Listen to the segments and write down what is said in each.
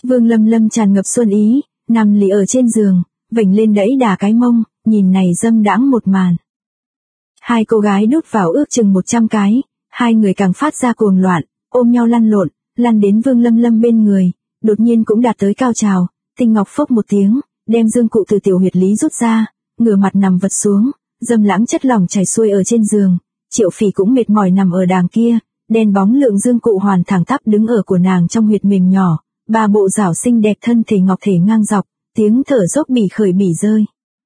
Vương Lâm Lâm tràn ngập xuân ý, nằm lì ở trên giường, vểnh lên đẫy đà cái mông, nhìn này dâm đãng một màn. Hai cô gái đút vào ước chừng 100 cái, hai người càng phát ra cuồng loạn, ôm nhau lăn lộn, lăn đến Vương Lâm Lâm bên người, đột nhiên cũng đạt tới cao trào, Tinh Ngọc phốc một tiếng, đem dương cụ từ tiểu huyệt lý rút ra, ngửa mặt nằm vật xuống, dâm lãng chất lỏng chảy xuôi ở trên giường, Triệu Phỉ cũng mệt mỏi nằm ở đàng kia, đen bóng lượng dương cụ hoàn thẳng tắp đứng ở của nàng trong huyệt mềm nhỏ, ba bộ rảo xinh đẹp thân thể ngọc thể ngang dọc, tiếng thở dốc bỉ khởi bỉ rơi.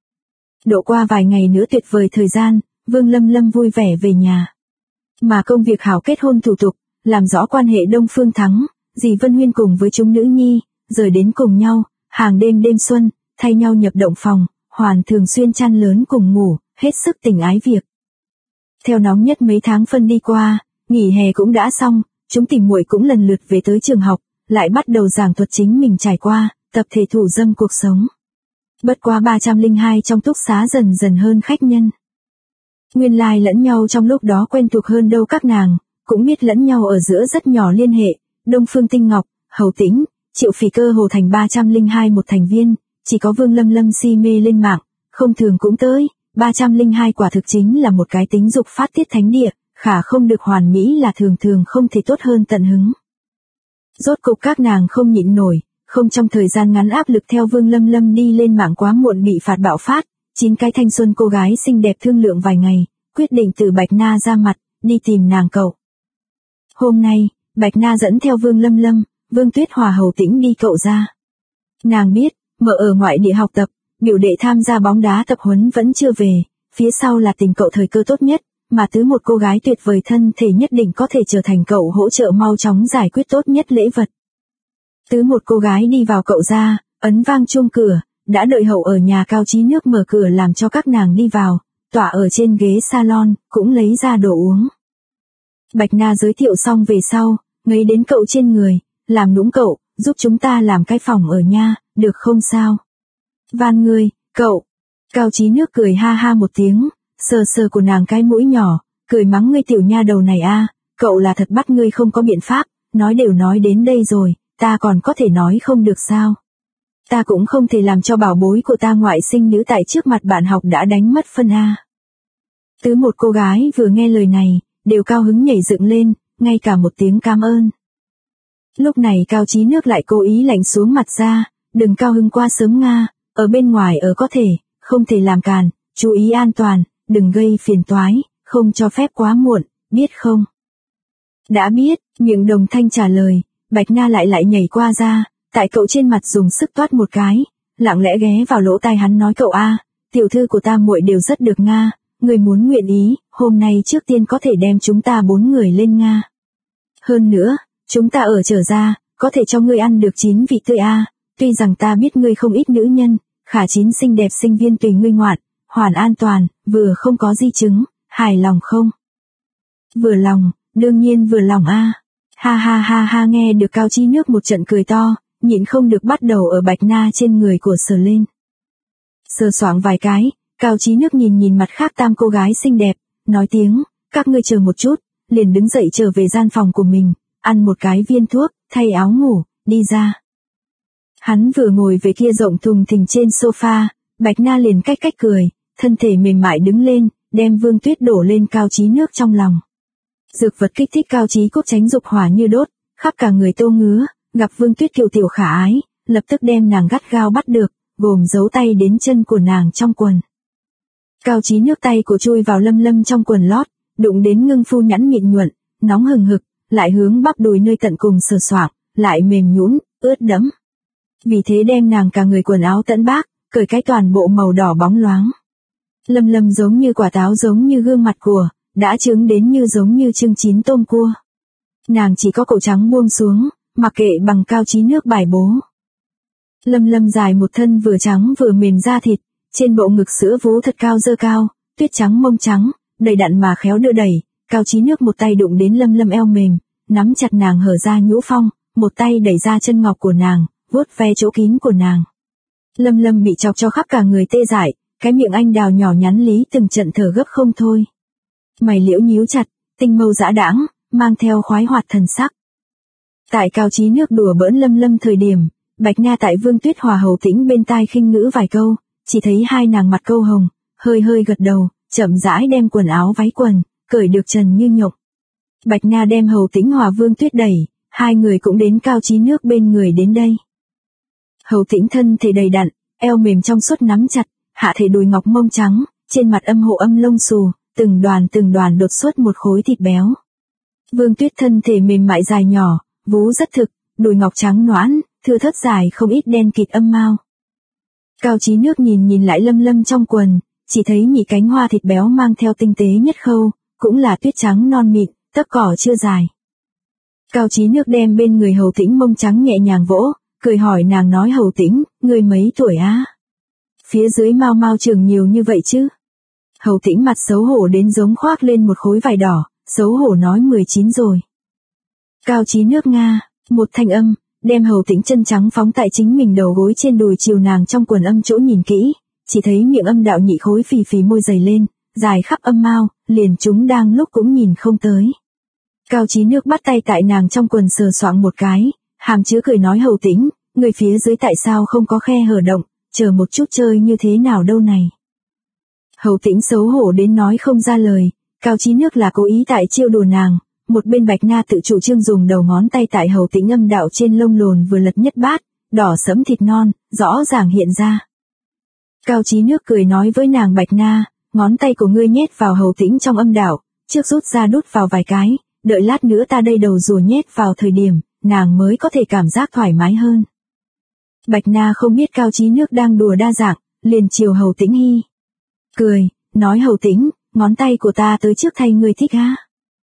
Độ qua vài ngày nữa tuyệt vời thời gian, Vương Lâm Lâm vui vẻ về nhà. Mà công việc hảo kết hôn thủ tục, làm rõ quan hệ Đông Phương Thắng, dì Vân Huyên cùng với chúng nữ nhi, rời đến cùng nhau, hàng đêm đêm xuân, thay nhau nhập động phòng, hoàn thường xuyên chăn lớn cùng ngủ, hết sức tình ái việc. Theo nóng nhất mấy tháng phân đi qua, nghỉ hè cũng đã xong, chúng tỉ muội cũng lần lượt về tới trường học, lại bắt đầu giảng thuật chính mình trải qua, tập thể thủ dâm cuộc sống. Bất quá 302 trong túc xá dần dần hơn khách nhân. Nguyên lai lẫn nhau trong lúc đó quen thuộc hơn đâu các nàng, cũng biết lẫn nhau ở giữa rất nhỏ liên hệ, Đông Phương Tinh Ngọc, Hầu Tĩnh, Triệu Phỉ cơ hồ thành 302 một thành viên, chỉ có Vương Lâm Lâm si mê lên mạng, không thường cũng tới, 302 quả thực chính là một cái tính dục phát tiết thánh địa, khả không được hoàn mỹ là thường thường không thể tốt hơn tận hứng. Rốt cục các nàng không nhịn nổi, không trong thời gian ngắn áp lực theo Vương Lâm Lâm đi lên mạng quá muộn bị phạt bạo phát, 9 cái thanh xuân cô gái xinh đẹp thương lượng vài ngày, quyết định từ Bạch Na ra mặt, đi tìm nàng cậu. Hôm nay, Bạch Na dẫn theo Vương Lâm Lâm, Vương Tuyết Hòa Hầu Tĩnh đi cậu ra. Nàng biết, mở ở ngoại địa học tập, biểu đệ tham gia bóng đá tập huấn vẫn chưa về, phía sau là tìm cậu thời cơ tốt nhất, mà thứ một cô gái tuyệt vời thân thể nhất định có thể trở thành cậu hỗ trợ mau chóng giải quyết tốt nhất lễ vật. Thứ một cô gái đi vào cậu ra, ấn vang chuông cửa, đã đợi hậu ở nhà Cao Chí Nước mở cửa làm cho các nàng đi vào, tỏa ở trên ghế salon, cũng lấy ra đồ uống. Bạch Na giới thiệu xong về sau, ngấy đến cậu trên người, làm nũng cậu, giúp chúng ta làm cái phòng ở nha, được không sao? Van ngươi, cậu. Cao Chí Nước cười ha ha một tiếng, sờ sờ của nàng cái mũi nhỏ, cười mắng ngươi tiểu nha đầu này a, cậu là thật bắt ngươi không có biện pháp, nói đều nói đến đây rồi, ta còn có thể nói không được sao? Ta cũng không thể làm cho bảo bối của ta ngoại sinh nữ tại trước mặt bạn học đã đánh mất phân a. Tứ một cô gái vừa nghe lời này, đều cao hứng nhảy dựng lên, ngay cả một tiếng cảm ơn. Lúc này Cao Chí Nước lại cố ý lạnh xuống mặt ra, đừng cao hứng qua sớm nga, ở bên ngoài ở có thể, không thể làm càn, chú ý an toàn, đừng gây phiền toái, không cho phép quá muộn, biết không? Đã biết, miệng đồng thanh trả lời, Bạch Na lại nhảy qua ra, tại cậu trên mặt dùng sức toát một cái, lặng lẽ ghé vào lỗ tai hắn nói cậu a, tiểu thư của ta muội đều rất được nga, người muốn nguyện ý, hôm nay trước tiên có thể đem chúng ta 4 người lên nga. Hơn nữa, chúng ta ở trở ra, có thể cho ngươi ăn được 9 vị tươi a, tuy rằng ta biết ngươi không ít nữ nhân, khả 9 xinh đẹp sinh viên tùy ngươi ngoạn, hoàn an toàn, vừa không có di chứng, hài lòng không? Vừa lòng, đương nhiên vừa lòng a. Ha ha ha ha, nghe được Cao Chí Nước một trận cười to, nhịn không được bắt đầu ở Bạch Na trên người của sờ lên. Sờ soạng vài cái, Cao Chí Nước nhìn mặt khác tam cô gái xinh đẹp, nói tiếng, các ngươi chờ một chút, liền đứng dậy trở về gian phòng của mình, ăn một cái viên thuốc, thay áo ngủ, đi ra. Hắn vừa ngồi về kia rộng thùng thình trên sofa, Bạch Na liền cách cười, thân thể mềm mại đứng lên, đem Vương Tuyết đổ lên Cao Chí Nước trong lòng. Dược vật kích thích Cao Chí Quốc tránh dục hỏa như đốt, khắp cả người tô ngứa, gặp Vương Tuyết kiều tiểu khả ái, lập tức đem nàng gắt gao bắt được, gồm giấu tay đến chân của nàng trong quần. Cao Chí Nước tay của chui vào Lâm Lâm trong quần lót, đụng đến ngưng phu nhẵn mịn nhuận, nóng hừng hực, lại hướng bắp đùi nơi tận cùng sờ soạng, lại mềm nhũn, ướt đẫm. Vì thế đem nàng cả người quần áo tận bác, cởi cái toàn bộ màu đỏ bóng loáng. Lâm Lâm giống như quả táo, giống như gương mặt của, đã trứng đến như giống như chưng chín tôm cua. Nàng chỉ có cổ trắng buông xuống, mặc kệ bằng Cao Chí Nước bài bố. Lâm Lâm dài một thân vừa trắng vừa mềm da thịt, trên bộ ngực sữa vú thật cao dơ cao, tuyết trắng mông trắng, đầy đặn mà khéo đưa đẩy. Cao Chí Nước một tay đụng đến Lâm Lâm eo mềm, nắm chặt nàng hở ra nhũ phong, một tay đẩy ra chân ngọc của nàng, vuốt ve chỗ kín của nàng. Lâm Lâm bị chọc cho khắp cả người tê dại, cái miệng anh đào nhỏ nhắn lý từng trận thở gấp không thôi. Mày liễu nhíu chặt, tinh mâu dã đãng, mang theo khoái hoạt thần sắc. Tại Cao Chí Nước đùa bỡn Lâm Lâm thời điểm, Bạch Na tại Vương Tuyết Hòa Hầu Tĩnh bên tai khinh ngữ vài câu, chỉ thấy hai nàng mặt câu hồng, hơi hơi gật đầu, chậm rãi đem quần áo váy quần, cởi được trần như nhộng. Bạch Na đem Hầu Tĩnh Hòa Vương Tuyết đẩy, hai người cũng đến Cao Chí Nước bên người đến đây. Hầu Tĩnh thân thể đầy đặn, eo mềm trong suốt nắm chặt, hạ thể đùi ngọc mông trắng, trên mặt âm hộ âm lông xù, từng đoàn đột xuất một khối thịt béo. Vương Tuyết thân thể mềm mại dài nhỏ, vú rất thực, đùi ngọc trắng nõn, thưa thớt dài không ít đen kịt âm mao. Cao Chí Nước nhìn lại Lâm Lâm trong quần, chỉ thấy nhị cánh hoa thịt béo mang theo tinh tế nhất khâu, cũng là tuyết trắng non mịn, tấc cỏ chưa dài. Cao Chí Nước đem bên người Hầu Tĩnh mông trắng nhẹ nhàng vỗ, cười hỏi nàng nói Hầu Tĩnh, ngươi mấy tuổi á? Phía dưới mau mau trường nhiều như vậy chứ? Hầu Tĩnh mặt xấu hổ đến giống khoác lên một khối vải đỏ, xấu hổ nói 19 rồi. Cao Chí Nước nga, một thanh âm, đem Hầu Tĩnh chân trắng phóng tại chính mình đầu gối trên đùi chiều nàng trong quần âm chỗ nhìn kỹ, chỉ thấy miệng âm đạo nhị khối phì phì môi dày lên, dài khắp âm mao, liền chúng đang lúc cũng nhìn không tới. Cao Chí Nước bắt tay tại nàng trong quần sờ soạng một cái, hàm chứa cười nói Hầu Tĩnh, người phía dưới tại sao không có khe hở động, chờ một chút chơi như thế nào đâu này. Hầu Tĩnh xấu hổ đến nói không ra lời, Cao Chí Nước là cố ý tại chiêu đùa nàng, một bên Bạch Na tự chủ trương dùng đầu ngón tay tại Hầu Tĩnh âm đạo trên lông lồn vừa lật nhất bát, đỏ sẫm thịt non, rõ ràng hiện ra. Cao Chí Nước cười nói với nàng Bạch Na, ngón tay của ngươi nhét vào Hầu Tĩnh trong âm đạo, trước rút ra đút vào vài cái, đợi lát nữa ta đây đầu rùa nhét vào thời điểm, nàng mới có thể cảm giác thoải mái hơn. Bạch Na không biết Cao Chí Nước đang đùa đa dạng, liền chiều Hầu Tĩnh hi. Cười, nói Hầu Tĩnh, ngón tay của ta tới trước thay ngươi thích ha.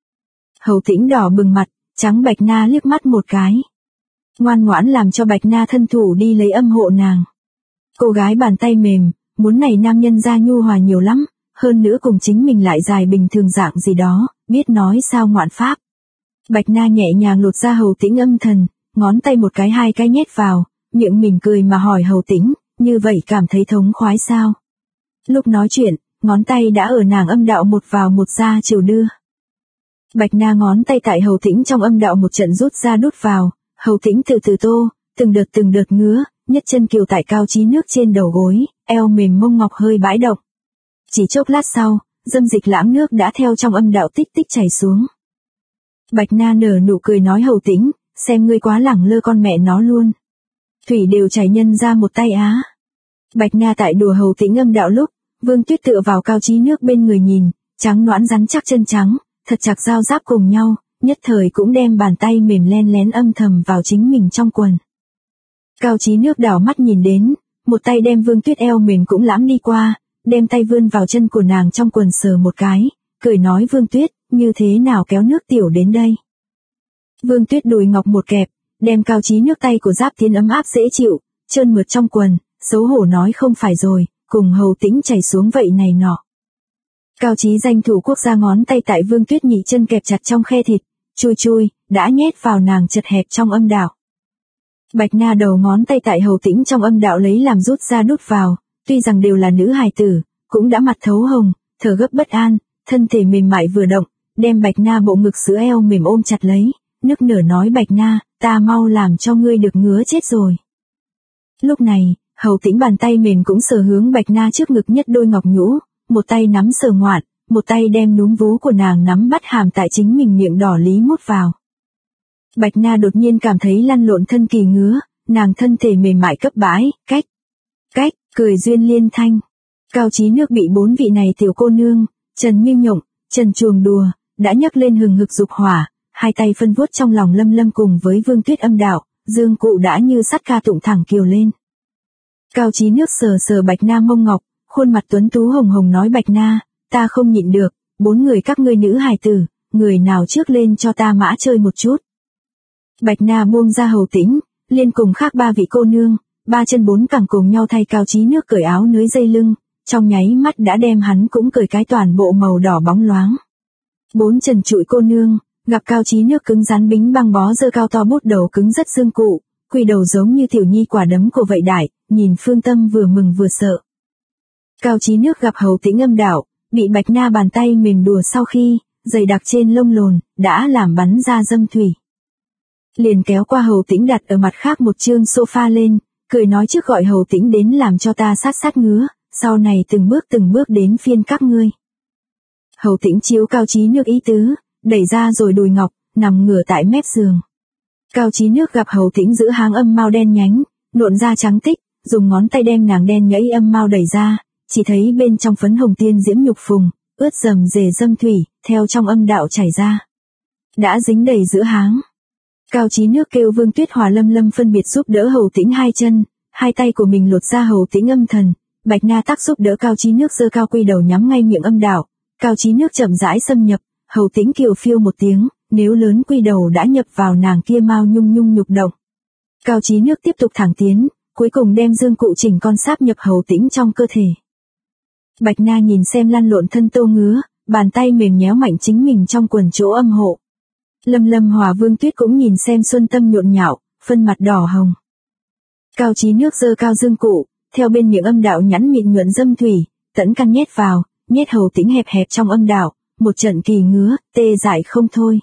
Hầu Tĩnh đỏ bừng mặt, trắng Bạch Na liếc mắt một cái. Ngoan ngoãn làm cho Bạch Na thân thủ đi lấy âm hộ nàng. Cô gái bàn tay mềm, muốn này nam nhân ra nhu hòa nhiều lắm, hơn nữa cùng chính mình lại dài bình thường dạng gì đó, biết nói sao ngoạn pháp. Bạch Na nhẹ nhàng lột ra Hầu Tĩnh âm thần, ngón tay một cái hai cái nhét vào, miệng mỉm cười mà hỏi Hầu Tĩnh, như vậy cảm thấy thống khoái sao? Lúc nói chuyện, ngón tay đã ở nàng âm đạo một vào một ra chiều đưa. Bạch Na ngón tay tại Hầu Tĩnh trong âm đạo một trận rút ra đút vào, Hầu Tĩnh từ từ tô, từng đợt ngứa, nhất chân kiều tại Cao Chí Nước trên đầu gối, eo mềm mông ngọc hơi bãi động. Chỉ chốc lát sau, dâm dịch lãng nước đã theo trong âm đạo tích tích chảy xuống. Bạch Na nở nụ cười nói Hầu Tĩnh, xem ngươi quá lẳng lơ con mẹ nó luôn. Thủy đều chảy nhân ra một tay á. Bạch Na tại đùa Hầu Tĩnh âm đạo lúc, Vương Tuyết tựa vào Cao Chí Nước bên người nhìn, trắng nõn rắn chắc chân trắng, thật chặt giao giáp cùng nhau, nhất thời cũng đem bàn tay mềm len lén âm thầm vào chính mình trong quần. Cao Chí Nước đảo mắt nhìn đến, một tay đem Vương Tuyết eo mềm cũng lãm đi qua, đem tay vươn vào chân của nàng trong quần sờ một cái, cười nói Vương Tuyết, như thế nào kéo nước tiểu đến đây. Vương Tuyết đùi ngọc một kẹp, đem Cao Chí Nước tay của giáp tiến ấm áp dễ chịu, trơn mượt trong quần, xấu hổ nói không phải rồi, cùng Hầu Tĩnh chảy xuống vậy này nọ. Cao Chí danh thủ quốc gia ngón tay tại Vương Tuyết nhị chân kẹp chặt trong khe thịt, chui, đã nhét vào nàng chật hẹp trong âm đạo. Bạch Na đầu ngón tay tại Hầu Tĩnh trong âm đạo lấy làm rút ra đút vào, tuy rằng đều là nữ hài tử, cũng đã mặt thấu hồng, thở gấp bất an, thân thể mềm mại vừa động, đem Bạch Na bộ ngực sữa eo mềm ôm chặt lấy, nức nở nói Bạch Na, ta mau làm cho ngươi được ngứa chết rồi. Lúc này, Hầu Tĩnh bàn tay mềm cũng sờ hướng Bạch Na trước ngực nhất đôi ngọc nhũ, một tay nắm sờ ngoạn, một tay đem núm vú của nàng nắm bắt hàm tại chính mình miệng đỏ lý mút vào. Bạch Na đột nhiên cảm thấy lăn lộn thân kỳ ngứa, nàng thân thể mềm mại cấp bãi, cách, cười duyên liên thanh. Cao Chí Nước bị bốn vị này tiểu cô nương, Trần Như Nhộng, Trần Chuồng đùa, đã nhấc lên hừng hực dục hỏa, hai tay phân vuốt trong lòng Lâm Lâm cùng với Vương Tuyết âm đạo, dương cụ đã như sắt ca tụng thẳng kiều lên. Cao Chí Nước sờ Bạch Na mông ngọc, khuôn mặt tuấn tú hồng hồng nói Bạch Na, ta không nhịn được, bốn người các ngươi nữ hài tử, người nào trước lên cho ta mã chơi một chút. Bạch Na buông ra Hầu Tĩnh, liên cùng khác ba vị cô nương, ba chân bốn cẳng cùng nhau thay Cao Chí Nước cởi áo nới dây lưng, trong nháy mắt đã đem hắn cũng cởi cái toàn bộ màu đỏ bóng loáng. Bốn trần trụi cô nương, gặp Cao Chí Nước cứng rắn bính băng bó dơ cao to bút đầu cứng rất dương cụ, quỳ đầu giống như tiểu nhi quả đấm của vậy đại, nhìn Phương Tâm vừa mừng vừa sợ. Cao Chí Nước gặp Hầu Tĩnh âm đạo, bị Bạch Na bàn tay mềm đùa sau khi, dày đặc trên lông lồn, đã làm bắn ra dâm thủy. Liền kéo qua Hầu Tĩnh đặt ở mặt khác một chương sofa lên, cười nói trước gọi Hầu Tĩnh đến làm cho ta sát sát ngứa, sau này từng bước đến phiên các ngươi. Hầu Tĩnh chiếu Cao Chí Nước ý tứ, đẩy ra rồi đùi ngọc, nằm ngửa tại mép giường. Cao Chí Nước gặp Hầu Tĩnh giữ háng âm mao đen nhánh, nhuộn da trắng tích, dùng ngón tay đem nàng đen nhẫy âm mao đẩy ra, chỉ thấy bên trong phấn hồng tiên diễm nhục phùng, ướt rầm rề dâm thủy, theo trong âm đạo chảy ra. Đã dính đầy giữa háng. Cao Chí Nước kêu Vương Tuyết Hòa Lâm Lâm phân biệt giúp đỡ Hầu Tĩnh hai chân, hai tay của mình lột ra Hầu Tĩnh âm thần, Bạch Na Tắc giúp đỡ Cao Chí Nước giơ cao quy đầu nhắm ngay miệng âm đạo, Cao Chí Nước chậm rãi xâm nhập, Hầu Tĩnh kiều phiêu một tiếng, nếu lớn quy đầu đã nhập vào nàng kia mau nhung nhung nhục động. Cao Chí Nước tiếp tục thẳng tiến, cuối cùng đem dương cụ chỉnh con sáp nhập Hầu Tĩnh trong cơ thể. Bạch Na nhìn xem lăn lộn thân tô ngứa, bàn tay mềm nhéo mạnh chính mình trong quần chỗ âm hộ. Lâm Lâm Hòa Vương Tuyết cũng nhìn xem xuân tâm nhộn nhạo, phân mặt đỏ hồng. Cao Chí Nước giơ cao dương cụ, theo bên miệng âm đạo nhẵn mịn nhuận dâm thủy, tẫn căn nhét vào, nhét Hầu Tĩnh hẹp hẹp trong âm đạo, một trận kỳ ngứa, tê dại không thôi.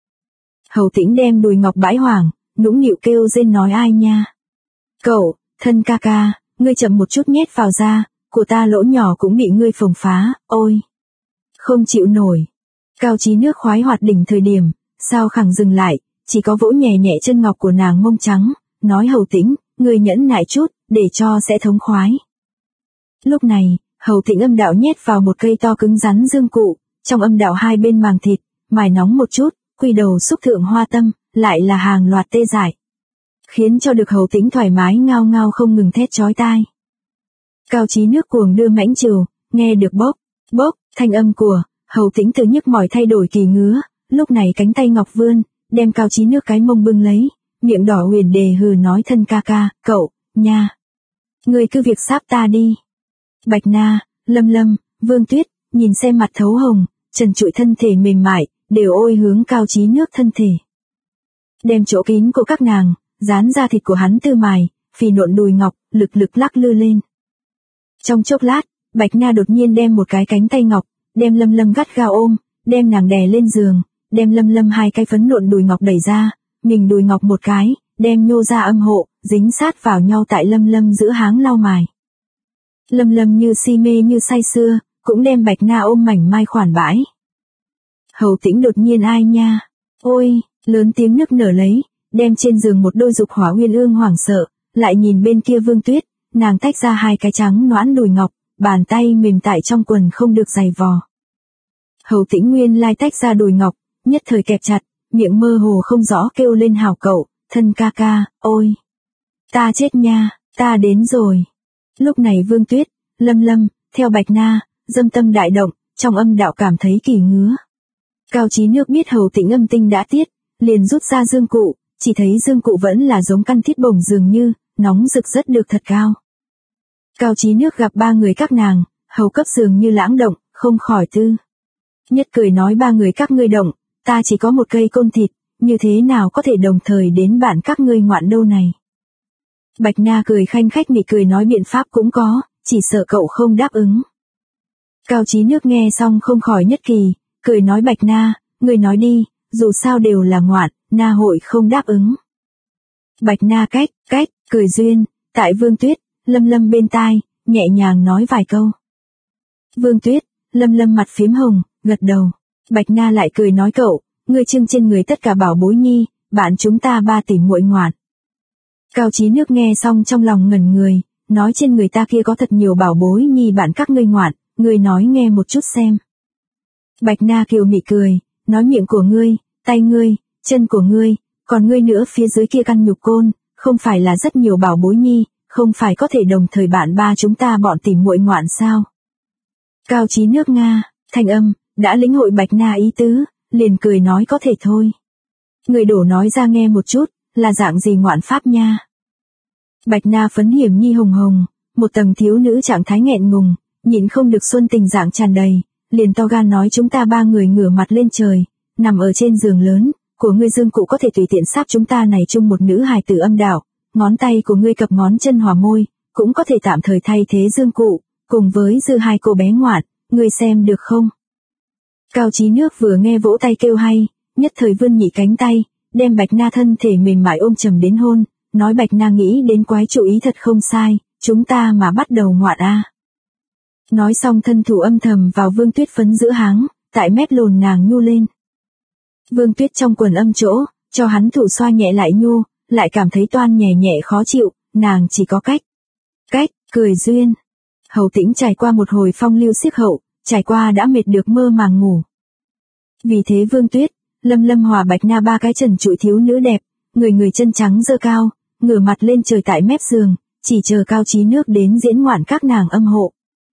Hầu Tĩnh đem đùi ngọc bãi hoảng, nũng nịu kêu rên nói ai nha. Cậu, thân ca ca, ngươi chậm một chút nhét vào da, của ta lỗ nhỏ cũng bị ngươi phồng phá, ôi. Không chịu nổi. Cao Chí Nước khoái hoạt đỉnh thời điểm, sao khẳng dừng lại, chỉ có vỗ nhẹ nhẹ chân ngọc của nàng mông trắng, nói Hầu Tĩnh, ngươi nhẫn nại chút, để cho sẽ thống khoái. Lúc này, Hầu Tĩnh âm đạo nhét vào một cây to cứng rắn dương cụ, trong âm đạo hai bên màng thịt, mài nóng một chút, quy đầu xúc thượng hoa tâm, lại là hàng loạt tê dại. Khiến cho được Hầu Tĩnh thoải mái ngao ngao không ngừng thét chói tai. Cao Chí Nước cuồng đưa mãnh trừ, nghe được bốc, bốc, thanh âm của, Hầu Tĩnh từ nhức mỏi thay đổi kỳ ngứa, lúc này cánh tay ngọc vươn, đem Cao Chí Nước cái mông bưng lấy, miệng đỏ huyền đề hừ nói thân ca ca, cậu, nha. Ngươi cứ việc sáp ta đi. Bạch Na, Lâm Lâm, Vương Tuyết, nhìn xem mặt thấu hồng, trần trụi thân thể mềm mại, đều ôi hướng Cao Chí Nước thân thể. Đem chỗ kín của các nàng, dán ra thịt của hắn tư mài, phì nộn đùi ngọc, lực lực lắc lư lên. Trong chốc lát, Bạch Na đột nhiên đem một cái cánh tay ngọc, đem Lâm Lâm gắt gao ôm, đem nàng đè lên giường, đem Lâm Lâm hai cái phấn nộn đùi ngọc đẩy ra, mình đùi ngọc một cái, đem nhô ra âm hộ, dính sát vào nhau tại Lâm Lâm giữa háng lau mài. Lâm Lâm như si mê như say sưa, cũng đem Bạch Na ôm mảnh mai khoản bãi. Hầu Tĩnh đột nhiên ai nha, ôi, lớn tiếng nức nở lấy, đem trên giường một đôi dục hỏa uyên ương hoảng sợ, lại nhìn bên kia Vương Tuyết, nàng tách ra hai cái trắng noãn đùi ngọc, bàn tay mềm tại trong quần không được giày vò. Hầu Tĩnh nguyên lai tách ra đùi ngọc, nhất thời kẹp chặt, miệng mơ hồ không rõ kêu lên hảo cậu, thân ca ca, ôi. Ta chết nha, ta đến rồi. Lúc này Vương Tuyết, Lâm Lâm, theo Bạch Na, dâm tâm đại động, trong âm đạo cảm thấy kỳ ngứa. Cao Chí Nước biết Hầu Tĩnh âm tinh đã tiết, liền rút ra dương cụ, chỉ thấy dương cụ vẫn là giống căn thiết bổng dường như, nóng rực rất được thật cao. Cao Chí Nước gặp ba người các nàng, hầu cấp dường như lãng động, không khỏi tư. Nhất cười nói ba người các ngươi động, ta chỉ có một cây côn thịt, như thế nào có thể đồng thời đến bản các ngươi ngoạn đâu này. Bạch Na cười khanh khách mị cười nói biện pháp cũng có, chỉ sợ cậu không đáp ứng. Cao Chí Nước nghe xong không khỏi nhất kỳ, cười nói Bạch Na, người nói đi, dù sao đều là ngoạn, Na hội không đáp ứng. Bạch Na cách, cười duyên, tại Vương Tuyết, Lâm Lâm bên tai, nhẹ nhàng nói vài câu. Vương Tuyết, Lâm Lâm mặt phím hồng, gật đầu. Bạch Na lại cười nói cậu, ngươi trưng trên người tất cả bảo bối nhi, bạn chúng ta ba tỷ muội ngoạn. Cao Chí Nước nghe xong trong lòng ngẩn người, nói trên người ta kia có thật nhiều bảo bối nhi bạn các ngươi ngoạn, ngươi nói nghe một chút xem. Bạch Na kiều mị cười, nói miệng của ngươi, tay ngươi, chân của ngươi, còn ngươi nữa phía dưới kia căn nhục côn, không phải là rất nhiều bảo bối nhi, không phải có thể đồng thời bạn ba chúng ta bọn tỷ muội ngoạn sao. Cao Chí Nước Nga, thanh âm, đã lĩnh hội Bạch Na ý tứ, liền cười nói có thể thôi. Người đổ nói ra nghe một chút, là dạng gì ngoạn pháp nha. Bạch Na phấn hiểm nhi hồng hồng, một tầng thiếu nữ trạng thái nghẹn ngùng, nhịn không được xuân tình dạng tràn đầy, liền to gan nói chúng ta ba người ngửa mặt lên trời, nằm ở trên giường lớn, của ngươi dương cụ có thể tùy tiện sáp chúng ta này chung một nữ hài tử âm đạo, ngón tay của ngươi cập ngón chân hòa môi, cũng có thể tạm thời thay thế dương cụ, cùng với dư hai cô bé ngoạn, ngươi xem được không? Cao Chí Nước vừa nghe vỗ tay kêu hay, nhất thời vươn nhị cánh tay, đem Bạch Na thân thể mềm mại ôm chầm đến hôn, nói Bạch Na nghĩ đến quái chủ ý thật không sai, chúng ta mà bắt đầu ngoạn a. Nói xong thân thủ âm thầm vào Vương Tuyết phấn giữa háng, tại mép lồn nàng nhu lên. Vương Tuyết trong quần âm chỗ, cho hắn thủ xoa nhẹ lại nhu, lại cảm thấy toan nhẹ nhẹ khó chịu, nàng chỉ có cách, cười duyên. Hầu Tĩnh trải qua một hồi phong lưu siếc hậu, trải qua đã mệt được mơ màng ngủ. Vì thế Vương Tuyết, Lâm Lâm hòa Bạch Na ba cái trần trụi thiếu nữ đẹp, người chân trắng dơ cao, ngửa mặt lên trời tại mép giường, chỉ chờ Cao Chí Nước đến diễn ngoạn các nàng âm hộ.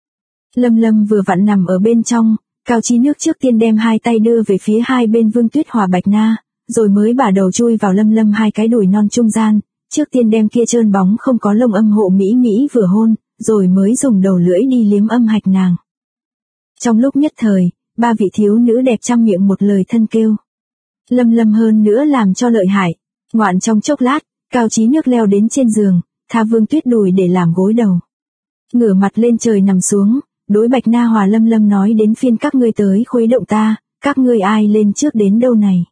Lâm Lâm vừa vặn nằm ở bên trong, Cao Chí Nước trước tiên đem hai tay đưa về phía hai bên Vương Tuyết hòa Bạch Na, rồi mới bả đầu chui vào Lâm Lâm hai cái đùi non trung gian, trước tiên đem kia trơn bóng không có lông âm hộ mỹ mỹ vừa hôn, rồi mới dùng đầu lưỡi đi liếm âm hạch nàng. Trong lúc nhất thời, ba vị thiếu nữ đẹp trăm miệng một lời thân kêu. Lâm Lâm hơn nữa làm cho lợi hại, ngoạn trong chốc lát, Cao Chí Nước leo đến trên giường, tha Vương Tuyết đùi để làm gối đầu. Ngửa mặt lên trời nằm xuống, đối Bạch Na hòa Lâm Lâm nói đến phiên các ngươi tới khuấy động ta, các ngươi ai lên trước đến đâu này.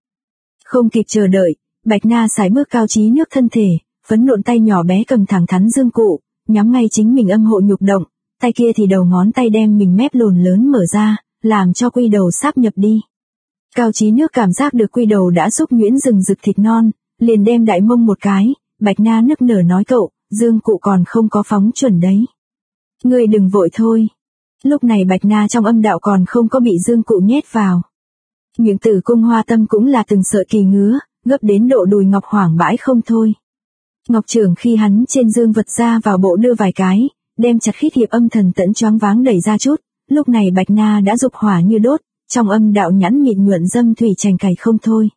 Không kịp chờ đợi, Bạch Na sải bước Cao Chí Nước thân thể, phấn nộn tay nhỏ bé cầm thẳng thắn dương cụ, nhắm ngay chính mình âm hộ nhục động, tay kia thì đầu ngón tay đem mình mép lồn lớn mở ra, làm cho quy đầu sáp nhập đi. Cao Chí Nước cảm giác được quy đầu đã xúc nhuyễn rừng rực thịt non, liền đem đại mông một cái, Bạch Na nức nở nói cậu, dương cụ còn không có phóng chuẩn đấy. Ngươi đừng vội thôi. Lúc này Bạch Na trong âm đạo còn không có bị dương cụ nhét vào. Miệng Tử Cung Hoa Tâm cũng là từng sợ kỳ ngứa, gấp đến độ đùi ngọc hoảng bãi không thôi. Ngọc Trưởng khi hắn trên dương vật ra vào bộ đưa vài cái, đem chặt khít hiệp âm thần tẫn choáng váng đẩy ra chút, lúc này Bạch Na đã dục hỏa như đốt, trong âm đạo nhẵn mịn nhuận dâm thủy chành cày không thôi.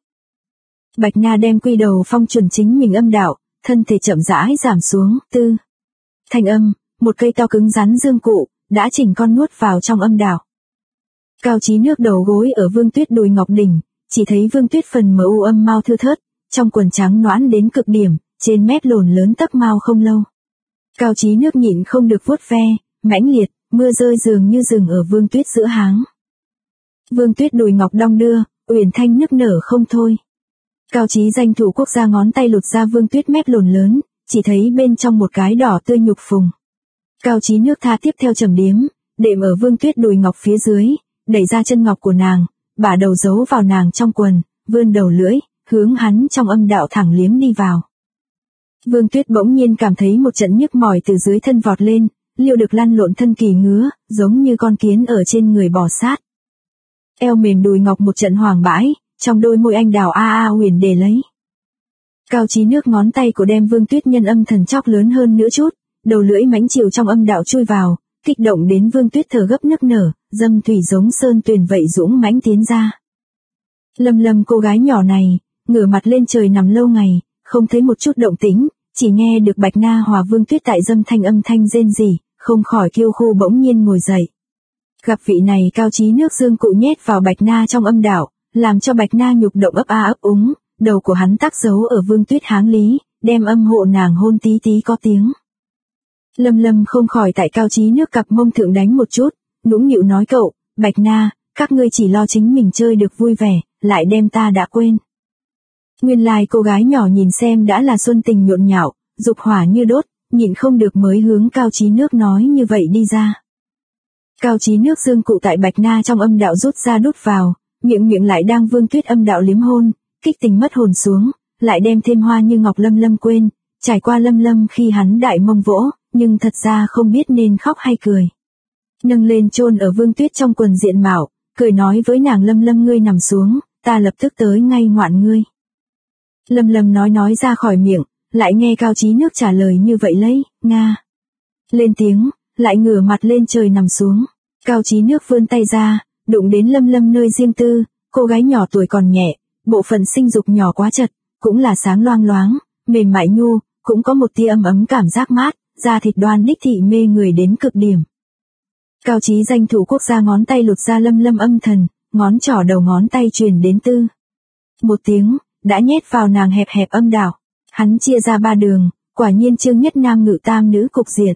Bạch Na đem quy đầu phong chuẩn chính mình âm đạo, thân thể chậm rãi giảm xuống, tư. Thanh âm, một cây to cứng rắn dương cụ, đã chỉnh con nuốt vào trong âm đạo. Cao Chí Nước đầu gối ở Vương Tuyết đùi ngọc đỉnh, chỉ thấy Vương Tuyết phần mờ u âm mau thưa thớt, trong quần trắng nõn đến cực điểm, trên mép lồn lớn tấc mau không lâu. Cao Chí Nước nhịn không được vuốt ve, mãnh liệt, mưa rơi dường như rừng ở Vương Tuyết giữa háng. Vương Tuyết đùi ngọc đong đưa, uyển thanh nức nở không thôi. Cao Chí danh thủ quốc gia ngón tay lột ra Vương Tuyết mép lồn lớn, chỉ thấy bên trong một cái đỏ tươi nhục phùng. Cao Chí Nước tha tiếp theo trầm điếm, đệm ở Vương Tuyết đùi ngọc phía dưới, đẩy ra chân ngọc của nàng, bả đầu giấu vào nàng trong quần, vươn đầu lưỡi, hướng hắn trong âm đạo thẳng liếm đi vào. Vương Tuyết bỗng nhiên cảm thấy một trận nhức mỏi từ dưới thân vọt lên, liêu được lăn lộn thân kỳ ngứa, giống như con kiến ở trên người bò sát. Eo mềm đùi ngọc một trận hoàng bãi, trong đôi môi anh đào huyền để lấy. Cao Chí Nước ngón tay của đem Vương Tuyết nhân âm thần chóc lớn hơn nữa chút, đầu lưỡi mãnh chiều trong âm đạo chui vào, kích động đến Vương Tuyết thở gấp nức nở, dâm thủy giống sơn tuyền vậy dũng mãnh tiến ra. Lâm Lâm cô gái nhỏ này, ngửa mặt lên trời nằm lâu ngày, không thấy một chút động tĩnh, chỉ nghe được Bạch Na hòa Vương Tuyết tại dâm thanh âm thanh rên rỉ, không khỏi kiêu khu bỗng nhiên ngồi dậy. Gặp vị này Cao Chí Nước dương cụ nhét vào Bạch Na trong âm đạo, làm cho Bạch Na nhục động ấp ấp úng, đầu của hắn tác giấu ở Vương Tuyết háng lý, đem âm hộ nàng hôn tí tí có tiếng. Lâm Lâm không khỏi tại Cao Chí Nước cặp mông thượng đánh một chút, nũng nịu nói cậu, Bạch Na, các ngươi chỉ lo chính mình chơi được vui vẻ, lại đem ta đã quên. Nguyên lai cô gái nhỏ nhìn xem đã là xuân tình nhộn nhạo, dục hỏa như đốt, nhịn không được mới hướng Cao Chí Nước nói như vậy đi ra. Cao Chí Nước dương cụ tại Bạch Na trong âm đạo rút ra đút vào, miệng lại đang Vương Tuyết âm đạo liếm hôn, kích tình mất hồn xuống, lại đem thêm hoa như ngọc Lâm Lâm quên, trải qua Lâm Lâm khi hắn đại mông vỗ, nhưng thật ra không biết nên khóc hay cười. Nâng lên chôn ở Vương Tuyết trong quần diện mạo, cười nói với nàng Lâm Lâm ngươi nằm xuống, ta lập tức tới ngay ngoạn ngươi. Lâm Lâm nói ra khỏi miệng, lại nghe Cao Chí Nước trả lời như vậy lấy, nga. Lên tiếng, lại ngửa mặt lên trời nằm xuống. Cao Chí Nước vươn tay ra, đụng đến Lâm Lâm nơi riêng tư, cô gái nhỏ tuổi còn nhẹ, bộ phận sinh dục nhỏ quá chật, cũng là sáng loang loáng, mềm mại nhu, cũng có một tia ấm cảm giác mát, da thịt đoan đích thị mê người đến cực điểm. Cao Chí danh thủ quốc gia ngón tay lột ra Lâm Lâm âm thần, ngón trỏ đầu ngón tay truyền đến tư. Một tiếng, đã nhét vào nàng hẹp hẹp âm đạo. Hắn chia ra ba đường, quả nhiên chương nhất nam ngự tam nữ cục diện.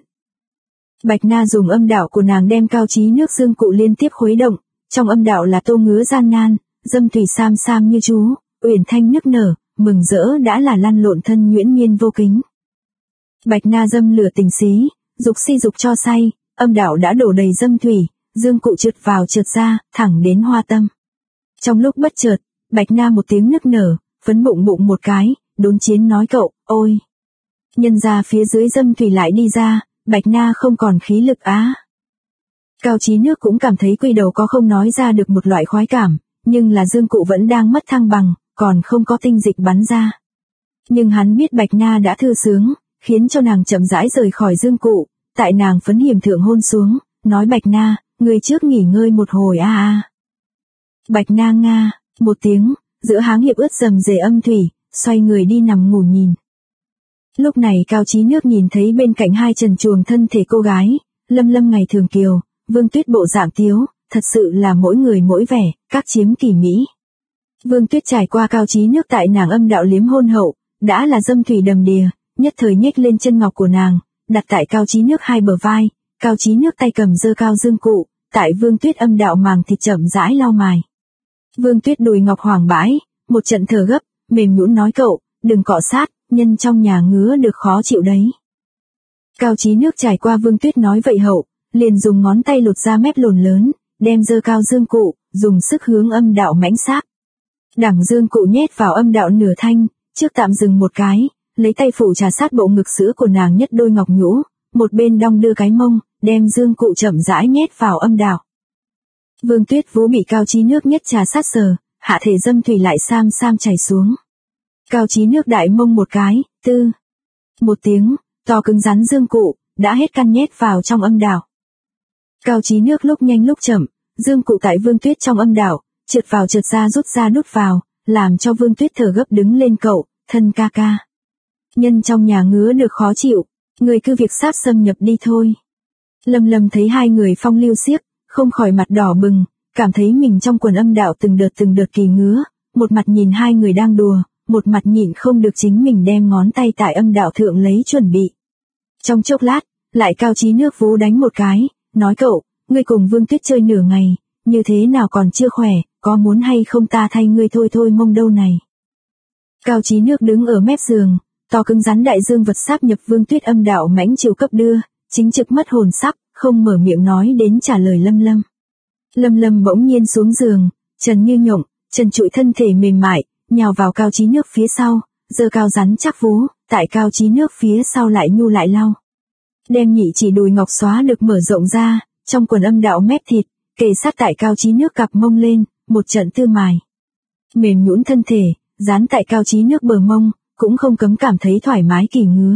Bạch Na dùng âm đạo của nàng đem Cao Chí Nước dương cụ liên tiếp khuấy động, trong âm đạo là tô ngứa gian nan, dâm thủy sam sam như chú, Uyển Thanh nức nở, mừng rỡ đã là lăn lộn thân nhuyễn miên vô kính. Bạch Na dâm lửa tình xí, dục si dục cho say, âm đạo đã đổ đầy dâm thủy, dương cụ trượt vào trượt ra, thẳng đến hoa tâm. Trong lúc bất chợt, Bạch Na một tiếng nức nở, phấn bụng bụng một cái, đốn chiến nói cậu, ôi. Nhân ra phía dưới dâm thủy lại đi ra, Bạch Na không còn khí lực á. Cao Chí Nước cũng cảm thấy quy đầu có không nói ra được một loại khoái cảm, nhưng là dương cụ vẫn đang mất thăng bằng, còn không có tinh dịch bắn ra. Nhưng hắn biết Bạch Na đã thư sướng, khiến cho nàng chậm rãi rời khỏi dương cụ, tại nàng phấn hiểm thượng hôn xuống, nói Bạch Na, người trước nghỉ ngơi một hồi a a. Bạch Na nga, một tiếng, giữa háng hiệp ướt rầm rề âm thủy, xoay người đi nằm ngủ nhìn. Lúc này Cao Chí Nước nhìn thấy bên cạnh hai trần truồng thân thể cô gái, Lâm Lâm ngày thường kiều, Vương Tuyết bộ dạng tiếu, thật sự là mỗi người mỗi vẻ, các chiếm kỳ mỹ. Vương Tuyết trải qua Cao Chí Nước tại nàng âm đạo liếm hôn hậu, đã là dâm thủy đầm đìa, nhất thời nhếch lên chân ngọc của nàng, đặt tại Cao Chí Nước hai bờ vai, Cao Chí Nước tay cầm giơ cao dương cụ, tại Vương Tuyết âm đạo màng thịt chậm rãi lau mài. Vương Tuyết đùi ngọc hoàng bãi, một trận thở gấp, mềm nhũn nói cậu, đừng cọ sát, nhân trong nhà ngứa được khó chịu đấy. Cao Chí Nước trải qua Vương Tuyết nói vậy hậu, liền dùng ngón tay lột ra mép lồn lớn, đem giơ cao dương cụ, dùng sức hướng âm đạo mãnh sáp. Đẳng dương cụ nhét vào âm đạo nửa thanh, trước tạm dừng một cái, lấy tay phủ trà sát bộ ngực sữa của nàng nhất đôi ngọc nhũ, một bên đong đưa cái mông, đem dương cụ chậm rãi nhét vào âm đạo. Vương Tuyết vú bị Cao Chí Nước nhất trà sát sờ, hạ thể dâm thủy lại sam sam chảy xuống. Cao Chí Nước đại mông một cái, tư. Một tiếng, to cứng rắn dương cụ, đã hết căn nhét vào trong âm đạo. Cao Chí Nước lúc nhanh lúc chậm, dương cụ tại Vương Tuyết trong âm đạo, trượt vào trượt ra rút ra đút vào, làm cho Vương Tuyết thở gấp đứng lên cậu, thân ca ca. Nhân trong nhà ngứa được khó chịu, người cứ việc sáp xâm nhập đi thôi. Lâm Lâm thấy hai người phong lưu xiếc, không khỏi mặt đỏ bừng, cảm thấy mình trong quần âm đạo từng đợt kỳ ngứa, một mặt nhìn hai người đang đùa, một mặt nhịn không được chính mình đem ngón tay tại âm đạo thượng lấy chuẩn bị. Trong chốc lát, lại Cao Chí Nước vú đánh một cái, nói cậu, ngươi cùng Vương Tuyết chơi nửa ngày, như thế nào còn chưa khỏe, có muốn hay không ta thay ngươi thôi thôi mông đâu này. Cao Chí Nước đứng ở mép giường, to cứng rắn đại dương vật sáp nhập Vương Tuyết âm đạo mãnh chiều cấp đưa, chính trực mất hồn sắp, không mở miệng nói đến trả lời Lâm Lâm. Lâm Lâm bỗng nhiên xuống giường, trần như nhộng, trần trụi thân thể mềm mại, nhào vào Cao Chí Nước phía sau, giơ cao rắn chắc vú, tại Cao Chí Nước phía sau lại nhu lại lau. Đem nhị chỉ đùi ngọc xóa được mở rộng ra, trong quần âm đạo mép thịt, kề sát tại Cao Chí Nước cặp mông lên, một trận tư mài. Mềm nhũn thân thể, dán tại Cao Chí Nước bờ mông, cũng không cấm cảm thấy thoải mái kỳ ngứa.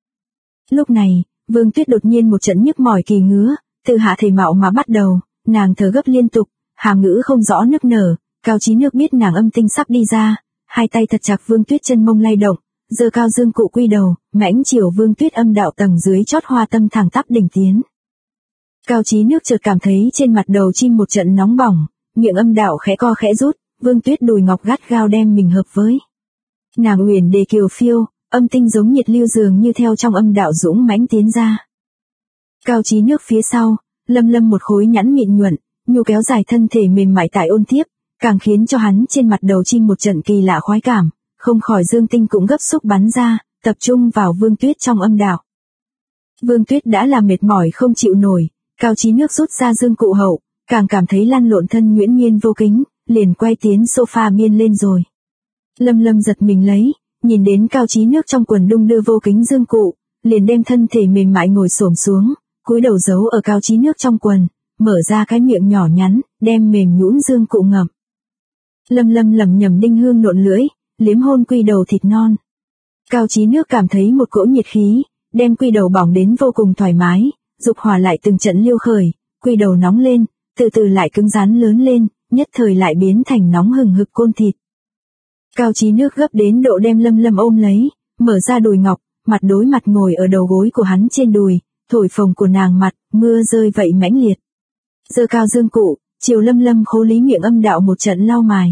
Lúc này, Vương Tuyết đột nhiên một trận nhức mỏi kỳ ngứa, từ hạ thể mạo mà bắt đầu, nàng thở gấp liên tục, hàm ngữ không rõ nức nở, Cao Chí Nước biết nàng âm tinh sắp đi ra, hai tay thật chặt Vương Tuyết chân mông lay động, giơ cao dương cụ quy đầu, mãnh chiều Vương Tuyết âm đạo tầng dưới chót hoa tâm thẳng tắp đỉnh tiến. Cao Chí Nước chợt cảm thấy trên mặt đầu chim một trận nóng bỏng, miệng âm đạo khẽ co khẽ rút, Vương Tuyết đùi ngọc gắt gao đem mình hợp với. Nàng uyển đề kiều phiêu, âm tinh giống nhiệt lưu dường như theo trong âm đạo dũng mãnh tiến ra. Cao Chí Nước phía sau, Lâm Lâm một khối nhẵn mịn nhuận, nhu kéo dài thân thể mềm mại tại ôn tiếp, càng khiến cho hắn trên mặt đầu chim một trận kỳ lạ khoái cảm, không khỏi dương tinh cũng gấp xúc bắn ra, tập trung vào Vương Tuyết trong âm đạo. Vương Tuyết đã là mệt mỏi không chịu nổi, Cao Chí Nước rút ra dương cụ hậu, càng cảm thấy lăn lộn thân nhuyễn nhiên vô kính, liền quay tiến sofa biên lên rồi. Lâm Lâm giật mình lấy, nhìn đến Cao Chí Nước trong quần đung đưa vô kính dương cụ, liền đem thân thể mềm mại ngồi xổm xuống, cúi đầu giấu ở Cao Chí Nước trong quần, mở ra cái miệng nhỏ nhắn, đem mềm nhũn dương cụ ngậm. Lâm Lâm lẩm nhẩm đinh hương nộn lưỡi, liếm hôn quy đầu thịt non. Cao Chí Nước cảm thấy một cỗ nhiệt khí, đem quy đầu bỏng đến vô cùng thoải mái, dục hỏa lại từng trận liêu khởi, quy đầu nóng lên, từ từ lại cứng rắn lớn lên, nhất thời lại biến thành nóng hừng hực côn thịt. Cao Chí Nước gấp đến độ đem Lâm Lâm ôm lấy, mở ra đùi ngọc, mặt đối mặt ngồi ở đầu gối của hắn trên đùi, thổi phồng của nàng mặt, mưa rơi vậy mãnh liệt. Giơ cao dương cụ, chiều Lâm Lâm khố lý miệng âm đạo một trận lau mài.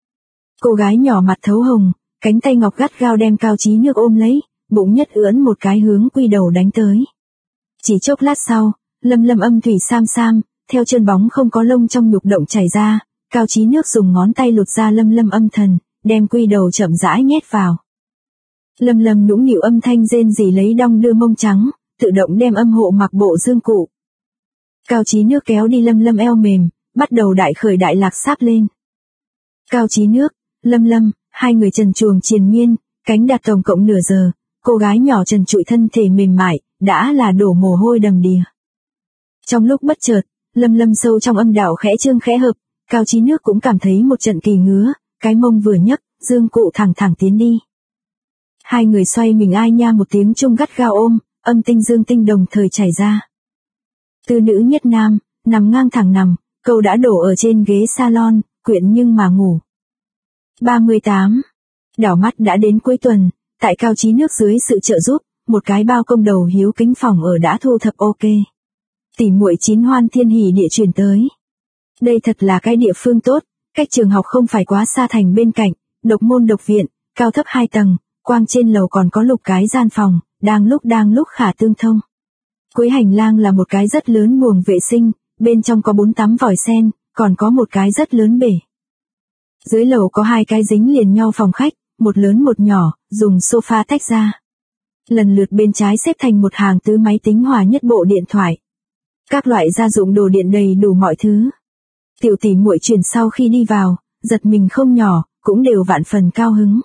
Cô gái nhỏ mặt thấu hồng, cánh tay ngọc gắt gao đem Cao Chí Nước ôm lấy, bụng nhất ưỡn một cái hướng quy đầu đánh tới. Chỉ chốc lát sau, Lâm Lâm âm thủy sam sam, theo chân bóng không có lông trong nhục động chảy ra, Cao Chí Nước dùng ngón tay lột ra Lâm Lâm âm thần, đem quy đầu chậm rãi nhét vào. Lâm Lâm nũng nịu âm thanh rên rỉ lấy đong đưa mông trắng, tự động đem âm hộ mặc bộ dương cụ. Cao Chí Nước kéo đi Lâm Lâm eo mềm, bắt đầu đại khởi đại lạc sáp lên. Cao Chí Nước, Lâm Lâm, hai người trần truồng triền miên, cánh đạt tổng cộng nửa giờ, cô gái nhỏ trần trụi thân thể mềm mại, đã là đổ mồ hôi đầm đìa. Trong lúc bất chợt, Lâm Lâm sâu trong âm đạo khẽ trương khẽ hợp, Cao Chí Nước cũng cảm thấy một trận kỳ ngứa, cái mông vừa nhấc, dương cụ thẳng thẳng tiến đi. Hai người xoay mình ai nha một tiếng chung gắt gao ôm, âm tinh dương tinh đồng thời chảy ra. Tư nữ nhất nam, nằm ngang thẳng nằm, câu đã đổ ở trên ghế salon, quyện nhưng mà ngủ. 38. Đảo mắt đã đến cuối tuần, tại Cao Chí Nước dưới sự trợ giúp, một cái bao công đầu hiếu kính phòng ở đã thu thập ok. Tỉ muội Chín Hoan Thiên Hỷ địa chuyển tới. Đây thật là cái địa phương tốt, cách trường học không phải quá xa thành bên cạnh, độc môn độc viện, cao thấp 2 tầng, quang trên lầu còn có lục cái gian phòng, đang lúc khả tương thông. Cuối hành lang là một cái rất lớn buồng vệ sinh, bên trong có 4 tắm vòi sen, còn có một cái rất lớn bể. Dưới lầu có 2 cái dính liền nhau phòng khách, một lớn một nhỏ, dùng sofa tách ra. Lần lượt bên trái xếp thành một hàng tứ máy tính hòa nhất bộ điện thoại. Các loại gia dụng đồ điện đầy đủ mọi thứ. Tiểu tỷ muội chuyển sau khi đi vào, giật mình không nhỏ, cũng đều vạn phần cao hứng.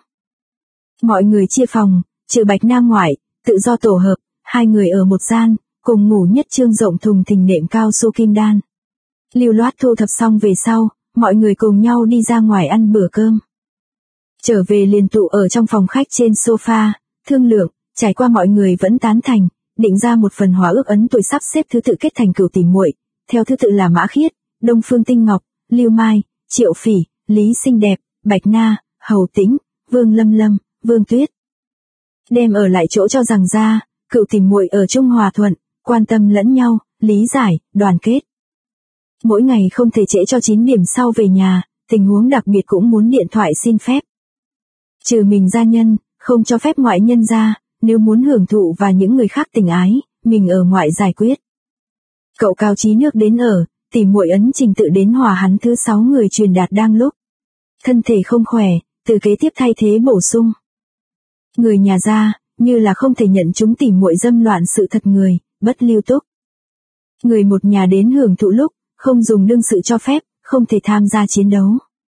Mọi người chia phòng, trừ Bạch Nam ngoại, tự do tổ hợp, 2 người ở một gian, cùng ngủ nhất trương rộng thùng thình nệm cao su kim đan. Lưu loát thu thập xong về sau, mọi người cùng nhau đi ra ngoài ăn bữa cơm. Trở về liền tụ ở trong phòng khách trên sofa, thương lượng, trải qua mọi người vẫn tán thành, định ra một phần hòa ước ấn tuổi sắp xếp thứ tự kết thành cửu tỷ muội, theo thứ tự là Mã Khiết, Đông Phương Tinh Ngọc, Lưu Mai, Triệu Phỉ, Lý Xinh Đẹp, Bạch Na, Hầu Tĩnh, Vương Lâm Lâm, Vương Tuyết. Đem ở lại chỗ cho rằng ra, cựu tỷ muội ở chung hòa thuận, quan tâm lẫn nhau, lý giải, đoàn kết. Mỗi ngày không thể trễ cho 9 điểm sau về nhà, tình huống đặc biệt cũng muốn điện thoại xin phép. Trừ mình gia nhân, không cho phép ngoại nhân ra, nếu muốn hưởng thụ và những người khác tình ái, mình ở ngoại giải quyết. Cậu Cao Chí Nước đến ở, tỷ muội ấn trình tự đến hòa hắn thứ 6 người truyền đạt đang lúc. Thân thể không khỏe, từ kế tiếp thay thế bổ sung. Người nhà ra, như là không thể nhận chúng tỷ muội dâm loạn sự thật người, bất lưu túc. Người một nhà đến hưởng thụ lúc, không dùng đương sự cho phép, không thể tham gia chiến đấu.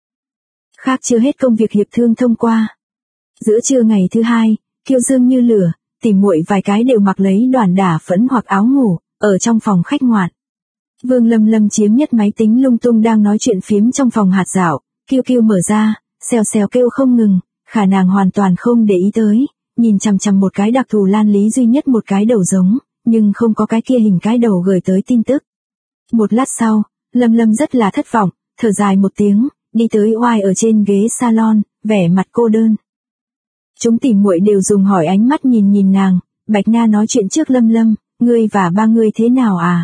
Khác chưa hết công việc hiệp thương thông qua. Giữa trưa ngày thứ 2, kiêu dương như lửa, tỷ muội vài cái đều mặc lấy đoàn đả phẫn hoặc áo ngủ, ở trong phòng khách ngoạn. Vương Lâm Lâm chiếm nhất máy tính lung tung đang nói chuyện phiếm trong phòng hạt dạo, kiêu kiêu mở ra, xèo xèo kêu không ngừng, khả nàng hoàn toàn không để ý tới, nhìn chằm chằm một cái đặc thù Lan Lý duy nhất một cái đầu giống, nhưng không có cái kia hình cái đầu gửi tới tin tức. Một lát sau, Lâm Lâm rất là thất vọng, thở dài một tiếng, đi tới oai ở trên ghế salon, vẻ mặt cô đơn. Chúng tỷ muội đều dùng hỏi ánh mắt nhìn nàng, Bạch Na nói chuyện trước Lâm Lâm, ngươi và ba ngươi thế nào à?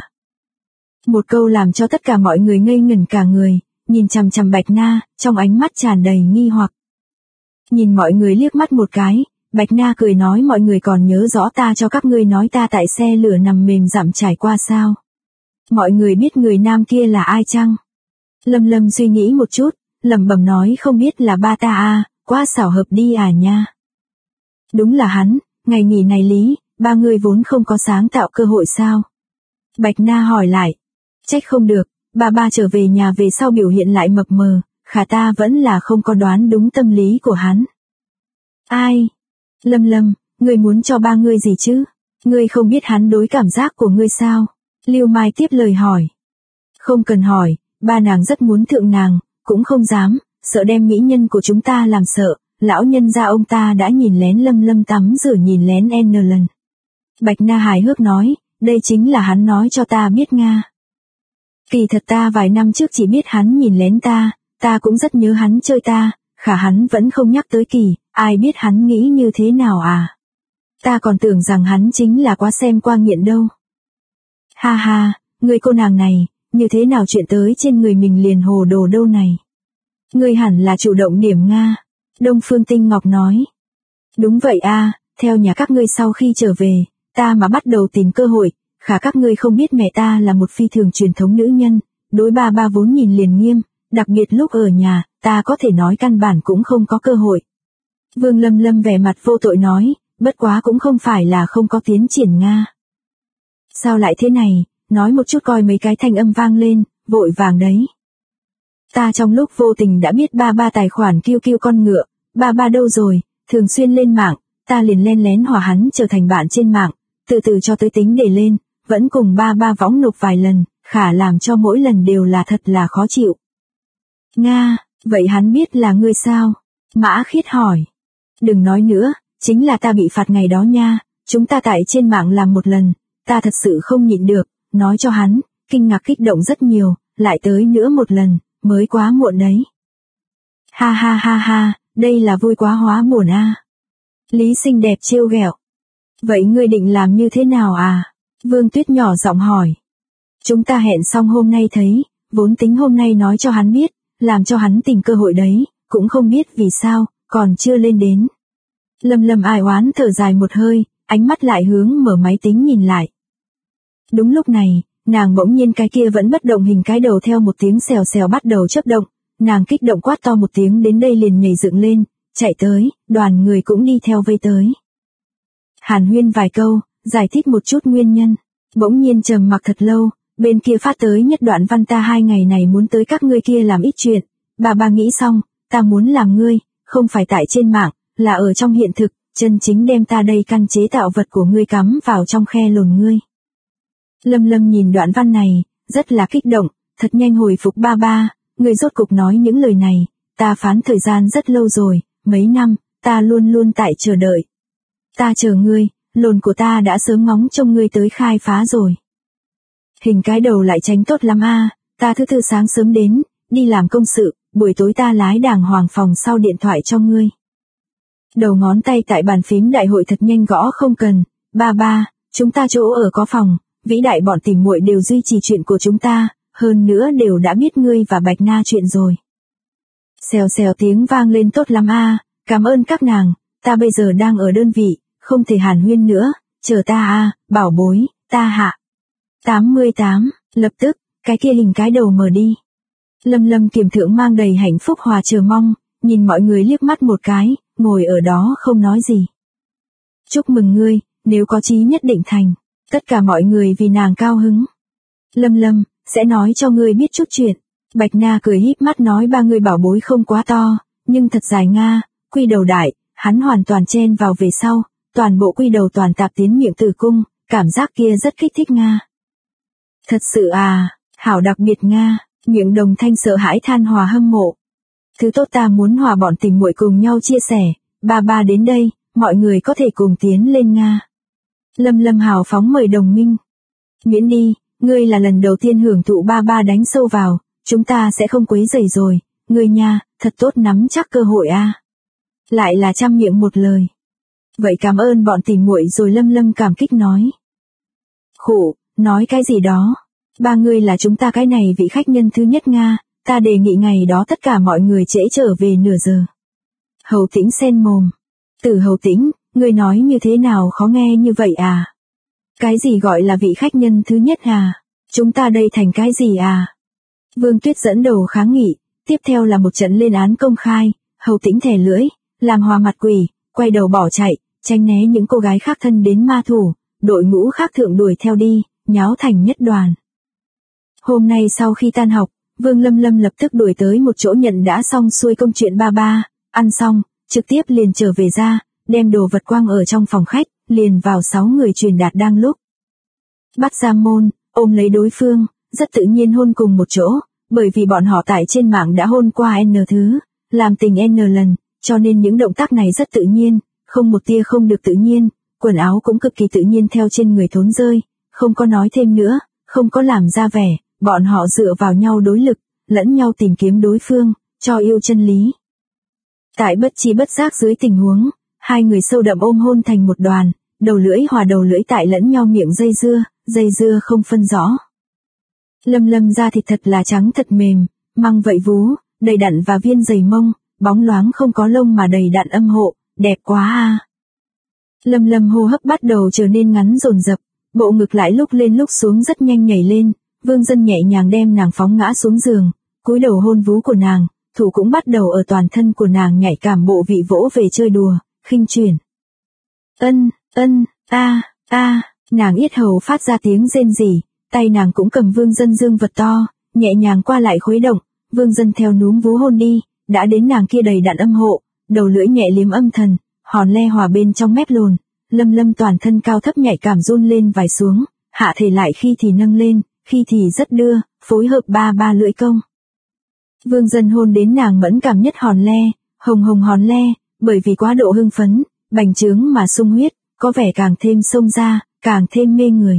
Một câu làm cho tất cả mọi người ngây ngẩn cả người, nhìn chằm chằm Bạch Na, trong ánh mắt tràn đầy nghi hoặc. Nhìn mọi người liếc mắt một cái, Bạch Na cười nói mọi người còn nhớ rõ ta cho các ngươi nói ta tại xe lửa nằm mềm dặm trải qua sao? Mọi người biết người nam kia là ai chăng? Lâm Lâm suy nghĩ một chút, lẩm bẩm nói không biết là ba ta à, quá xảo hợp đi à nha. Đúng là hắn, ngày nghỉ này Lý, ba người vốn không có sáng tạo cơ hội sao? Bạch Na hỏi lại, trách không được, ba trở về nhà về sau biểu hiện lại mập mờ, khả ta vẫn là không có đoán đúng tâm lý của hắn. Ai? Lâm Lâm, ngươi muốn cho ba ngươi gì chứ? Ngươi không biết hắn đối cảm giác của ngươi sao? Lưu Mai tiếp lời hỏi. Không cần hỏi, ba nàng rất muốn thượng nàng, cũng không dám, sợ đem mỹ nhân của chúng ta làm sợ, lão nhân gia ông ta đã nhìn lén Lâm Lâm tắm rửa nhìn lén N lần. Bạch Na hài hước nói, đây chính là hắn nói cho ta biết Nga. Kỳ thật ta vài năm trước chỉ biết hắn nhìn lén ta cũng rất nhớ hắn chơi ta, khả hắn vẫn không nhắc tới Kỳ, ai biết hắn nghĩ như thế nào à. Ta còn tưởng rằng hắn chính là quá xem qua nghiện đâu. Ha ha, người cô nàng này, như thế nào chuyện tới trên người mình liền hồ đồ đâu này. Ngươi hẳn là chủ động điểm Nga. Đông Phương Tinh Ngọc nói. Đúng vậy a, theo nhà các ngươi sau khi trở về, ta mà bắt đầu tìm cơ hội, khả các ngươi không biết mẹ ta là một phi thường truyền thống nữ nhân, đối ba vốn nhìn liền nghiêm, Đặc biệt lúc ở nhà, ta có thể nói căn bản cũng không có cơ hội. Vương Lâm Lâm vẻ mặt vô tội nói, bất quá cũng không phải là không có tiến triển Nga. Sao lại thế này, nói một chút coi mấy cái thanh âm vang lên, vội vàng đấy. Ta trong lúc vô tình đã biết ba tài khoản QQ con ngựa, ba đâu rồi, thường xuyên lên mạng, ta liền len lén hòa hắn trở thành bạn trên mạng, từ từ cho tới tính để lên, vẫn cùng ba võng nộp vài lần, khả làm cho mỗi lần đều là thật là khó chịu. Nga, vậy hắn biết là ngươi sao? Mã Khiết hỏi. Đừng nói nữa, chính là ta bị phạt ngày đó nha, chúng ta tại trên mạng làm một lần, ta thật sự không nhịn được, nói cho hắn, kinh ngạc kích động rất nhiều, lại tới nữa một lần, mới quá muộn đấy. Ha ha ha ha, đây là vui quá hóa buồn a. Lý Xinh đẹp trêu ghẹo. Vậy ngươi định làm như thế nào à? Vương Tuyết nhỏ giọng hỏi. Chúng ta hẹn xong hôm nay thấy, vốn tính hôm nay nói cho hắn biết, làm cho hắn tìm cơ hội đấy, cũng không biết vì sao, còn chưa lên đến. Lâm Lâm ai oán thở dài một hơi, ánh mắt lại hướng mở máy tính nhìn lại. Đúng lúc này, nàng bỗng nhiên cái kia vẫn bất động hình cái đầu theo một tiếng xèo xèo bắt đầu chớp động, nàng kích động quát to một tiếng đến đây liền nhảy dựng lên, chạy tới, đoàn người cũng đi theo vây tới. Hàn huyên vài câu, giải thích một chút nguyên nhân, bỗng nhiên trầm mặc thật lâu, bên kia phát tới nhất đoạn văn ta 2 ngày này muốn tới các ngươi kia làm ít chuyện, bà nghĩ xong, ta muốn làm ngươi, không phải tại trên mạng, là ở trong hiện thực, chân chính đem ta đây căn chế tạo vật của ngươi cắm vào trong khe lồn ngươi. Lâm Lâm nhìn đoạn văn này, rất là kích động, thật nhanh hồi phục ba, ngươi rốt cục nói những lời này, ta phán thời gian rất lâu rồi, mấy năm, ta luôn luôn tại chờ đợi. Ta chờ ngươi, lồn của ta đã sớm ngóng trông ngươi tới khai phá rồi. Hình cái đầu lại tránh tốt lắm a, ta thứ sáng sớm đến, đi làm công sự, buổi tối ta lái đàng hoàng phòng sau điện thoại cho ngươi. Đầu ngón tay tại bàn phím đại hội thật nhanh gõ không cần, ba, chúng ta chỗ ở có phòng, vĩ đại bọn tìm muội đều duy trì chuyện của chúng ta, hơn nữa đều đã biết ngươi và Bạch Na chuyện rồi. Xèo xèo tiếng vang lên tốt lắm a, cảm ơn các nàng, ta bây giờ đang ở đơn vị, không thể hàn huyên nữa, chờ ta a, bảo bối, ta hạ. 88, lập tức, cái kia hình cái đầu mở đi. Lâm Lâm kiềm thượng mang đầy hạnh phúc hòa chờ mong, nhìn mọi người liếc mắt một cái, ngồi ở đó không nói gì. Chúc mừng ngươi, nếu có chí nhất định thành, tất cả mọi người vì nàng cao hứng. Lâm Lâm, sẽ nói cho ngươi biết chút chuyện. Bạch Na cười híp mắt nói ba người bảo bối không quá to, nhưng thật dài Nga, quy đầu đại, hắn hoàn toàn chen vào về sau, toàn bộ quy đầu toàn tạp tiến miệng tử cung, cảm giác kia rất kích thích Nga. Thật sự à, hảo đặc biệt Nga, miệng đồng thanh sợ hãi than hòa hâm mộ. Thứ tốt ta muốn hòa bọn tình muội cùng nhau chia sẻ, ba đến đây, mọi người có thể cùng tiến lên Nga. Lâm Lâm hào phóng mời đồng minh. Miễn đi, ngươi là lần đầu tiên hưởng thụ ba đánh sâu vào, chúng ta sẽ không quấy rầy rồi, ngươi nha, thật tốt nắm chắc cơ hội a. Lại là trăm miệng một lời. Vậy cảm ơn bọn tình muội rồi Lâm Lâm cảm kích nói. Khổ, nói cái gì đó. Ba người là chúng ta cái này vị khách nhân thứ nhất Nga, ta đề nghị ngày đó tất cả mọi người trễ trở về nửa giờ. Hầu Tĩnh sen mồm. Từ Hầu Tĩnh, ngươi nói như thế nào khó nghe như vậy à? Cái gì gọi là vị khách nhân thứ nhất à? Chúng ta đây thành cái gì à? Vương Tuyết dẫn đầu kháng nghị, tiếp theo là một trận lên án công khai, Hầu Tĩnh thè lưỡi, làm hòa mặt quỷ, quay đầu bỏ chạy, tránh né những cô gái khác thân đến ma thủ, đội ngũ khác thượng đuổi theo đi, nháo thành nhất đoàn. Hôm nay sau khi tan học, Vương Lâm Lâm lập tức đuổi tới một chỗ nhận đã xong xuôi công chuyện ba, ăn xong, trực tiếp liền trở về ra, đem đồ vật quang ở trong phòng khách, liền vào 6 người truyền đạt đang lúc. Bắt ra môn, ôm lấy đối phương, rất tự nhiên hôn cùng một chỗ, bởi vì bọn họ tại trên mạng đã hôn qua N thứ, làm tình N lần, cho nên những động tác này rất tự nhiên, không một tia không được tự nhiên, quần áo cũng cực kỳ tự nhiên theo trên người thốn rơi, không có nói thêm nữa, không có làm ra vẻ, bọn họ dựa vào nhau đối lực, lẫn nhau tìm kiếm đối phương, cho yêu chân lý. Tại bất chi bất giác dưới tình huống, hai người sâu đậm ôm hôn thành một đoàn, đầu lưỡi hòa đầu lưỡi tại lẫn nhau miệng dây dưa không phân rõ. Lâm Lâm da thịt thật là trắng thật mềm, măng vậy vú, đầy đặn và viên dày mông, bóng loáng không có lông mà đầy đặn âm hộ, đẹp quá a. Lâm Lâm hô hấp bắt đầu trở nên ngắn dồn dập, bộ ngực lại lúc lên lúc xuống rất nhanh nhảy lên, Vương Dân nhẹ nhàng đem nàng phóng ngã xuống giường, cúi đầu hôn vú của nàng, thủ cũng bắt đầu ở toàn thân của nàng nhạy cảm bộ vị vỗ về chơi đùa, khinh chuyển. Nàng yết hầu phát ra tiếng rên rỉ, tay nàng cũng cầm Vương Dân dương vật to, nhẹ nhàng qua lại khuấy động, Vương Dân theo núm vú hôn đi, đã đến nàng kia đầy đặn âm hộ, đầu lưỡi nhẹ liếm âm thần, hòn le hòa bên trong mép lồn, Lâm toàn thân cao thấp nhạy cảm run lên vài xuống, hạ thể lại khi thì nâng lên, khi thì rất đưa, phối hợp ba lưỡi công. Vương Dân hôn đến nàng mẫn cảm nhất hòn le, hồng hòn le, bởi vì quá độ hưng phấn, bành trướng mà sung huyết, có vẻ càng thêm xông ra, càng thêm mê người.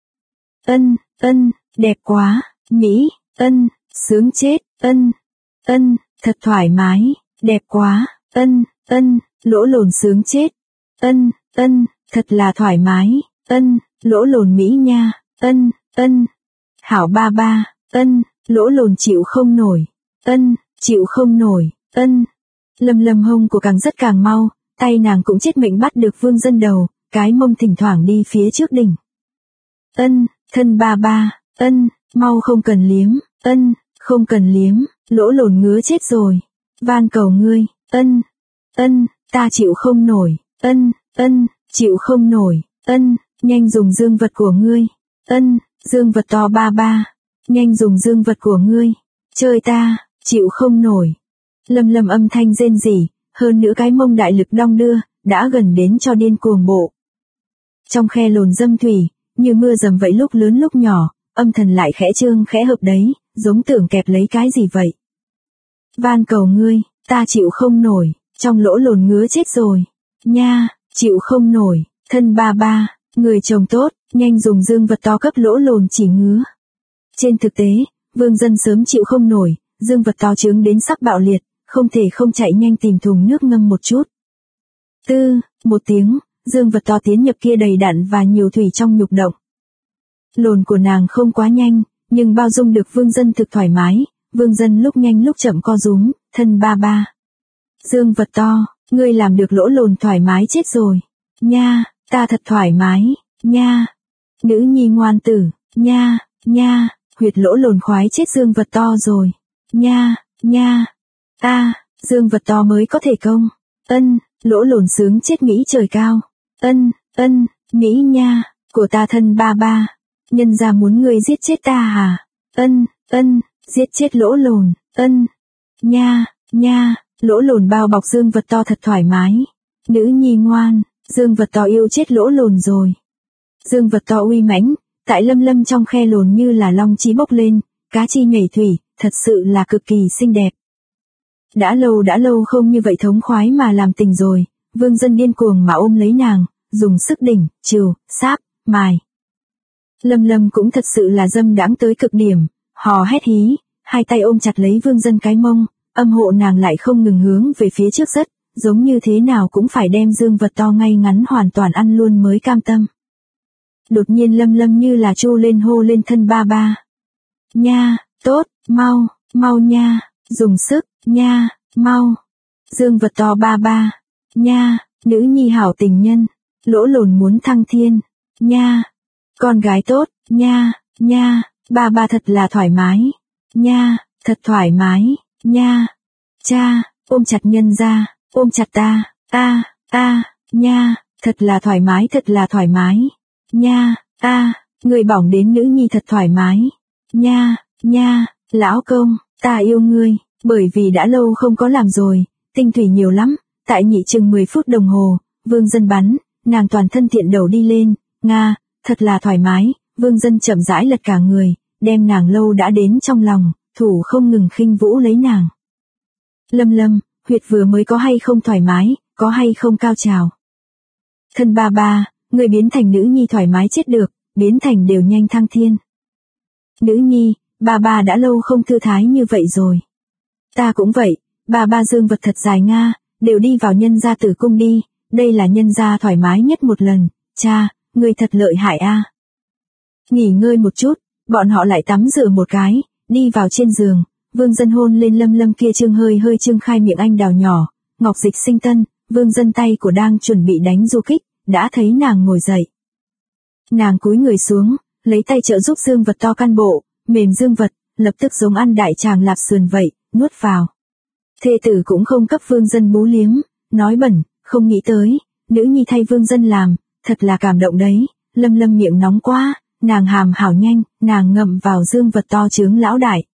Đẹp quá, mỹ, sướng chết, thật thoải mái, đẹp quá, lỗ lồn sướng chết, thật là thoải mái, lỗ lồn mỹ nha, hảo ba, lỗ lồn chịu không nổi, chịu không nổi, Lâm hông của càng rất càng mau, tay nàng cũng chết mệnh bắt được Vương Dân đầu, cái mông thỉnh thoảng đi phía trước đỉnh. Thân ba, mau không cần liếm, không cần liếm, lỗ lồn ngứa chết rồi, van cầu ngươi, ta chịu không nổi, chịu không nổi, nhanh dùng dương vật của ngươi, dương vật to ba, nhanh dùng dương vật của ngươi, chơi ta, chịu không nổi. Lâm âm thanh rên rỉ, hơn nữa cái mông đại lực đong đưa, đã gần đến cho điên cuồng bộ. Trong khe lồn dâm thủy, như mưa dầm vậy lúc lớn lúc nhỏ, âm thần lại khẽ trương khẽ hợp đấy, giống tưởng kẹp lấy cái gì vậy. Van cầu ngươi, ta chịu không nổi, trong lỗ lồn ngứa chết rồi, nha, chịu không nổi, thân ba, người chồng tốt, nhanh dùng dương vật to cấp lỗ lồn chỉ ngứa. Trên thực tế, Vương Dân sớm chịu không nổi, dương vật to trướng đến sắc bạo liệt, không thể không chạy nhanh tìm thùng nước ngâm một chút. Một tiếng, dương vật to tiến nhập kia đầy đặn và nhiều thủy trong nhục động. Lồn của nàng không quá nhanh, nhưng bao dung được Vương Dân thực thoải mái, Vương Dân lúc nhanh lúc chậm co rúm, thân ba. Dương vật to, ngươi làm được lỗ lồn thoải mái chết rồi. Nha, ta thật thoải mái, nha. Nữ nhi ngoan tử, nha, huyệt lỗ lồn khoái chết dương vật to rồi. Nha, dương vật to mới có thể công. Lỗ lồn sướng chết mỹ trời cao. Mỹ nha, của ta thân ba. Nhân ra muốn ngươi giết chết ta hả? Giết chết lỗ lồn, nha, lỗ lồn bao bọc dương vật to thật thoải mái. Nữ nhi ngoan, dương vật to yêu chết lỗ lồn rồi. Dương vật to uy mãnh, tại Lâm trong khe lồn như là long chi bốc lên, cá chi nhảy thủy, thật sự là cực kỳ xinh đẹp. Đã lâu không như vậy thống khoái mà làm tình rồi, Vương Dân điên cuồng mà ôm lấy nàng, dùng sức đỉnh, trừ, sáp, mài. Lâm cũng thật sự là dâm đãng tới cực điểm, hò hét hí, hai tay ôm chặt lấy Vương Dân cái mông, âm hộ nàng lại không ngừng hướng về phía trước rất, giống như thế nào cũng phải đem dương vật to ngay ngắn hoàn toàn ăn luôn mới cam tâm. Đột nhiên Lâm như là chu lên hô lên thân ba. Nha, tốt, mau nha, dùng sức, nha, mau. Dương vật to ba. Nha, nữ nhi hảo tình nhân, lỗ lồn muốn thăng thiên, nha. Con gái tốt, nha, ba thật là thoải mái, nha, thật thoải mái, nha. Cha, ôm chặt nhân ra, ôm chặt ta, nha, thật là thoải mái, nha, người bỏng đến nữ nhi thật thoải mái, nha, lão công, ta yêu ngươi, bởi vì đã lâu không có làm rồi, tinh thủy nhiều lắm, tại nhị chừng 10 phút đồng hồ, Vương Dân bắn, nàng toàn thân thiện đầu đi lên, nga, thật là thoải mái, Vương Dân chậm rãi lật cả người, đem nàng lâu đã đến trong lòng, thủ không ngừng khinh vũ lấy nàng. Lâm, huyệt vừa mới có hay không thoải mái, có hay không cao trào. Thân ba, người biến thành nữ nhi thoải mái chết được, biến thành đều nhanh thăng thiên. Nữ nhi, ba đã lâu không thư thái như vậy rồi. Ta cũng vậy, ba dương vật thật dài nga, đều đi vào nhân gia tử cung đi, đây là nhân gia thoải mái nhất một lần, cha, người thật lợi hại a. Nghỉ ngơi một chút, bọn họ lại tắm rửa một cái, đi vào trên giường, Vương Dân hôn lên Lâm kia trương hơi trương khai miệng anh đào nhỏ, ngọc dịch sinh tân, Vương Dân tay của đang chuẩn bị đánh du kích, đã thấy nàng ngồi dậy. Nàng cúi người xuống, lấy tay trợ giúp dương vật to căn bộ, mềm dương vật, lập tức giống ăn đại tràng lạp sườn vậy, nuốt vào. Thê tử cũng không cấp Vương Dân bú liếm, nói bẩn, không nghĩ tới, nữ nhi thay Vương Dân làm, thật là cảm động đấy. Lâm Lâm miệng nóng quá, nàng hàm hảo nhanh, nàng ngậm vào dương vật to trướng lão đại.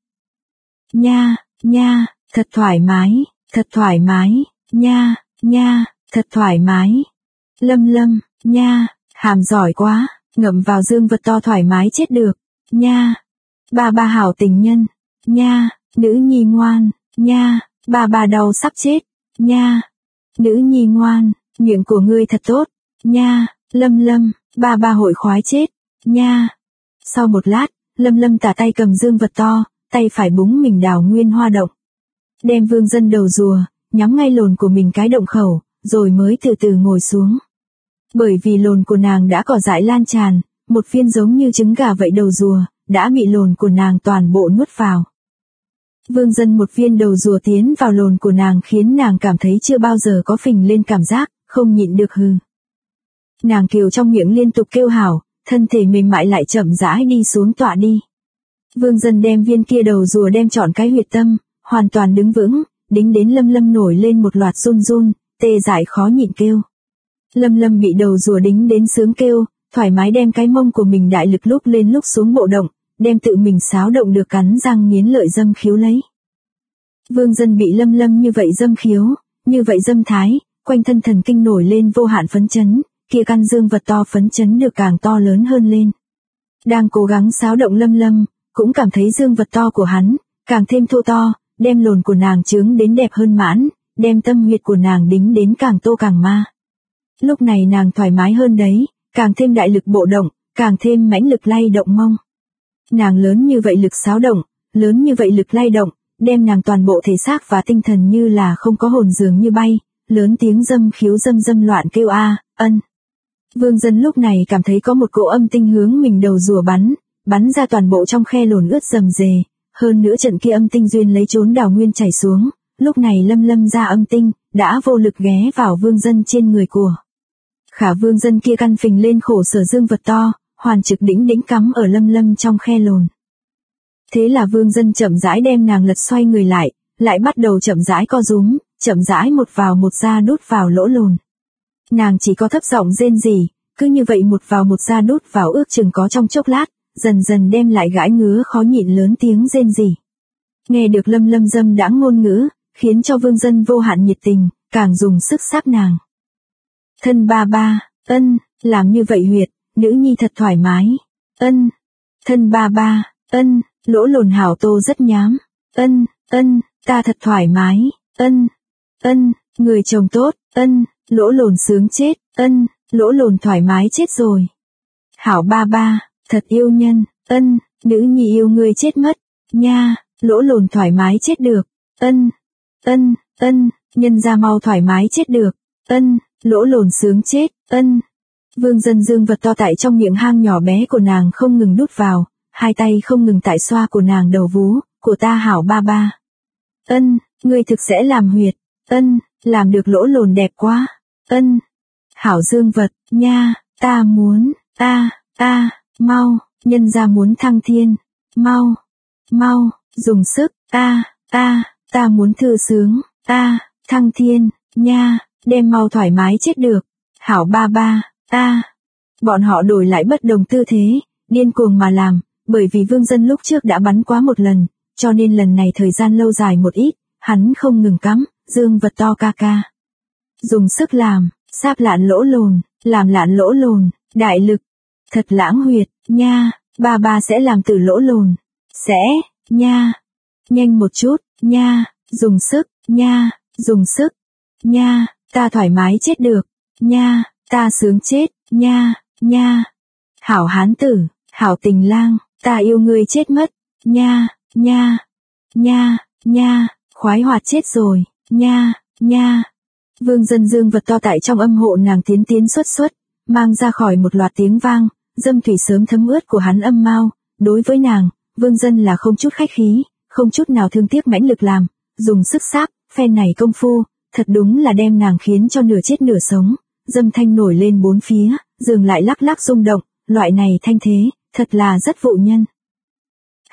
Nha, nha, thật thoải mái, nha, nha, thật thoải mái. Lâm Lâm, nha, hàm giỏi quá, ngậm vào dương vật to thoải mái chết được, nha. Ba ba hảo tình nhân, nha, nữ nhi ngoan, nha, ba ba đau sắp chết, nha. Nữ nhi ngoan, miệng của ngươi thật tốt, nha, Lâm Lâm, ba ba hội khoái chết, nha. Sau một lát, Lâm Lâm tả tay cầm dương vật to, tay phải búng mình đào nguyên hoa động. Đem Vương Dân đầu rùa, nhắm ngay lồn của mình cái động khẩu, rồi mới từ từ ngồi xuống. Bởi vì lồn của nàng đã cỏ dại lan tràn, một viên giống như trứng gà vậy đầu rùa, đã bị lồn của nàng toàn bộ nuốt vào. Vương Dân một viên đầu rùa tiến vào lồn của nàng khiến nàng cảm thấy chưa bao giờ có phình lên cảm giác, không nhịn được hừ. Nàng kiều trong miệng liên tục kêu hảo, thân thể mềm mại lại chậm rãi đi xuống tọa đi. Vương Dân đem viên kia đầu rùa đem trọn cái huyệt tâm, hoàn toàn đứng vững, đính đến Lâm Lâm nổi lên một loạt run run, tê dại khó nhịn kêu. Lâm Lâm bị đầu rùa đính đến sướng kêu, thoải mái đem cái mông của mình đại lực lúc lên lúc xuống bộ động, đem tự mình xáo động được cắn răng nghiến lợi dâm khiếu lấy. Vương Dân bị Lâm Lâm như vậy dâm khiếu, như vậy dâm thái, quanh thân thần kinh nổi lên vô hạn phấn chấn, kia căn dương vật to phấn chấn được càng to lớn hơn lên. Đang cố gắng xáo động Lâm Lâm, cũng cảm thấy dương vật to của hắn, càng thêm thô to, đem lồn của nàng trướng đến đẹp hơn mãn, đem tâm huyệt của nàng đính đến càng tô càng ma. Lúc này nàng thoải mái hơn đấy, càng thêm đại lực bộ động, càng thêm mãnh lực lay động mông. Nàng lớn như vậy lực xáo động, lớn như vậy lực lay động, đem nàng toàn bộ thể xác và tinh thần như là không có hồn dường như bay, lớn tiếng dâm khiếu dâm dâm loạn kêu a, ân. Vương Dân lúc này cảm thấy có một cỗ âm tinh hướng mình đầu rùa bắn ra toàn bộ trong khe lồn ướt rầm rề, hơn nữa trận kia âm tinh duyên lấy trốn đào nguyên chảy xuống, lúc này Lâm Lâm ra âm tinh, đã vô lực ghé vào Vương Dân trên người của. Khả Vương Dân kia căn phình lên khổ sở dương vật to, hoàn trực đĩnh cắm ở Lâm Lâm trong khe lồn. Thế là Vương Dân chậm rãi đem nàng lật xoay người lại bắt đầu chậm rãi co rúm, chậm rãi một vào một ra đút vào lỗ lồn. Nàng chỉ có thấp giọng rên rỉ, cứ như vậy một vào một ra đút vào ước chừng có trong chốc lát, dần dần đem lại gãi ngứa khó nhịn lớn tiếng rên rỉ. Nghe được Lâm Lâm dâm đãng ngôn ngữ, khiến cho Vương Dân vô hạn nhiệt tình, càng dùng sức xác nàng. Thân ba ba, ân, làm như vậy huyệt, nữ nhi thật thoải mái, ân. Thân ba ba, ân, lỗ lồn hảo tô rất nhám, ân, ta thật thoải mái, ân, người chồng tốt, ân, lỗ lồn sướng chết, ân, lỗ lồn thoải mái chết rồi. Hảo ba ba, thật yêu nhân, ân, nữ nhi yêu ngươi chết mất, nha, lỗ lồn thoải mái chết được, ân, nhân ra mau thoải mái chết được, ân, lỗ lồn sướng chết, ân. Vương Dân dương vật to tại trong miệng hang nhỏ bé của nàng không ngừng đút vào, hai tay không ngừng tại xoa của nàng đầu vú, của ta hảo ba ba. Ân, ngươi thực sẽ làm huyệt, ân, làm được lỗ lồn đẹp quá, ân. Hảo dương vật, nha, ta muốn, mau, nhân ra muốn thăng thiên, mau, dùng sức, ta muốn thư sướng, thăng thiên, nha, đem mau thoải mái chết được, hảo ba ba, Bọn họ đổi lại bất đồng tư thế, điên cuồng mà làm, bởi vì Vương Dân lúc trước đã bắn quá một lần, cho nên lần này thời gian lâu dài một ít, hắn không ngừng cắm, dương vật to ca ca. Dùng sức làm, sáp lạn lỗ lồn, làm lạn lỗ lồn, đại lực, thật lãng huyệt, nha, ba ba sẽ làm từ lỗ lồn, sẽ, nha, nhanh một chút, nha, dùng sức, nha, dùng sức, nha, ta thoải mái chết được, nha, ta sướng chết, nha, hảo hán tử, hảo tình lang, ta yêu ngươi chết mất, nha, khoái hoạt chết rồi, nha. Vương Dân dương vật to tại trong âm hộ nàng tiến xuất, mang ra khỏi một loạt tiếng vang, dâm thủy sớm thấm ướt của hắn âm mau, đối với nàng, Vương Dân là không chút khách khí, không chút nào thương tiếc mãnh lực làm, dùng sức sáp, phen này công phu, thật đúng là đem nàng khiến cho nửa chết nửa sống, dâm thanh nổi lên bốn phía, giường lại lắc lắc rung động, loại này thanh thế, thật là rất vụ nhân.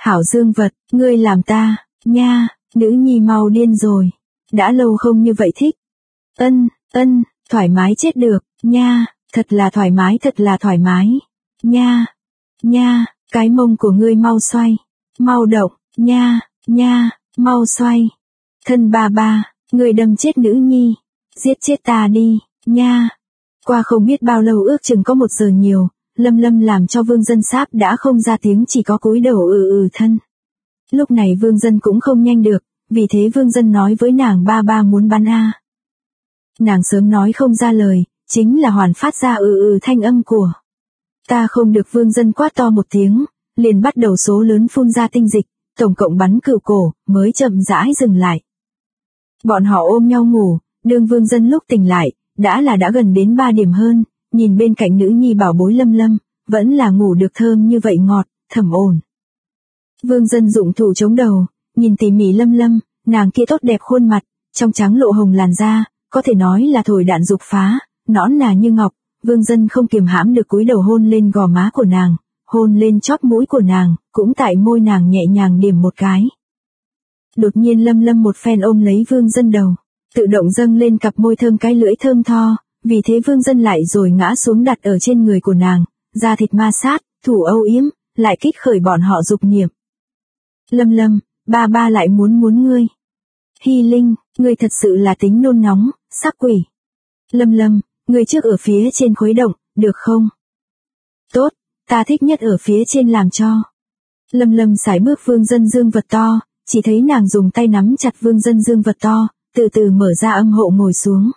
Hảo dương vật, ngươi làm ta, nha, nữ nhi mau điên rồi. Đã lâu không như vậy thích. Thoải mái chết được, nha, thật là thoải mái. Nha, cái mông của ngươi mau xoay, mau động, nha, mau xoay. Thân ba, ngươi đâm chết nữ nhi, giết chết ta đi, nha. Qua không biết bao lâu, ước chừng có 1 giờ nhiều, Lâm làm cho Vương Dân sáp đã không ra tiếng, chỉ có cúi đầu thân. Lúc này Vương Dân cũng không nhanh được, vì thế Vương Dân nói với nàng ba muốn bắn a. Nàng sớm nói không ra lời, chính là hoàn phát ra thanh âm của. Ta không được. Vương Dân quát to một tiếng, liền bắt đầu số lớn phun ra tinh dịch, tổng cộng bắn cửu cổ, mới chậm rãi dừng lại. Bọn họ ôm nhau ngủ, đương Vương Dân lúc tỉnh lại, đã gần đến 3 điểm hơn, nhìn bên cạnh nữ nhi bảo bối Lâm, vẫn là ngủ được thơm như vậy ngọt, thầm ổn. Vương Dân dụng thủ chống đầu, nhìn tỉ mỉ Lâm, nàng kia tốt đẹp khuôn mặt, trong trắng lộ hồng làn da, có thể nói là thổi đạn dục phá, nõn nà như ngọc. Vương Dân không kiềm hãm được cúi đầu hôn lên gò má của nàng, hôn lên chóp mũi của nàng, cũng tại môi nàng nhẹ nhàng điểm một cái. Đột nhiên Lâm một phen ôm lấy Vương Dân đầu, tự động dâng lên cặp môi thơm cái lưỡi thơm tho, vì thế Vương Dân lại rồi ngã xuống đặt ở trên người của nàng, da thịt ma sát, thủ âu yếm, lại kích khởi bọn họ dục niệm. Lâm, ba lại muốn ngươi. Hy Linh, ngươi thật sự là tính nôn nóng, sắc quỷ. Lâm, ngươi trước ở phía trên khuấy động, được không? Tốt, ta thích nhất ở phía trên làm cho. Lâm sải bước Vương Dân dương vật to, chỉ thấy nàng dùng tay nắm chặt Vương Dân dương vật to, từ từ mở ra âm hộ ngồi xuống.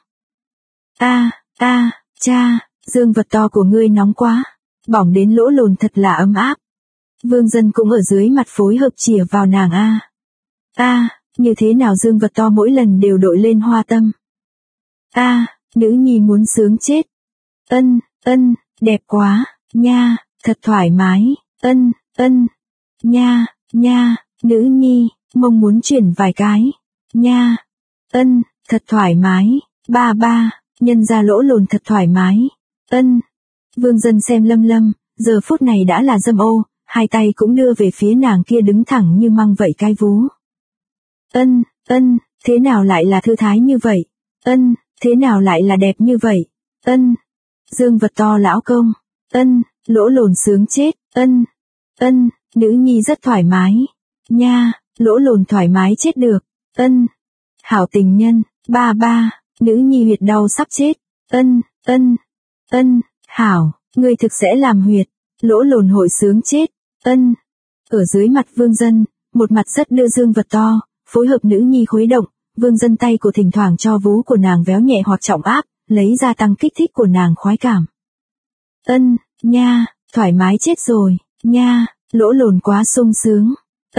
Cha, dương vật to của ngươi nóng quá, bỏng đến lỗ lồn thật là ấm áp. Vương Dân cũng ở dưới mặt phối hợp chìa vào nàng như thế nào dương vật to mỗi lần đều đội lên hoa tâm. Nữ nhi muốn sướng chết. Đẹp quá, nha, thật thoải mái, nha, nữ nhi, mong muốn chuyển vài cái, nha, thật thoải mái, ba, nhân ra lỗ lồn thật thoải mái, Vương Dân xem Lâm, giờ phút này đã là dâm ô, hai tay cũng đưa về phía nàng kia đứng thẳng như măng vậy cái vú. Thế nào lại là thư thái như vậy? Thế nào lại là đẹp như vậy? Dương vật to lão công. Lỗ lồn sướng chết. Nữ nhi rất thoải mái. Nha, lỗ lồn thoải mái chết được. Hảo tình nhân. Ba, nữ nhi huyệt đau sắp chết. Hảo, ngươi thực sẽ làm huyệt. Lỗ lồn hội sướng chết. Ở dưới mặt Vương Dân, một mặt rất đưa dương vật to, phối hợp nữ nhi khuấy động, Vương Dân tay của thỉnh thoảng cho vú của nàng véo nhẹ hoặc trọng áp, lấy ra tăng kích thích của nàng khoái cảm. Nha, thoải mái chết rồi, nha, lỗ lồn quá sung sướng.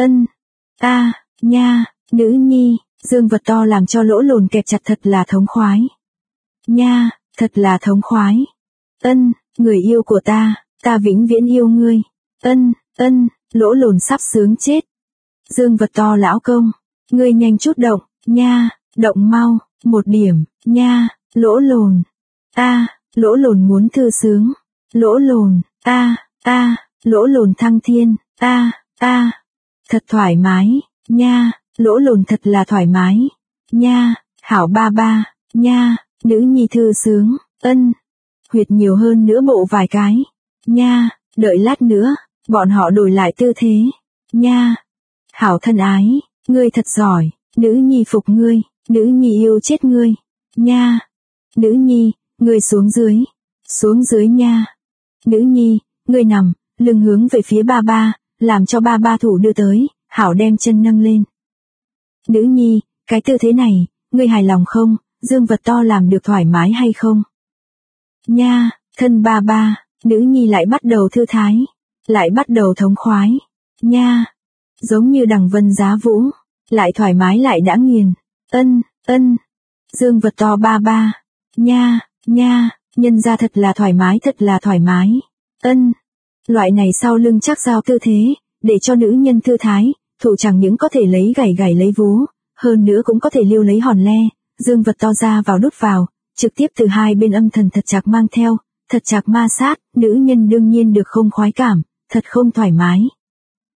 Nha, nữ nhi, dương vật to làm cho lỗ lồn kẹp chặt thật là thống khoái. Nha, thật là thống khoái. Người yêu của ta vĩnh viễn yêu ngươi. Lỗ lồn sắp sướng chết. Dương vật to lão công, ngươi nhanh chút động, nha, động mau, 1 điểm, nha, lỗ lồn. Lỗ lồn muốn thư sướng. Lỗ lồn, lỗ lồn thăng thiên, thật thoải mái, nha, lỗ lồn thật là thoải mái, nha, hảo ba, nha, nữ nhi thư sướng, huyệt nhiều hơn nữa bộ vài cái, nha, đợi lát nữa, bọn họ đổi lại tư thế, nha, hảo thân ái, ngươi thật giỏi, nữ nhi phục ngươi, nữ nhi yêu chết ngươi, nha, nữ nhi, ngươi xuống dưới nha, nữ nhi, ngươi nằm, lưng hướng về phía ba, làm cho ba thủ đưa tới, hảo đem chân nâng lên. Nữ nhi, cái tư thế này, ngươi hài lòng không, dương vật to làm được thoải mái hay không? Nha, thân ba, nữ nhi lại bắt đầu thư thái, lại bắt đầu thống khoái, nha, giống như đằng vân giá vũ, lại thoải mái lại đã nghiền, dương vật to ba, nha, nhân ra thật là thoải mái, loại này sau lưng chắc giao tư thế, để cho nữ nhân thư thái, thủ chẳng những có thể lấy gảy lấy vú, hơn nữa cũng có thể liêu lấy hòn le, dương vật to ra vào đút vào, trực tiếp từ hai bên âm thần thật chạc mang theo, thật chạc ma sát, nữ nhân đương nhiên được không khoái cảm, thật không thoải mái.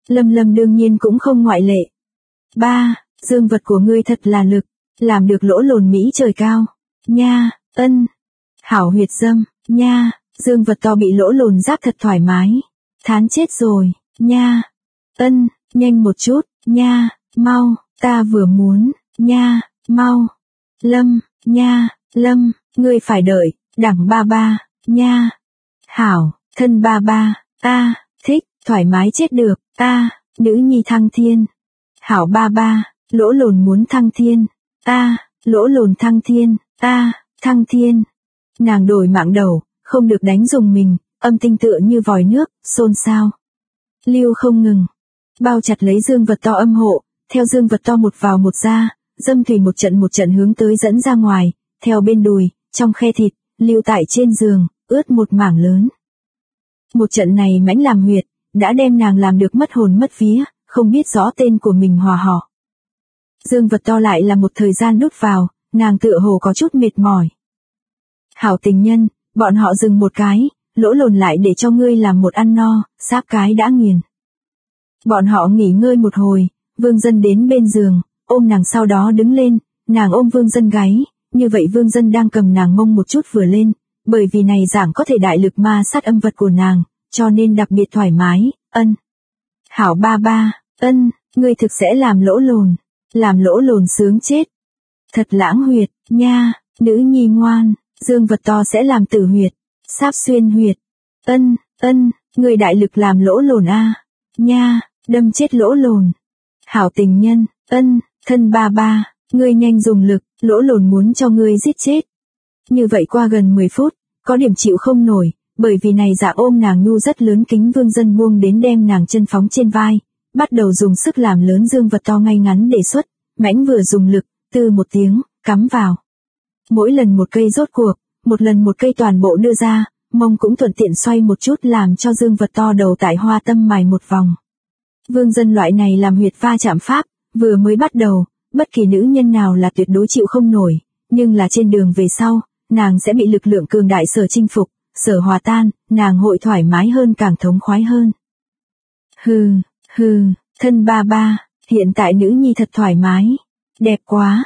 Lâm Lâm đương nhiên cũng không ngoại lệ. Ba, dương vật của ngươi thật là lực, làm được lỗ lồn Mỹ trời cao. Nha, ân. Hảo huyệt dâm, nha, dương vật to bị lỗ lồn giáp thật thoải mái. Thán chết rồi, nha. Ân, nhanh một chút, nha, mau, ta vừa muốn, nha, mau. Lâm, nha, Lâm, ngươi phải đợi, đẳng ba ba, nha. Hảo, thân ba ba, ta, thích, thoải mái chết được, ta, nữ nhi thăng thiên. Hảo ba ba, lỗ lồn muốn thăng thiên, ta, lỗ lồn thăng thiên, ta, thăng thiên. Nàng đổi mạng đầu, không được đánh dùng mình, âm tinh tựa như vòi nước, xôn xao. Lưu không ngừng, bao chặt lấy dương vật to âm hộ, theo dương vật to một vào một ra, dâm thủy một trận hướng tới dẫn ra ngoài, theo bên đùi, trong khe thịt, lưu tại trên giường, ướt một mảng lớn. Một trận này mãnh làm huyệt, đã đem nàng làm được mất hồn mất vía, không biết rõ tên của mình hòa họ. Dương vật to lại là một thời gian đút vào, nàng tựa hồ có chút mệt mỏi. Hảo tình nhân, bọn họ dừng một cái, lỗ lồn lại để cho ngươi làm một ăn no, sáp cái đã nghiền. Bọn họ nghỉ ngơi một hồi, Vương Dân đến bên giường, ôm nàng sau đó đứng lên, nàng ôm Vương Dân gáy, như vậy Vương Dân đang cầm nàng mông một chút vừa lên, bởi vì này giảng có thể đại lực ma sát âm vật của nàng, cho nên đặc biệt thoải mái, ân. Hảo ba ba, ân, ngươi thực sẽ làm lỗ lồn sướng chết. Thật lãng huyệt, nha, nữ nhi ngoan, dương vật to sẽ làm tử huyệt, sáp xuyên huyệt. Ân, ngươi đại lực làm lỗ lồn a, nha, đâm chết lỗ lồn. Hảo tình nhân, ân, thân ba ba, ngươi nhanh dùng lực, lỗ lồn muốn cho ngươi giết chết. Như vậy qua gần 10 phút, có điểm chịu không nổi, bởi vì này dạ ôm nàng nhu rất lớn kính Vương Dân buông đến đem nàng chân phóng trên vai, bắt đầu dùng sức làm lớn dương vật to ngay ngắn để xuất, mãnh vừa dùng lực, từ một tiếng, cắm vào. Mỗi lần một cây rốt cuộc, một lần một cây toàn bộ đưa ra, mông cũng thuận tiện xoay một chút làm cho dương vật to đầu tại hoa tâm mài một vòng. Vương Dân loại này làm huyệt va chạm pháp, vừa mới bắt đầu, bất kỳ nữ nhân nào là tuyệt đối chịu không nổi, nhưng là trên đường về sau, nàng sẽ bị lực lượng cường đại sở chinh phục, sở hòa tan, nàng hội thoải mái hơn càng thống khoái hơn. Hừ, thân ba ba, hiện tại nữ nhi thật thoải mái, đẹp quá,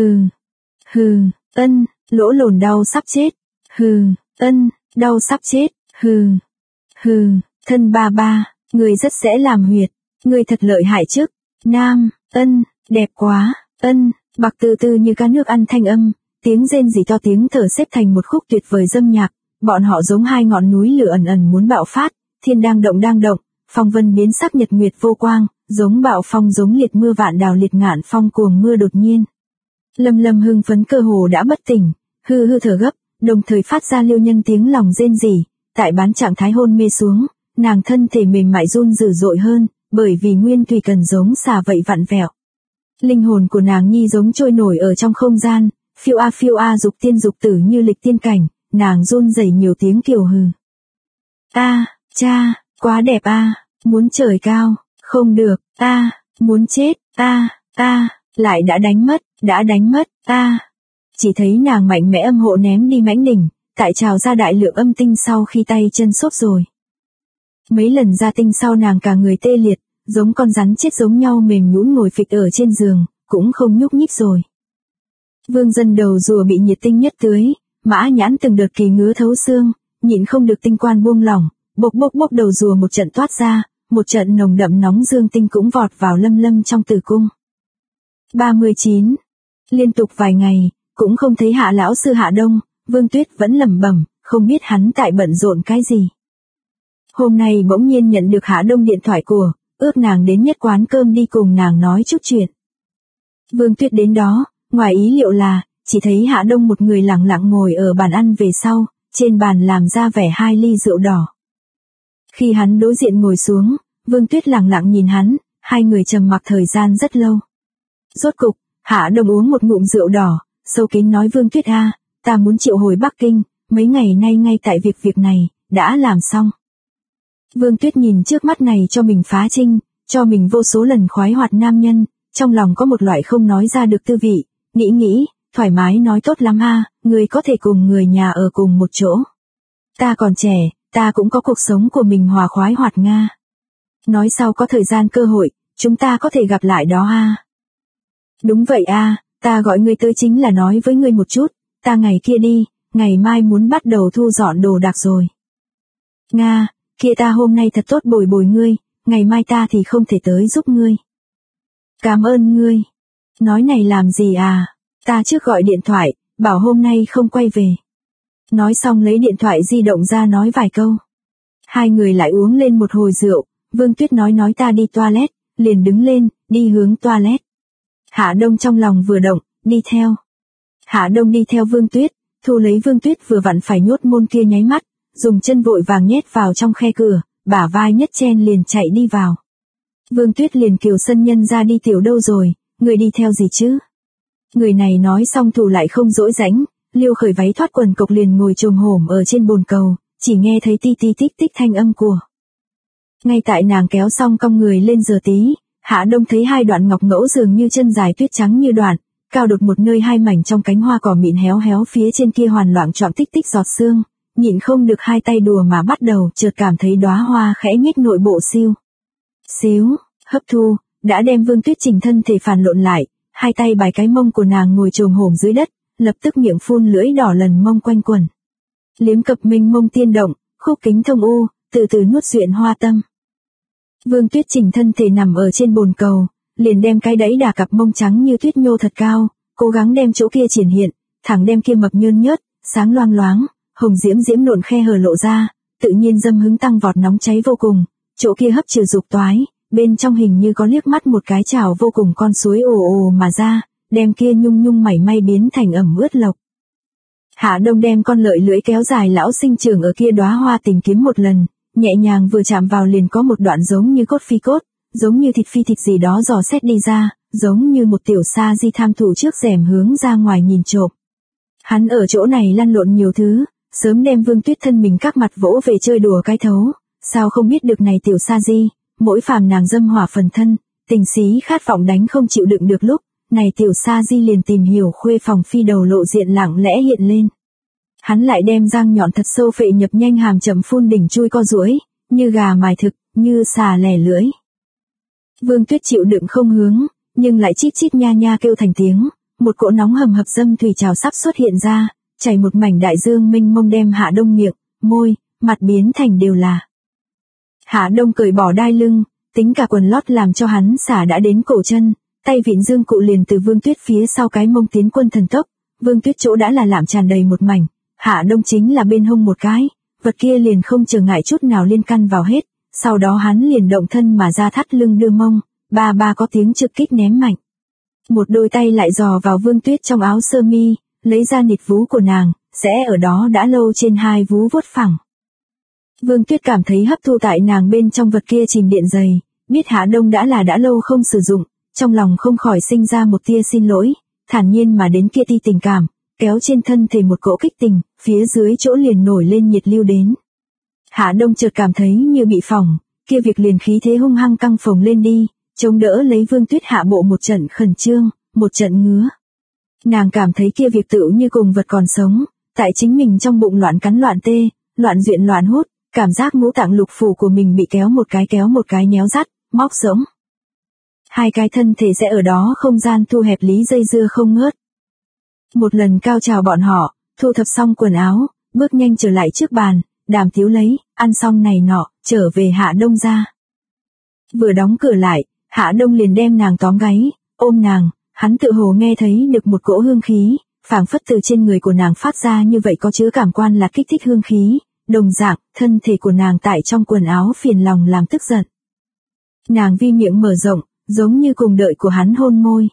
ân, lỗ lồn đau sắp chết, ân, đau sắp chết, thân ba ba, người rất sẽ làm huyệt, người thật lợi hại chứ, nam, ân, đẹp quá, ân, bạc từ từ như cá nước ăn thanh âm, tiếng rên rỉ to tiếng thở xếp thành một khúc tuyệt vời dâm nhạc, bọn họ giống hai ngọn núi lửa ẩn ẩn muốn bạo phát, thiên đang động, phong vân biến sắc nhật nguyệt vô quang, giống bạo phong giống liệt mưa vạn đào liệt ngạn phong cuồng mưa đột nhiên. Lâm Lâm hưng phấn cơ hồ đã bất tỉnh, hư thở gấp, đồng thời phát ra liêu nhân tiếng lòng rên rỉ, tại bán trạng thái hôn mê xuống, nàng thân thể mềm mại run dữ dội hơn, bởi vì nguyên thủy cần giống xà vậy vặn vẹo. Linh hồn của nàng nhi giống trôi nổi ở trong không gian, phiêu a dục tiên dục tử như lịch tiên cảnh, nàng run rẩy nhiều tiếng kiều hừ. Cha, quá đẹp a, muốn trời cao, không được, muốn chết, lại đã đánh mất, Chỉ thấy nàng mạnh mẽ âm hộ ném đi mãnh đỉnh, tại trào ra đại lượng âm tinh sau khi tay chân sốt rồi. Mấy lần ra tinh sau nàng cả người tê liệt, giống con rắn chết giống nhau mềm nhũn ngồi phịch ở trên giường, cũng không nhúc nhích rồi. Vương Dân đầu rùa bị nhiệt tinh nhất tưới, mã nhãn từng đợt kỳ ngứa thấu xương, nhịn không được tinh quan buông lỏng, bốc đầu rùa một trận toát ra, một trận nồng đậm nóng dương tinh cũng vọt vào Lâm Lâm trong tử cung. 39. Liên tục vài ngày, cũng không thấy Hạ lão sư Hạ Đông, Vương Tuyết vẫn lẩm bẩm, không biết hắn tại bận rộn cái gì. Hôm nay bỗng nhiên nhận được Hạ Đông điện thoại của, ước nàng đến nhất quán cơm đi cùng nàng nói chút chuyện. Vương Tuyết đến đó, ngoài ý liệu là, chỉ thấy Hạ Đông một người lặng lặng ngồi ở bàn ăn về sau, trên bàn làm ra vẻ 2 ly rượu đỏ. Khi hắn đối diện ngồi xuống, Vương Tuyết lặng lặng nhìn hắn, hai người trầm mặc thời gian rất lâu. Rốt cục, Hạ Đông uống một ngụm rượu đỏ, sâu kín nói Vương Tuyết ta muốn triệu hồi Bắc Kinh, mấy ngày nay ngay tại việc này, đã làm xong. Vương Tuyết nhìn trước mắt này cho mình phá trinh, cho mình vô số lần khoái hoạt nam nhân, trong lòng có một loại không nói ra được tư vị, nghĩ, thoải mái nói tốt lắm người có thể cùng người nhà ở cùng một chỗ. Ta còn trẻ, ta cũng có cuộc sống của mình hòa khoái hoạt Nga. Nói sau có thời gian cơ hội, chúng ta có thể gặp lại đó a. Đúng vậy a, ta gọi ngươi tới chính là nói với ngươi một chút, ta ngày kia đi, ngày mai muốn bắt đầu thu dọn đồ đạc rồi. Nga, kia ta hôm nay thật tốt bồi bồi ngươi, ngày mai ta thì không thể tới giúp ngươi. Cảm ơn ngươi. Nói này làm gì à, ta trước gọi điện thoại, bảo hôm nay không quay về. Nói xong lấy điện thoại di động ra nói vài câu. Hai người lại uống lên một hồi rượu, Vương Tuyết nói ta đi toilet, liền đứng lên, đi hướng toilet. Hạ Đông trong lòng vừa động, đi theo. Hạ Đông đi theo Vương Tuyết, thu lấy Vương Tuyết vừa vặn phải nhốt môn kia nháy mắt, dùng chân vội vàng nhét vào trong khe cửa, bả vai nhất chen liền chạy đi vào. Vương Tuyết liền kiều sân nhân ra đi tiểu đâu rồi, người đi theo gì chứ? Người này nói xong thủ lại không dỗi rãnh, liêu khởi váy thoát quần cộc liền ngồi chồm hổm ở trên bồn cầu, chỉ nghe thấy ti ti tích tích thanh âm của. Ngay tại nàng kéo xong cong người lên giờ tí, Hạ Đông thấy hai đoạn ngọc ngẫu dường như chân dài tuyết trắng như đoạn, cao đột một nơi hai mảnh trong cánh hoa cỏ mịn héo héo phía trên kia hoàn loạn choạng tích tích giọt sương, nhịn không được hai tay đùa mà bắt đầu chợt cảm thấy đóa hoa khẽ nhích nội bộ xíu, hấp thu, đã đem Vương Tuyết Trình thân thể phản lộn lại, hai tay bài cái mông của nàng ngồi chồm hổm dưới đất, lập tức miệng phun lưỡi đỏ lần mông quanh quần. Liếm cập minh mông tiên động, khúc kính thông u, từ từ nuốt duyện hoa tâm. Vương Tuyết Trình thân thể nằm ở trên bồn cầu, liền đem cái đẫy đà cặp mông trắng như tuyết nhô thật cao, cố gắng đem chỗ kia triển hiện, thẳng đem kia mập nhơn nhớt, sáng loang loáng, hồng diễm diễm nộn khe hở lộ ra, tự nhiên dâm hứng tăng vọt nóng cháy vô cùng, chỗ kia hấp trừ dục toái, bên trong hình như có liếc mắt một cái chảo vô cùng con suối ồ ồ mà ra, đem kia nhung nhung mảy may biến thành ẩm ướt lộc. Hạ Đông đem con lợi lưỡi kéo dài lão sinh trưởng ở kia đóa hoa tìm kiếm một lần, nhẹ nhàng vừa chạm vào liền có một đoạn giống như cốt phi cốt, giống như thịt phi thịt gì đó dò xét đi ra, giống như một tiểu sa di tham thủ trước rèm hướng ra ngoài nhìn trộm. Hắn ở chỗ này lăn lộn nhiều thứ, sớm đem Vương Tuyết thân mình các mặt vỗ về chơi đùa cái thấu, sao không biết được này tiểu sa di, mỗi phàm nàng dâm hỏa phần thân, tình xí khát vọng đánh không chịu đựng được lúc, này tiểu sa di liền tìm hiểu khuê phòng phi đầu lộ diện lặng lẽ hiện lên. Hắn lại đem răng nhọn thật sâu phệ nhập nhanh hàm chậm phun đỉnh chui co duỗi, như gà mài thực, như xà lẻ lưỡi. Vương Tuyết chịu đựng không hướng, nhưng lại chít chít nha nha kêu thành tiếng, một cỗ nóng hầm hập dâm thủy trào sắp xuất hiện ra, chảy một mảnh đại dương mênh mông đem Hạ Đông miệng, môi, mặt biến thành đều là. Hạ Đông cởi bỏ đai lưng, tính cả quần lót làm cho hắn xả đã đến cổ chân, tay vịn dương cụ liền từ Vương Tuyết phía sau cái mông tiến quân thần tốc, Vương Tuyết chỗ đã là lạm tràn đầy một mảnh, Hạ Đông chính là bên hông một cái, vật kia liền không trở ngại chút nào liên căn vào hết, sau đó hắn liền động thân mà ra thắt lưng đưa mông, ba có tiếng trực kích ném mạnh. Một đôi tay lại dò vào Vương Tuyết trong áo sơ mi, lấy ra nịt vú của nàng, sẽ ở đó đã lâu trên hai vú vuốt phẳng. Vương Tuyết cảm thấy hấp thu tại nàng bên trong vật kia chìm điện dày, biết Hạ Đông đã lâu không sử dụng, trong lòng không khỏi sinh ra một tia xin lỗi, thản nhiên mà đến kia ti tình cảm, kéo trên thân thể một cỗ kích tình, phía dưới chỗ liền nổi lên nhiệt lưu đến. Hạ Đông chợt cảm thấy như bị phỏng, kia việc liền khí thế hung hăng căng phồng lên đi, chống đỡ lấy Vương Tuyết hạ bộ một trận khẩn trương, một trận ngứa. Nàng cảm thấy kia việc tựu như cùng vật còn sống, tại chính mình trong bụng loạn cắn loạn tê, loạn duyện loạn hút, cảm giác ngũ tạng lục phủ của mình bị kéo một cái nhéo rắt, móc rỗng. Hai cái thân thể sẽ ở đó không gian thu hẹp lý dây dưa không ngớt. Một lần cao trào bọn họ, thu thập xong quần áo, bước nhanh trở lại trước bàn, đàm tiếu lấy, ăn xong này nọ, trở về Hạ Đông ra. Vừa đóng cửa lại, Hạ Đông liền đem nàng tóm gáy, ôm nàng, hắn tự hồ nghe thấy được một cỗ hương khí, phảng phất từ trên người của nàng phát ra như vậy có chứa cảm quan là kích thích hương khí, đồng dạng, thân thể của nàng tại trong quần áo phiền lòng làm tức giận. Nàng vi miệng mở rộng, giống như cùng đợi của hắn hôn môi.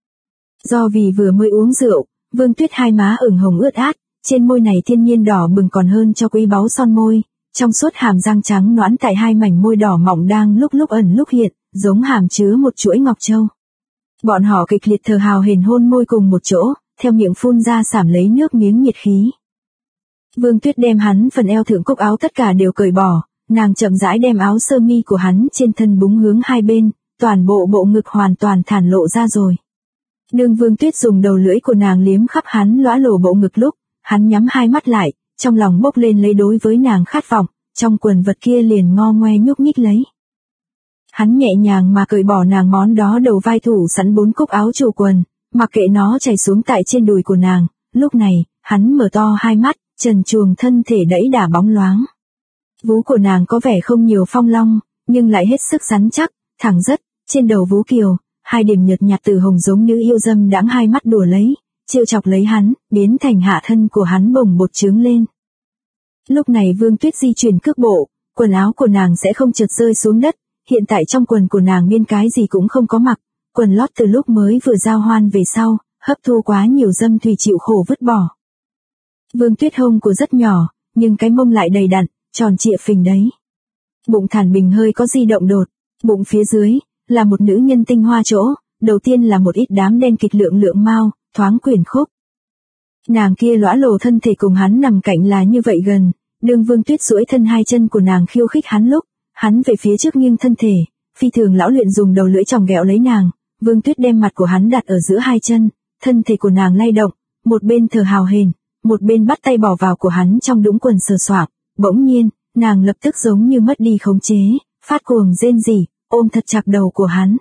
Do vì vừa mới uống rượu, Vương Tuyết hai má ửng hồng ướt át, trên môi này thiên nhiên đỏ bừng còn hơn cho quý báu son môi, trong suốt hàm răng trắng nõn tại hai mảnh môi đỏ mọng đang lúc ẩn lúc hiện, giống hàm chứa một chuỗi ngọc châu. Bọn họ kịch liệt thở hào hển hôn môi cùng một chỗ, theo miệng phun ra sảm lấy nước miếng nhiệt khí. Vương Tuyết đem hắn phần eo thượng cúc áo tất cả đều cởi bỏ, nàng chậm rãi đem áo sơ mi của hắn trên thân búng hướng hai bên, toàn bộ bộ ngực hoàn toàn thản lộ ra rồi. Đương Vương Tuyết dùng đầu lưỡi của nàng liếm khắp hắn lõa lổ bộ ngực lúc, hắn nhắm hai mắt lại, trong lòng bốc lên lấy đối với nàng khát vọng, trong quần vật kia liền ngo ngoe nhúc nhích lấy. Hắn nhẹ nhàng mà cởi bỏ nàng món đó đầu vai thủ sẵn 4 cúc áo trù quần, mặc kệ nó chảy xuống tại trên đùi của nàng, lúc này, hắn mở to hai mắt, trần truồng thân thể đẫy đà bóng loáng. Vú của nàng có vẻ không nhiều phong long, nhưng lại hết sức rắn chắc, thẳng rất, trên đầu vú kiều, 2 điểm nhợt nhạt từ hồng giống nữ yêu dâm đãng hai mắt đùa lấy, trêu chọc lấy hắn, biến thành hạ thân của hắn bồng bột trướng lên. Lúc này Vương Tuyết di chuyển cước bộ, quần áo của nàng sẽ không trượt rơi xuống đất, hiện tại trong quần của nàng biên cái gì cũng không có mặc, quần lót từ lúc mới vừa giao hoan về sau, hấp thu quá nhiều dâm thủy chịu khổ vứt bỏ. Vương Tuyết hông của rất nhỏ, nhưng cái mông lại đầy đặn, tròn trịa phình đấy. Bụng thản bình hơi có di động đột, bụng phía dưới, là một nữ nhân tinh hoa chỗ, đầu tiên là một ít đám đen kịt lượng mao, thoáng quyển khúc. Nàng kia lõa lồ thân thể cùng hắn nằm cạnh là như vậy gần, đương Vương Tuyết duỗi thân 2 chân của nàng khiêu khích hắn lúc, hắn về phía trước nghiêng thân thể, phi thường lão luyện dùng đầu lưỡi chòng ghẹo lấy nàng, Vương Tuyết đem mặt của hắn đặt ở giữa 2 chân, thân thể của nàng lay động, một bên thở hào hển, một bên bắt tay bỏ vào của hắn trong đũng quần sờ soạng, bỗng nhiên, nàng lập tức giống như mất đi khống chế, phát cuồng rên rỉ, ôm thật chặt đầu của hắn.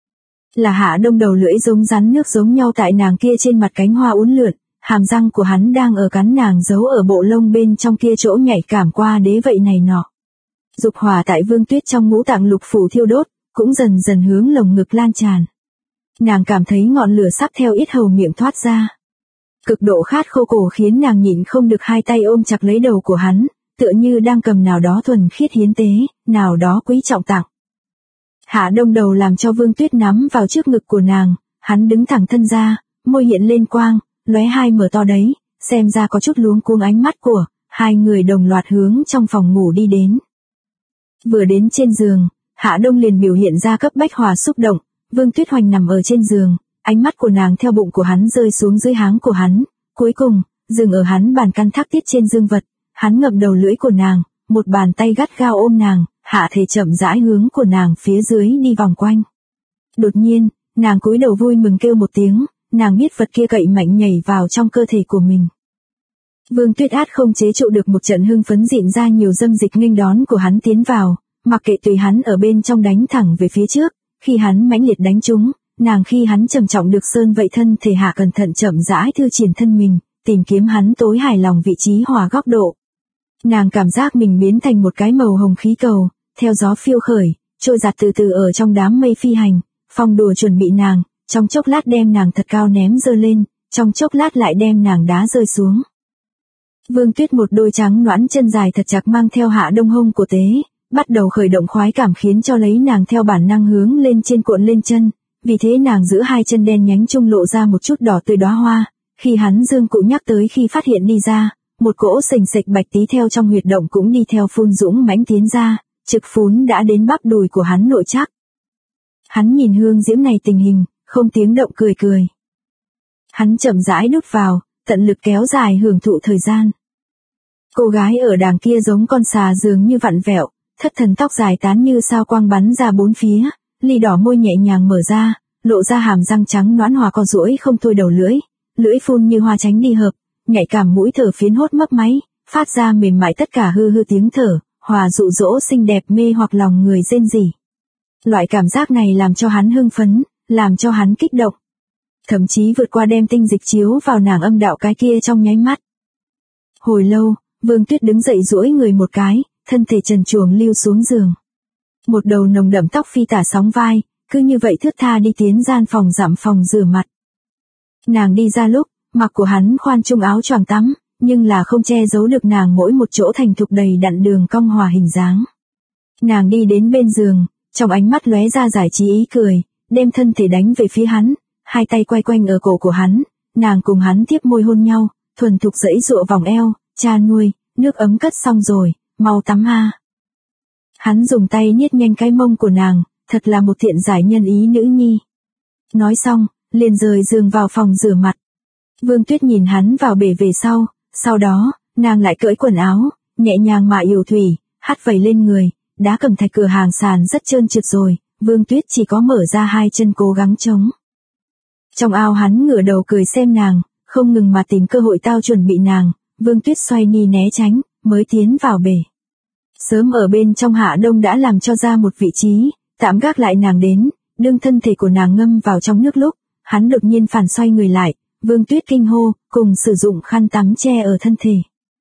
Là Hạ Đông đầu lưỡi giống rắn nước giống nhau tại nàng kia trên mặt cánh hoa uốn lượn, hàm răng của hắn đang ở cắn nàng giấu ở bộ lông bên trong kia chỗ nhạy cảm qua đế vậy này nọ. Dục hỏa tại Vương Tuyết trong ngũ tạng lục phủ thiêu đốt, cũng dần dần hướng lồng ngực lan tràn. Nàng cảm thấy ngọn lửa sắp theo yết hầu miệng thoát ra. Cực độ khát khô cổ khiến nàng nhịn không được 2 tay ôm chặt lấy đầu của hắn, tựa như đang cầm nào đó thuần khiết hiến tế, nào đó quý trọng tặng. Hạ Đông đầu làm cho Vương Tuyết nắm vào trước ngực của nàng, hắn đứng thẳng thân ra, môi hiện lên quang, lóe 2 mở to đấy, xem ra có chút luống cuống ánh mắt của, 2 người đồng loạt hướng trong phòng ngủ đi đến. Vừa đến trên giường, Hạ Đông liền biểu hiện ra cấp bách hòa xúc động, Vương Tuyết Hoành nằm ở trên giường, ánh mắt của nàng theo bụng của hắn rơi xuống dưới háng của hắn, cuối cùng, dừng ở hắn bàn căn thác tiết trên dương vật, hắn ngậm đầu lưỡi của nàng, một bàn tay gắt gao ôm nàng, hạ thể chậm rãi hướng của nàng phía dưới đi vòng quanh. Đột nhiên, nàng cúi đầu vui mừng kêu một tiếng, nàng biết vật kia cậy mạnh nhảy vào trong cơ thể của mình. Vương Tuyết át không chế trụ được một trận hưng phấn dịn ra nhiều dâm dịch nghênh đón của hắn tiến vào, mặc kệ tùy hắn ở bên trong đánh thẳng về phía trước, khi hắn mãnh liệt đánh trúng, nàng khi hắn trầm trọng được sơn vậy thân thể hạ cẩn thận chậm rãi thư triển thân mình, tìm kiếm hắn tối hài lòng vị trí hòa góc độ. Nàng cảm giác mình biến thành một cái màu hồng khí cầu, theo gió phiêu khởi, trôi giạt từ từ ở trong đám mây phi hành, phong đùa chuẩn bị nàng, trong chốc lát đem nàng thật cao ném giơ lên, trong chốc lát lại đem nàng đá rơi xuống. Vương Tuyết một đôi trắng nõn chân dài thật chặt mang theo Hạ Đông hông của tế, bắt đầu khởi động khoái cảm khiến cho lấy nàng theo bản năng hướng lên trên cuộn lên chân, vì thế nàng giữ 2 chân đen nhánh trung lộ ra một chút đỏ tươi đóa hoa, khi hắn dương cụ nhắc tới khi phát hiện đi ra, một cỗ sềnh sệch bạch tí theo trong huyệt động cũng đi theo phun dũng mãnh tiến ra, trực phún đã đến bắp đùi của hắn nội chắc. Hắn nhìn hương diễm này tình hình, không tiếng động cười cười. Hắn chậm rãi đút vào, tận lực kéo dài hưởng thụ thời gian. Cô gái ở đàng kia giống con xà dường như vặn vẹo, thất thần tóc dài tán như sao quang bắn ra bốn phía, ly đỏ môi nhẹ nhàng mở ra, lộ ra hàm răng trắng nõn hòa co duỗi không thôi đầu lưỡi, lưỡi phun như hoa tránh đi hợp, nhạy cảm mũi thở phiến hốt mấp máy, phát ra mềm mại tất cả hư hư tiếng thở, hòa dụ dỗ xinh đẹp mê hoặc lòng người rên rỉ. Loại cảm giác này làm cho hắn hưng phấn, làm cho hắn kích động. Thậm chí vượt qua đem tinh dịch chiếu vào nàng âm đạo cái kia trong nháy mắt. Hồi lâu, Vương Tuyết đứng dậy duỗi người một cái, thân thể trần truồng lưu xuống giường. Một đầu nồng đậm tóc phi tả sóng vai, cứ như vậy thướt tha đi tiến gian phòng dặm phòng rửa mặt. Nàng đi ra lúc, mặc của hắn khoan trung áo choàng tắm, nhưng là không che giấu được nàng mỗi một chỗ thành thục đầy đặn đường cong hòa hình dáng. Nàng đi đến bên giường, trong ánh mắt lóe ra giải trí ý cười, đem thân thể đánh về phía hắn, 2 tay quay quanh ở cổ của hắn, nàng cùng hắn tiếp môi hôn nhau, thuần thục giãy giụa vòng eo, cha nuôi, nước ấm cất xong rồi, mau tắm ha. Hắn dùng tay niết nhanh cái mông của nàng, thật là một thiện giải nhân ý nữ nhi. Nói xong, liền rời giường vào phòng rửa mặt. Vương Tuyết nhìn hắn vào bể về sau đó, nàng lại cởi quần áo, nhẹ nhàng mà yểu thủy, hắt vẩy lên người, đá cẩm thạch cửa hàng sàn rất trơn trượt rồi, Vương Tuyết chỉ có mở ra 2 chân cố gắng chống. Trong ao hắn ngửa đầu cười xem nàng, không ngừng mà tìm cơ hội tao chuẩn bị nàng, Vương Tuyết xoay ni né tránh, mới tiến vào bể. Sớm ở bên trong Hạ Đông đã làm cho ra một vị trí, tạm gác lại nàng đến, đương thân thể của nàng ngâm vào trong nước lúc, hắn đột nhiên phản xoay người lại, Vương Tuyết kinh hô, cùng sử dụng khăn tắm che ở thân thể.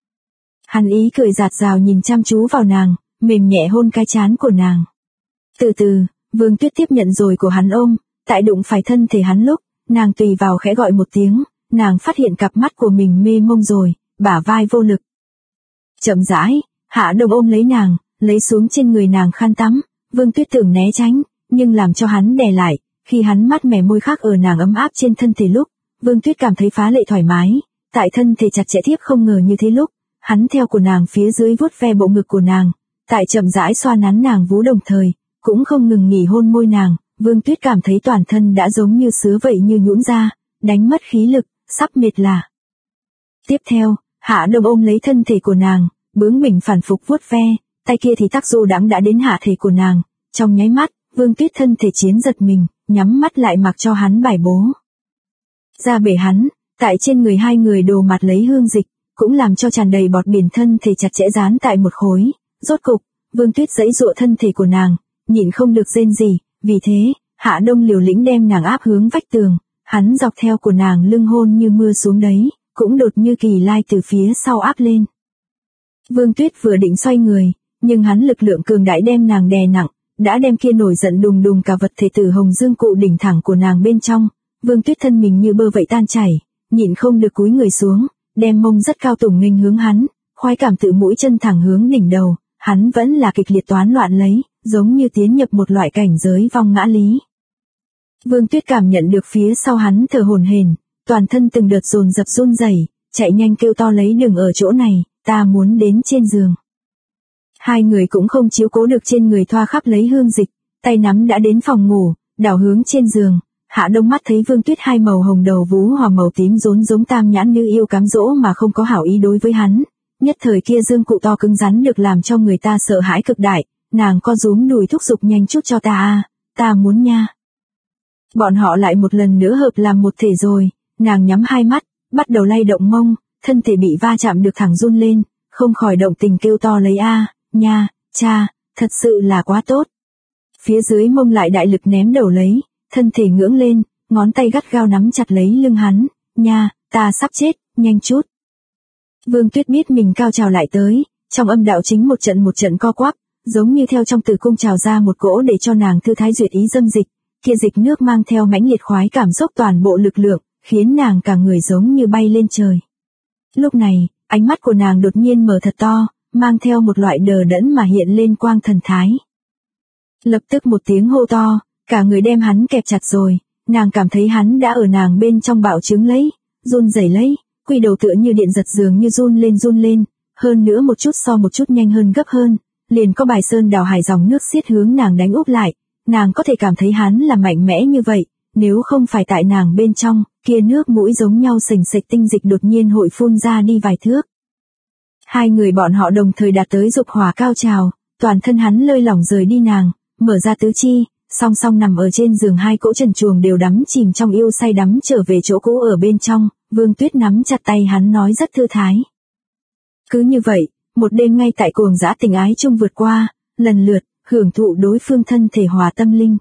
Hắn ý cười giạt rào nhìn chăm chú vào nàng, mềm nhẹ hôn cái trán của nàng. Từ từ, Vương Tuyết tiếp nhận rồi của hắn ôm, tại đụng phải thân thể hắn lúc, nàng tùy vào khẽ gọi một tiếng, nàng phát hiện cặp mắt của mình mê mông rồi, bả vai vô lực. Chậm rãi, Hạ Đông ôm lấy nàng, lấy xuống trên người nàng khăn tắm, Vương Tuyết tưởng né tránh, nhưng làm cho hắn đè lại, khi hắn mát mẻ môi khắc ở nàng ấm áp trên thân thể lúc, Vương Tuyết cảm thấy phá lệ thoải mái, tại thân thể chặt chẽ tiếp không ngờ như thế lúc, hắn theo của nàng phía dưới vuốt ve bộ ngực của nàng, tại chậm rãi xoa nắn nàng vú đồng thời, cũng không ngừng nghỉ hôn môi nàng, Vương Tuyết cảm thấy toàn thân đã giống như sứa vậy như nhũn ra, đánh mất khí lực, sắp mệt lả. Tiếp theo, Hạ Đông ôm lấy thân thể của nàng, bướng bỉnh phản phục vuốt ve, tay kia thì tác du đãng đã đến hạ thể của nàng, trong nháy mắt, Vương Tuyết thân thể chiến giật mình, nhắm mắt lại mặc cho hắn bài bố. Ra bể hắn, tại trên người hai người đồ mặt lấy hương dịch, cũng làm cho tràn đầy bọt biển thân thể chặt chẽ dán tại một khối, rốt cục, Vương Tuyết giãy giụa thân thể của nàng, nhịn không được rên gì, vì thế, Hạ Đông liều lĩnh đem nàng áp hướng vách tường, hắn dọc theo của nàng lưng hôn như mưa xuống đấy, cũng đột như kỳ lai từ phía sau áp lên. Vương Tuyết vừa định xoay người, nhưng hắn lực lượng cường đại đem nàng đè nặng, đã đem kia nổi giận đùng đùng cả vật thể tử hồng dương cụ đỉnh thẳng của nàng bên trong, Vương Tuyết thân mình như bơ vậy tan chảy, nhịn không được cúi người xuống, đem mông rất cao tủng nghênh hướng hắn, khoái cảm tự mũi chân thẳng hướng đỉnh đầu, hắn vẫn là kịch liệt toán loạn lấy, giống như tiến nhập một loại cảnh giới vong ngã lý. Vương Tuyết cảm nhận được phía sau hắn thở hổn hển, toàn thân từng đợt dồn dập run rẩy, chạy nhanh kêu to lấy đừng ở chỗ này, ta muốn đến trên giường. Hai người cũng không chiếu cố được trên người thoa khắp lấy hương dịch, tay nắm đã đến phòng ngủ, đảo hướng trên giường. Hạ Đông mắt thấy Vương Tuyết hai màu hồng đầu vú hoặc màu tím rốn giống tam nhãn nữ yêu cám dỗ mà không có hảo ý đối với hắn. Nhất thời kia dương cụ to cứng rắn được làm cho người ta sợ hãi cực đại, nàng co rúm đùi thúc giục nhanh chút cho ta ta muốn nha. Bọn họ lại một lần nữa hợp làm một thể rồi, nàng nhắm hai mắt, bắt đầu lay động mông, thân thể bị va chạm được thẳng run lên, không khỏi động tình kêu to lấy nha, cha, thật sự là quá tốt. Phía dưới mông lại đại lực ném đầu lấy, thân thể ngưỡng lên, ngón tay gắt gao nắm chặt lấy lưng hắn, nha, ta sắp chết, nhanh chút. Vương Tuyết biết mình cao trào lại tới, trong âm đạo chính một trận co quắp, giống như theo trong tử cung trào ra một cỗ để cho nàng thư thái duyệt ý dâm dịch, kia dịch nước mang theo mãnh liệt khoái cảm dốc toàn bộ lực lượng, khiến nàng cả người giống như bay lên trời. Lúc này, ánh mắt của nàng đột nhiên mở thật to, mang theo một loại đờ đẫn mà hiện lên quang thần thái. Lập tức một tiếng hô to, cả người đem hắn kẹp chặt rồi, nàng cảm thấy hắn đã ở nàng bên trong bạo trướng lấy, run rẩy lấy, quy đầu tựa như điện giật dường như run lên, hơn nữa một chút so một chút nhanh hơn gấp hơn, liền có bài sơn đảo hải dòng nước xiết hướng nàng đánh úp lại, nàng có thể cảm thấy hắn là mạnh mẽ như vậy, nếu không phải tại nàng bên trong, kia nước mũi giống nhau sềnh sệch tinh dịch đột nhiên hội phun ra đi vài thước. Hai người bọn họ đồng thời đạt tới dục hỏa cao trào, toàn thân hắn lơi lỏng rời đi nàng, mở ra tứ chi, song song nằm ở trên giường hai cỗ trần truồng đều đắm chìm trong yêu say đắm trở về chỗ cũ ở bên trong, Vương Tuyết nắm chặt tay hắn nói rất thư thái. Cứ như vậy, một đêm ngay tại cuồng dã tình ái chung vượt qua, lần lượt, hưởng thụ đối phương thân thể hòa tâm linh.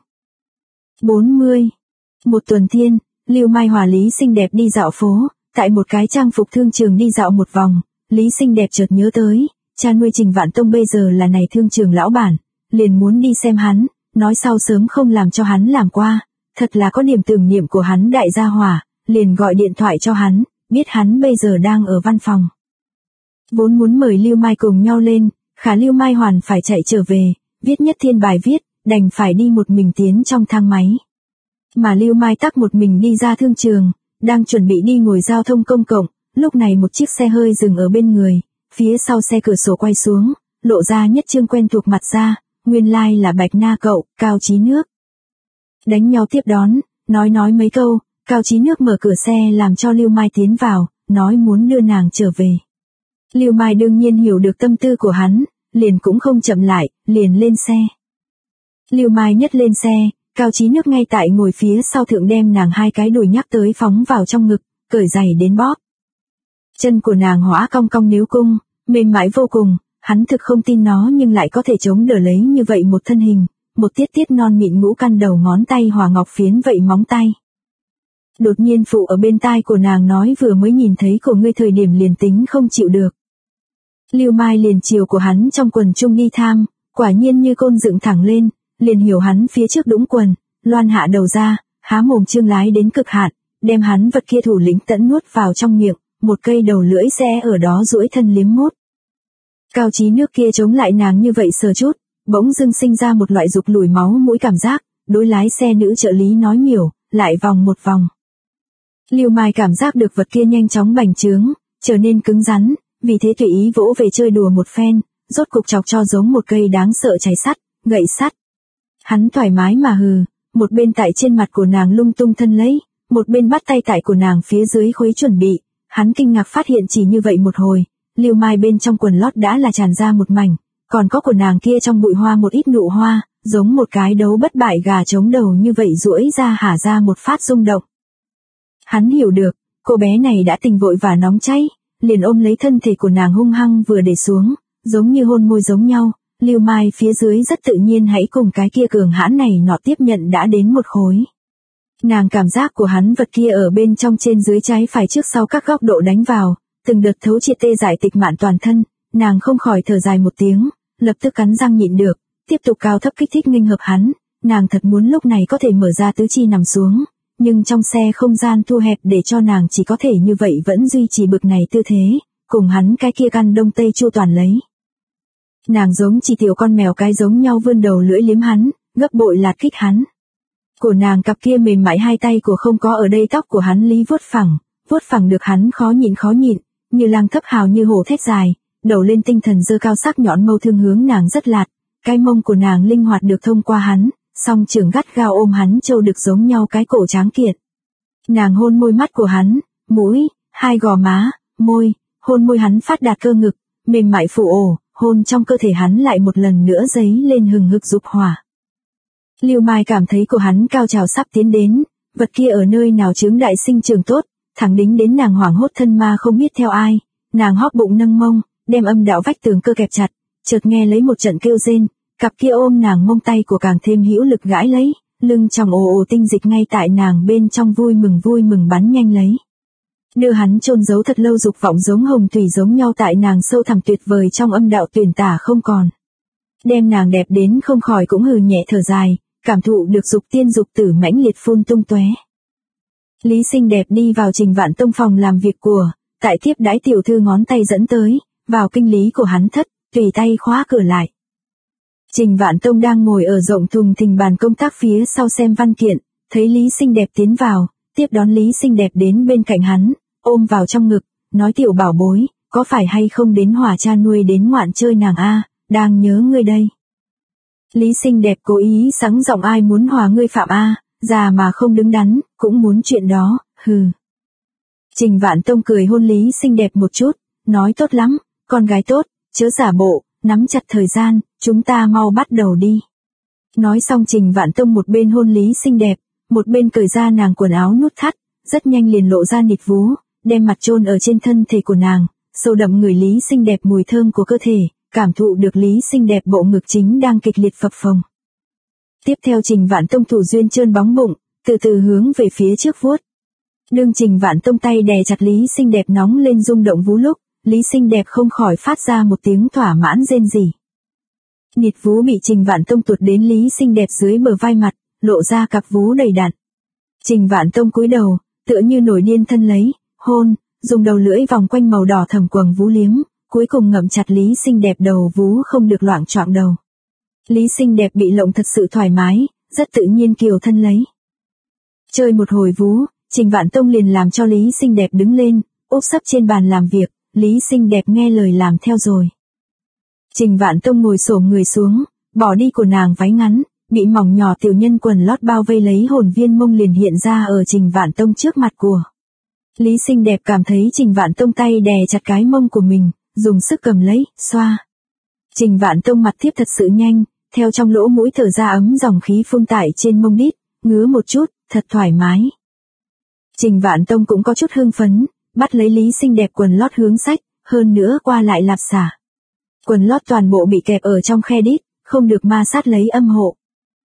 40. Một tuần thiên, Lưu Mai hòa Lý xinh đẹp đi dạo phố, tại một cái trang phục thương trường đi dạo một vòng, Lý xinh đẹp chợt nhớ tới, cha nuôi Trình Vạn Tông bây giờ là này thương trường lão bản, liền muốn đi xem hắn, nói sau sớm không làm cho hắn làm qua, thật là có điểm tưởng niệm của hắn đại gia hỏa, liền gọi điện thoại cho hắn, biết hắn bây giờ đang ở văn phòng. Vốn muốn mời Lưu Mai cùng nhau lên, khả Lưu Mai hoàn phải chạy trở về, viết nhất thiên bài viết, đành phải đi một mình tiến trong thang máy. Mà Lưu Mai tắc một mình đi ra thương trường, đang chuẩn bị đi ngồi giao thông công cộng, lúc này một chiếc xe hơi dừng ở bên người, phía sau xe cửa sổ quay xuống, lộ ra nhất trương quen thuộc mặt ra, nguyên lai là Bạch Na cậu, Cao Chí Nước. Đánh nhau tiếp đón, nói mấy câu, Cao Chí Nước mở cửa xe làm cho Lưu Mai tiến vào, nói muốn đưa nàng trở về. Lưu Mai đương nhiên hiểu được tâm tư của hắn, liền cũng không chậm lại, liền lên xe. Lưu Mai nhất lên xe, Cao Chí Nước ngay tại ngồi phía sau thượng đem nàng hai cái đùi nhắc tới phóng vào trong ngực, cởi giày đến bóp. Chân của nàng hóa cong cong níu cung, mềm mại vô cùng, hắn thực không tin nó nhưng lại có thể chống đỡ lấy như vậy một thân hình, một tiết tiết non mịn ngũ căn đầu ngón tay hòa ngọc phiến vậy móng tay. Đột nhiên phụ ở bên tai của nàng nói vừa mới nhìn thấy của ngươi thời điểm liền tính không chịu được. Lưu Mai liền chiều của hắn trong quần trung đi tham, quả nhiên như côn dựng thẳng lên, liền hiểu hắn phía trước đũng quần, loan hạ đầu ra, há mồm trương lái đến cực hạn, đem hắn vật kia thủ lĩnh tẫn nuốt vào trong miệng, một cây đầu lưỡi sẽ ở đó duỗi thân liếm mút. Cao Chí Nước kia chống lại nàng như vậy sờ chút, bỗng dưng sinh ra một loại dục lùi máu mũi cảm giác, đối lái xe nữ trợ lý nói miểu, lại vòng một vòng. Lưu Mai cảm giác được vật kia nhanh chóng bành trướng, trở nên cứng rắn, vì thế tùy ý vỗ về chơi đùa một phen, rốt cục chọc cho giống một cây đáng sợ cháy sắt, gậy sắt. Hắn thoải mái mà hừ, một bên tại trên mặt của nàng lung tung thân lấy, một bên bắt tay tại của nàng phía dưới khuấy chuẩn bị, hắn kinh ngạc phát hiện chỉ như vậy một hồi, Lưu Mai bên trong quần lót đã là tràn ra một mảnh, còn có của nàng kia trong bụi hoa một ít nụ hoa, giống một cái đấu bất bại gà chống đầu như vậy duỗi ra hả ra một phát rung động. Hắn hiểu được, cô bé này đã tình vội và nóng cháy, liền ôm lấy thân thể của nàng hung hăng vừa để xuống, giống như hôn môi giống nhau, Lưu Mai phía dưới rất tự nhiên hãy cùng cái kia cường hãn này nọ tiếp nhận đã đến một khối. Nàng cảm giác của hắn vật kia ở bên trong trên dưới trái phải trước sau các góc độ đánh vào, từng đợt thấu triệt tê dại tịch mạn toàn thân, nàng không khỏi thở dài một tiếng, lập tức cắn răng nhịn được, tiếp tục cao thấp kích thích nghênh hợp hắn, nàng thật muốn lúc này có thể mở ra tứ chi nằm xuống, nhưng trong xe không gian thu hẹp để cho nàng chỉ có thể như vậy vẫn duy trì bực này tư thế, cùng hắn cái kia căn đông tây chu toàn lấy. Nàng giống chỉ tiểu con mèo cái giống nhau vươn đầu lưỡi liếm hắn, gấp bội lạt kích hắn. Của nàng cặp kia mềm mại hai tay của không có ở đây tóc của hắn lý vuốt phẳng được hắn khó nhịn, như lang thấp hào như hổ thét dài, đầu lên tinh thần dơ cao sắc nhọn mâu thương hướng nàng rất lạt, cái mông của nàng linh hoạt được thông qua hắn, song trường gắt gao ôm hắn trâu được giống nhau cái cổ tráng kiện. Nàng hôn môi mắt của hắn, mũi, hai gò má, môi, hôn môi hắn phát đạt cơ ngực, mềm mại phủ ổ, hôn trong cơ thể hắn lại một lần nữa dấy lên hừng hực dục hỏa. Lưu Mai cảm thấy của hắn cao trào sắp tiến đến, vật kia ở nơi nào chướng đại sinh trường tốt, thẳng đính đến nàng hoảng hốt thân ma không biết theo ai, nàng hóp bụng nâng mông, đem âm đạo vách tường cơ kẹp chặt, chợt nghe lấy một trận kêu rên, cặp kia ôm nàng mông tay của càng thêm hữu lực gãi lấy, lưng trong ồ ồ tinh dịch ngay tại nàng bên trong vui mừng bắn nhanh lấy. Đưa hắn chôn giấu thật lâu dục vọng giống hồng thủy giống nhau tại nàng sâu thẳm tuyệt vời trong âm đạo tuyển tả không còn. Đem nàng đẹp đến không khỏi cũng hừ nhẹ thở dài, cảm thụ được dục tiên dục tử mãnh liệt phun tung tóe. Lý Xinh Đẹp đi vào Trình Vạn Tông phòng làm việc của, tại tiếp đái tiểu thư ngón tay dẫn tới, vào kinh lý của hắn thất, tùy tay khóa cửa lại. Trình Vạn Tông đang ngồi ở rộng thùng thình bàn công tác phía sau xem văn kiện, thấy Lý Xinh Đẹp tiến vào, tiếp đón Lý Xinh Đẹp đến bên cạnh hắn, ôm vào trong ngực, nói tiểu bảo bối, có phải hay không đến Hòa cha nuôi đến ngoạn chơi nàng a, đang nhớ ngươi đây. Lý Xinh Đẹp cố ý sắng giọng ai muốn hòa ngươi phạm a, già mà không đứng đắn, cũng muốn chuyện đó, hừ. Trình Vạn Tông cười hôn Lý Xinh Đẹp một chút, nói tốt lắm, con gái tốt, chớ giả bộ, nắm chặt thời gian, chúng ta mau bắt đầu đi. Nói xong Trình Vạn Tông một bên hôn Lý Xinh Đẹp, một bên cởi ra nàng quần áo nút thắt, rất nhanh liền lộ ra nịt vú, đem mặt chôn ở trên thân thể của nàng, sâu đậm người Lý Xinh Đẹp mùi thơm của cơ thể, cảm thụ được Lý Xinh Đẹp bộ ngực chính đang kịch liệt phập phồng. Tiếp theo Trình Vạn Tông thủ duyên trơn bóng bụng, từ từ hướng về phía trước vuốt. Đương Trình Vạn Tông tay đè chặt Lý Xinh Đẹp nóng lên rung động vú lúc, Lý Xinh Đẹp không khỏi phát ra một tiếng thỏa mãn rên rỉ. Nịt vú bị Trình Vạn Tông tuột đến Lý Xinh Đẹp dưới bờ vai mặt, lộ ra cặp vú đầy đặn. Trình Vạn Tông cúi đầu, tựa như nổi điên thân lấy, hôn, dùng đầu lưỡi vòng quanh màu đỏ thẫm quầng vú liếm, cuối cùng ngậm chặt Lý Xinh Đẹp đầu vú không được loạng choạng đầu. Lý Xinh Đẹp bị lộng thật sự thoải mái, rất tự nhiên kiều thân lấy. Chơi một hồi vú, Trình Vạn Tông liền làm cho Lý Xinh Đẹp đứng lên, úp sấp trên bàn làm việc, Lý Xinh Đẹp nghe lời làm theo rồi. Trình Vạn Tông ngồi xổm người xuống, bỏ đi của nàng váy ngắn, bị mỏng nhỏ tiểu nhân quần lót bao vây lấy hồn viên mông liền hiện ra ở Trình Vạn Tông trước mặt của. Lý Xinh Đẹp cảm thấy Trình Vạn Tông tay đè chặt cái mông của mình, dùng sức cầm lấy, xoa. Trình Vạn Tông mặt tiếp thật sự nhanh, theo trong lỗ mũi thở ra ấm dòng khí phun tải trên mông đít, ngứa một chút, thật thoải mái. Trình Vạn Tông cũng có chút hưng phấn, bắt lấy Lý Xinh Đẹp quần lót hướng sách, hơn nữa qua lại lạp xả. Quần lót toàn bộ bị kẹp ở trong khe đít, không được ma sát lấy âm hộ.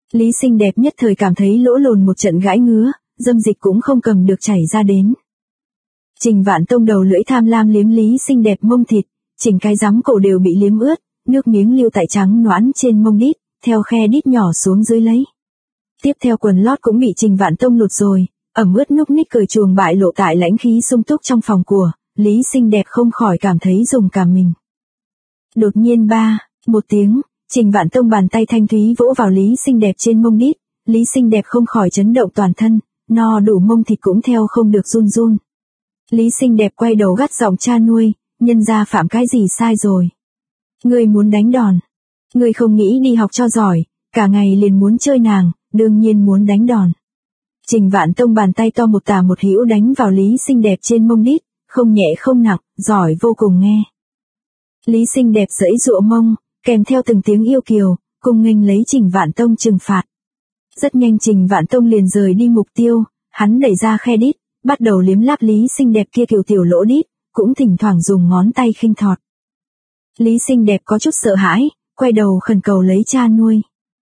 Lý xinh đẹp nhất thời cảm thấy lỗ lồn một trận gãi ngứa, dâm dịch cũng không cầm được chảy ra đến. Trình Vạn Tông đầu lưỡi tham lam liếm Lý xinh đẹp mông thịt, chỉnh cái rắm cổ đều bị liếm ướt, nước miếng lưu tại trắng nõn trên mông đít, theo khe đít nhỏ xuống dưới lấy. Tiếp theo quần lót cũng bị Trình Vạn Tông lột rồi, ẩm ướt núc ních cởi chuồng bại lộ tại lãnh khí sung túc trong phòng của, Lý xinh đẹp không khỏi cảm thấy rùng cả mình. Đột nhiên một tiếng, Trình Vạn Tông bàn tay thanh thúy vỗ vào Lý xinh đẹp trên mông đít, Lý xinh đẹp không khỏi chấn động toàn thân, no đủ mông thịt cũng theo không được run run. Lý xinh đẹp quay đầu gắt giọng cha nuôi, nhân gia phạm cái gì sai rồi? Ngươi muốn đánh đòn. Ngươi không nghĩ đi học cho giỏi, cả ngày liền muốn chơi nàng, đương nhiên muốn đánh đòn. Trình Vạn Tông bàn tay to một tả một hữu đánh vào Lý xinh đẹp trên mông đít, không nhẹ không nặng, giỏi vô cùng nghe. Lý xinh đẹp giãy giụa mông, kèm theo từng tiếng yêu kiều, cùng nghênh lấy Trình Vạn Tông trừng phạt. Rất nhanh Trình Vạn Tông liền rời đi mục tiêu, hắn đẩy ra khe đít, bắt đầu liếm láp Lý xinh đẹp kia kiều tiểu lỗ đít, cũng thỉnh thoảng dùng ngón tay khinh thọt. Lý xinh đẹp có chút sợ hãi, quay đầu khẩn cầu lấy cha nuôi.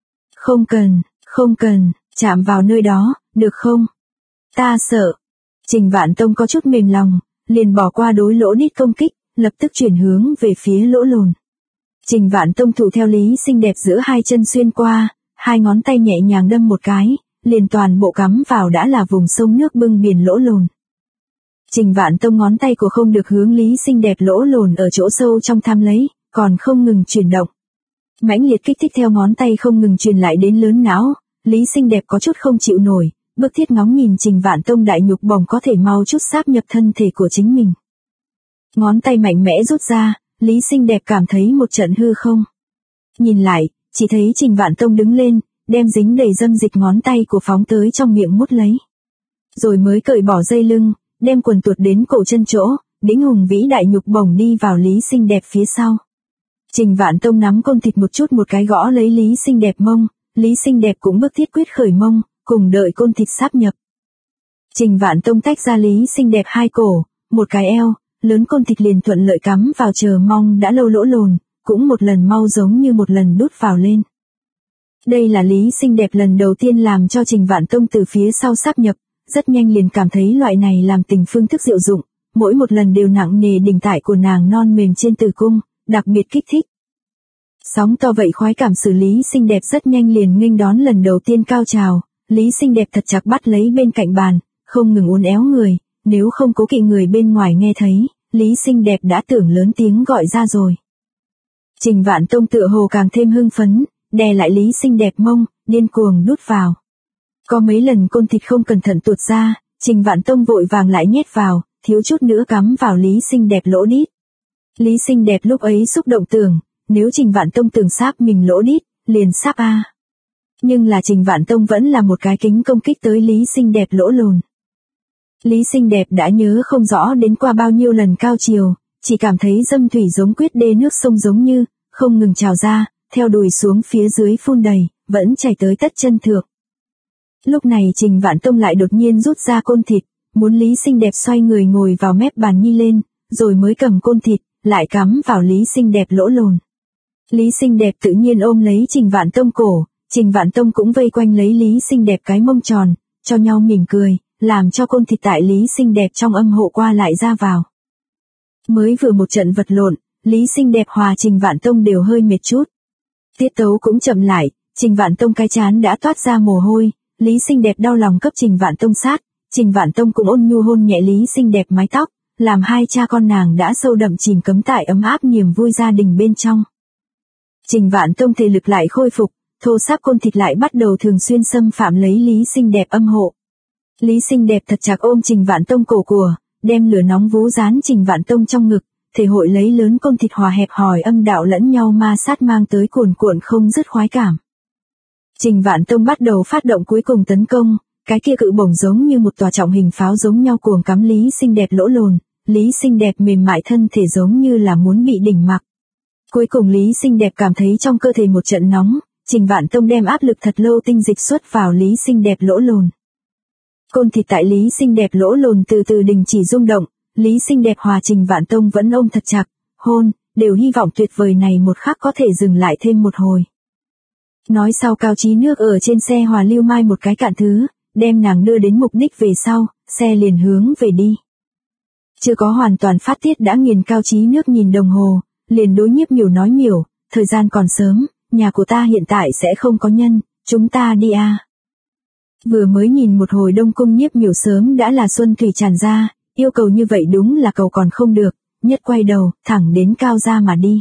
Không cần, chạm vào nơi đó, được không? Ta sợ. Trình Vạn Tông có chút mềm lòng, liền bỏ qua đối lỗ đít công kích, lập tức chuyển hướng về phía lỗ lồn. Trình Vạn Tông thủ theo Lý xinh đẹp giữa hai chân xuyên qua, hai ngón tay nhẹ nhàng đâm một cái, liền toàn bộ cắm vào đã là vùng sông nước bưng biển lỗ lồn. Trình Vạn Tông ngón tay của không được hướng Lý xinh đẹp lỗ lồn ở chỗ sâu trong tham lấy, còn không ngừng chuyển động. Mãnh liệt kích thích theo ngón tay không ngừng truyền lại đến lớn não, Lý xinh đẹp có chút không chịu nổi, bức thiết ngóng nhìn Trình Vạn Tông đại nhục bổng có thể mau chút sáp nhập thân thể của chính mình. Ngón tay mạnh mẽ rút ra, Lý xinh đẹp cảm thấy một trận hư không. Nhìn lại, chỉ thấy Trình Vạn Tông đứng lên, đem dính đầy dâm dịch ngón tay của phóng tới trong miệng mút lấy. Rồi mới cởi bỏ dây lưng, đem quần tuột đến cổ chân chỗ, đĩnh hùng vĩ đại nhục bổng đi vào Lý xinh đẹp phía sau. Trình Vạn Tông nắm côn thịt một chút một cái gõ lấy Lý xinh đẹp mông, Lý xinh đẹp cũng bức thiết quyết khởi mông, cùng đợi côn thịt sáp nhập. Trình Vạn Tông tách ra Lý xinh đẹp hai cổ, một cái eo, lớn côn thịt liền thuận lợi cắm vào chờ mong đã lâu lỗ lồn, cũng một lần mau giống như một lần đút vào lên. Đây là Lý xinh đẹp lần đầu tiên làm cho Trình Vạn Tông từ phía sau sáp nhập, rất nhanh liền cảm thấy loại này làm tình phương thức diệu dụng, mỗi một lần đều nặng nề đỉnh tại của nàng non mềm trên tử cung, đặc biệt kích thích. Sóng to vậy khoái cảm xử Lý xinh đẹp rất nhanh liền nghênh đón lần đầu tiên cao trào, Lý xinh đẹp thật chặt bắt lấy bên cạnh bàn, không ngừng uốn éo người, nếu không cố kỵ người bên ngoài nghe thấy, Lý xinh đẹp đã tưởng lớn tiếng gọi ra rồi. Trình Vạn Tông tựa hồ càng thêm hưng phấn, đè lại Lý xinh đẹp mông, điên cuồng đút vào. Có mấy lần côn thịt không cẩn thận tuột ra, Trình Vạn Tông vội vàng lại nhét vào, thiếu chút nữa cắm vào Lý xinh đẹp lỗ đít. Lý xinh đẹp lúc ấy xúc động tưởng, nếu Trình Vạn Tông tưởng sáp mình lỗ đít, liền sáp a. Nhưng là Trình Vạn Tông vẫn là một cái kính công kích tới Lý xinh đẹp lỗ lồn. Lý xinh đẹp đã nhớ không rõ đến qua bao nhiêu lần cao chiều, chỉ cảm thấy dâm thủy giống quyết đê nước sông giống như, không ngừng trào ra, theo đùi xuống phía dưới phun đầy, vẫn chảy tới tất chân thượng. Lúc này Trình Vạn Tông lại đột nhiên rút ra côn thịt, muốn Lý xinh đẹp xoay người ngồi vào mép bàn nhi lên, rồi mới cầm côn thịt, lại cắm vào Lý xinh đẹp lỗ lồn. Lý xinh đẹp tự nhiên ôm lấy Trình Vạn Tông cổ, Trình Vạn Tông cũng vây quanh lấy Lý xinh đẹp cái mông tròn, cho nhau mỉm cười, làm cho côn thịt tại Lý xinh đẹp trong âm hộ qua lại ra vào. Mới vừa một trận vật lộn, Lý xinh đẹp hòa Trình Vạn Tông đều hơi mệt chút. Tiết tấu cũng chậm lại, Trình Vạn Tông cái chán đã toát ra mồ hôi, Lý xinh đẹp đau lòng cấp Trình Vạn Tông sát, Trình Vạn Tông cũng ôn nhu hôn nhẹ Lý xinh đẹp mái tóc, làm hai cha con nàng đã sâu đậm chìm cấm tại ấm áp niềm vui gia đình bên trong. Trình Vạn Tông thể lực lại khôi phục, thô sáp côn thịt lại bắt đầu thường xuyên xâm phạm lấy Lý xinh đẹp âm hộ. Lý xinh đẹp thật chặt ôm Trình Vạn Tông cổ của, đem lửa nóng vú dán Trình Vạn Tông trong ngực, thể hội lấy lớn côn thịt hòa hẹp hòi âm đạo lẫn nhau ma sát mang tới cuồn cuộn không dứt khoái cảm. Trình Vạn Tông bắt đầu phát động cuối cùng tấn công, cái kia cự bổng giống như một tòa trọng hình pháo giống nhau cuồng cắm Lý xinh đẹp lỗ lồn, Lý xinh đẹp mềm mại thân thể giống như là muốn bị đỉnh mặc. Cuối cùng Lý xinh đẹp cảm thấy trong cơ thể một trận nóng, Trình Vạn Tông đem áp lực thật lâu tinh dịch xuất vào Lý xinh đẹp lỗ lồn. Côn thịt tại Lý xinh đẹp lỗ lồn từ từ đình chỉ rung động, Lý xinh đẹp hòa Trình Vạn Tông vẫn ôm thật chặt, hôn, đều hy vọng tuyệt vời này một khắc có thể dừng lại thêm một hồi. Nói sau Cao Chí Nước ở trên xe hòa lưu mai một cái cạn thứ, đem nàng đưa đến mục đích về sau, xe liền hướng về đi. Chưa có hoàn toàn phát tiết đã nghiền Cao Chí Nước nhìn đồng hồ, liền đối Nhiếp Miểu nói: Miểu, thời gian còn sớm, nhà của ta hiện tại sẽ không có nhân, chúng ta đi a. Vừa mới nhìn một hồi Đông Cung, Nhiếp Miểu sớm đã là xuân thủy tràn ra, yêu cầu như vậy đúng là cầu còn không được, nhất quay đầu, thẳng đến Cao gia mà đi.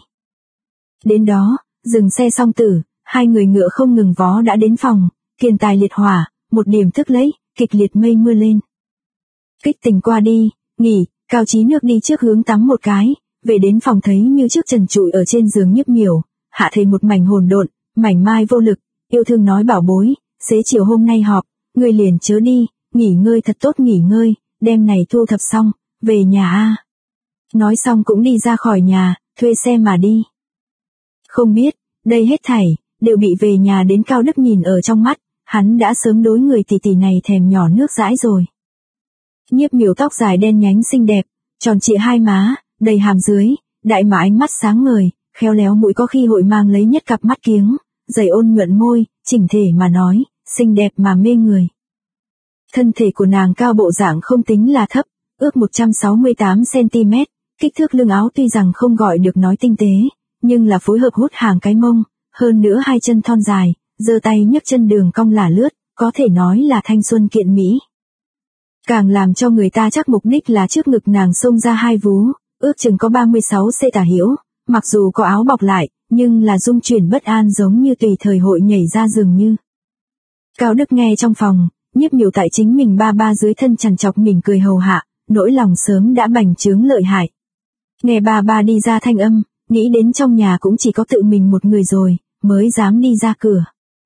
Đến đó, dừng xe xong tử, hai người ngựa không ngừng vó đã đến phòng, kiền tài liệt hỏa, một điểm thức lấy, kịch liệt mây mưa lên. Kích tình qua đi, nghỉ, Cao Chí Nước đi trước hướng tắm một cái, về đến phòng thấy như trước trần trụi ở trên giường Nhiếp Miểu, hạ thấy một mảnh hồn độn, mảnh mai vô lực, yêu thương nói: Bảo bối, xế chiều hôm nay họp, ngươi liền chớ đi, nghỉ ngơi thật tốt nghỉ ngơi, đêm này thu thập xong, về nhà a. Nói xong cũng đi ra khỏi nhà, thuê xe mà đi. Không biết, đây hết thảy, đều bị về nhà đến Cao Đức nhìn ở trong mắt, hắn đã sớm đối người tỷ tỷ này thèm nhỏ nước dãi rồi. Nhiếp Miểu tóc dài đen nhánh xinh đẹp, tròn trịa hai má, đầy hàm dưới, đại mà ánh mắt sáng ngời, khéo léo mũi có khi hội mang lấy nhất cặp mắt kiếng, dày ôn nhuận môi, chỉnh thể mà nói, xinh đẹp mà mê người. Thân thể của nàng cao bộ dạng không tính là thấp, ước 168cm, kích thước lưng áo tuy rằng không gọi được nói tinh tế, nhưng là phối hợp hút hàng cái mông, hơn nữa hai chân thon dài, giơ tay nhấc chân đường cong lả lướt, có thể nói là thanh xuân kiện mỹ. Càng làm cho người ta chắc mục đích là trước ngực nàng xông ra hai vú, ước chừng có 36cm tả hữu, mặc dù có áo bọc lại, nhưng là rung chuyển bất an giống như tùy thời hội nhảy ra dường như. Cao Đức nghe trong phòng, Nhiếp Miểu tại chính mình ba ba dưới thân chằn chọc mình cười hầu hạ, nỗi lòng sớm đã bành trướng lợi hại. Nghe ba ba đi ra thanh âm, nghĩ đến trong nhà cũng chỉ có tự mình một người rồi, mới dám đi ra cửa.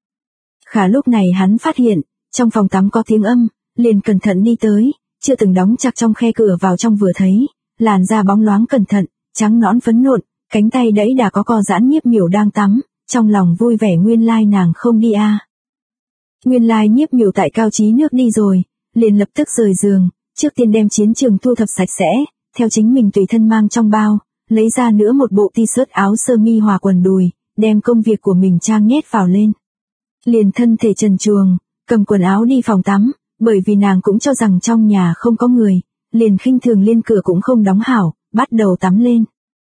Khả lúc này hắn phát hiện, trong phòng tắm có tiếng âm, liền cẩn thận đi tới, chưa từng đóng chặt trong khe cửa vào trong vừa thấy, làn da bóng loáng cẩn thận, trắng nõn phấn nộn, cánh tay đẫy đà có co giãn. Nhiếp Miểu đang tắm, trong lòng vui vẻ nguyên lai nàng không đi a. Nguyên lai Nhiếp Miểu tại Cao Chí Nước đi rồi, liền lập tức rời giường, trước tiên đem chiến trường thu thập sạch sẽ, theo chính mình tùy thân mang trong bao, lấy ra nữa một bộ t-shirt áo sơ mi hòa quần đùi, đem công việc của mình trang nhét vào lên. Liền thân thể trần truồng, cầm quần áo đi phòng tắm, bởi vì nàng cũng cho rằng trong nhà không có người, liền khinh thường liên cửa cũng không đóng hảo, bắt đầu tắm lên.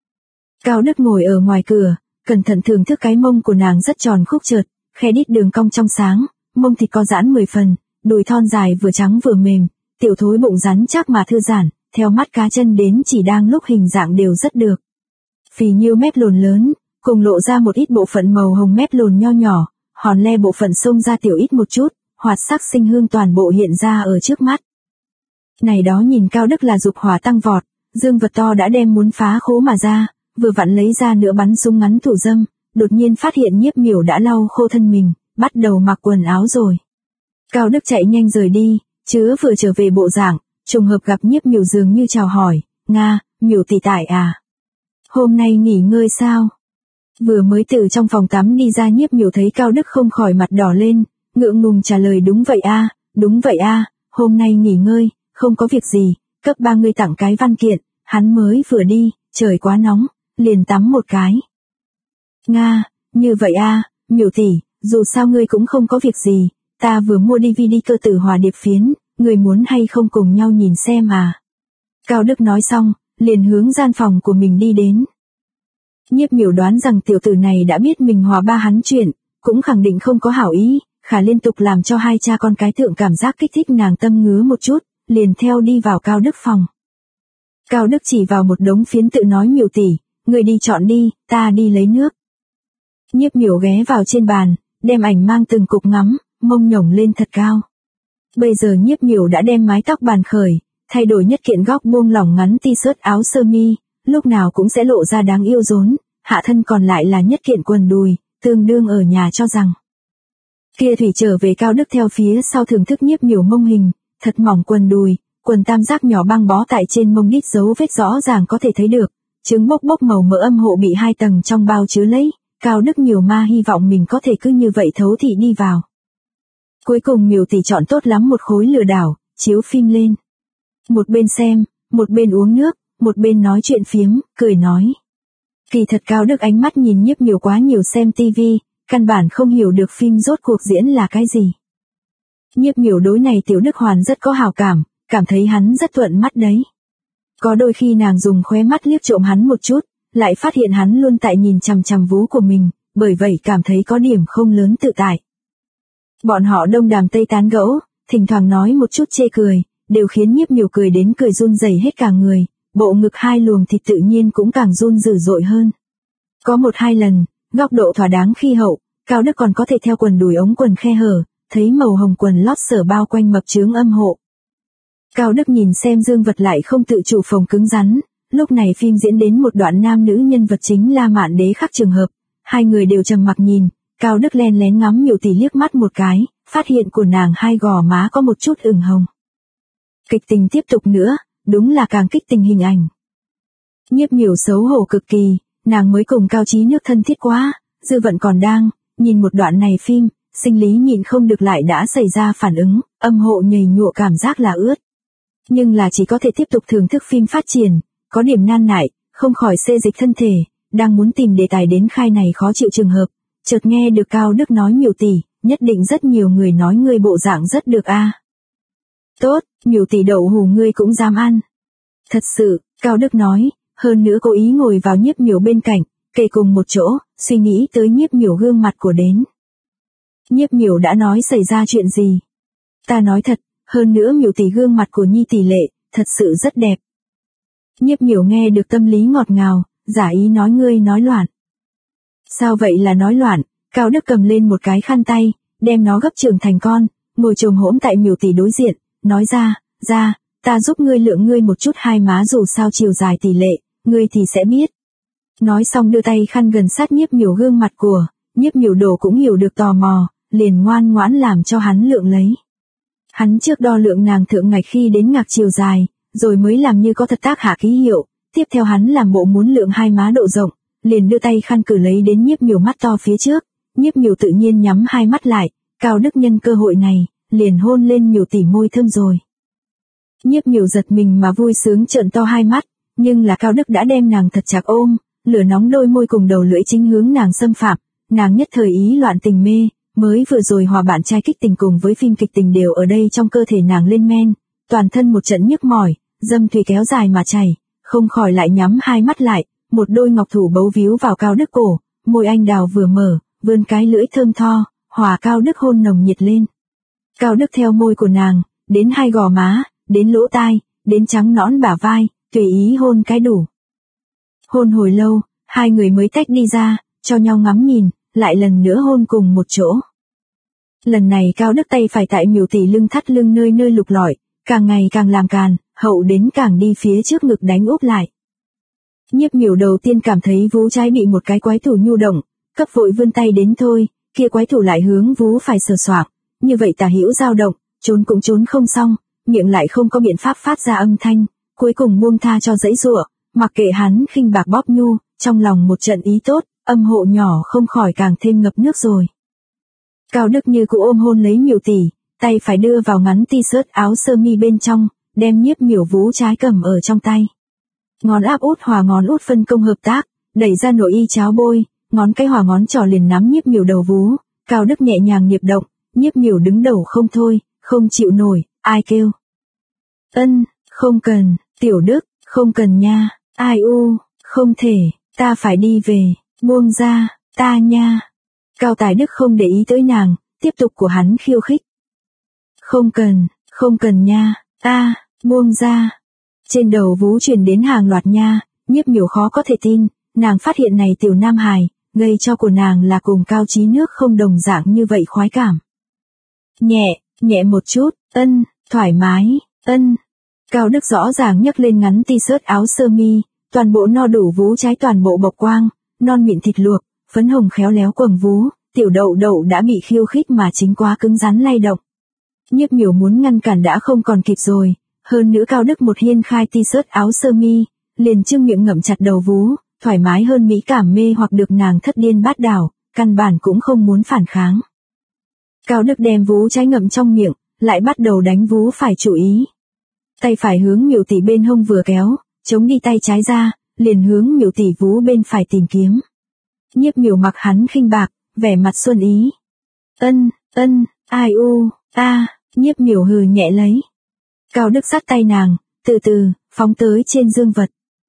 Cao Đức ngồi ở ngoài cửa, cẩn thận thưởng thức cái mông của nàng rất tròn khúc chợt, khe đít đường cong trong sáng, mông thịt co giãn 10 phần, đùi thon dài vừa trắng vừa mềm, tiểu thối bụng rắn chắc mà thư giãn, theo mắt cá chân đến chỉ đang lúc hình dạng đều rất được. Phì nhiêu mép lồn lớn, cùng lộ ra một ít bộ phận màu hồng mép lồn nho nhỏ, hòn le bộ phận xông ra tiểu ít một chút, hoạt sắc sinh hương toàn bộ hiện ra ở trước mắt. Này đó nhìn Cao Đức là dục hỏa tăng vọt, dương vật to đã đem muốn phá khố mà ra, vừa vặn lấy ra nữa bắn súng ngắn thủ dâm, đột nhiên phát hiện Nhiếp Miểu đã lau khô thân mình, bắt đầu mặc quần áo rồi. Cao Đức chạy nhanh rời đi, chứ vừa trở về bộ dạng, trùng hợp gặp Nhiếp Miểu dường như chào hỏi: Nga, Miểu tỷ tại à? Hôm nay nghỉ ngơi sao? Vừa mới từ trong phòng tắm đi ra, Nhiếp Miểu thấy Cao Đức không khỏi mặt đỏ lên, ngượng ngùng trả lời: Đúng vậy a, đúng vậy a, hôm nay nghỉ ngơi, không có việc gì, cấp ba ngươi tặng cái văn kiện, hắn mới vừa đi, trời quá nóng, liền tắm một cái. Nga, như vậy a, Miểu tỷ, dù sao ngươi cũng không có việc gì, ta vừa mua DVD Cơ Tử Hòa điệp phiến, ngươi muốn hay không cùng nhau nhìn xem à? Cao Đức nói xong, liền hướng gian phòng của mình đi đến. Nhiếp Miểu đoán rằng tiểu tử này đã biết mình hòa ba hắn chuyện, cũng khẳng định không có hảo ý, khả liên tục làm cho hai cha con cái thượng cảm giác kích thích nàng tâm ngứa một chút, liền theo đi vào Cao Đức phòng. Cao Đức chỉ vào một đống phiến tự nói: Miểu tỷ, người đi chọn đi, ta đi lấy nước. Nhiếp Miểu ghé vào trên bàn, đem ảnh mang từng cục ngắm, mông nhổng lên thật cao. Bây giờ Nhiếp Miểu đã đem mái tóc bàn khởi, thay đổi nhất kiện góc buông lỏng ngắn t-shirt áo sơ mi, lúc nào cũng sẽ lộ ra đáng yêu rốn, hạ thân còn lại là nhất kiện quần đùi, tương đương ở nhà cho rằng. Kia thủy trở về. Cao Đức theo phía sau thưởng thức Nhiếp Miểu mông hình, thật mỏng quần đùi, quần tam giác nhỏ băng bó tại trên mông đít dấu vết rõ ràng có thể thấy được, trứng bốc bốc màu mỡ âm hộ bị 2 tầng trong bao chứa lấy, Cao Đức nhiều ma hy vọng mình có thể cứ như vậy thấu thị đi vào. Cuối cùng Miểu tỷ chọn tốt lắm một khối lừa đảo, chiếu phim lên. Một bên xem, một bên uống nước, một bên nói chuyện phiếm, cười nói. Kỳ thật Cao Đức ánh mắt nhìn Nhiếp Miểu quá nhiều xem tivi, căn bản không hiểu được phim rốt cuộc diễn là cái gì. Nhiếp Miểu đối này Tiểu Đức Hoàn rất có hào cảm thấy hắn rất thuận mắt đấy. Có đôi khi nàng dùng khóe mắt liếc trộm hắn một chút, lại phát hiện hắn luôn tại nhìn chằm chằm vú của mình, bởi vậy cảm thấy có điểm không lớn tự tại. Bọn họ đông đàm tây tán gẫu, thỉnh thoảng nói một chút chê cười, đều khiến Nhiếp Miểu cười đến cười run rẩy hết cả người, bộ ngực hai luồng thịt tự nhiên cũng càng run dữ dội hơn. Có 1-2 lần, góc độ thỏa đáng khi hậu, Cao Đức còn có thể theo quần đùi ống quần khe hở, thấy màu hồng quần lót sở bao quanh mập trướng âm hộ. Cao Đức nhìn xem dương vật lại không tự chủ phồng cứng rắn, lúc này phim diễn đến một đoạn nam nữ nhân vật chính La Mạn Đế khắc trường hợp, hai người đều trầm mặc nhìn, Cao Đức len lén ngắm Miểu tỷ liếc mắt một cái, phát hiện của nàng hai gò má có một chút ửng hồng. Kịch tình tiếp tục nữa, đúng là càng kích tình hình ảnh. Nhiếp Miểu xấu hổ cực kỳ, nàng mới cùng Cao Chí Nước thân thiết quá, dư vận còn đang, nhìn một đoạn này phim, sinh lý nhịn không được lại đã xảy ra phản ứng, âm hộ nhầy nhụa cảm giác là ướt. Nhưng là chỉ có thể tiếp tục thưởng thức phim phát triển, có điểm nan nại, không khỏi xê dịch thân thể, đang muốn tìm đề tài đến khai này khó chịu trường hợp, chợt nghe được Cao Đức nói Miểu tỷ, nhất định rất nhiều người nói ngươi bộ dạng rất được a. Tốt, Miểu tỷ đậu hù ngươi cũng dám ăn. Thật sự, Cao Đức nói, hơn nữa cố ý ngồi vào Nhiếp Miểu bên cạnh, kề cùng một chỗ, suy nghĩ tới Nhiếp Miểu gương mặt của đến. Nhiếp Miểu đã nói xảy ra chuyện gì? Ta nói thật, hơn nữa Miểu tỷ gương mặt của Nhi tỷ lệ, thật sự rất đẹp. Nhiếp Miểu nghe được tâm lý ngọt ngào, giả ý nói ngươi nói loạn. Sao vậy là nói loạn? Cao Đức cầm lên một cái khăn tay, đem nó gấp trưởng thành con, ngồi chồm hỗn tại Miểu tỷ đối diện, nói ra, ta giúp ngươi lượng ngươi một chút hai má dù sao chiều dài tỷ lệ, ngươi thì sẽ biết. Nói xong đưa tay khăn gần sát Nhiếp Miểu gương mặt của, Nhiếp Miểu đồ cũng hiểu được tò mò, liền ngoan ngoãn làm cho hắn lượng lấy. Hắn trước đo lượng nàng thượng ngạch khi đến ngạc chiều dài, rồi mới làm như có thật tác hạ ký hiệu, tiếp theo hắn làm bộ muốn lượng hai má độ rộng, liền đưa tay khăn cử lấy đến Nhiếp Miểu mắt to phía trước, Nhiếp Miểu tự nhiên nhắm hai mắt lại, Cao Đức nhân cơ hội này, liền hôn lên Miểu tỷ môi thơm rồi. Nhiếp Miểu giật mình mà vui sướng trợn to hai mắt, nhưng là Cao Đức đã đem nàng thật chặt ôm, lửa nóng đôi môi cùng đầu lưỡi chính hướng nàng xâm phạm, nàng nhất thời ý loạn tình mê, mới vừa rồi hòa bạn trai kích tình cùng với phim kịch tình đều ở đây trong cơ thể nàng lên men, toàn thân một trận nhức mỏi, dâm thủy kéo dài mà chảy, không khỏi lại nhắm hai mắt lại, một đôi ngọc thủ bấu víu vào Cao Đức cổ, môi anh đào vừa mở, vươn cái lưỡi thơm tho, hòa Cao Đức hôn nồng nhiệt lên. Cao Đức theo môi của nàng, đến hai gò má, đến lỗ tai, đến trắng nõn bả vai, tùy ý hôn cái đủ. Hôn hồi lâu, hai người mới tách đi ra, cho nhau ngắm nhìn, lại lần nữa hôn cùng một chỗ. Lần này Cao Đức tay phải tại Miểu tỷ lưng thắt lưng nơi nơi lục lọi, càng ngày càng làm càn, hậu đến càng đi phía trước ngực đánh úp lại. Nhiếp Miểu đầu tiên cảm thấy vú trái bị một cái quái thủ nhu động, cấp vội vươn tay đến thôi, kia quái thủ lại hướng vú phải sờ soạng, như vậy tả hữu dao động, trốn cũng trốn không xong, miệng lại không có biện pháp phát ra âm thanh, cuối cùng buông tha cho dãy giụa, mặc kệ hắn khinh bạc bóp nhu, trong lòng một trận ý tốt, âm hộ nhỏ không khỏi càng thêm ngập nước rồi. Cao Đức như cũ ôm hôn lấy Miểu tỷ, tay phải đưa vào ngắn t-shirt áo sơ mi bên trong, đem Nhiếp Miểu vú trái cầm ở trong tay. Ngón áp út hòa ngón út phân công hợp tác, đẩy ra nội y cháo bôi, ngón cái hòa ngón trỏ liền nắm Nhiếp Miểu đầu vú, Cao Đức nhẹ nhàng nhịp động, Nhiếp Miểu đứng đầu không thôi, không chịu nổi, ai kêu. Ân, không cần, Tiểu Đức, không cần nha, ai u, không thể, ta phải đi về, buông ra, ta nha. Cao Tài Đức không để ý tới nàng, tiếp tục của hắn khiêu khích. Không cần nha, ta, buông ra. Trên đầu vú truyền đến hàng loạt nha, Nhiếp Miểu khó có thể tin, nàng phát hiện này tiểu nam hài, gây cho của nàng là cùng Cao Chí Nước không đồng dạng như vậy khoái cảm. Nhẹ một chút, ân, thoải mái, ân. Cao Đức rõ ràng nhấc lên ngắn t-shirt áo sơ mi, toàn bộ no đủ vú trái toàn bộ bộc quang, non mịn thịt luộc, phấn hồng khéo léo quầng vú, tiểu đậu đậu đã bị khiêu khích mà chính quá cứng rắn lay động. Nhiếp Miểu muốn ngăn cản đã không còn kịp rồi, hơn nữa Cao Đức một hiên khai t-shirt áo sơ mi, liền trương miệng ngậm chặt đầu vú, thoải mái hơn mỹ cảm mê hoặc được nàng thất điên bát đảo, căn bản cũng không muốn phản kháng. Cao Đức đem vú trái ngậm trong miệng, lại bắt đầu đánh vú phải chú ý. Tay phải hướng Miểu tỷ bên hông vừa kéo, chống đi tay trái ra, liền hướng Miểu tỷ vú bên phải tìm kiếm. Nhiếp Miểu mặc hắn khinh bạc, vẻ mặt xuân ý. Ai u, Nhiếp Miểu hừ nhẹ lấy. Cao Đức dắt tay nàng, từ từ, phóng tới trên dương vật.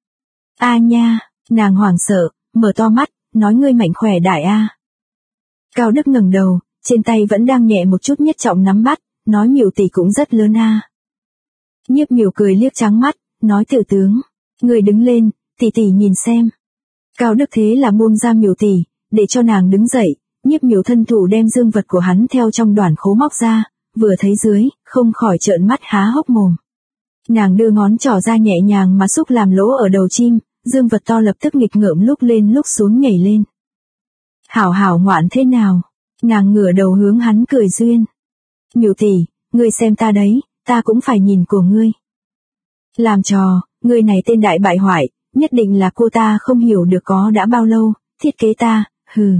Nha, nàng hoảng sợ, mở to mắt, nói ngươi mạnh khỏe đại a. Cao Đức ngẩng đầu, trên tay vẫn đang nhẹ một chút Nhất Trọng nắm bắt, nói Miểu tỷ cũng rất lớn a. Nhiếp Miểu cười liếc trắng mắt, nói tiểu tướng, ngươi đứng lên, tỷ tỷ nhìn xem. Cao Đức thế là buông ra Miểu tỷ, để cho nàng đứng dậy, Nhiếp Miểu thân thủ đem dương vật của hắn theo trong đoàn khố móc ra, vừa thấy dưới, không khỏi trợn mắt há hốc mồm. Nàng đưa ngón trỏ ra nhẹ nhàng mà xúc làm lỗ ở đầu chim, dương vật to lập tức nghịch ngợm lúc lên lúc xuống nhảy lên. Hảo ngoạn thế nào? Nàng ngửa đầu hướng hắn cười duyên. Miểu tỷ, ngươi xem ta đấy, ta cũng phải nhìn của ngươi. Làm trò, ngươi này tên đại bại hoại, nhất định là cô ta không hiểu được có đã bao lâu, thiết kế ta, hừ.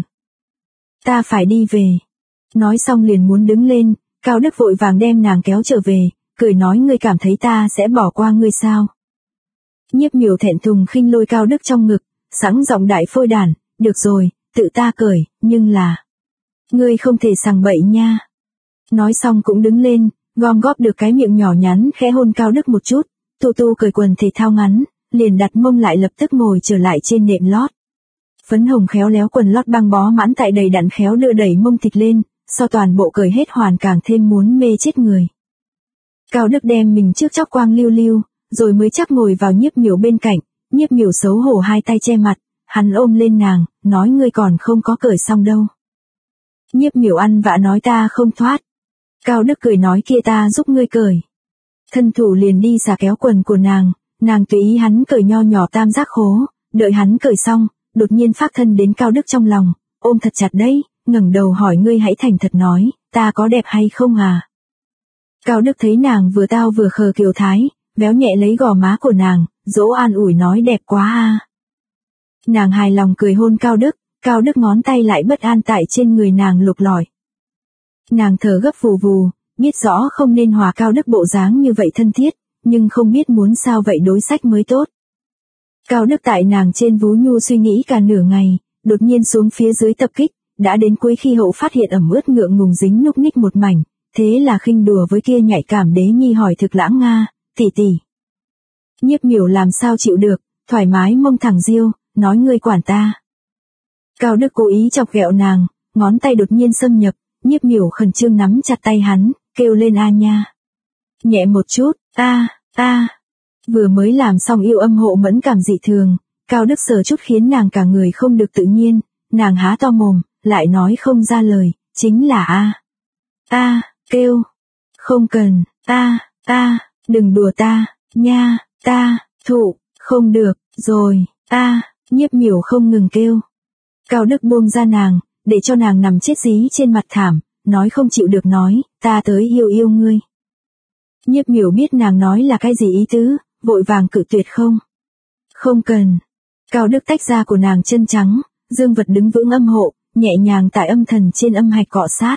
Ta phải đi về. Nói xong liền muốn đứng lên, Cao Đức vội vàng đem nàng kéo trở về, cười nói ngươi cảm thấy ta sẽ bỏ qua ngươi sao. Nhiếp Miểu thẹn thùng khinh lôi Cao Đức trong ngực, sẵn giọng đại phôi đàn, được rồi, tự ta cởi, nhưng là... Ngươi không thể sằng bậy nha. Nói xong cũng đứng lên, gom góp được cái miệng nhỏ nhắn khẽ hôn Cao Đức một chút, tu cởi quần thể thao ngắn, liền đặt mông lại lập tức ngồi trở lại trên nệm lót. Phấn hồng khéo léo quần lót băng bó mãn tại đầy đặn khéo đưa đẩy mông thịt lên, so toàn bộ cởi hết hoàn càng thêm muốn mê chết người. Cao Đức đem mình trước chóc quang lưu lưu, rồi mới chắc ngồi vào Nhiếp Miểu bên cạnh, Nhiếp Miểu xấu hổ hai tay che mặt, hắn ôm lên nàng, nói ngươi còn không có cởi xong đâu. Nhiếp Miểu ăn vạ nói ta không thoát. Cao Đức cười nói kia ta giúp ngươi cởi. Thân thủ liền đi xả kéo quần của nàng tùy ý hắn cởi nho nhỏ tam giác khố, đợi hắn cởi xong, đột nhiên phác thân đến Cao Đức trong lòng, ôm thật chặt đấy, ngẩng đầu hỏi ngươi hãy thành thật nói, ta có đẹp hay không à? Cao Đức thấy nàng vừa tao vừa khờ kiều thái, véo nhẹ lấy gò má của nàng, dỗ an ủi nói đẹp quá a. Nàng hài lòng cười hôn Cao Đức ngón tay lại bất an tại trên người nàng lục lọi. Nàng thở gấp vù vù, biết rõ không nên hòa Cao Đức bộ dáng như vậy thân thiết, nhưng không biết muốn sao vậy đối sách mới tốt. Cao Đức tại nàng trên vú nhu suy nghĩ cả nửa ngày, đột nhiên xuống phía dưới tập kích, đã đến cuối khi hậu phát hiện ẩm ướt ngượng ngùng dính núc ních một mảnh, thế là khinh đùa với kia nhạy cảm đế nhi hỏi thực lãng nga, tỷ tỷ. Nhiếp Miểu làm sao chịu được, thoải mái mông thẳng diêu, nói ngươi quản ta. Cao Đức cố ý chọc ghẹo nàng, ngón tay đột nhiên xâm nhập, Nhiếp Miểu khẩn trương nắm chặt tay hắn, kêu lên a nha. Nhẹ một chút, Vừa mới làm xong yêu âm hộ mẫn cảm dị thường, Cao Đức sờ chút khiến nàng cả người không được tự nhiên, nàng há to mồm, lại nói không ra lời, chính là kêu. Không cần, đừng đùa ta, nha, thụ, không được, rồi, Nhiếp Miểu không ngừng kêu. Cao Đức buông ra nàng, để cho nàng nằm chết dí trên mặt thảm, nói không chịu được nói, ta tới yêu ngươi. Nhiếp Miểu biết nàng nói là cái gì ý tứ, vội vàng cự tuyệt không cần. Cao Đức tách ra của nàng chân trắng, dương vật đứng vững âm hộ, nhẹ nhàng tại âm thần trên âm hạch cọ sát.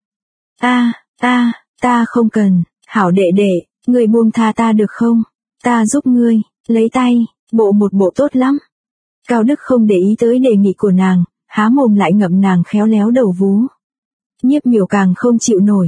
Ta không cần, hảo đệ đệ, người buông tha ta được không? Ta giúp ngươi, lấy tay, một bộ tốt lắm. Cao Đức không để ý tới đề nghị của nàng, há mồm lại ngậm nàng khéo léo đầu vú. Nhiếp Miểu càng không chịu nổi.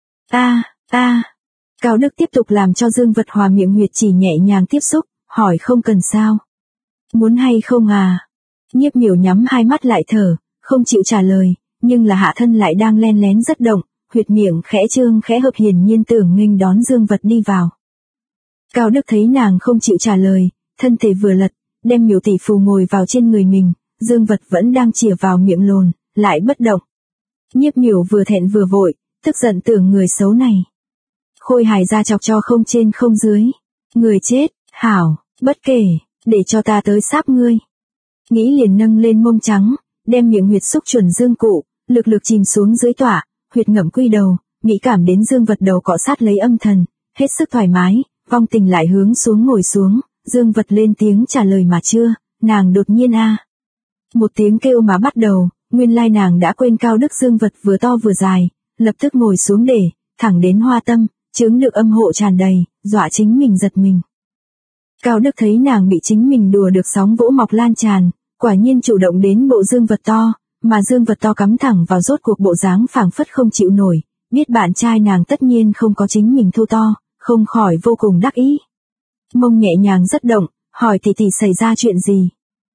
Cao Đức tiếp tục làm cho dương vật hòa miệng huyệt chỉ nhẹ nhàng tiếp xúc, hỏi không cần sao? Muốn hay không à? Nhiếp Miểu nhắm hai mắt lại thở, không chịu trả lời, nhưng là hạ thân lại đang len lén rất động, huyệt miệng khẽ trương khẽ hợp hiển nhiên tưởng nghênh đón dương vật đi vào. Cao Đức thấy nàng không chịu trả lời, thân thể vừa lật, đem Miểu tỷ phù ngồi vào trên người mình, dương vật vẫn đang chìa vào miệng lồn, lại bất động. Nhiếp Miểu vừa thẹn vừa vội, tức giận tưởng người xấu này. Khôi hài ra chọc cho không trên không dưới. Người chết, hảo, bất kể, để cho ta tới sáp ngươi. Nghĩ liền nâng lên mông trắng, đem miệng huyệt xúc chuẩn dương cụ, lực chìm xuống dưới tỏa, huyệt ngậm quy đầu, mỹ cảm đến dương vật đầu cọ sát lấy âm thần, hết sức thoải mái, vong tình lại hướng xuống ngồi xuống, dương vật lên tiếng trả lời mà chưa, nàng đột nhiên một tiếng kêu mà bắt đầu, nguyên lai nàng đã quên Cao Đức dương vật vừa to vừa dài, lập tức ngồi xuống để, thẳng đến hoa tâm, chướng được âm hộ tràn đầy, dọa chính mình giật mình. Cao Đức thấy nàng bị chính mình đùa được sóng vỗ mọc lan tràn, quả nhiên chủ động đến bộ dương vật to, mà Dương Vật To cắm thẳng vào rốt cuộc bộ dáng phảng phất không chịu nổi, biết bạn trai nàng tất nhiên không có chính mình thô to, không khỏi vô cùng đắc ý. Mông nhẹ nhàng rất động, hỏi tỷ xảy ra chuyện gì.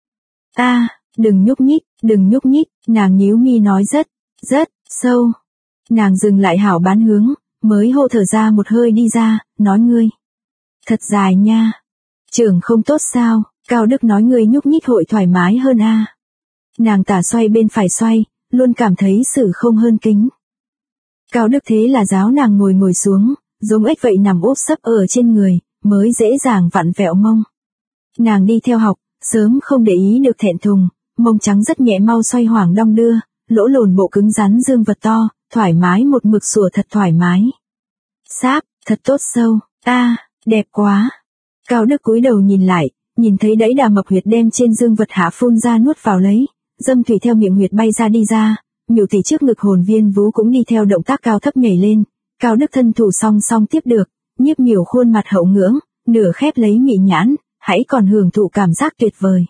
Đừng nhúc nhích, nàng nhíu mi nói rất sâu. Nàng dừng lại hảo bán hướng, mới hô thở ra một hơi đi ra, nói ngươi. Thật dài nha. Trưởng không tốt sao, Cao Đức nói ngươi nhúc nhích hội thoải mái hơn a. Nàng tả xoay bên phải xoay, luôn cảm thấy sự không hơn kính. Cao Đức thế là giáo nàng ngồi xuống, giống ếch vậy nằm úp sấp ở trên người, mới dễ dàng vặn vẹo mông. Nàng đi theo học, sớm không để ý được thẹn thùng, mông trắng rất nhẹ mau xoay hoảng đong đưa, lỗ lồn bộ cứng rắn Dương Vật To, thoải mái một mực sủa thật thoải mái. Sáp, thật tốt sâu, đẹp quá. Cao Đức cúi đầu nhìn lại, nhìn thấy đẫy đà mập huyệt đem trên Dương Vật hạ phun ra nuốt vào lấy, dâm thủy theo miệng huyệt bay ra đi ra, miểu tỷ trước ngực hồn viên vú cũng đi theo động tác cao thấp nhảy lên, Cao Đức thân thủ song song tiếp được, Nhiếp Miểu khuôn mặt hậu ngưỡng, nửa khép lấy mị nhãn, hãy còn hưởng thụ cảm giác tuyệt vời.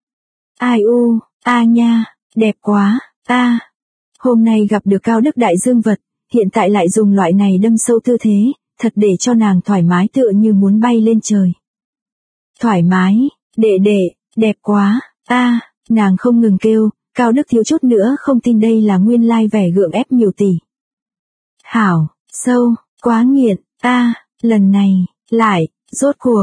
Ai u, nha, đẹp quá, Hôm nay gặp được Cao Đức đại Dương Vật, hiện tại lại dùng loại này đâm sâu tư thế, thật để cho nàng thoải mái tựa như muốn bay lên trời. Thoải mái, đệ, đẹp quá, nàng không ngừng kêu, Cao Đức thiếu chút nữa không tin đây là nguyên lai vẻ gượng ép miểu tỷ. Hảo, sâu, quá nghiện, lần này, lại, rốt cuộc,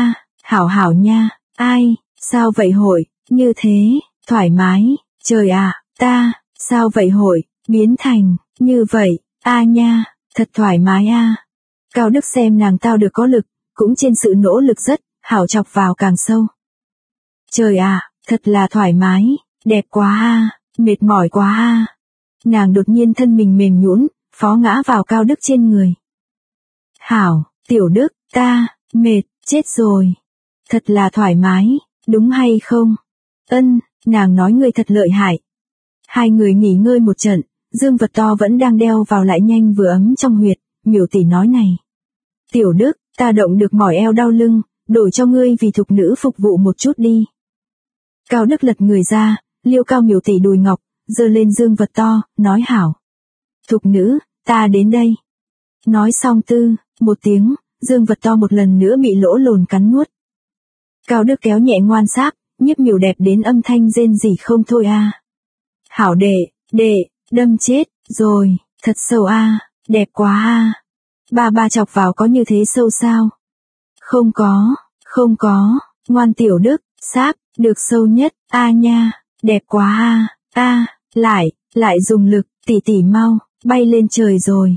hảo nha, ai, sao vậy hội, như thế, thoải mái, trời ạ, sao vậy hội, biến thành, như vậy, nha, thật thoải mái Cao Đức xem nàng tao được có lực, cũng trên sự nỗ lực rất, hảo chọc vào càng sâu. Trời ạ, thật là thoải mái, đẹp quá mệt mỏi quá Nàng đột nhiên thân mình mềm nhũn, phó ngã vào Cao Đức trên người. Hảo, Tiểu Đức, ta, mệt, chết rồi. Thật là thoải mái, đúng hay không? Nàng nói ngươi thật lợi hại. Hai người nghỉ ngơi một trận, Dương Vật To vẫn đang đeo vào lại nhanh vừa ấm trong huyệt, miểu tỷ nói này. Tiểu Đức, ta động được mỏi eo đau lưng, đổi cho ngươi vì thục nữ phục vụ một chút đi. Cao Đức lật người ra, liêu cao miểu tỷ đùi ngọc, giơ lên Dương Vật To, nói hảo. Thục nữ, ta đến đây. Nói xong một tiếng, Dương Vật To một lần nữa bị lỗ lồn cắn nuốt. Cao Đức kéo nhẹ ngoan sáp, Nhiếp Miểu đẹp đến âm thanh rên rỉ không thôi Hảo đệ, đâm chết, rồi, thật sâu đẹp quá Ba chọc vào có như thế sâu sao? Không có, ngoan Tiểu Đức, sáp, được sâu nhất, nha, đẹp quá lại dùng lực, tỷ mau, bay lên trời rồi,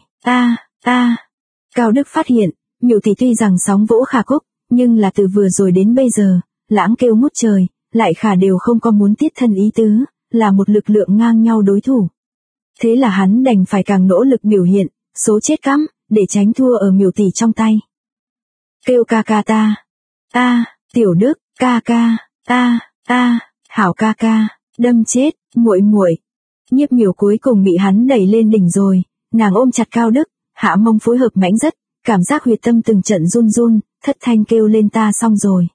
Cao Đức phát hiện, miểu tỷ tuy rằng sóng vỗ khả cúc, nhưng là từ vừa rồi đến bây giờ, lãng kêu ngút trời, lại khả đều không có muốn tiết thân ý tứ, là một lực lượng ngang nhau đối thủ. Thế là hắn đành phải càng nỗ lực biểu hiện, số chết cắm, để tránh thua ở miểu tỷ trong tay. Kêu ca ta, Tiểu Đức, ca, hảo ca, đâm chết, muội. Nhiếp Miểu cuối cùng bị hắn đẩy lên đỉnh rồi, nàng ôm chặt Cao Đức, hạ mông phối hợp mãnh rất, cảm giác huyệt tâm từng trận run, thất thanh kêu lên ta xong rồi.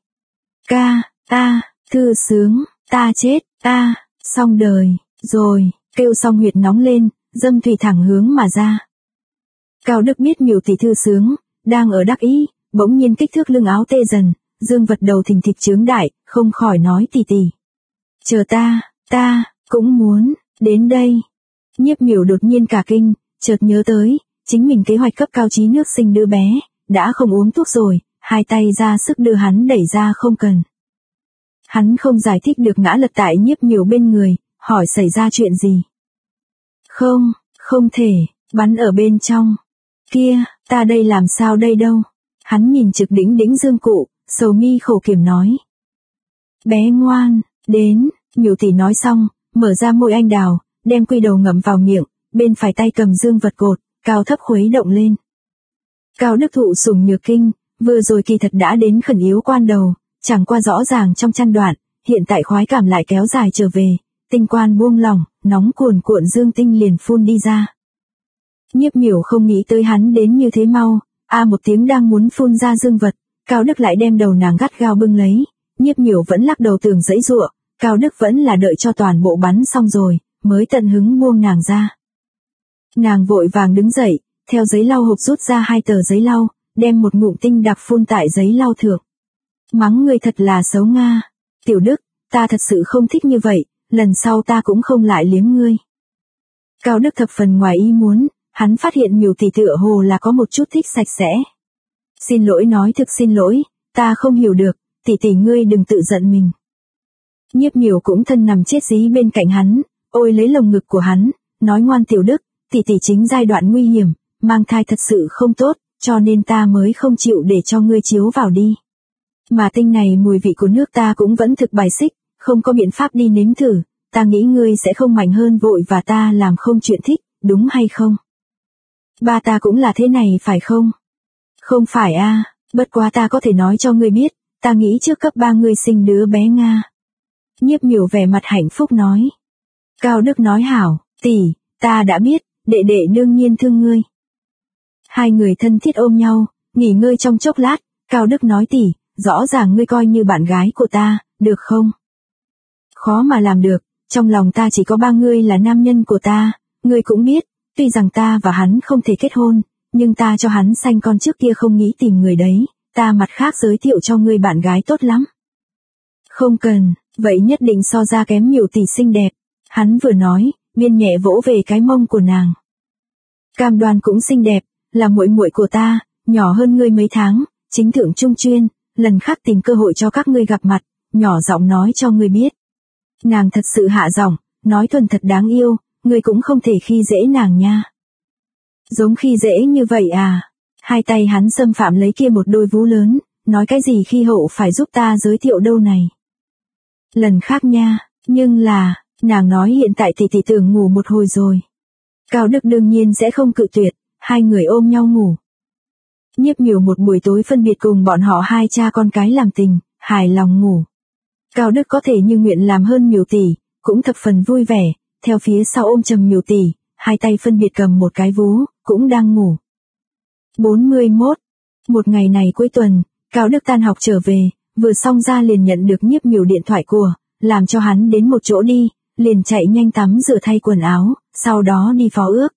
Thư sướng, ta chết, xong đời, rồi, kêu xong huyệt nóng lên, dâm thủy thẳng hướng mà ra. Cao Đức biết miểu tỷ thư sướng, đang ở đắc ý, bỗng nhiên kích thước lưng áo tê dần, Dương Vật đầu thình thịch trướng đại, không khỏi nói tỷ. Chờ ta, cũng muốn, đến đây. Nhiếp Miểu đột nhiên cả kinh, chợt nhớ tới, chính mình kế hoạch cấp cao trí nước sinh đứa bé, đã không uống thuốc rồi, hai tay ra sức đưa hắn đẩy ra không cần. Hắn không giải thích được ngã lật tại Nhiếp Miểu bên người, hỏi xảy ra chuyện gì. Không thể, bắn ở bên trong. Kia, ta đây làm sao đây đâu. Hắn nhìn trực đĩnh Dương cụ, sầu mi khổ kiểm nói. Bé ngoan, đến, miểu tỷ nói xong, mở ra môi anh đào, đem quy đầu ngậm vào miệng, bên phải tay cầm Dương Vật cột, cao thấp khuấy động lên. Cao Đức thụ sủng nhược kinh, vừa rồi kỳ thật đã đến khẩn yếu quan đầu, chẳng qua rõ ràng trong chăn đoạn, hiện tại khoái cảm lại kéo dài trở về, tinh quan buông lỏng, nóng cuồn cuộn dương tinh liền phun đi ra. Nhiếp Miểu không nghĩ tới hắn đến như thế mau, một tiếng đang muốn phun ra Dương Vật, Cao Đức lại đem đầu nàng gắt gao bưng lấy, Nhiếp Miểu vẫn lắc đầu tưởng giãy giụa, Cao Đức vẫn là đợi cho toàn bộ bắn xong rồi, mới tận hứng buông nàng ra. Nàng vội vàng đứng dậy, theo giấy lau hộp rút ra 2 tờ giấy lau, đem một ngụm tinh đặc phun tại giấy lau thượng. Mắng ngươi thật là xấu Nga. Tiểu Đức, ta thật sự không thích như vậy, lần sau ta cũng không lại liếm ngươi. Cao Đức thập phần ngoài ý muốn, hắn phát hiện Miểu tỷ tựa hồ là có một chút thích sạch sẽ. Xin lỗi, nói thực xin lỗi, ta không hiểu được, tỷ ngươi đừng tự giận mình. Nhiếp Miểu cũng thân nằm chết dí bên cạnh hắn, ôi lấy lồng ngực của hắn, nói ngoan Tiểu Đức, tỷ chính giai đoạn nguy hiểm, mang thai thật sự không tốt, cho nên ta mới không chịu để cho ngươi chiếu vào đi. Mà tinh này mùi vị của nước ta cũng vẫn thực bài xích, không có biện pháp đi nếm thử, ta nghĩ ngươi sẽ không mạnh hơn vội và ta làm không chuyện thích, đúng hay không? Ba ta cũng là thế này phải không? Không phải a, bất quá ta có thể nói cho ngươi biết, ta nghĩ trước cấp 3 ngươi sinh đứa bé Nga. Nhiếp Miểu vẻ mặt hạnh phúc nói. Cao Đức nói hảo, tỷ, ta đã biết, đệ đệ đương nhiên thương ngươi. Hai người thân thiết ôm nhau, nghỉ ngơi trong chốc lát, Cao Đức nói tỷ, rõ ràng ngươi coi như bạn gái của ta, được không? Khó mà làm được, trong lòng ta chỉ có ba ngươi là nam nhân của ta, ngươi cũng biết, tuy rằng ta và hắn không thể kết hôn, nhưng ta cho hắn sanh con trước kia không nghĩ tìm người đấy, ta mặt khác giới thiệu cho ngươi bạn gái tốt lắm. Không cần, vậy nhất định so ra kém Miểu tỷ xinh đẹp, hắn vừa nói, biên nhẹ vỗ về cái mông của nàng. Cam Đoan cũng xinh đẹp, là muội muội của ta, nhỏ hơn ngươi mấy tháng, chính thượng trung chuyên, lần khác tìm cơ hội cho các ngươi gặp mặt, nhỏ giọng nói cho ngươi biết. Nàng thật sự hạ giọng, nói thuần thật đáng yêu, ngươi cũng không thể khi dễ nàng nha. Giống khi dễ như vậy à? Hai tay hắn xâm phạm lấy kia một đôi vú lớn, nói cái gì khi hậu phải giúp ta giới thiệu đâu này. Lần khác nha, nhưng là, nàng nói hiện tại tỷ tưởng ngủ một hồi rồi. Cao Đức đương nhiên sẽ không cự tuyệt, hai người ôm nhau ngủ. Nhiếp Miểu một buổi tối phân biệt cùng bọn họ hai cha con cái làm tình, hài lòng ngủ. Cao Đức có thể như nguyện làm hơn Miểu tỷ, cũng thập phần vui vẻ, theo phía sau ôm chầm Miểu tỷ, hai tay phân biệt cầm một cái vú, cũng đang ngủ. 41. Một ngày này cuối tuần, Cao Đức tan học trở về, vừa xong ra liền nhận được Nhiếp Miểu điện thoại của, làm cho hắn đến một chỗ đi, liền chạy nhanh tắm rửa thay quần áo, sau đó đi phó ước.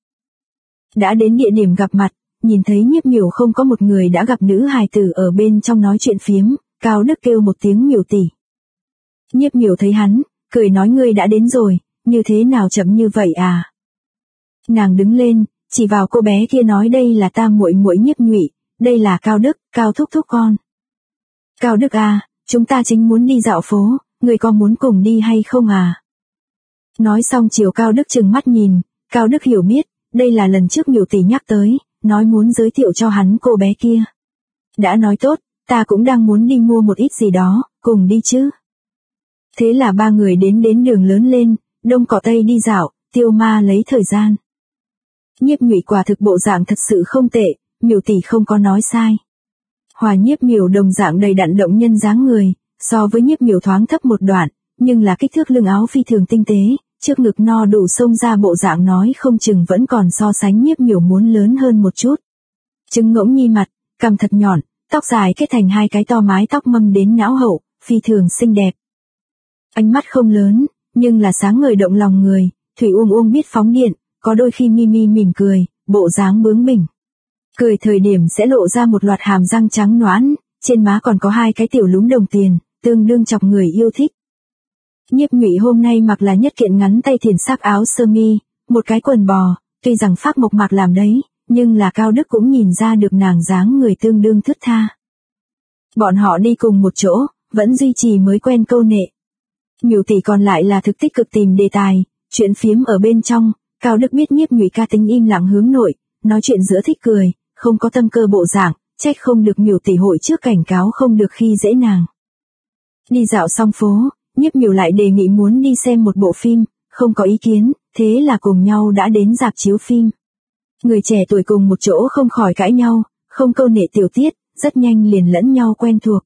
Đã đến địa điểm gặp mặt, nhìn thấy Nhiếp Miểu không có một người đã gặp nữ hài tử ở bên trong nói chuyện phiếm, Cao Đức kêu một tiếng Miểu tỷ. Nhiếp Miểu thấy hắn, cười nói ngươi đã đến rồi, như thế nào chậm như vậy à? Nàng đứng lên, chỉ vào cô bé kia nói đây là ta muội muội Nhiếp Nhụy, đây là Cao Đức, Cao thúc thúc con. Cao Đức à, chúng ta chính muốn đi dạo phố, ngươi có muốn cùng đi hay không à? Nói xong chiều Cao Đức trừng mắt nhìn, Cao Đức hiểu biết, đây là lần trước Miểu tỷ nhắc tới, nói muốn giới thiệu cho hắn cô bé kia. Đã nói tốt, ta cũng đang muốn đi mua một ít gì đó, cùng đi chứ. Thế là ba người đến đường lớn lên, đông cỏ tây đi dạo, Tiêu Ma lấy thời gian. Nhiếp Nhụy quả thực bộ dạng thật sự không tệ, Miểu tỷ không có nói sai. Hòa Nhiếp Miểu đồng dạng đầy đặn động nhân dáng người, so với Nhiếp Miểu thoáng thấp một đoạn, nhưng là kích thước lưng áo phi thường tinh tế, trước ngực no đủ xông ra bộ dạng nói không chừng vẫn còn so sánh Nhiếp Miểu muốn lớn hơn một chút. Trứng ngỗng nhi mặt, cằm thật nhọn, tóc dài kết thành hai cái to mái tóc mâm đến não hậu, phi thường xinh đẹp. Ánh mắt không lớn, nhưng là sáng ngời động lòng người, thủy uông biết phóng điện, có đôi khi mi mỉm cười, bộ dáng bướng bỉnh. Cười thời điểm sẽ lộ ra một loạt hàm răng trắng nõn, trên má còn có hai cái tiểu lúm đồng tiền, tương đương chọc người yêu thích. Nhiếp Nhụy hôm nay mặc là nhất kiện ngắn tay thiền sắc áo sơ mi, một cái quần bò, tuy rằng phác mộc mạc làm đấy, nhưng là Cao Đức cũng nhìn ra được nàng dáng người tương đương thướt tha. Bọn họ đi cùng một chỗ, vẫn duy trì mới quen câu nệ. Miểu tỷ còn lại là thực tích cực tìm đề tài, chuyện phiếm ở bên trong, Cao Đức biết Nhiếp Nhụy ca tính im lặng hướng nội, nói chuyện giữa thích cười, không có tâm cơ bộ dạng, trách không được Miểu tỷ hội trước cảnh cáo không được khi dễ nàng. Đi dạo xong phố, Nhiếp Miểu lại đề nghị muốn đi xem một bộ phim, không có ý kiến, thế là cùng nhau đã đến rạp chiếu phim. Người trẻ tuổi cùng một chỗ không khỏi cãi nhau, không câu nệ tiểu tiết, rất nhanh liền lẫn nhau quen thuộc.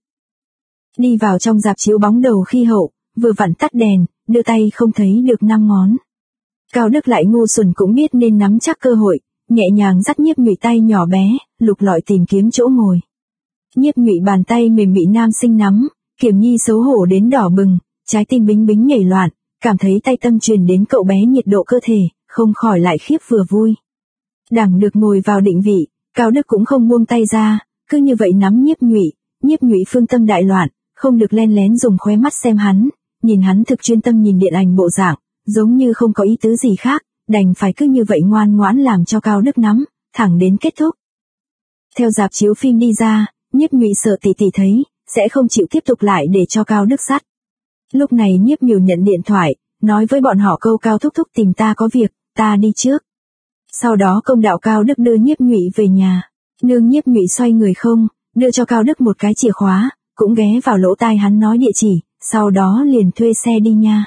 Đi vào trong rạp chiếu bóng đầu khi hậu, vừa vặn tắt đèn, đưa tay không thấy được 5 ngón. Cao Đức lại ngu xuẩn cũng biết nên nắm chắc cơ hội, nhẹ nhàng dắt Nhiếp Nhụy tay nhỏ bé, lục lọi tìm kiếm chỗ ngồi. Nhiếp Nhụy bàn tay mềm bị nam sinh nắm, Kiểm Nhi xấu hổ đến đỏ bừng, trái tim bính bính nhảy loạn, cảm thấy tay tâm truyền đến cậu bé nhiệt độ cơ thể, không khỏi lại khiếp vừa vui. Đằng được ngồi vào định vị, Cao Đức cũng không buông tay ra, cứ như vậy nắm Nhiếp Nhụy phương tâm đại loạn, không được len lén dùng khóe mắt xem hắn, nhìn hắn thực chuyên tâm nhìn điện ảnh bộ dạng, giống như không có ý tứ gì khác, đành phải cứ như vậy ngoan ngoãn làm cho Cao Đức nắm, thẳng đến kết thúc. Theo rạp chiếu phim đi ra, Nhiếp Nhụy sợ tỷ tỷ thấy, sẽ không chịu tiếp tục lại để cho Cao Đức dắt. Lúc này Nhiếp Miểu nhận điện thoại, nói với bọn họ câu Cao thúc thúc tìm ta có việc, ta đi trước. Sau đó công đạo Cao Đức đưa Nhiếp Nhụy về nhà. Nương Nhiếp Nhụy xoay người không, đưa cho Cao Đức một cái chìa khóa, cũng ghé vào lỗ tai hắn nói địa chỉ, sau đó liền thuê xe đi nha.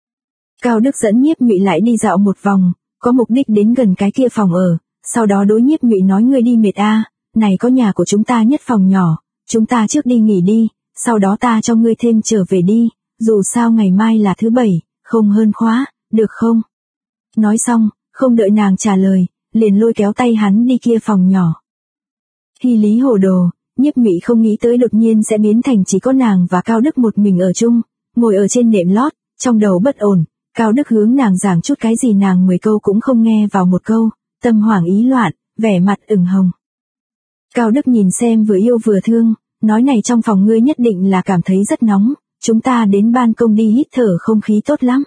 Cao Đức dẫn Nhiếp Nhụy lại đi dạo một vòng, có mục đích đến gần cái kia phòng ở, sau đó đối Nhiếp Nhụy nói ngươi đi mệt này có nhà của chúng ta nhất phòng nhỏ, chúng ta trước đi nghỉ đi, sau đó ta cho ngươi thêm trở về đi, dù sao ngày mai là thứ bảy, không hơn khóa, được không? Nói xong, không đợi nàng trả lời, liền lôi kéo tay hắn đi kia phòng nhỏ. Hy lý hồ đồ, Nhiếp Nhụy không nghĩ tới đột nhiên sẽ biến thành chỉ có nàng và Cao Đức một mình ở chung, ngồi ở trên nệm lót, trong đầu bất ổn, Cao Đức hướng nàng giảng chút cái gì nàng 10 câu cũng không nghe vào một câu, tâm hoảng ý loạn, vẻ mặt ửng hồng. Cao Đức nhìn xem vừa yêu vừa thương, nói này trong phòng ngươi nhất định là cảm thấy rất nóng, chúng ta đến ban công đi hít thở không khí tốt lắm.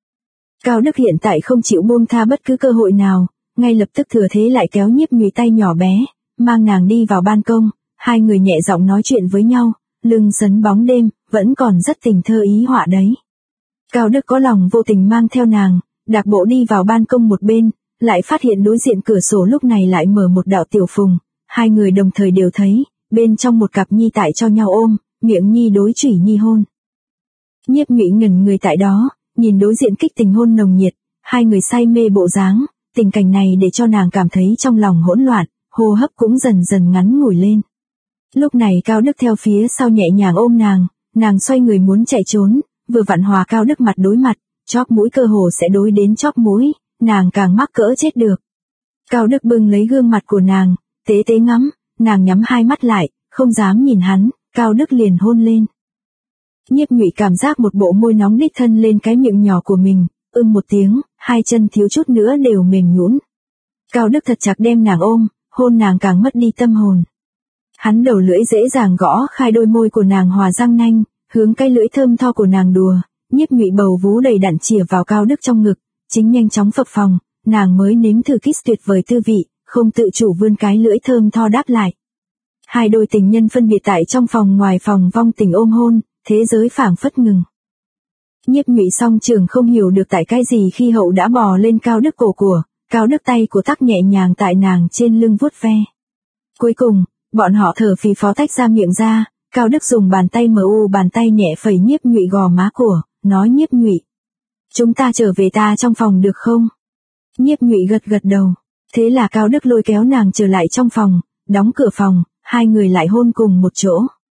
Cao Đức hiện tại không chịu buông tha bất cứ cơ hội nào, ngay lập tức thừa thế lại kéo Nhiếp Nhụy tay nhỏ bé, mang nàng đi vào ban công, hai người nhẹ giọng nói chuyện với nhau, lưng sấn bóng đêm, vẫn còn rất tình thơ ý họa đấy. Cao Đức có lòng vô tình mang theo nàng, đạp bộ đi vào ban công một bên, lại phát hiện đối diện cửa sổ lúc này lại mở một đạo tiểu phùng, hai người đồng thời đều thấy, bên trong một cặp nhi tại cho nhau ôm, miệng nhi đối chủy nhi hôn. Nhiếp Nhụy ngẩn người tại đó, nhìn đối diện kích tình hôn nồng nhiệt, hai người say mê bộ dáng, tình cảnh này để cho nàng cảm thấy trong lòng hỗn loạn, hô hấp cũng dần dần ngắn ngủi lên. Lúc này Cao Đức theo phía sau nhẹ nhàng ôm nàng xoay người muốn chạy trốn, vừa vặn hòa Cao Đức mặt đối mặt, chóp mũi cơ hồ sẽ đối đến chóp mũi, nàng càng mắc cỡ chết được. Cao Đức bưng lấy gương mặt của nàng, tế tế ngắm, nàng nhắm hai mắt lại, không dám nhìn hắn, Cao Đức liền hôn lên. Nhiếp Nhụy cảm giác một bộ môi nóng đích thân lên cái miệng nhỏ của mình, một tiếng, hai chân thiếu chút nữa đều mềm nhũn. Cao Đức thật chặt đem nàng ôm, hôn nàng càng mất đi tâm hồn. Hắn đầu lưỡi dễ dàng gõ khai đôi môi của nàng hòa răng nanh, hướng cái lưỡi thơm tho của nàng đùa, Nhiếp Nhụy bầu vú đầy đặn chìa vào Cao Đức trong ngực, chính nhanh chóng phập phồng, nàng mới nếm thử kiss tuyệt vời tư vị, không tự chủ vươn cái lưỡi thơm tho đáp lại. Hai đôi tình nhân phân biệt tại trong phòng ngoài phòng vong tình ôm hôn, thế giới phảng phất ngừng. Nhiếp Nhụy song trường không hiểu được tại cái gì khi hậu đã bò lên Cao Đức cổ của, Cao Đức tay của tắc nhẹ nhàng tại nàng trên lưng vuốt ve. Cuối cùng, bọn họ thở phì phò tách ra miệng ra, Cao Đức dùng bàn tay bàn tay nhẹ phẩy Nhiếp Nhụy gò má của, nói Nhiếp Nhụy. Chúng ta trở về ta trong phòng được không? Nhiếp Nhụy gật gật đầu, thế là Cao Đức lôi kéo nàng trở lại trong phòng, đóng cửa phòng, hai người lại hôn cùng một chỗ.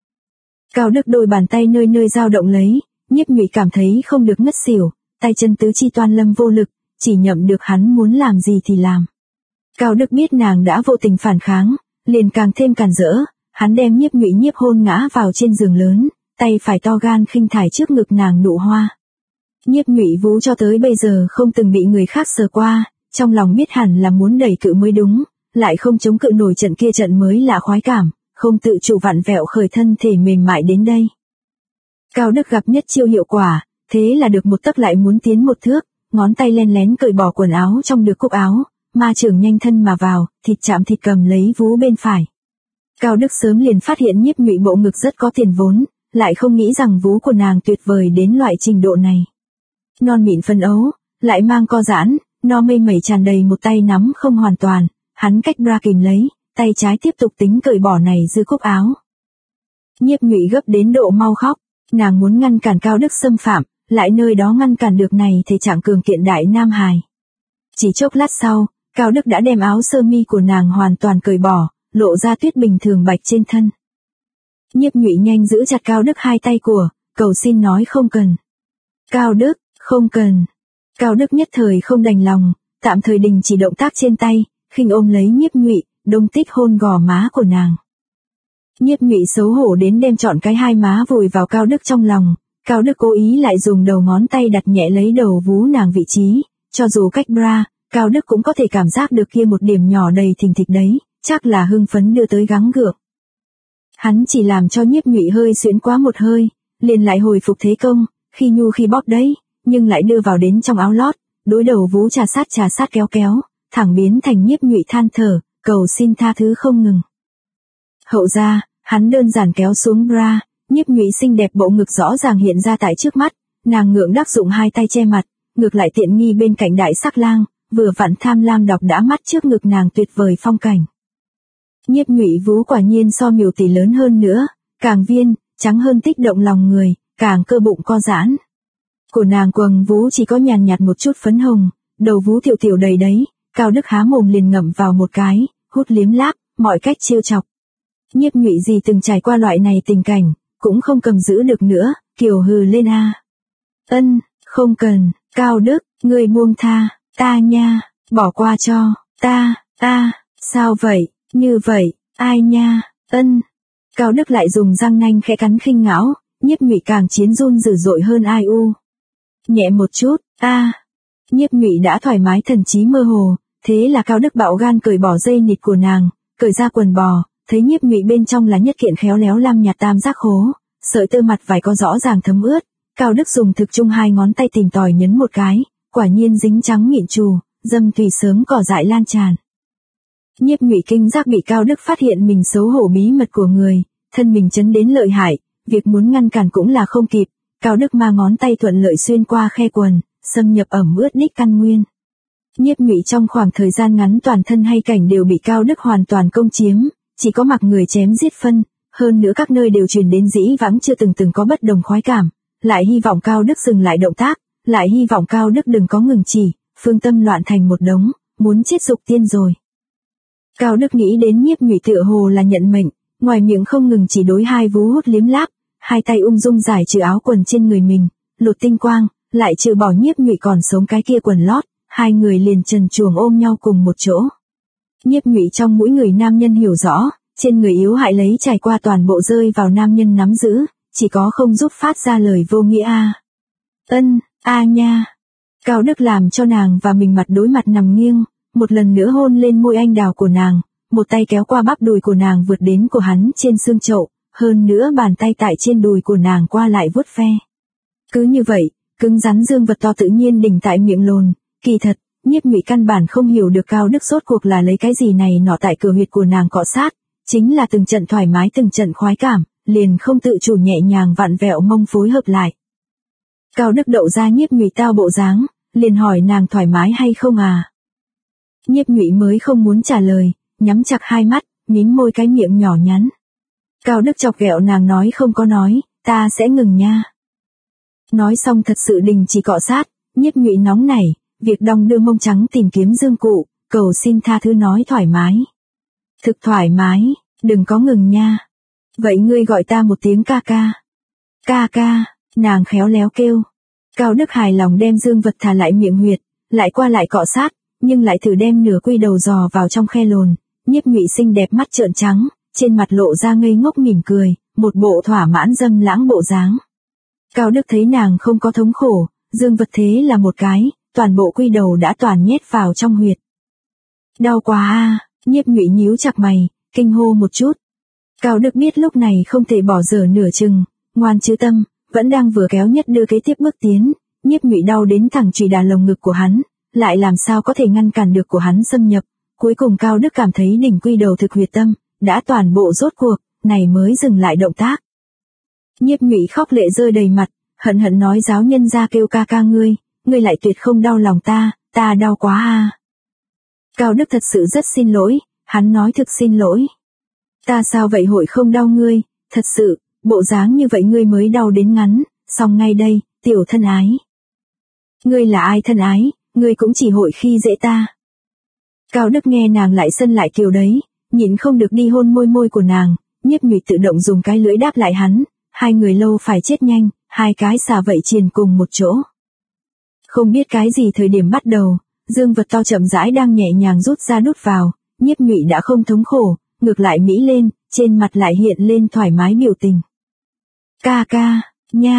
Cao Đức đôi bàn tay nơi nơi dao động lấy, Nhiếp Nhụy cảm thấy không được ngất xỉu, tay chân tứ chi toan lâm vô lực, chỉ nhậm được hắn muốn làm gì thì làm. Cao Đức biết nàng đã vô tình phản kháng, liền càng thêm càn rỡ, hắn đem Nhiếp Nhụy nhiếp hôn ngã vào trên giường lớn, tay phải to gan khinh thải trước ngực nàng nụ hoa. Nhiếp Nhụy vú cho tới bây giờ không từng bị người khác sờ qua, trong lòng biết hẳn là muốn đẩy cự mới đúng, lại không chống cự nổi trận kia trận mới là khoái cảm, không tự chủ vặn vẹo khởi thân thể mềm mại đến đây. Cao Đức gặp nhất chiêu hiệu quả, thế là được một tấc lại muốn tiến một thước, ngón tay len lén cởi bỏ quần áo trong được cúc áo, ma trưởng nhanh thân mà vào, thịt chạm thịt cầm lấy vú bên phải. Cao Đức sớm liền phát hiện Nhiếp Nhụy bộ ngực rất có tiền vốn, lại không nghĩ rằng vú của nàng tuyệt vời đến loại trình độ này. Non mịn phân ấu, lại mang co giãn, no mây mẩy tràn đầy một tay nắm không hoàn toàn, hắn cách bra kìm lấy, tay trái tiếp tục tính cởi bỏ này dư cúc áo. Nhiếp Nhụy gấp đến độ mau khóc, nàng muốn ngăn cản Cao Đức xâm phạm, lại nơi đó ngăn cản được này thể trạng cường kiện đại nam hài. Chỉ chốc lát sau, Cao Đức đã đem áo sơ mi của nàng hoàn toàn cởi bỏ, lộ ra tuyết bình thường bạch trên thân. Nhiếp Nhụy nhanh giữ chặt Cao Đức hai tay của, cầu xin nói không cần. Cao Đức, không cần. Cao Đức nhất thời không đành lòng, tạm thời đình chỉ động tác trên tay, khinh ôm lấy Nhiếp Nhụy, đông tích hôn gò má của nàng. Nhiếp Nhụy xấu hổ đến đem trọn cái hai má vùi vào Cao Đức trong lòng, Cao Đức cố ý lại dùng đầu ngón tay đặt nhẹ lấy đầu vú nàng vị trí, cho dù cách bra, Cao Đức cũng có thể cảm giác được kia một điểm nhỏ đầy thình thịch đấy, chắc là hưng phấn đưa tới gắng gượng. Hắn chỉ làm cho Nhiếp Nhụy hơi xuyễn quá một hơi, liền lại hồi phục thế công, khi nhu khi bóp đấy, nhưng lại đưa vào đến trong áo lót, đối đầu vú trà sát kéo kéo, thẳng biến thành Nhiếp Nhụy than thở, cầu xin tha thứ không ngừng. Hậu ra, hắn đơn giản kéo xuống bra, Nhiếp Nhụy xinh đẹp bộ ngực rõ ràng hiện ra tại trước mắt, nàng ngượng đắc dụng hai tay che mặt, ngược lại tiện nghi bên cạnh đại sắc lang, vừa vặn tham lam đọc đã mắt trước ngực nàng tuyệt vời phong cảnh. Nhiếp Nhụy vú quả nhiên so Miểu tỷ lớn hơn nữa, càng viên, trắng hơn tích động lòng người, càng cơ bụng co giãn. Của nàng quầng vú chỉ có nhàn nhạt một chút phấn hồng, đầu vú tiểu tiểu đầy đấy, Cao Đức há mồm liền ngậm vào một cái, hút liếm láp, mọi cách trêu chọc. Nhiếp Nhụy gì từng trải qua loại này tình cảnh, cũng không cầm giữ được nữa, kiều hừ lên a. Ân, không cần, Cao Đức, ngươi buông tha, ta nha, bỏ qua cho, ta, sao vậy, như vậy, ai nha, ân. Cao Đức lại dùng răng nanh khẽ cắn khinh ngão, Nhiếp Nhụy càng chiến run dữ dội hơn ai u. Nhẹ một chút, Nhiếp Nhụy đã thoải mái thần trí mơ hồ, thế là Cao Đức bạo gan cởi bỏ dây nịt của nàng, cởi ra quần bò, thấy Nhiếp Nhụy bên trong là nhất kiện khéo léo lam nhạt tam giác khố, sợi tơ mặt vải có rõ ràng thấm ướt, Cao Đức dùng thực chung hai ngón tay tìm tòi nhấn một cái, quả nhiên dính trắng mịn trù, dâm tùy sớm cỏ dại lan tràn. Nhiếp Nhụy kinh giác bị Cao Đức phát hiện mình xấu hổ bí mật của người, thân mình chấn đến lợi hại, việc muốn ngăn cản cũng là không kịp, Cao Đức ma ngón tay thuận lợi xuyên qua khe quần, xâm nhập ẩm ướt đích căn nguyên. Nhiếp Nhụy trong khoảng thời gian ngắn toàn thân hay cảnh đều bị Cao Đức hoàn toàn công chiếm, chỉ có mặc người chém giết phân, hơn nữa các nơi đều truyền đến dĩ vãng chưa từng có bất đồng khoái cảm, lại hy vọng Cao Đức dừng lại động tác, lại hy vọng Cao Đức đừng có ngừng chỉ, phương tâm loạn thành một đống, muốn chết dục tiên rồi. Cao Đức nghĩ đến Nhiếp Nhụy tựa hồ là nhận mệnh, ngoài miệng không ngừng chỉ đối hai vú hút liếm láp, hai tay ung dung giải trừ áo quần trên người mình, lột tinh quang, lại trừ bỏ Nhiếp Nhụy còn sống cái kia quần lót, hai người liền trần truồng ôm nhau cùng một chỗ. Nhiếp Nhụy trong mũi người nam nhân hiểu rõ, trên người yếu hại lấy trải qua toàn bộ rơi vào nam nhân nắm giữ, chỉ có không giúp phát ra lời vô nghĩa a. Ân, nha. Cao Đức làm cho nàng và mình mặt đối mặt nằm nghiêng, một lần nữa hôn lên môi anh đào của nàng, một tay kéo qua bắp đùi của nàng vượt đến của hắn trên xương chậu, hơn nữa bàn tay tại trên đùi của nàng qua lại vuốt ve. Cứ như vậy, cứng rắn dương vật to tự nhiên đỉnh tại miệng lồn, kỳ thật, Nhiếp Nhụy căn bản không hiểu được Cao Đức rốt cuộc là lấy cái gì này nọ tại cửa huyệt của nàng cọ sát, chính là từng trận thoải mái từng trận khoái cảm, liền không tự chủ nhẹ nhàng vặn vẹo mông phối hợp lại. Cao Đức đậu ra Nhiếp Nhụy tao bộ dáng, liền hỏi nàng thoải mái hay không à. Nhiếp Nhụy mới không muốn trả lời, nhắm chặt hai mắt, mím môi cái miệng nhỏ nhắn. Cao Đức chọc ghẹo nàng nói không có nói, ta sẽ ngừng nha. Nói xong thật sự đình chỉ cọ sát, Nhiếp Nhụy nóng nảy, việc đong đưa mông trắng tìm kiếm dương cụ, cầu xin tha thứ nói thoải mái. Thực thoải mái, đừng có ngừng nha. Vậy ngươi gọi ta một tiếng ca ca. Ca ca, nàng khéo léo kêu. Cao Đức hài lòng đem dương vật thả lại miệng huyệt, lại qua lại cọ sát, nhưng lại thử đem nửa quy đầu giò vào trong khe lồn. Nhiếp Nhụy xinh đẹp mắt trợn trắng, trên mặt lộ ra ngây ngốc mỉm cười, một bộ thỏa mãn dâm lãng bộ dáng. Cao Đức thấy nàng không có thống khổ, dương vật thế là một cái, toàn bộ quy đầu đã toàn nhét vào trong huyệt. Đau quá a, Nhiếp Nhụy nhíu chặt mày, kinh hô một chút. Cao Đức biết lúc này không thể bỏ dở nửa chừng, ngoan chứ tâm, vẫn đang vừa kéo nhất đưa kế tiếp bước tiến, Nhiếp Nhụy đau đến thẳng chùy đà lồng ngực của hắn, lại làm sao có thể ngăn cản được của hắn xâm nhập, cuối cùng Cao Đức cảm thấy đỉnh quy đầu thực huyệt tâm, đã toàn bộ rốt cuộc, này mới dừng lại động tác. Nhiếp Nhụy khóc lệ rơi đầy mặt, hận hận nói giáo nhân ra kêu ca ca ngươi lại tuyệt không đau lòng ta đau quá a. Cao Đức thật sự rất xin lỗi, hắn nói thực xin lỗi. Ta sao vậy hội không đau ngươi, thật sự, bộ dáng như vậy ngươi mới đau đến ngắn, xong ngay đây, tiểu thân ái. Ngươi là ai thân ái, ngươi cũng chỉ hội khi dễ ta. Cao Đức nghe nàng lại sân lại kiều đấy, nhịn không được đi hôn môi của nàng, Nhiếp Nhụy tự động dùng cái lưỡi đáp lại hắn, hai người lâu phải chết nhanh, hai cái xà vậy triền cùng một chỗ. Không biết cái gì thời điểm bắt đầu, dương vật to chậm rãi đang nhẹ nhàng rút ra đút vào, Nhiếp Nhụy đã không thống khổ, ngược lại mỹ lên, trên mặt lại hiện lên thoải mái biểu tình. Ca ca, nha,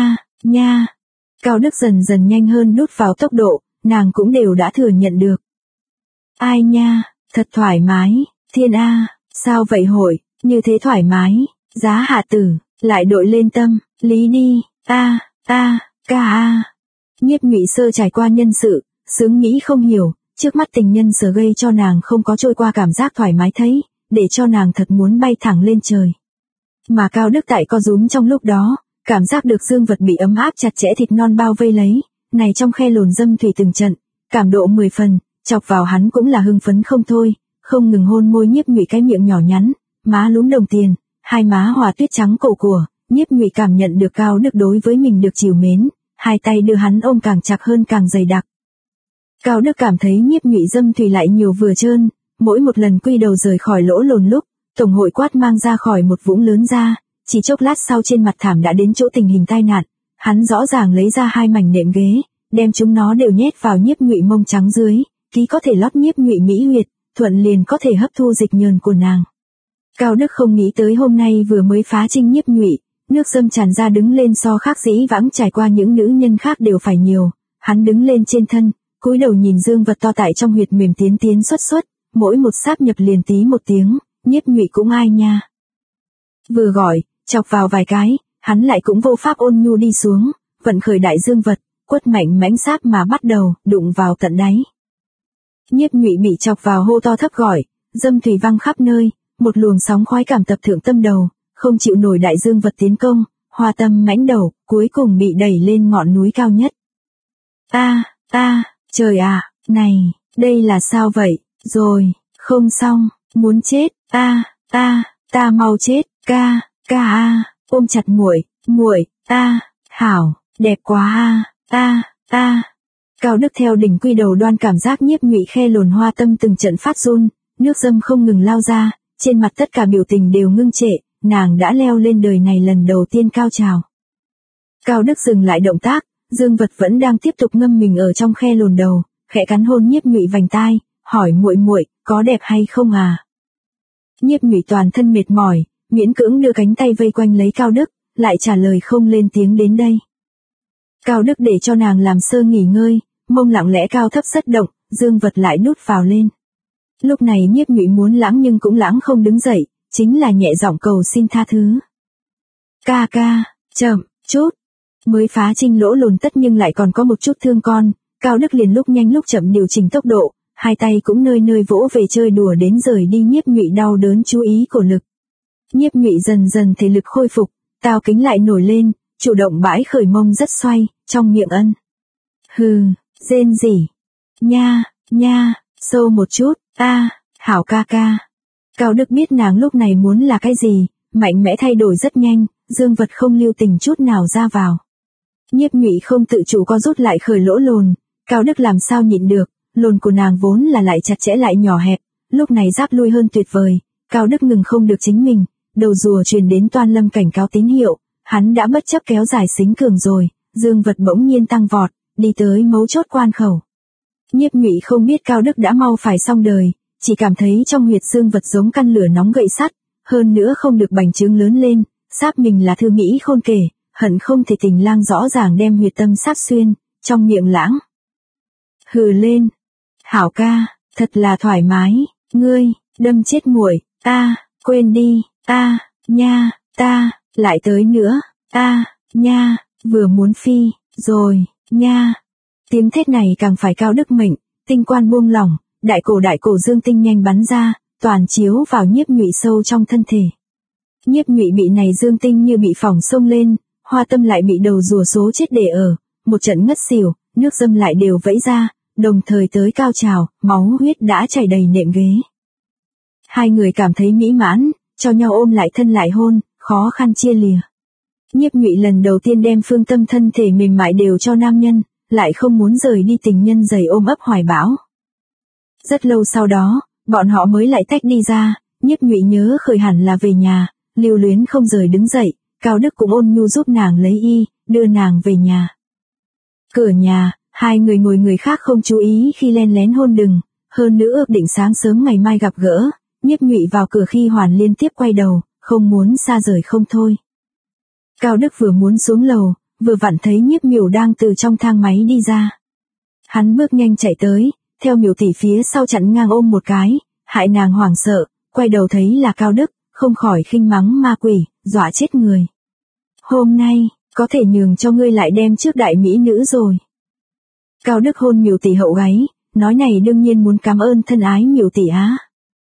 nha. Cao Đức dần dần nhanh hơn đút vào tốc độ, nàng cũng đều đã thừa nhận được. Ai nha, thật thoải mái, thiên a, sao vậy hội, như thế thoải mái, giá hạ tử, lại đội lên tâm, lý đi, ca a. Nhiếp Nhụy Sơ trải qua nhân sự, sướng nghĩ không hiểu, trước mắt tình nhân sở gây cho nàng không có trôi qua cảm giác thoải mái thấy, để cho nàng thật muốn bay thẳng lên trời. Mà Cao Đức tại co rúm trong lúc đó, cảm giác được dương vật bị ấm áp chặt chẽ thịt non bao vây lấy, này trong khe lồn dâm thủy từng trận, cảm độ 10 phần, chọc vào hắn cũng là hưng phấn không thôi, không ngừng hôn môi Nhiếp Nhụy cái miệng nhỏ nhắn, má lúm đồng tiền, hai má hòa tuyết trắng cổ của, Nhiếp Nhụy cảm nhận được Cao Đức đối với mình được chiều mến, hai tay đưa hắn ôm càng chặt hơn càng dày đặc. Cao Đức cảm thấy Nhiếp Nhụy dâm thủy lại nhiều vừa trơn, mỗi một lần quy đầu rời khỏi lỗ lồn lúc, tổng hội quát mang ra khỏi một vũng lớn ra, chỉ chốc lát sau trên mặt thảm đã đến chỗ tình hình tai nạn, hắn rõ ràng lấy ra hai mảnh nệm ghế, đem chúng nó đều nhét vào Nhiếp Nhụy mông trắng dưới, ký có thể lót Nhiếp Nhụy mỹ huyệt, thuận liền có thể hấp thu dịch nhờn của nàng. Cao Đức không nghĩ tới hôm nay vừa mới phá trinh Nhiếp Nhụy, nước dâm tràn ra đứng lên so khác dĩ vãng trải qua những nữ nhân khác đều phải nhiều, hắn đứng lên trên thân, cúi đầu nhìn dương vật to tại trong huyệt mềm tiến xuất, mỗi một sáp nhập liền tí một tiếng, Nhiếp Nhụy cũng ai nha. Vừa gọi, chọc vào vài cái, hắn lại cũng vô pháp ôn nhu đi xuống, vận khởi đại dương vật, quất mạnh mãnh sáp mà bắt đầu, đụng vào tận đáy. Nhiếp Nhụy bị chọc vào hô to thấp gọi, dâm thủy văng khắp nơi, một luồng sóng khoái cảm tập thượng tâm đầu, không chịu nổi đại dương vật tiến công, hoa tâm mãnh đầu, cuối cùng bị đẩy lên ngọn núi cao nhất. Trời ạ, này, đây là sao vậy, rồi, không xong, muốn chết, ta mau chết, ca ôm chặt muội, hảo, đẹp quá Cao Đức theo đỉnh quy đầu đoan cảm giác Nhiếp Nhụy khe lồn hoa tâm từng trận phát run, nước dâm không ngừng lao ra, trên mặt tất cả biểu tình đều ngưng trệ, nàng đã leo lên đời này lần đầu tiên cao trào. Cao Đức dừng lại động tác, dương vật vẫn đang tiếp tục ngâm mình ở trong khe lồn đầu, khẽ cắn hôn Nhiếp Nhụy vành tai, hỏi muội có đẹp hay không à? Nhiếp Nhụy toàn thân mệt mỏi, miễn cưỡng đưa cánh tay vây quanh lấy Cao Đức, lại trả lời không lên tiếng đến đây. Cao Đức để cho nàng làm sơ nghỉ ngơi, mông lặng lẽ cao thấp rất động, dương vật lại đút vào lên. Lúc này Nhiếp Nhụy muốn lãng nhưng cũng lãng không đứng dậy, chính là nhẹ giọng cầu xin tha thứ. Ca, chậm, chút. Mới phá trinh lỗ lồn tất nhưng lại còn có một chút thương con, Cao Đức liền lúc nhanh lúc chậm điều chỉnh tốc độ, hai tay cũng nơi nơi vỗ về chơi đùa đến rời đi Nhiếp Nhụy đau đớn chú ý cổ lực. Nhiếp Nhụy dần dần thể lực khôi phục, tao kính lại nổi lên, chủ động bãi khởi mông rất xoay, trong miệng ân. Hừ, rên rỉ. Nha, sâu một chút, hảo ca. Cao Đức biết nàng lúc này muốn là cái gì, mạnh mẽ thay đổi rất nhanh, dương vật không lưu tình chút nào ra vào. Nhiếp Nhụy không tự chủ co rút lại khởi lỗ lồn, Cao Đức làm sao nhịn được, lồn của nàng vốn là lại chặt chẽ lại nhỏ hẹp, lúc này giáp lui hơn tuyệt vời, Cao Đức ngừng không được chính mình, đầu rùa truyền đến Toan Lâm cảnh cáo tín hiệu, hắn đã bất chấp kéo dài xính cường rồi, dương vật bỗng nhiên tăng vọt, đi tới mấu chốt quan khẩu. Nhiếp Nhụy không biết Cao Đức đã mau phải xong đời, chỉ cảm thấy trong huyệt dương vật giống căn lửa nóng gậy sắt, hơn nữa không được bành trướng lớn lên, sáp mình là thư nghĩ khôn kể, hận không thể tình lang rõ ràng đem huyệt tâm sát xuyên, trong miệng lãng. Hừ lên, hảo ca, thật là thoải mái, ngươi, đâm chết muội, quên đi, nha, lại tới nữa, nha, vừa muốn phi, rồi, nha. Tiếng thét này càng phải Cao Đức mệnh, tinh quan buông lỏng, đại cổ dương tinh nhanh bắn ra, toàn chiếu vào Nhiếp Nhụy sâu trong thân thể. Nhiếp Nhụy bị này dương tinh như bị phỏng xông lên, hoa tâm lại bị đầu rùa số chết để ở, một trận ngất xỉu, nước dâm lại đều vẫy ra, đồng thời tới cao trào, máu huyết đã chảy đầy nệm ghế. Hai người cảm thấy mỹ mãn, cho nhau ôm lại thân lại hôn, khó khăn chia lìa. Nhiếp Nhụy lần đầu tiên đem phương tâm thân thể mềm mại đều cho nam nhân, lại không muốn rời đi tình nhân giày ôm ấp hoài bão. Rất lâu sau đó, bọn họ mới lại tách đi ra, Nhiếp Nhụy nhớ khởi hẳn là về nhà, lưu luyến không rời đứng dậy, Cao Đức cũng ôn nhu giúp nàng lấy y, đưa nàng về nhà. Cửa nhà, hai người ngồi người khác không chú ý khi len lén hôn đừng, hơn nữa ước định sáng sớm ngày mai gặp gỡ, Nhiếp Nhụy vào cửa khi Hoàn liên tiếp quay đầu, không muốn xa rời không thôi. Cao Đức vừa muốn xuống lầu, vừa vặn thấy Nhiếp Miểu đang từ trong thang máy đi ra. Hắn bước nhanh chạy tới, theo Miểu tỷ phía sau chặn ngang ôm một cái, hại nàng hoảng sợ, quay đầu thấy là Cao Đức, không khỏi khinh mắng ma quỷ, dọa chết người. Hôm nay, có thể nhường cho ngươi lại đem trước đại mỹ nữ rồi. Cao Đức hôn Miểu tỷ hậu gáy, nói này đương nhiên muốn cảm ơn thân ái Miểu tỷ á.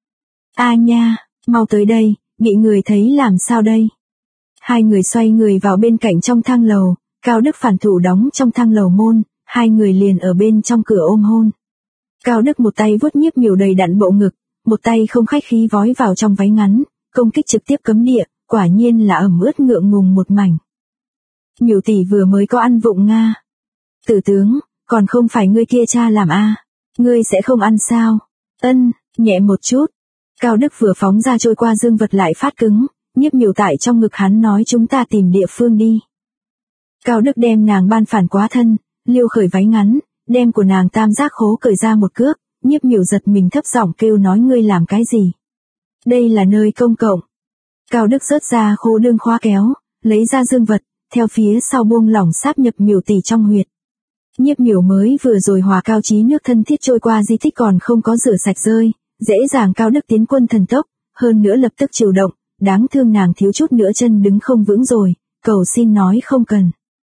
A nha, mau tới đây, bị người thấy làm sao đây? Hai người xoay người vào bên cạnh trong thang lầu, Cao Đức phản thủ đóng trong thang lầu môn, hai người liền ở bên trong cửa ôm hôn. Cao Đức một tay vuốt Nhiếp Miểu đầy đặn bộ ngực, một tay không khách khí vói vào trong váy ngắn, công kích trực tiếp cấm địa, quả nhiên là ẩm ướt ngượng ngùng một mảnh. Miểu tỷ vừa mới có ăn vụng Nga. Tử tướng, còn không phải ngươi kia cha làm a? Ngươi sẽ không ăn sao? Ân, nhẹ một chút. Cao Đức vừa phóng ra trôi qua dương vật lại phát cứng, Nhiếp Miểu tại trong ngực hắn nói chúng ta tìm địa phương đi. Cao Đức đem nàng ban phản quá thân, liêu khởi váy ngắn, đem của nàng tam giác khố cởi ra một cước, Nhiếp Miểu giật mình thấp giọng kêu nói ngươi làm cái gì? Đây là nơi công cộng. Cao Đức rớt ra khố đương khóa kéo, lấy ra dương vật, theo phía sau buông lỏng sáp nhập Miểu tỷ trong huyệt. Nhiếp Miểu mới vừa rồi hòa Cao Chí nước thân thiết trôi qua di tích còn không có rửa sạch rơi, dễ dàng Cao Đức tiến quân thần tốc, hơn nữa lập tức chịu động, đáng thương nàng thiếu chút nữa chân đứng không vững rồi, cầu xin nói không cần.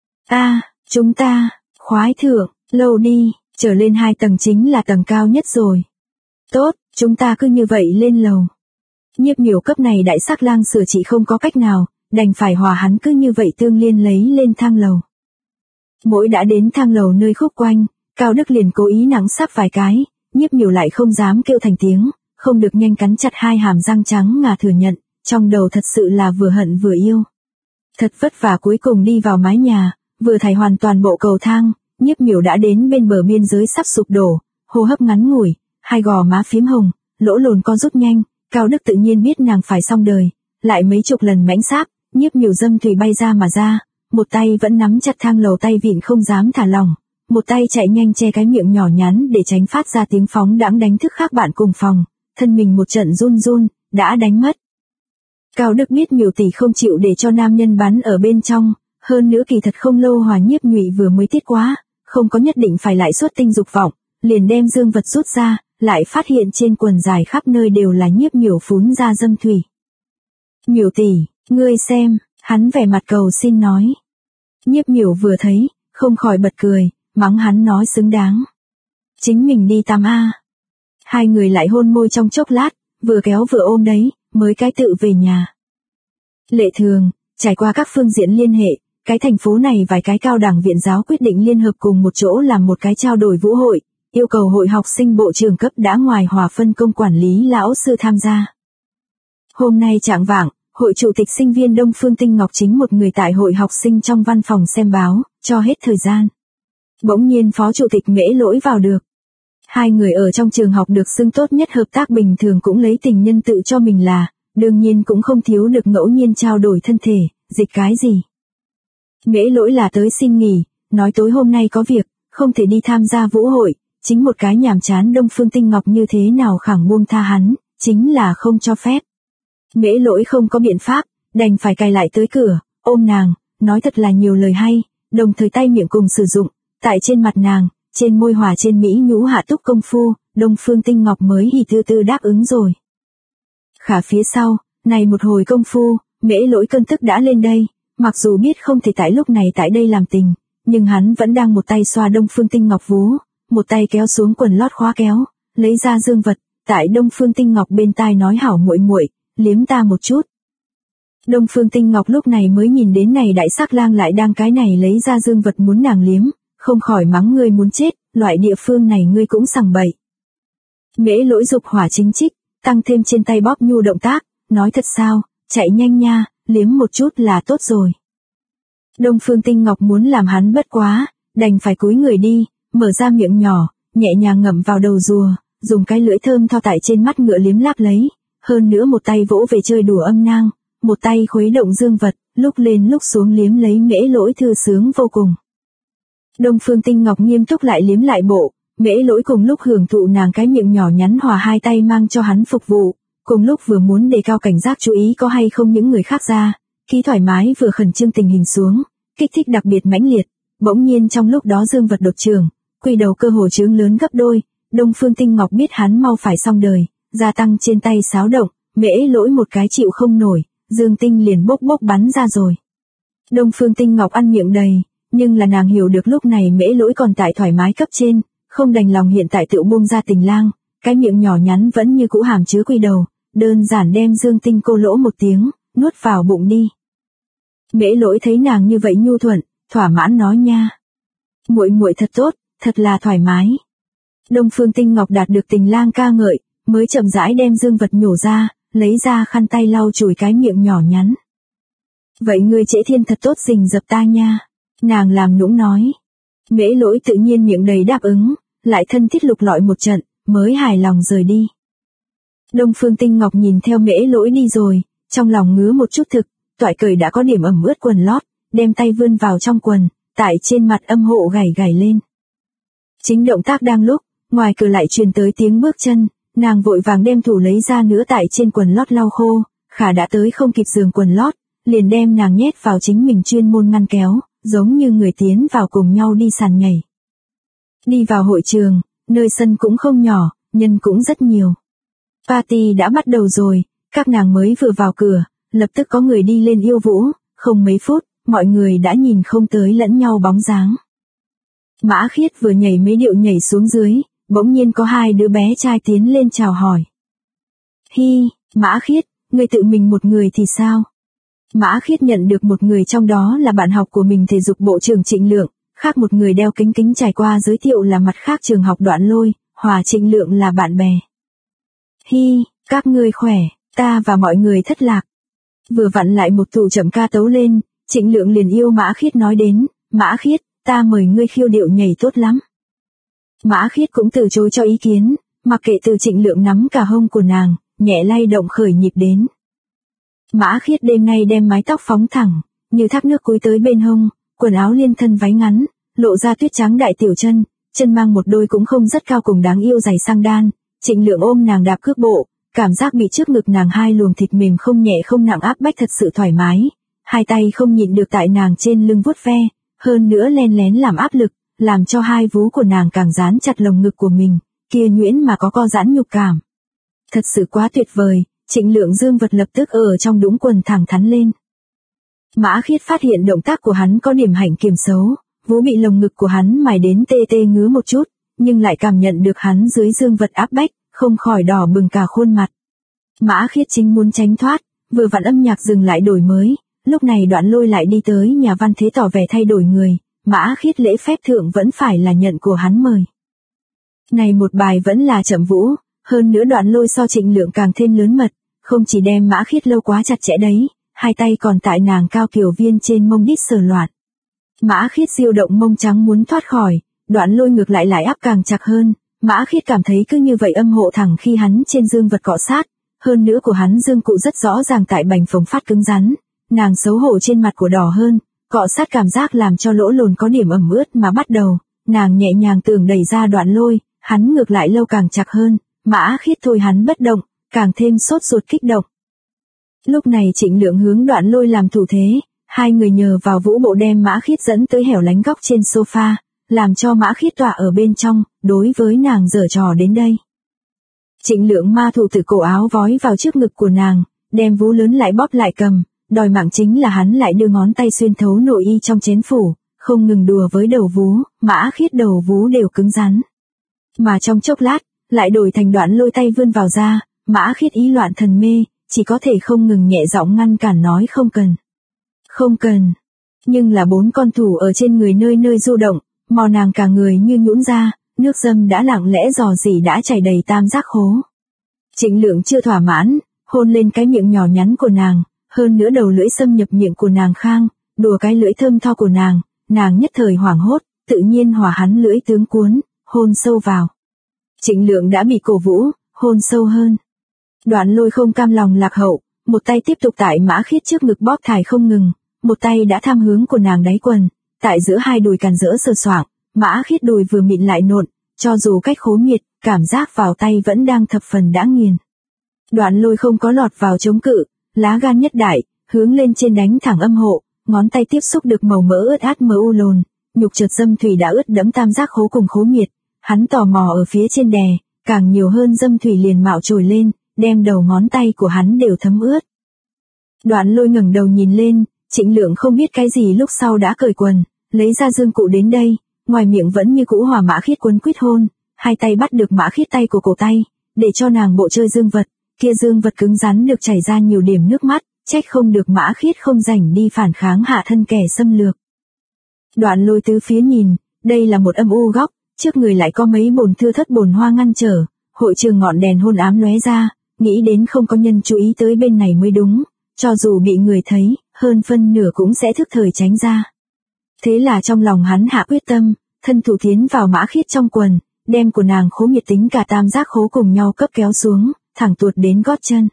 Chúng ta, khoái thượng, lâu đi, trở lên 2 tầng chính là tầng cao nhất rồi. Tốt, chúng ta cứ như vậy lên lầu. Nhiếp Miểu cấp này đại sắc lang sửa trị không có cách nào, đành phải hòa hắn cứ như vậy tương liên lấy lên thang lầu. Mỗi đã đến thang lầu nơi khúc quanh, Cao Đức liền cố ý nắng sắp vài cái, Nhiếp Miểu lại không dám kêu thành tiếng, không được nhanh cắn chặt 2 hàm răng trắng ngà thừa nhận, trong đầu thật sự là vừa hận vừa yêu. Thật vất vả cuối cùng đi vào mái nhà, vừa thải hoàn toàn bộ cầu thang, Nhiếp Miểu đã đến bên bờ biên giới sắp sụp đổ, hô hấp ngắn ngủi, hai gò má phím hồng, lỗ lồn co rút nhanh, Cao Đức tự nhiên biết nàng phải xong đời, lại mấy chục lần mãnh sáp, Nhiếp Miểu dâm thủy bay ra mà ra, một tay vẫn nắm chặt thang lầu tay vịn không dám thả lỏng, một tay chạy nhanh che cái miệng nhỏ nhắn để tránh phát ra tiếng phóng đãng đánh thức khác bạn cùng phòng, thân mình một trận run run, đã đánh mất. Cao Đức biết Miểu tỷ không chịu để cho nam nhân bắn ở bên trong, hơn nữa kỳ thật không lâu hòa Nhiếp Nhụy vừa mới tiết quá, không có nhất định phải lại xuất tinh dục vọng, liền đem dương vật rút ra, lại phát hiện trên quần dài khắp nơi đều là Nhiếp Miểu phún ra dâm thủy. Miểu tỷ, ngươi xem, hắn vẻ mặt cầu xin nói. Nhiếp Miểu vừa thấy, không khỏi bật cười, mắng hắn nói xứng đáng. Chính mình đi tắm a. Hai người lại hôn môi trong chốc lát, vừa kéo vừa ôm đấy, mới cái tự về nhà. Lệ thường, trải qua các phương diện liên hệ, cái thành phố này vài cái cao đẳng viện giáo quyết định liên hợp cùng một chỗ làm một cái trao đổi vũ hội, yêu cầu hội học sinh bộ trường cấp đã ngoài hòa phân công quản lý lão sư tham gia. Hôm nay trạng vạng, hội chủ tịch sinh viên Đông Phương Tinh Ngọc chính một người tại hội học sinh trong văn phòng xem báo, cho hết thời gian. Bỗng nhiên phó chủ tịch Mễ Lỗi vào được. Hai người ở trong trường học được xưng tốt nhất hợp tác bình thường cũng lấy tình nhân tự cho mình là, đương nhiên cũng không thiếu được ngẫu nhiên trao đổi thân thể, dịch cái gì. Mễ Lỗi là tới xin nghỉ, nói tối hôm nay có việc, không thể đi tham gia vũ hội, chính một cái nhàm chán Đông Phương Tinh Ngọc như thế nào khẳng buông tha hắn, chính là không cho phép. Mễ Lỗi không có biện pháp, đành phải cài lại tới cửa, ôm nàng, nói thật là nhiều lời hay, đồng thời tay miệng cùng sử dụng, tại trên mặt nàng, trên môi hòa trên mỹ nhũ hạ túc công phu, Đông Phương Tinh Ngọc mới hỉ tư tư đáp ứng rồi. Khả phía sau, này một hồi công phu, Mễ Lỗi cơn tức đã lên đây, mặc dù biết không thể tại lúc này tại đây làm tình, nhưng hắn vẫn đang một tay xoa Đông Phương Tinh Ngọc vú, một tay kéo xuống quần lót khóa kéo, lấy ra dương vật, tại Đông Phương Tinh Ngọc bên tai nói hảo muội muội, liếm ta một chút. Đông Phương Tinh Ngọc lúc này mới nhìn đến này đại sắc lang lại đang cái này lấy ra dương vật muốn nàng liếm, không khỏi mắng ngươi muốn chết, loại địa phương này ngươi cũng sằng bậy. Mễ Lỗi dục hỏa chính trích, tăng thêm trên tay bóp nhu động tác, nói thật sao, chạy nhanh nha, liếm một chút là tốt rồi. Đông Phương Tinh Ngọc muốn làm hắn bất quá, đành phải cúi người đi, mở ra miệng nhỏ, nhẹ nhàng ngậm vào đầu rùa, dùng cái lưỡi thơm thao tại trên mắt ngựa liếm láp lấy, hơn nữa một tay vỗ về chơi đùa âm nang, một tay khuấy động dương vật, lúc lên lúc xuống liếm lấy Mễ Lỗi thư sướng vô cùng. Đông Phương Tinh Ngọc nghiêm túc lại liếm lại bộ, Mễ Lỗi cùng lúc hưởng thụ nàng cái miệng nhỏ nhắn hòa hai tay mang cho hắn phục vụ, cùng lúc vừa muốn đề cao cảnh giác chú ý có hay không những người khác ra, khi thoải mái vừa khẩn trương tình hình xuống, kích thích đặc biệt mãnh liệt. Bỗng nhiên trong lúc đó dương vật đột trường, quy đầu cơ hồ trướng lớn gấp đôi. Đông Phương Tinh Ngọc biết hắn mau phải xong đời, gia tăng trên tay xáo động, Mễ Lỗi một cái chịu không nổi, dương tinh liền bốc bắn ra rồi. Đông Phương Tinh Ngọc ăn miệng đầy, nhưng là nàng hiểu được lúc này Mễ Lỗi còn tại thoải mái cấp trên, không đành lòng hiện tại tự buông ra tình lang, cái miệng nhỏ nhắn vẫn như cũ hàm chứa quy đầu, đơn giản đem dương tinh cô lỗ một tiếng, nuốt vào bụng đi. Mễ Lỗi thấy nàng như vậy nhu thuận, thỏa mãn nói nha. Muội muội thật tốt, thật là thoải mái. Đông Phương Tinh Ngọc đạt được tình lang ca ngợi, mới chậm rãi đem dương vật nhổ ra, lấy ra khăn tay lau chùi cái miệng nhỏ nhắn. Vậy ngươi Trễ Thiên thật tốt rình dập ta nha. Nàng làm nũng nói. Mễ Lỗi tự nhiên miệng đầy đáp ứng, lại thân thiết lục lọi một trận, mới hài lòng rời đi. Đông Phương Tinh Ngọc nhìn theo Mễ Lỗi đi rồi, trong lòng ngứa một chút thực, toại cởi đã có điểm ẩm ướt quần lót, đem tay vươn vào trong quần, tại trên mặt âm hộ gảy lên. Chính động tác đang lúc, ngoài cửa lại truyền tới tiếng bước chân, nàng vội vàng đem thủ lấy ra nữa tại trên quần lót lau khô, khả đã tới không kịp giường quần lót, liền đem nàng nhét vào chính mình chuyên môn ngăn kéo, giống như người tiến vào cùng nhau đi sàn nhảy. Đi vào hội trường, nơi sân cũng không nhỏ, nhân cũng rất nhiều. Party đã bắt đầu rồi, các nàng mới vừa vào cửa, lập tức có người đi lên yêu vũ, không mấy phút, mọi người đã nhìn không tới lẫn nhau bóng dáng. Mã Khiết vừa nhảy mấy điệu nhảy xuống dưới, bỗng nhiên có hai đứa bé trai tiến lên chào hỏi. Hi, Mã Khiết, ngươi tự mình một người thì sao? Mã Khiết nhận được một người trong đó là bạn học của mình thể dục bộ trưởng Trịnh Lượng, khác một người đeo kính kính trải qua giới thiệu là mặt khác trường học Đoạn Lôi, hòa Trịnh Lượng là bạn bè. Hi, các ngươi khỏe, ta và mọi người thất lạc. Vừa vặn lại một tụ chậm ca tấu lên, Trịnh Lượng liền yêu Mã Khiết nói đến, Mã Khiết, ta mời ngươi khiêu điệu nhảy tốt lắm. Mã Khiết cũng từ chối cho ý kiến, mặc kệ từ Trịnh Lượng nắm cả hông của nàng, nhẹ lay động khởi nhịp đến. Mã Khiết đêm nay đem mái tóc phóng thẳng, như thác nước cúi tới bên hông, quần áo liên thân váy ngắn, lộ ra tuyết trắng đại tiểu chân, chân mang một đôi cũng không rất cao cùng đáng yêu giày sang đan. Trịnh Lượng ôm nàng đạp cước bộ, cảm giác bị trước ngực nàng hai luồng thịt mềm không nhẹ không nặng áp bách thật sự thoải mái, hai tay không nhịn được tại nàng trên lưng vuốt ve, hơn nữa len lén làm áp lực, làm cho hai vú của nàng càng dán chặt lồng ngực của mình, kia nhuyễn mà có co giãn nhục cảm. Thật sự quá tuyệt vời, Trịnh Lượng dương vật lập tức ở trong đũng quần thẳng thắn lên. Mã Khiết phát hiện động tác của hắn có điểm hạnh kiểm xấu, vú bị lồng ngực của hắn mài đến tê tê ngứa một chút, nhưng lại cảm nhận được hắn dưới dương vật áp bách, không khỏi đỏ bừng cả khuôn mặt. Mã Khiết chính muốn tránh thoát, vừa vặn âm nhạc dừng lại đổi mới, lúc này Đoạn Lôi lại đi tới nhà văn thế tỏ vẻ thay đổi người, Mã Khiết lễ phép thượng vẫn phải là nhận của hắn mời. Này một bài vẫn là chậm vũ, hơn nữa Đoạn Lôi so Trịnh Lượng càng thêm lớn mật, không chỉ đem Mã Khiết lâu quá chặt chẽ đấy, hai tay còn tại nàng cao kiểu viên trên mông đít sờ loạn. Mã Khiết diêu động mông trắng muốn thoát khỏi, Đoạn Lôi ngược lại áp càng chặt hơn, Mã Khiết cảm thấy cứ như vậy âm hộ thẳng khi hắn trên dương vật cọ sát, hơn nữa của hắn dương cụ rất rõ ràng tại bành phồng phát cứng rắn, nàng xấu hổ trên mặt của đỏ hơn, cọ sát cảm giác làm cho lỗ lồn có điểm ẩm ướt mà bắt đầu, nàng nhẹ nhàng tưởng đẩy ra Đoạn Lôi, hắn ngược lại lâu càng chặt hơn, Mã Khiết thôi hắn bất động, càng thêm sốt ruột kích động. Lúc này Trịnh Lượng hướng Đoạn Lôi làm thủ thế, hai người nhờ vào vũ bộ đem Mã Khiết dẫn tới hẻo lánh góc trên sofa, làm cho Mã Khiết tọa ở bên trong, đối với nàng giở trò đến đây. Trịnh Lượng ma thủ từ cổ áo vói vào trước ngực của nàng, đem vú lớn lại bóp lại cầm, đòi mạng chính là hắn lại đưa ngón tay xuyên thấu nội y trong chén phủ, không ngừng đùa với đầu vú, Mã Khiết đầu vú đều cứng rắn. Mà trong chốc lát, lại đổi thành Đoạn Lôi tay vươn vào ra, Mã Khiết ý loạn thần mê, chỉ có thể không ngừng nhẹ giọng ngăn cản nói không cần. Không cần. Nhưng là bốn con thủ ở trên người nơi nơi du động, mò nàng cả người như nhũn ra, nước dâm đã lặng lẽ dò dỉ đã chảy đầy tam giác khố. Trịnh Lượng chưa thỏa mãn, hôn lên cái miệng nhỏ nhắn của nàng, hơn nữa đầu lưỡi xâm nhập miệng của nàng khang, đùa cái lưỡi thơm tho của nàng nhất thời hoảng hốt, tự nhiên hòa hắn lưỡi tướng cuốn, hôn sâu vào. Trịnh Lượng đã bị cổ vũ, hôn sâu hơn. Đoạn Lôi không cam lòng lạc hậu, một tay tiếp tục tại Mã Khiết trước ngực bóp thải không ngừng, một tay đã tham hướng của nàng đáy quần, tại giữa hai đùi càn rỡ sờ soạng, Mã Khiết đùi vừa mịn lại nộn, cho dù cách khố miệt, cảm giác vào tay vẫn đang thập phần đã nghiền. Đoạn Lôi không có lọt vào chống cự, lá gan nhất đại, hướng lên trên đánh thẳng âm hộ, ngón tay tiếp xúc được màu mỡ ướt át mờ u lồn, nhục trượt dâm thủy đã ướt đẫm tam giác khố cùng khố miệt, hắn tò mò ở phía trên đè, càng nhiều hơn dâm thủy liền mạo trồi lên, đem đầu ngón tay của hắn đều thấm ướt. Đoạn Lôi ngẩng đầu nhìn lên, Trịnh Lượng không biết cái gì lúc sau đã cởi quần, lấy ra dương cụ đến đây, ngoài miệng vẫn như cũ hòa Mã Khiết quấn quýt hôn, hai tay bắt được Mã Khiết tay của cổ tay, để cho nàng bộ chơi dương vật, kia dương vật cứng rắn được chảy ra nhiều điểm nước mắt, trách không được Mã Khiết không rảnh đi phản kháng hạ thân kẻ xâm lược. Đoạn Lôi tứ phía nhìn, đây là một âm u góc, trước người lại có mấy bồn thưa thất bồn hoa ngăn trở, hội trường ngọn đèn hôn ám lóe ra, nghĩ đến không có nhân chú ý tới bên này mới đúng, cho dù bị người thấy, hơn phân nửa cũng sẽ thức thời tránh ra. Thế là trong lòng hắn hạ quyết tâm, thân thủ tiến vào Mã Khiết trong quần, đem của nàng khố miệt tính cả tam giác khố cùng nhau cấp kéo xuống, thẳng tuột đến gót chân.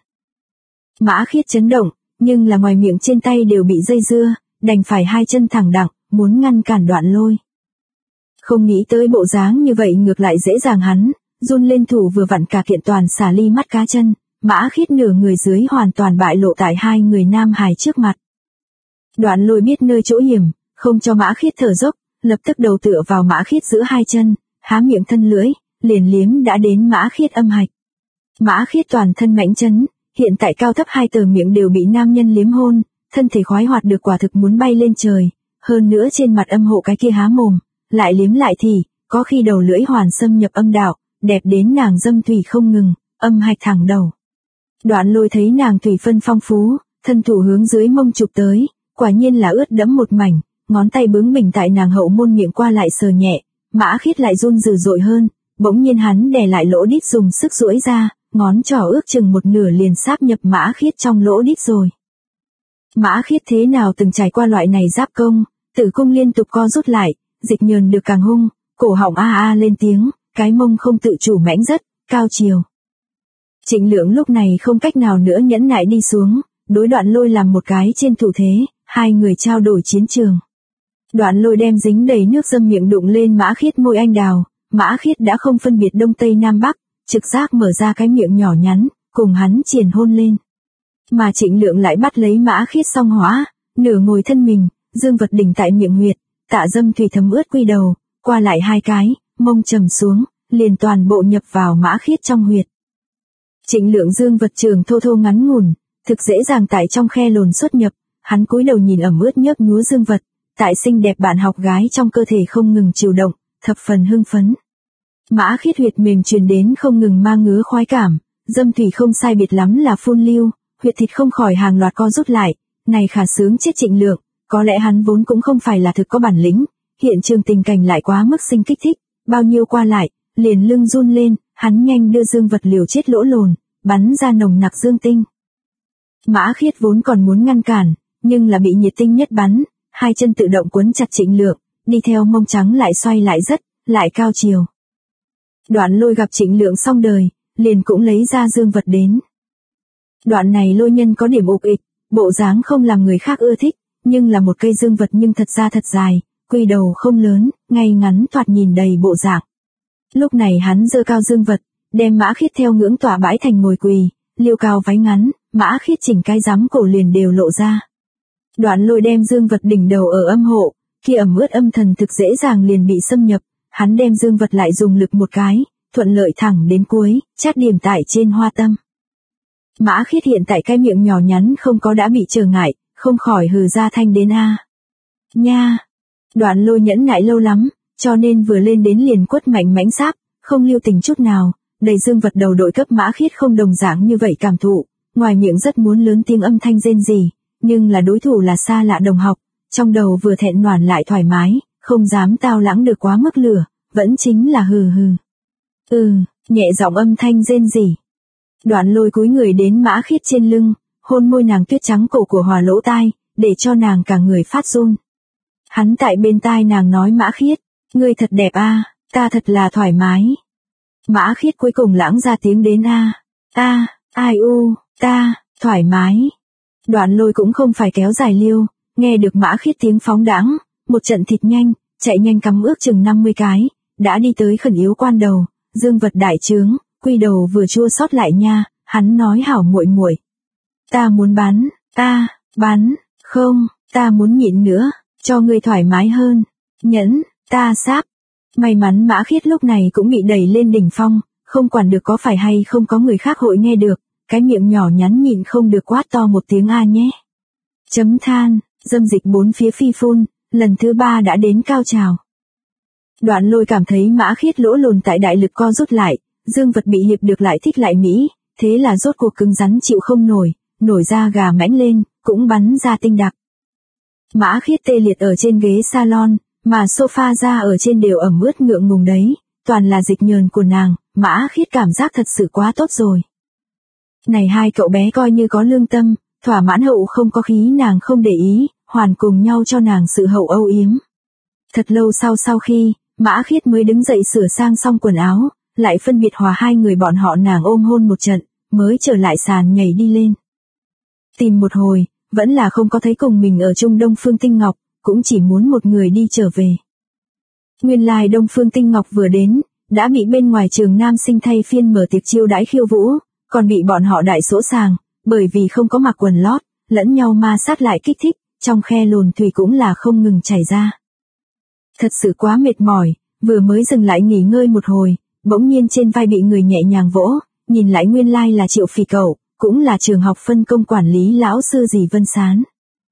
Mã Khiết chấn động, nhưng là ngoài miệng trên tay đều bị dây dưa, đành phải hai chân thẳng đặng, muốn ngăn cản Đoạn Lôi. Không nghĩ tới bộ dáng như vậy ngược lại dễ dàng hắn, run lên thủ vừa vặn cả kiện toàn xả ly mắt cá chân, Mã Khiết nửa người dưới hoàn toàn bại lộ tại hai người nam hài trước mặt. Đoạn Lôi biết nơi chỗ hiểm, không cho Mã Khiết thở dốc, lập tức đầu tựa vào Mã Khiết giữa hai chân, há miệng thân lưỡi, liền liếm đã đến Mã Khiết âm hạch. Mã Khiết toàn thân mãnh chấn, hiện tại cao thấp hai tờ miệng đều bị nam nhân liếm hôn, thân thể khoái hoạt được quả thực muốn bay lên trời, hơn nữa trên mặt âm hộ cái kia há mồm, lại liếm lại thì, có khi đầu lưỡi hoàn xâm nhập âm đạo, đẹp đến nàng dâm thủy không ngừng, âm hạch thẳng đầu. Đoạn Lôi thấy nàng thủy phân phong phú, thân thủ hướng dưới mông chụp tới, quả nhiên là ướt đẫm một mảnh, ngón tay bướng bỉnh tại nàng hậu môn miệng qua lại sờ nhẹ, Mã Khiết lại run dữ dội hơn, bỗng nhiên hắn đè lại lỗ đít dùng sức duỗi ra, ngón trỏ ước chừng một nửa liền sáp nhập Mã Khiết trong lỗ đít rồi. Mã Khiết thế nào từng trải qua loại này giáp công, tử cung liên tục co rút lại, dịch nhờn được càng hung, cổ họng a a lên tiếng, cái mông không tự chủ mãnh rất, cao chiều. Trịnh Lượng lúc này không cách nào nữa nhẫn nại đi xuống, đối Đoạn Lôi làm một cái trên thủ thế, hai người trao đổi chiến trường. Đoạn Lôi đem dính đầy nước dâm miệng đụng lên Mã Khiết môi anh đào, Mã Khiết đã không phân biệt đông tây nam bắc, trực giác mở ra cái miệng nhỏ nhắn, cùng hắn triển hôn lên. Mà Trịnh Lượng lại bắt lấy Mã Khiết song hóa, nửa ngồi thân mình, dương vật đỉnh tại miệng huyệt, tạ dâm thủy thấm ướt quy đầu, qua lại hai cái, mông trầm xuống, liền toàn bộ nhập vào Mã Khiết trong huyệt. Trịnh Lượng dương vật trường thô thô ngắn ngủn, thực dễ dàng tại trong khe lồn xuất nhập, hắn cúi đầu nhìn ẩm ướt nhớp nhúa dương vật, tại xinh đẹp bạn học gái trong cơ thể không ngừng chịu động, thập phần hưng phấn. Mã Khiết huyệt mềm truyền đến không ngừng mang ngứa khoái cảm, dâm thủy không sai biệt lắm là phun lưu, huyệt thịt không khỏi hàng loạt co rút lại, này khả sướng chết Trịnh Lượng, có lẽ hắn vốn cũng không phải là thực có bản lĩnh, hiện trường tình cảnh lại quá mức sinh kích thích, bao nhiêu qua lại, liền lưng run lên, hắn nhanh đưa dương vật liều chết lỗ lồn, bắn ra nồng nặc dương tinh. Mã Khiết vốn còn muốn ngăn cản, nhưng là bị nhiệt tinh nhất bắn, hai chân tự động quấn chặt Trịnh Lượng, đi theo mông trắng lại xoay lại rất, lại cao chiều. Đoạn Lôi gặp Trịnh Lượng xong đời, liền cũng lấy ra dương vật đến. Đoạn này Lôi nhân có điểm ục ịch, bộ dáng không làm người khác ưa thích, nhưng là một cây dương vật nhưng thật ra thật dài, quy đầu không lớn, ngay ngắn thoạt nhìn đầy bộ dạng. Lúc này hắn giơ cao dương vật, đem Mã Khiết theo ngưỡng tỏa bãi thành ngồi quỳ, liêu cao váy ngắn, Mã Khiết chỉnh cái giám cổ liền đều lộ ra. Đoạn Lôi đem dương vật đỉnh đầu ở âm hộ, khi ẩm ướt âm thần thực dễ dàng liền bị xâm nhập, hắn đem dương vật lại dùng lực một cái, thuận lợi thẳng đến cuối, chát điểm tại trên hoa tâm. Mã Khiết hiện tại cái miệng nhỏ nhắn không có đã bị trở ngại, không khỏi hừ ra thanh đến a. Nha. Đoạn Lôi nhẫn nại lâu lắm, cho nên vừa lên đến liền quất mạnh mãnh sáp, không lưu tình chút nào, đầy dương vật đầu đội cấp Mã Khiết không đồng dạng như vậy cảm thụ, ngoài miệng rất muốn lớn tiếng âm thanh rên rỉ, nhưng là đối thủ là xa lạ đồng học, trong đầu vừa thẹn nhoẻn lại thoải mái, không dám tao lãng được quá mức lửa, vẫn chính là hừ hừ. Nhẹ giọng âm thanh rên rỉ. Đoạn Lôi cúi người đến Mã Khiết trên lưng, hôn môi nàng tuyết trắng cổ của hòa lỗ tai, để cho nàng cả người phát run. Hắn tại bên tai nàng nói Mã Khiết, ngươi thật đẹp a, ta thật là thoải mái. Mã Khiết cuối cùng lãng ra tiếng đến ai u, ta, thoải mái. Đoạn Lôi cũng không phải kéo dài liêu, nghe được Mã Khiết tiếng phóng đãng, một trận thịt nhanh, chạy nhanh cắm ước chừng 50 cái, đã đi tới khẩn yếu quan đầu, dương vật đại trướng, quy đầu vừa chua xót lại nha, hắn nói hảo muội muội. Ta muốn bắn, không, Ta muốn nhịn nữa, cho ngươi thoải mái hơn. Nhẫn, ta sáp. May mắn Mã Khiết lúc này cũng bị đẩy lên đỉnh phong, không quản được có phải hay không có người khác hội nghe được, cái miệng nhỏ nhắn nhịn không được quát to một tiếng a nhé. Chấm than, dâm dịch bốn phía phi phun, lần thứ 3 đã đến cao trào. Đoạn Lôi cảm thấy Mã Khiết lỗ lồn tại đại lực co rút lại, dương vật bị hiệp được lại thích lại mỹ, thế là rốt cuộc cứng rắn chịu không nổi ra gà mãnh lên, cũng bắn ra tinh đặc. Mã Khiết tê liệt ở trên ghế salon, mà sofa ra ở trên đều ẩm ướt ngượng ngùng đấy, toàn là dịch nhờn của nàng, Mã Khiết cảm giác thật sự quá tốt rồi. Này hai cậu bé coi như có lương tâm, thỏa mãn hậu không có khí nàng không để ý, hoàn cùng nhau cho nàng sự hậu âu yếm. Thật lâu sau khi, Mã Khiết mới đứng dậy sửa sang xong quần áo, lại phân biệt hòa hai người bọn họ nàng ôm hôn một trận, mới trở lại sàn nhảy đi lên. Tìm một hồi, vẫn là không có thấy cùng mình ở chung Đông Phương Tinh Ngọc, cũng chỉ muốn một người đi trở về. Nguyên lai Đông Phương Tinh Ngọc vừa đến, đã bị bên ngoài trường nam sinh thay phiên mở tiệc chiêu đãi khiêu vũ, còn bị bọn họ đại sỗ sàng, bởi vì không có mặc quần lót, lẫn nhau ma sát lại kích thích, trong khe lồn thủy cũng là không ngừng chảy ra. Thật sự quá mệt mỏi, vừa mới dừng lại nghỉ ngơi một hồi, bỗng nhiên trên vai bị người nhẹ nhàng vỗ, nhìn lại nguyên lai là Triệu Phỉ cậu, cũng là trường học phân công quản lý lão sư dì Vân Sán.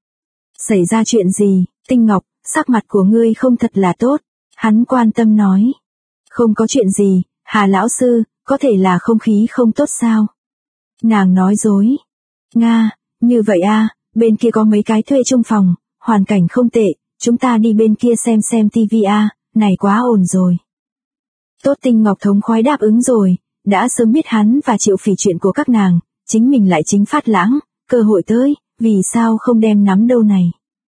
Xảy ra chuyện gì, Tinh Ngọc, sắc mặt của ngươi không thật là tốt, hắn quan tâm nói. Không có chuyện gì, Hà lão sư, có thể là không khí không tốt sao? Nàng nói dối. Nga, như vậy a, bên kia có mấy cái thuê chung phòng, hoàn cảnh không tệ, chúng ta đi bên kia xem tivi a, này quá ổn rồi. Tốt, Tinh Ngọc thống khoái đáp ứng rồi, đã sớm biết hắn và Triệu Phỉ chuyện của các nàng, chính mình lại chính phát lãng, cơ hội tới, vì sao không đem nắm đâu này.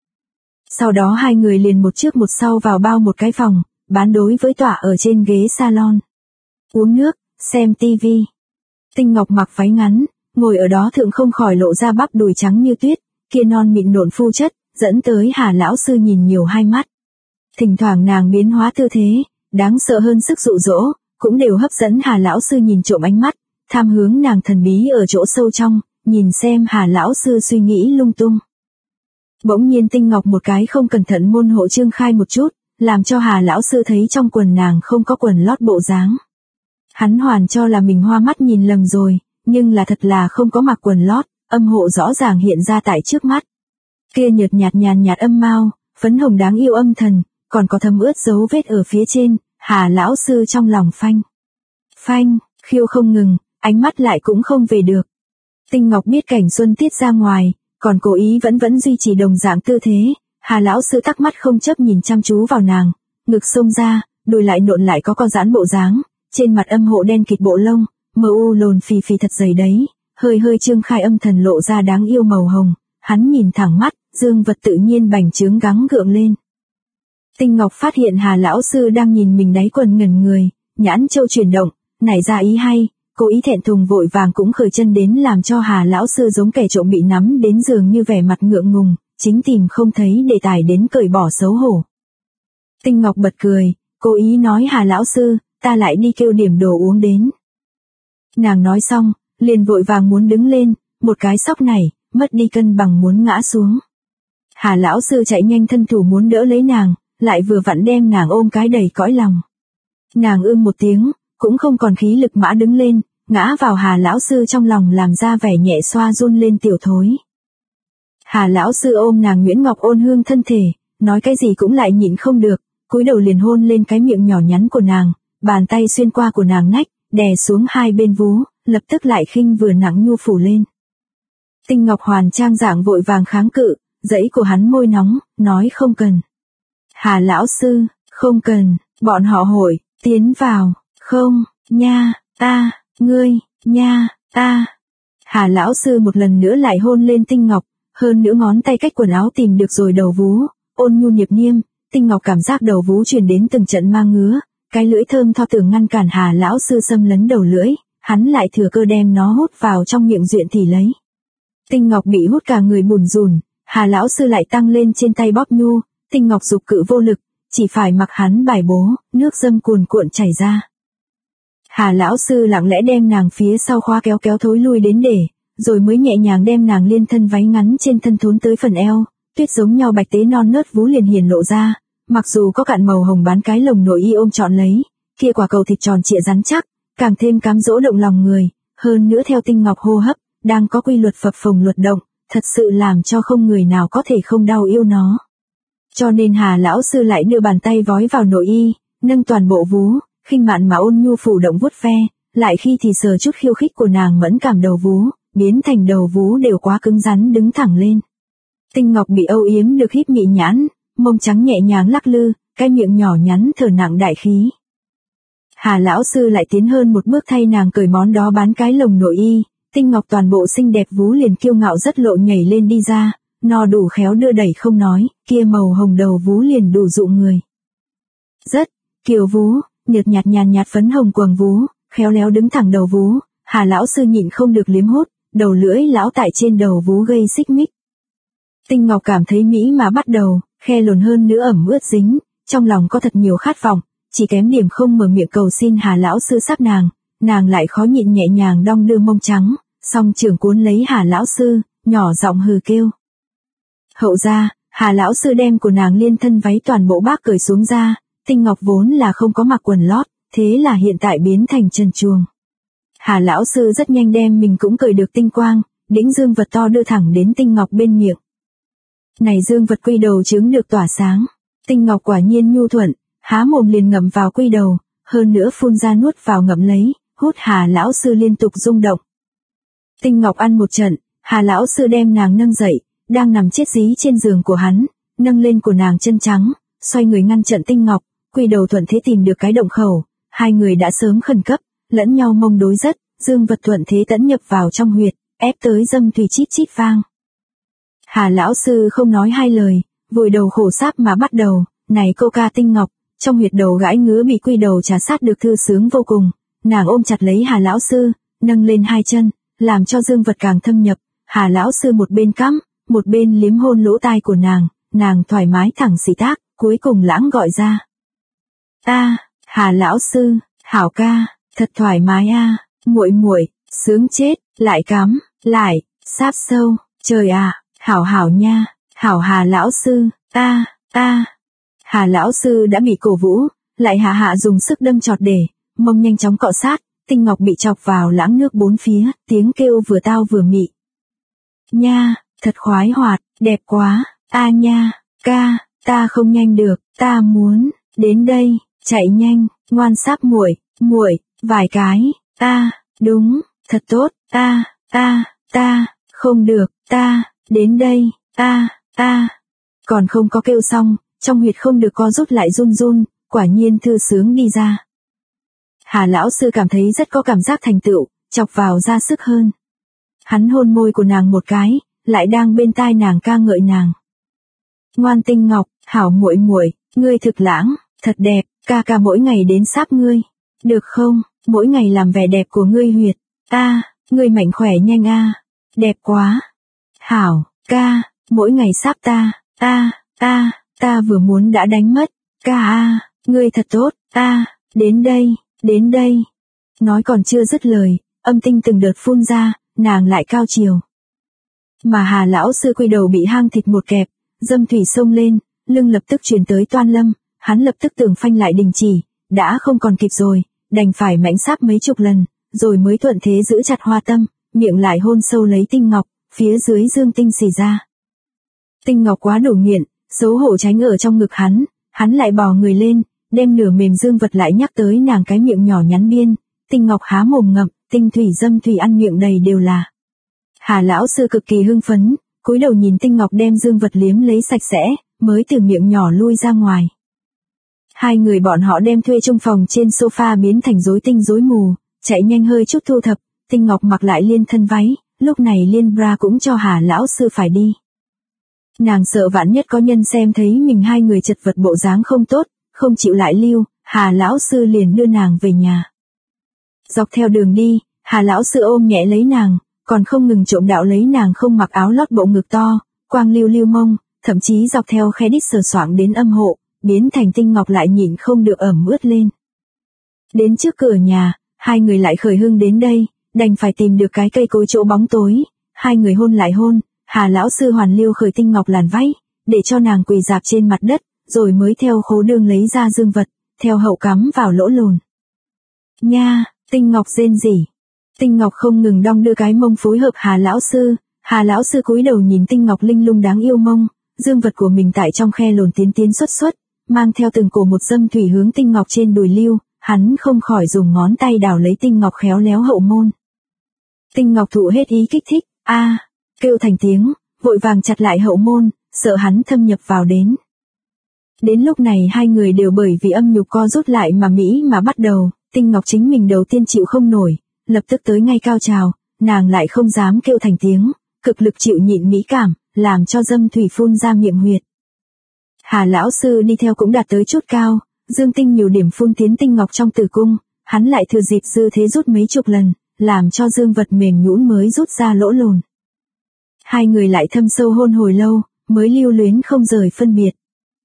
Sau đó hai người liền một trước một sau vào bao một cái phòng, bán đối với tọa ở trên ghế salon. Uống nước, xem tivi. Tinh Ngọc mặc váy ngắn, ngồi ở đó thượng không khỏi lộ ra bắp đùi trắng như tuyết, kia non mịn nộn phu chất, dẫn tới Hà lão sư nhìn nhiều hai mắt. Thỉnh thoảng nàng biến hóa tư thế, đáng sợ hơn sức dụ dỗ, cũng đều hấp dẫn Hà lão sư nhìn trộm ánh mắt, tham hướng nàng thần bí ở chỗ sâu trong, nhìn xem Hà lão sư suy nghĩ lung tung. Bỗng nhiên Tinh Ngọc một cái không cẩn thận môn hộ trương khai một chút, làm cho Hà lão sư thấy trong quần nàng không có quần lót bộ dáng. Hắn hoàn cho là mình hoa mắt nhìn lầm rồi, nhưng là thật là không có mặc quần lót, âm hộ rõ ràng hiện ra tại trước mắt. Kia nhợt nhạt nhàn nhạt âm mao, phấn hồng đáng yêu âm thần, còn có thấm ướt dấu vết ở phía trên, Hà lão sư trong lòng phanh, khiêu không ngừng, ánh mắt lại cũng không về được. Tinh Ngọc biết cảnh xuân tiết ra ngoài, còn cố ý vẫn duy trì đồng dạng tư thế, Hà lão sư tắc mắt không chấp nhìn chăm chú vào nàng, ngực xông ra, đùi lại nộn lại có giãn bộ dáng, trên mặt âm hộ đen kịt bộ lông, mờ u lồn phì thật dày đấy, hơi trương khai âm thần lộ ra đáng yêu màu hồng, hắn nhìn thẳng mắt, dương vật tự nhiên bành trướng gắng gượng lên. Tinh Ngọc phát hiện Hà lão sư đang nhìn mình đáy quần ngẩn người, nhãn châu chuyển động, nảy ra ý hay, cố ý thẹn thùng vội vàng cũng khởi chân đến làm cho Hà lão sư giống kẻ trộm bị nắm đến giường như vẻ mặt ngượng ngùng, chính tìm không thấy đề tài đến cởi bỏ xấu hổ. Tinh Ngọc bật cười, cố ý nói Hà lão sư, ta lại đi kêu điểm đồ uống đến. Nàng nói xong, liền vội vàng muốn đứng lên, một cái sóc này, mất đi cân bằng muốn ngã xuống. Hà lão sư chạy nhanh thân thủ muốn đỡ lấy nàng, lại vừa vặn đem nàng ôm cái đầy cõi lòng. Nàng một tiếng, cũng không còn khí lực mã đứng lên, ngã vào Hà lão sư trong lòng làm ra vẻ nhẹ xoa run lên tiểu thối. Hà lão sư ôm nàng Nguyễn Ngọc ôn hương thân thể, nói cái gì cũng lại nhịn không được, cúi đầu liền hôn lên cái miệng nhỏ nhắn của nàng, bàn tay xuyên qua của nàng nách, đè xuống hai bên vú, lập tức lại khinh vừa nặng nhu phủ lên. Tinh Ngọc hoàn trang dạng vội vàng kháng cự, dãy của hắn môi nóng, nói không cần. Hà lão sư, không cần, bọn họ hội, tiến vào, không, nha, ta, ngươi, nha, ta. Hà lão sư một lần nữa lại hôn lên Tinh Ngọc, hơn nữa ngón tay cách quần áo tìm được rồi đầu vú, ôn nhu niệm niêm, Tinh Ngọc cảm giác đầu vú truyền đến từng trận mang ngứa, cái lưỡi thơm tho tưởng ngăn cản Hà lão sư xâm lấn đầu lưỡi, hắn lại thừa cơ đem nó hút vào trong miệng duyện thì lấy. Tinh Ngọc bị hút cả người bùn rùn, Hà lão sư lại tăng lên trên tay bóp nhu, Tinh Ngọc dục cự vô lực, chỉ phải mặc hắn bài bố, nước dâm cuồn cuộn chảy ra. Hà lão sư lặng lẽ đem nàng phía sau khóa kéo thối lui đến để, rồi mới nhẹ nhàng đem nàng liên thân váy ngắn trên thân thốn tới phần eo, tuyết giống nho bạch tế non nớt vú liền hiển lộ ra, mặc dù có cạn màu hồng bán cái lồng nội y ôm trọn lấy, kia quả cầu thịt tròn trịa rắn chắc, càng thêm cám dỗ động lòng người, hơn nữa theo tinh ngọc hô hấp, đang có quy luật phập phồng luật động, thật sự làm cho không người nào có thể không đau yêu nó. Cho nên Hà lão sư lại đưa bàn tay vói vào nội y, nâng toàn bộ vú, khinh mạn mà ôn nhu phủ động vuốt ve, lại khi thì sờ chút khiêu khích của nàng mẫn cảm đầu vú, biến thành đầu vú đều quá cứng rắn đứng thẳng lên. Tinh ngọc bị âu yếm được híp mị nhãn, mông trắng nhẹ nhàng lắc lư, cái miệng nhỏ nhắn thở nặng đại khí. Hà lão sư lại tiến hơn một bước thay nàng cởi món đó bán cái lồng nội y, tinh ngọc toàn bộ xinh đẹp vú liền kiêu ngạo rất lộ nhảy lên đi ra, no đủ khéo đưa đẩy không nói, kia màu hồng đầu vú liền đủ dụ người. Rất, kiều vú, nhợt nhạt nhàn nhạt phấn hồng quầng vú, khéo léo đứng thẳng đầu vú, Hà lão sư nhịn không được liếm hốt, đầu lưỡi lão tại trên đầu vú gây xích mích. Tinh ngọc cảm thấy mỹ mà bắt đầu, khe lồn hơn nữa ẩm ướt dính, trong lòng có thật nhiều khát vọng, chỉ kém điểm không mở miệng cầu xin Hà lão sư sắc nàng lại khó nhịn nhẹ nhàng đong đưa mông trắng, song trưởng cuốn lấy Hà lão sư, nhỏ giọng hừ kêu. Hậu ra, Hà lão sư đem của nàng liên thân váy toàn bộ bác cởi xuống ra, tinh ngọc vốn là không có mặc quần lót, thế là hiện tại biến thành trần truồng. Hà lão sư rất nhanh đem mình cũng cởi được tinh quang, đĩnh dương vật to đưa thẳng đến tinh ngọc bên miệng. Này dương vật quy đầu trứng được tỏa sáng, tinh ngọc quả nhiên nhu thuận, há mồm liền ngậm vào quy đầu, hơn nữa phun ra nuốt vào ngậm lấy, hút Hà lão sư liên tục rung động. Tinh ngọc ăn một trận, Hà lão sư đem nàng nâng dậy, đang nằm chết dí trên giường của hắn, nâng lên của nàng chân trắng, xoay người ngăn trận tinh ngọc, quy đầu thuận thế tìm được cái động khẩu, hai người đã sớm khẩn cấp, lẫn nhau mông đối rất, dương vật thuận thế tẫn nhập vào trong huyệt, ép tới dâm thủy chít chít vang. Hà lão sư không nói hai lời, vội đầu khổ sáp mà bắt đầu, này cô ca tinh ngọc, trong huyệt đầu gãi ngứa bị quy đầu trà sát được thư sướng vô cùng, nàng ôm chặt lấy Hà lão sư, nâng lên hai chân, làm cho dương vật càng thâm nhập, Hà lão sư một bên cắm, một bên liếm hôn lỗ tai của nàng thoải mái thẳng xì tác, cuối cùng lãng gọi ra. Hà lão sư, hảo ca, thật thoải mái a, muội muội, sướng chết, lại cắm, lại, sáp sâu, trời à, hảo nha, hảo Hà lão sư, Hà lão sư đã bị cổ vũ, lại hạ dùng sức đâm chọt để, mông nhanh chóng cọ sát, tinh ngọc bị chọc vào lãng nước bốn phía, tiếng kêu vừa tao vừa mị. Nha, thật khoái hoạt, đẹp quá, nha, ca, ta không nhanh được, ta muốn, đến đây, chạy nhanh, ngoan sáp muội, vài cái, đúng, thật tốt, không được, đến đây, còn không có kêu xong, trong huyệt không được co rút lại run, quả nhiên thư sướng đi ra. Hà lão sư cảm thấy rất có cảm giác thành tựu, chọc vào ra sức hơn. Hắn hôn môi của nàng một cái, lại đang bên tai nàng ca ngợi nàng. Ngoan tinh ngọc, hảo muội muội, ngươi thực lãng, thật đẹp, ca mỗi ngày đến sáp ngươi, được không, mỗi ngày làm vẻ đẹp của ngươi huyệt, ngươi mạnh khỏe nhanh đẹp quá. Hảo, ca, mỗi ngày sáp ta vừa muốn đã đánh mất, ca ngươi thật tốt, đến đây. Nói còn chưa dứt lời, âm tinh từng đợt phun ra, nàng lại cao chiều. Mà Hà lão sư quy đầu bị hang thịt một kẹp, dâm thủy sông lên, lưng lập tức truyền tới toan lâm, hắn lập tức tưởng phanh lại đình chỉ, đã không còn kịp rồi, đành phải mãnh sáp mấy chục lần, rồi mới thuận thế giữ chặt hoa tâm, miệng lại hôn sâu lấy tinh ngọc, phía dưới dương tinh xì ra. Tinh ngọc quá đổ nghiện, xấu hổ tránh ở trong ngực hắn lại bò người lên, đem nửa mềm dương vật lại nhắc tới nàng cái miệng nhỏ nhắn biên, tinh ngọc há mồm ngậm, tinh thủy dâm thủy ăn miệng đầy đều là. Hà lão sư cực kỳ hưng phấn, cúi đầu nhìn tinh ngọc đem dương vật liếm lấy sạch sẽ, mới từ miệng nhỏ lui ra ngoài. Hai người bọn họ đem thuê trong phòng trên sofa biến thành rối tinh rối mù, chạy nhanh hơi chút thu thập, tinh ngọc mặc lại liên thân váy, lúc này liên bra cũng cho Hà lão sư phải đi. Nàng sợ vạn nhất có nhân xem thấy mình hai người chật vật bộ dáng không tốt, không chịu lại lưu, Hà lão sư liền đưa nàng về nhà. Dọc theo đường đi, Hà lão sư ôm nhẹ lấy nàng, còn không ngừng trộm đạo lấy nàng không mặc áo lót bộ ngực to, quang lưu mông, thậm chí dọc theo khe đít sờ soạng đến âm hộ, biến thành tinh ngọc lại nhịn không được ẩm ướt lên. Đến trước cửa nhà, hai người lại khởi hưng đến đây, đành phải tìm được cái cây cối chỗ bóng tối, hai người hôn lại hôn, Hà lão sư hoàn lưu khởi tinh ngọc làn váy, để cho nàng quỳ rạp trên mặt đất, rồi mới theo khố đương lấy ra dương vật, theo hậu cắm vào lỗ lồn. Nha, Tinh Ngọc rên rỉ. Tinh Ngọc không ngừng đong đưa cái mông phối hợp Hà lão sư cúi đầu nhìn Tinh Ngọc linh lung đáng yêu mông, dương vật của mình tại trong khe lồn tiến xuất, mang theo từng cổ một dâm thủy hướng Tinh Ngọc trên đùi lưu, hắn không khỏi dùng ngón tay đào lấy Tinh Ngọc khéo léo hậu môn. Tinh Ngọc thụ hết ý kích thích, kêu thành tiếng, vội vàng chặt lại hậu môn, sợ hắn thâm nhập vào đến. Đến lúc này hai người đều bởi vì âm nhục co rút lại mà mỹ mà bắt đầu, Tinh Ngọc chính mình đầu tiên chịu không nổi, lập tức tới ngay cao trào, nàng lại không dám kêu thành tiếng, cực lực chịu nhịn mỹ cảm, làm cho dâm thủy phun ra miệng huyệt. Hà lão sư đi theo cũng đạt tới chút cao, dương tinh nhiều điểm phun tiến Tinh Ngọc trong tử cung, hắn lại thừa dịp dư thế rút mấy chục lần, làm cho dương vật mềm nhũn mới rút ra lỗ lồn. Hai người lại thâm sâu hôn hồi lâu, mới lưu luyến không rời phân biệt.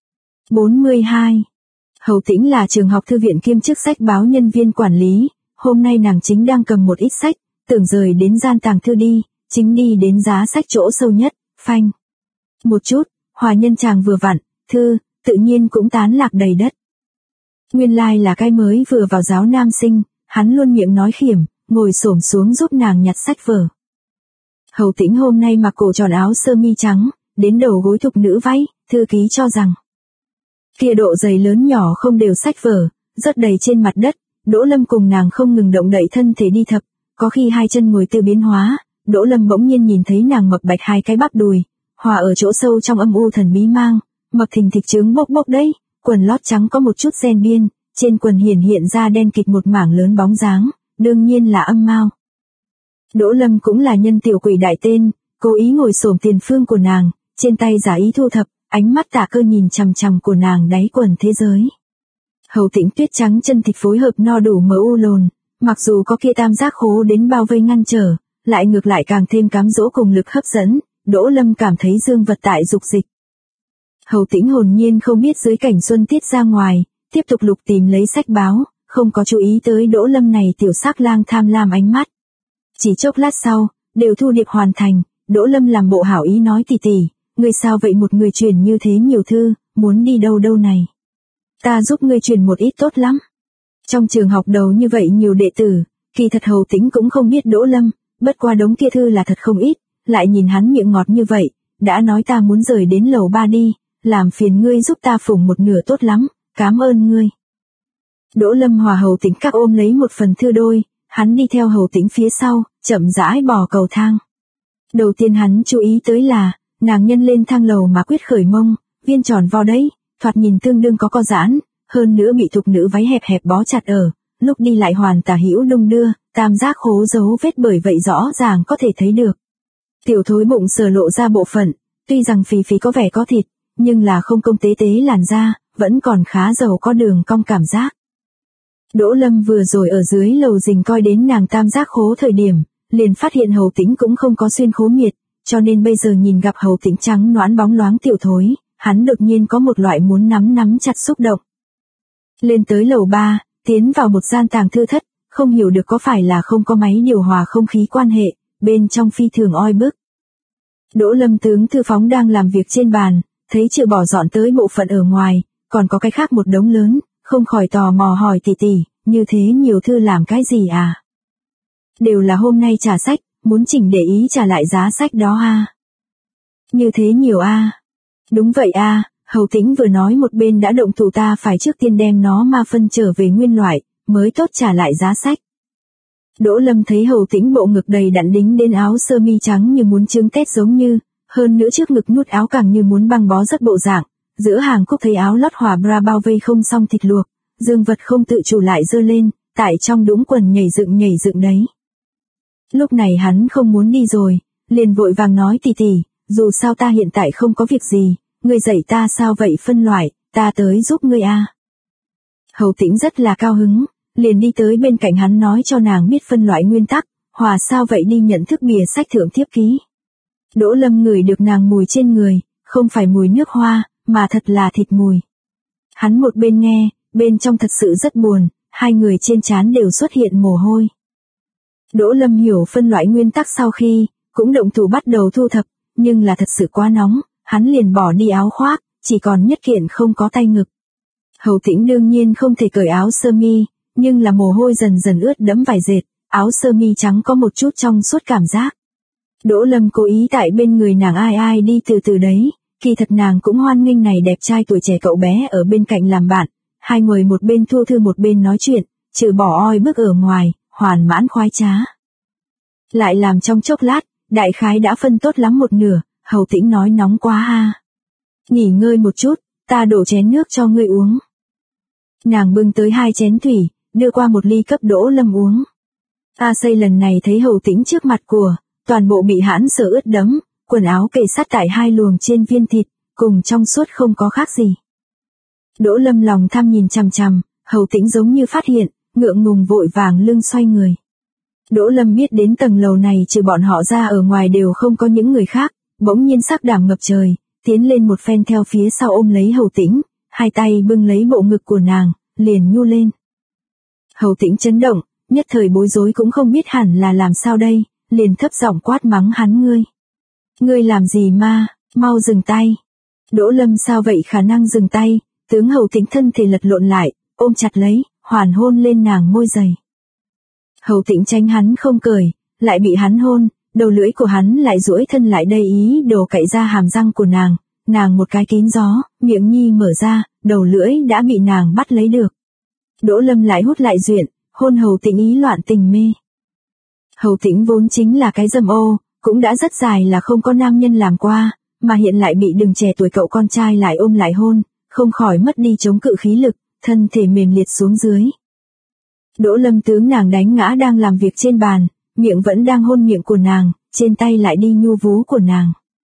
42. Hầu Tĩnh là trường học thư viện kiêm chức sách báo nhân viên quản lý, hôm nay nàng chính đang cầm một ít sách, tưởng rời đến gian tàng thư đi, chính đi đến giá sách chỗ sâu nhất, phanh. Một chút, hòa nhân chàng vừa vặn, thư, tự nhiên cũng tán lạc đầy đất. Nguyên lai là cái mới vừa vào giáo nam sinh, hắn luôn miệng nói khiểm, ngồi xổm xuống giúp nàng nhặt sách vở. Hầu Tĩnh hôm nay mặc cổ tròn áo sơ mi trắng, đến đầu gối thục nữ váy, thư ký cho rằng kia độ dày lớn nhỏ không đều sách vở, rớt đầy trên mặt đất, Đỗ Lâm cùng nàng không ngừng động đậy thân thể đi thập, có khi hai chân ngồi tư biến hóa, Đỗ Lâm bỗng nhiên nhìn thấy nàng mập bạch hai cái bắp đùi, hòa ở chỗ sâu trong âm u thần bí mang, mập thình thịch trướng bốc bốc đấy, quần lót trắng có một chút ren biên, trên quần hiện ra đen kịt một mảng lớn bóng dáng, đương nhiên là âm mao. Đỗ Lâm cũng là nhân tiểu quỷ đại tên, cố ý ngồi xổm tiền phương của nàng, trên tay giả ý thu thập, ánh mắt tả cơ nhìn chằm chằm của nàng đáy quần thế giới. Hầu Tĩnh tuyết trắng chân thịt phối hợp no đủ mỡ u lồn, mặc dù có kia tam giác khố đến bao vây ngăn trở, lại ngược lại càng thêm cám dỗ cùng lực hấp dẫn, Đỗ Lâm cảm thấy dương vật tại dục dịch. Hầu Tĩnh hồn nhiên không biết dưới cảnh xuân tiết ra ngoài, tiếp tục lục tìm lấy sách báo, không có chú ý tới Đỗ Lâm này tiểu sắc lang tham lam ánh mắt. Chỉ chốc lát sau, đều thu điệp hoàn thành, Đỗ Lâm làm bộ hảo ý nói tỷ, ngươi sao vậy một người truyền như thế nhiều thư, muốn đi đâu này. Ta giúp ngươi truyền một ít tốt lắm. Trong trường học đầu như vậy nhiều đệ tử, kỳ thật Hầu Tĩnh cũng không biết Đỗ Lâm, bất qua đống kia thư là thật không ít, lại nhìn hắn miệng ngọt như vậy, đã nói ta muốn rời đến lầu 3 đi, làm phiền ngươi giúp ta phủng một nửa tốt lắm, cảm ơn ngươi. Đỗ Lâm hòa Hầu Tĩnh các ôm lấy một phần thư đôi, hắn đi theo Hầu Tĩnh phía sau, chậm rãi bò cầu thang. Đầu tiên hắn chú ý tới là, nàng nhân lên thang lầu mà quyết khởi mông, viên tròn vo đấy, thoạt nhìn tương đương có co giãn, hơn nữa bị thục nữ váy hẹp hẹp bó chặt ở, lúc đi lại hoàn tả hữu đung đưa, tam giác khố dấu vết bởi vậy rõ ràng có thể thấy được. Tiểu thối bụng sờ lộ ra bộ phận, tuy rằng phì có vẻ có thịt, nhưng là không công tế làn da, vẫn còn khá giàu có đường cong cảm giác. Đỗ Lâm vừa rồi ở dưới lầu rình coi đến nàng tam giác khố thời điểm, liền phát hiện Hầu Tĩnh cũng không có xuyên khố miệt, cho nên bây giờ nhìn gặp Hầu Tĩnh trắng nõn bóng loáng tiểu thối, hắn đột nhiên có một loại muốn nắm chặt xúc động. Lên tới lầu 3, tiến vào một gian tàng thư thất, không hiểu được có phải là không có máy điều hòa không khí quan hệ, bên trong phi thường oi bức. Đỗ Lâm tướng thư phóng đang làm việc trên bàn, thấy chưa bỏ dọn tới bộ phận ở ngoài, còn có cái khác một đống lớn, không khỏi tò mò hỏi tỷ, như thế nhiều thư làm cái gì à? Đều là hôm nay trả sách, muốn chỉnh để ý trả lại giá sách đó à? Như thế nhiều à? Đúng vậy à, Hầu Tĩnh vừa nói một bên đã động thủ, ta phải trước tiên đem nó ma phân trở về nguyên loại, mới tốt trả lại giá sách. Đỗ Lâm thấy Hầu Tĩnh bộ ngực đầy đặn đính đến áo sơ mi trắng như muốn trưng tét giống như, hơn nữa trước ngực nút áo càng như muốn băng bó rất bộ dạng, giữa hàng cúc thấy áo lót hòa bra bao vây không xong thịt luộc, dương vật không tự chủ lại dơ lên, tại trong đũng quần nhảy dựng đấy. Lúc này hắn không muốn đi rồi, liền vội vàng nói tỷ, dù sao ta hiện tại không có việc gì, ngươi dạy ta sao vậy phân loại, ta tới giúp ngươi a. Hầu Tĩnh rất là cao hứng, liền đi tới bên cạnh hắn nói cho nàng biết phân loại nguyên tắc, hòa sao vậy đi nhận thức bìa sách thượng thiếp ký. Đỗ Lâm ngửi được nàng mùi trên người, không phải mùi nước hoa, mà thật là thịt mùi. Hắn một bên nghe, bên trong thật sự rất buồn, hai người trên trán đều xuất hiện mồ hôi. Đỗ Lâm hiểu phân loại nguyên tắc sau khi, cũng động thủ bắt đầu thu thập, nhưng là thật sự quá nóng, hắn liền bỏ đi áo khoác, chỉ còn nhất kiện không có tay ngực. Hầu Tĩnh đương nhiên không thể cởi áo sơ mi, nhưng là mồ hôi dần dần ướt đẫm vải dệt, áo sơ mi trắng có một chút trong suốt cảm giác. Đỗ Lâm cố ý tại bên người nàng ai ai đi từ từ đấy, kỳ thật nàng cũng hoan nghênh này đẹp trai tuổi trẻ cậu bé ở bên cạnh làm bạn, hai người một bên thu thư một bên nói chuyện, trừ bỏ oi bức ở ngoài, hoàn mãn khoái trá. Lại làm trong chốc lát, đại khái đã phân tốt lắm một nửa, Hầu Tĩnh nói nóng quá ha. Nghỉ ngơi một chút, ta đổ chén nước cho ngươi uống. Nàng bưng tới 2 chén thủy, đưa qua một ly cấp Đỗ Lâm uống. A Xây lần này thấy Hầu Tĩnh trước mặt của, toàn bộ bị hãn sở ướt đẫm, quần áo kề sát tại 2 luồng trên viên thịt, cùng trong suốt không có khác gì. Đỗ Lâm lòng tham nhìn chằm chằm, Hầu Tĩnh giống như phát hiện, ngượng ngùng vội vàng lưng xoay người. Đỗ Lâm biết đến tầng lầu này trừ bọn họ ra ở ngoài đều không có những người khác, bỗng nhiên sắc đảm ngập trời, tiến lên một phen theo phía sau ôm lấy Hầu Tĩnh, 2 tay bưng lấy bộ ngực của nàng, liền nhu lên. Hầu Tĩnh chấn động, nhất thời bối rối cũng không biết hẳn là làm sao đây, liền thấp giọng quát mắng hắn ngươi. Ngươi làm gì ma, mau dừng tay. Đỗ Lâm sao vậy khả năng dừng tay, tướng Hầu Tĩnh thân thể lật lộn lại, ôm chặt lấy, hoàn hôn lên nàng môi dày. Hầu Tĩnh tránh hắn không cởi, lại bị hắn hôn, đầu lưỡi của hắn lại duỗi thân lại đây ý đồ cạy ra hàm răng của nàng một cái kín gió, miệng nhi mở ra, đầu lưỡi đã bị nàng bắt lấy được. Đỗ Lâm lại hút lại duyện, hôn Hầu Tĩnh ý loạn tình mê. Hầu Tĩnh vốn chính là cái dâm ô, cũng đã rất dài là không có nam nhân làm qua, mà hiện lại bị đừng trẻ tuổi cậu con trai lại ôm lại hôn, không khỏi mất đi chống cự khí lực, thân thể mềm liệt xuống dưới. Đỗ Lâm tướng nàng đánh ngã đang làm việc trên bàn, miệng vẫn đang hôn miệng của nàng, trên tay lại đi nhu vú của nàng.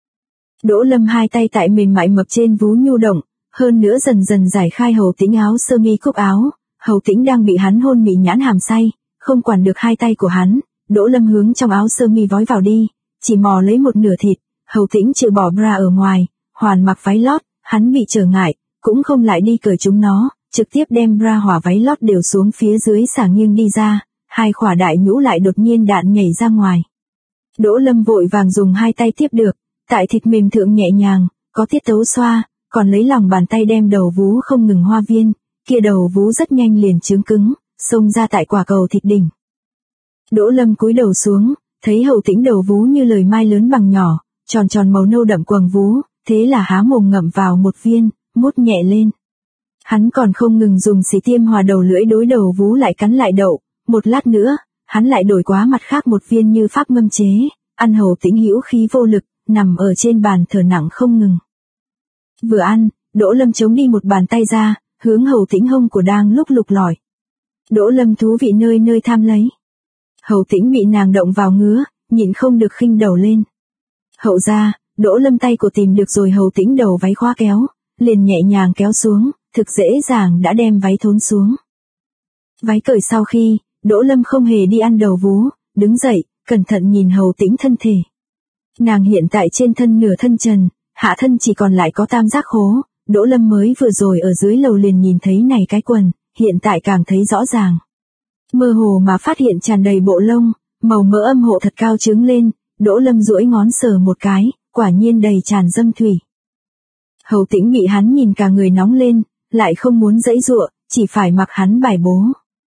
Đỗ Lâm 2 tay tại mềm mại mập trên vú nhu động, hơn nữa dần dần giải khai Hầu Tĩnh áo sơ mi cúc áo, Hầu Tĩnh đang bị hắn hôn mị nhãn hàm say, không quản được 2 tay của hắn, Đỗ Lâm hướng trong áo sơ mi vói vào đi, chỉ mò lấy một nửa thịt, Hầu Tĩnh trừ bỏ bra ở ngoài, hoàn mặc váy lót, hắn bị trở ngại, cũng không lại đi cởi chúng nó, trực tiếp đem bra hỏa váy lót đều xuống phía dưới sàng nghiêng đi ra, 2 khỏa đại nhũ lại đột nhiên đạn nhảy ra ngoài. Đỗ Lâm vội vàng dùng 2 tay tiếp được, tại thịt mềm thượng nhẹ nhàng, có tiết tấu xoa, còn lấy lòng bàn tay đem đầu vú không ngừng hoa viên, kia đầu vú rất nhanh liền trướng cứng, xông ra tại quả cầu thịt đỉnh. Đỗ Lâm cúi đầu xuống, thấy Hầu Tĩnh đầu vú như lời mai lớn bằng nhỏ, tròn tròn màu nâu đậm quầng vú, thế là há mồm ngậm vào một viên, mút nhẹ lên. Hắn còn không ngừng dùng xì tiêm hòa đầu lưỡi đối đầu vú lại cắn lại đậu, một lát nữa, hắn lại đổi quá mặt khác một viên như pháp ngâm chế, ăn Hầu Tĩnh hữu khí vô lực, nằm ở trên bàn thở nặng không ngừng. Vừa ăn, Đỗ Lâm chống đi một bàn tay ra, hướng Hầu Tĩnh hông của đang lúc lục lọi. Đỗ Lâm thú vị nơi nơi tham lấy. Hầu Tĩnh bị nàng động vào ngứa, nhịn không được khinh đầu lên. Hậu ra, Đỗ Lâm tay của tìm được rồi Hầu Tĩnh đầu váy khóa kéo, liền nhẹ nhàng kéo xuống, thực dễ dàng đã đem váy thốn xuống. Váy cởi sau khi, Đỗ Lâm không hề đi ăn đầu vú, đứng dậy, cẩn thận nhìn Hầu Tĩnh thân thể. Nàng hiện tại trên thân nửa thân trần, hạ thân chỉ còn lại có tam giác khố, Đỗ Lâm mới vừa rồi ở dưới lầu liền nhìn thấy này cái quần, hiện tại càng thấy rõ ràng. Mơ hồ mà phát hiện tràn đầy bộ lông, màu mỡ âm hộ thật cao trướng lên, Đỗ Lâm duỗi ngón sờ một cái, quả nhiên đầy tràn dâm thủy. Hầu Tĩnh bị hắn nhìn cả người nóng lên, lại không muốn giãy giụa, chỉ phải mặc hắn bài bố.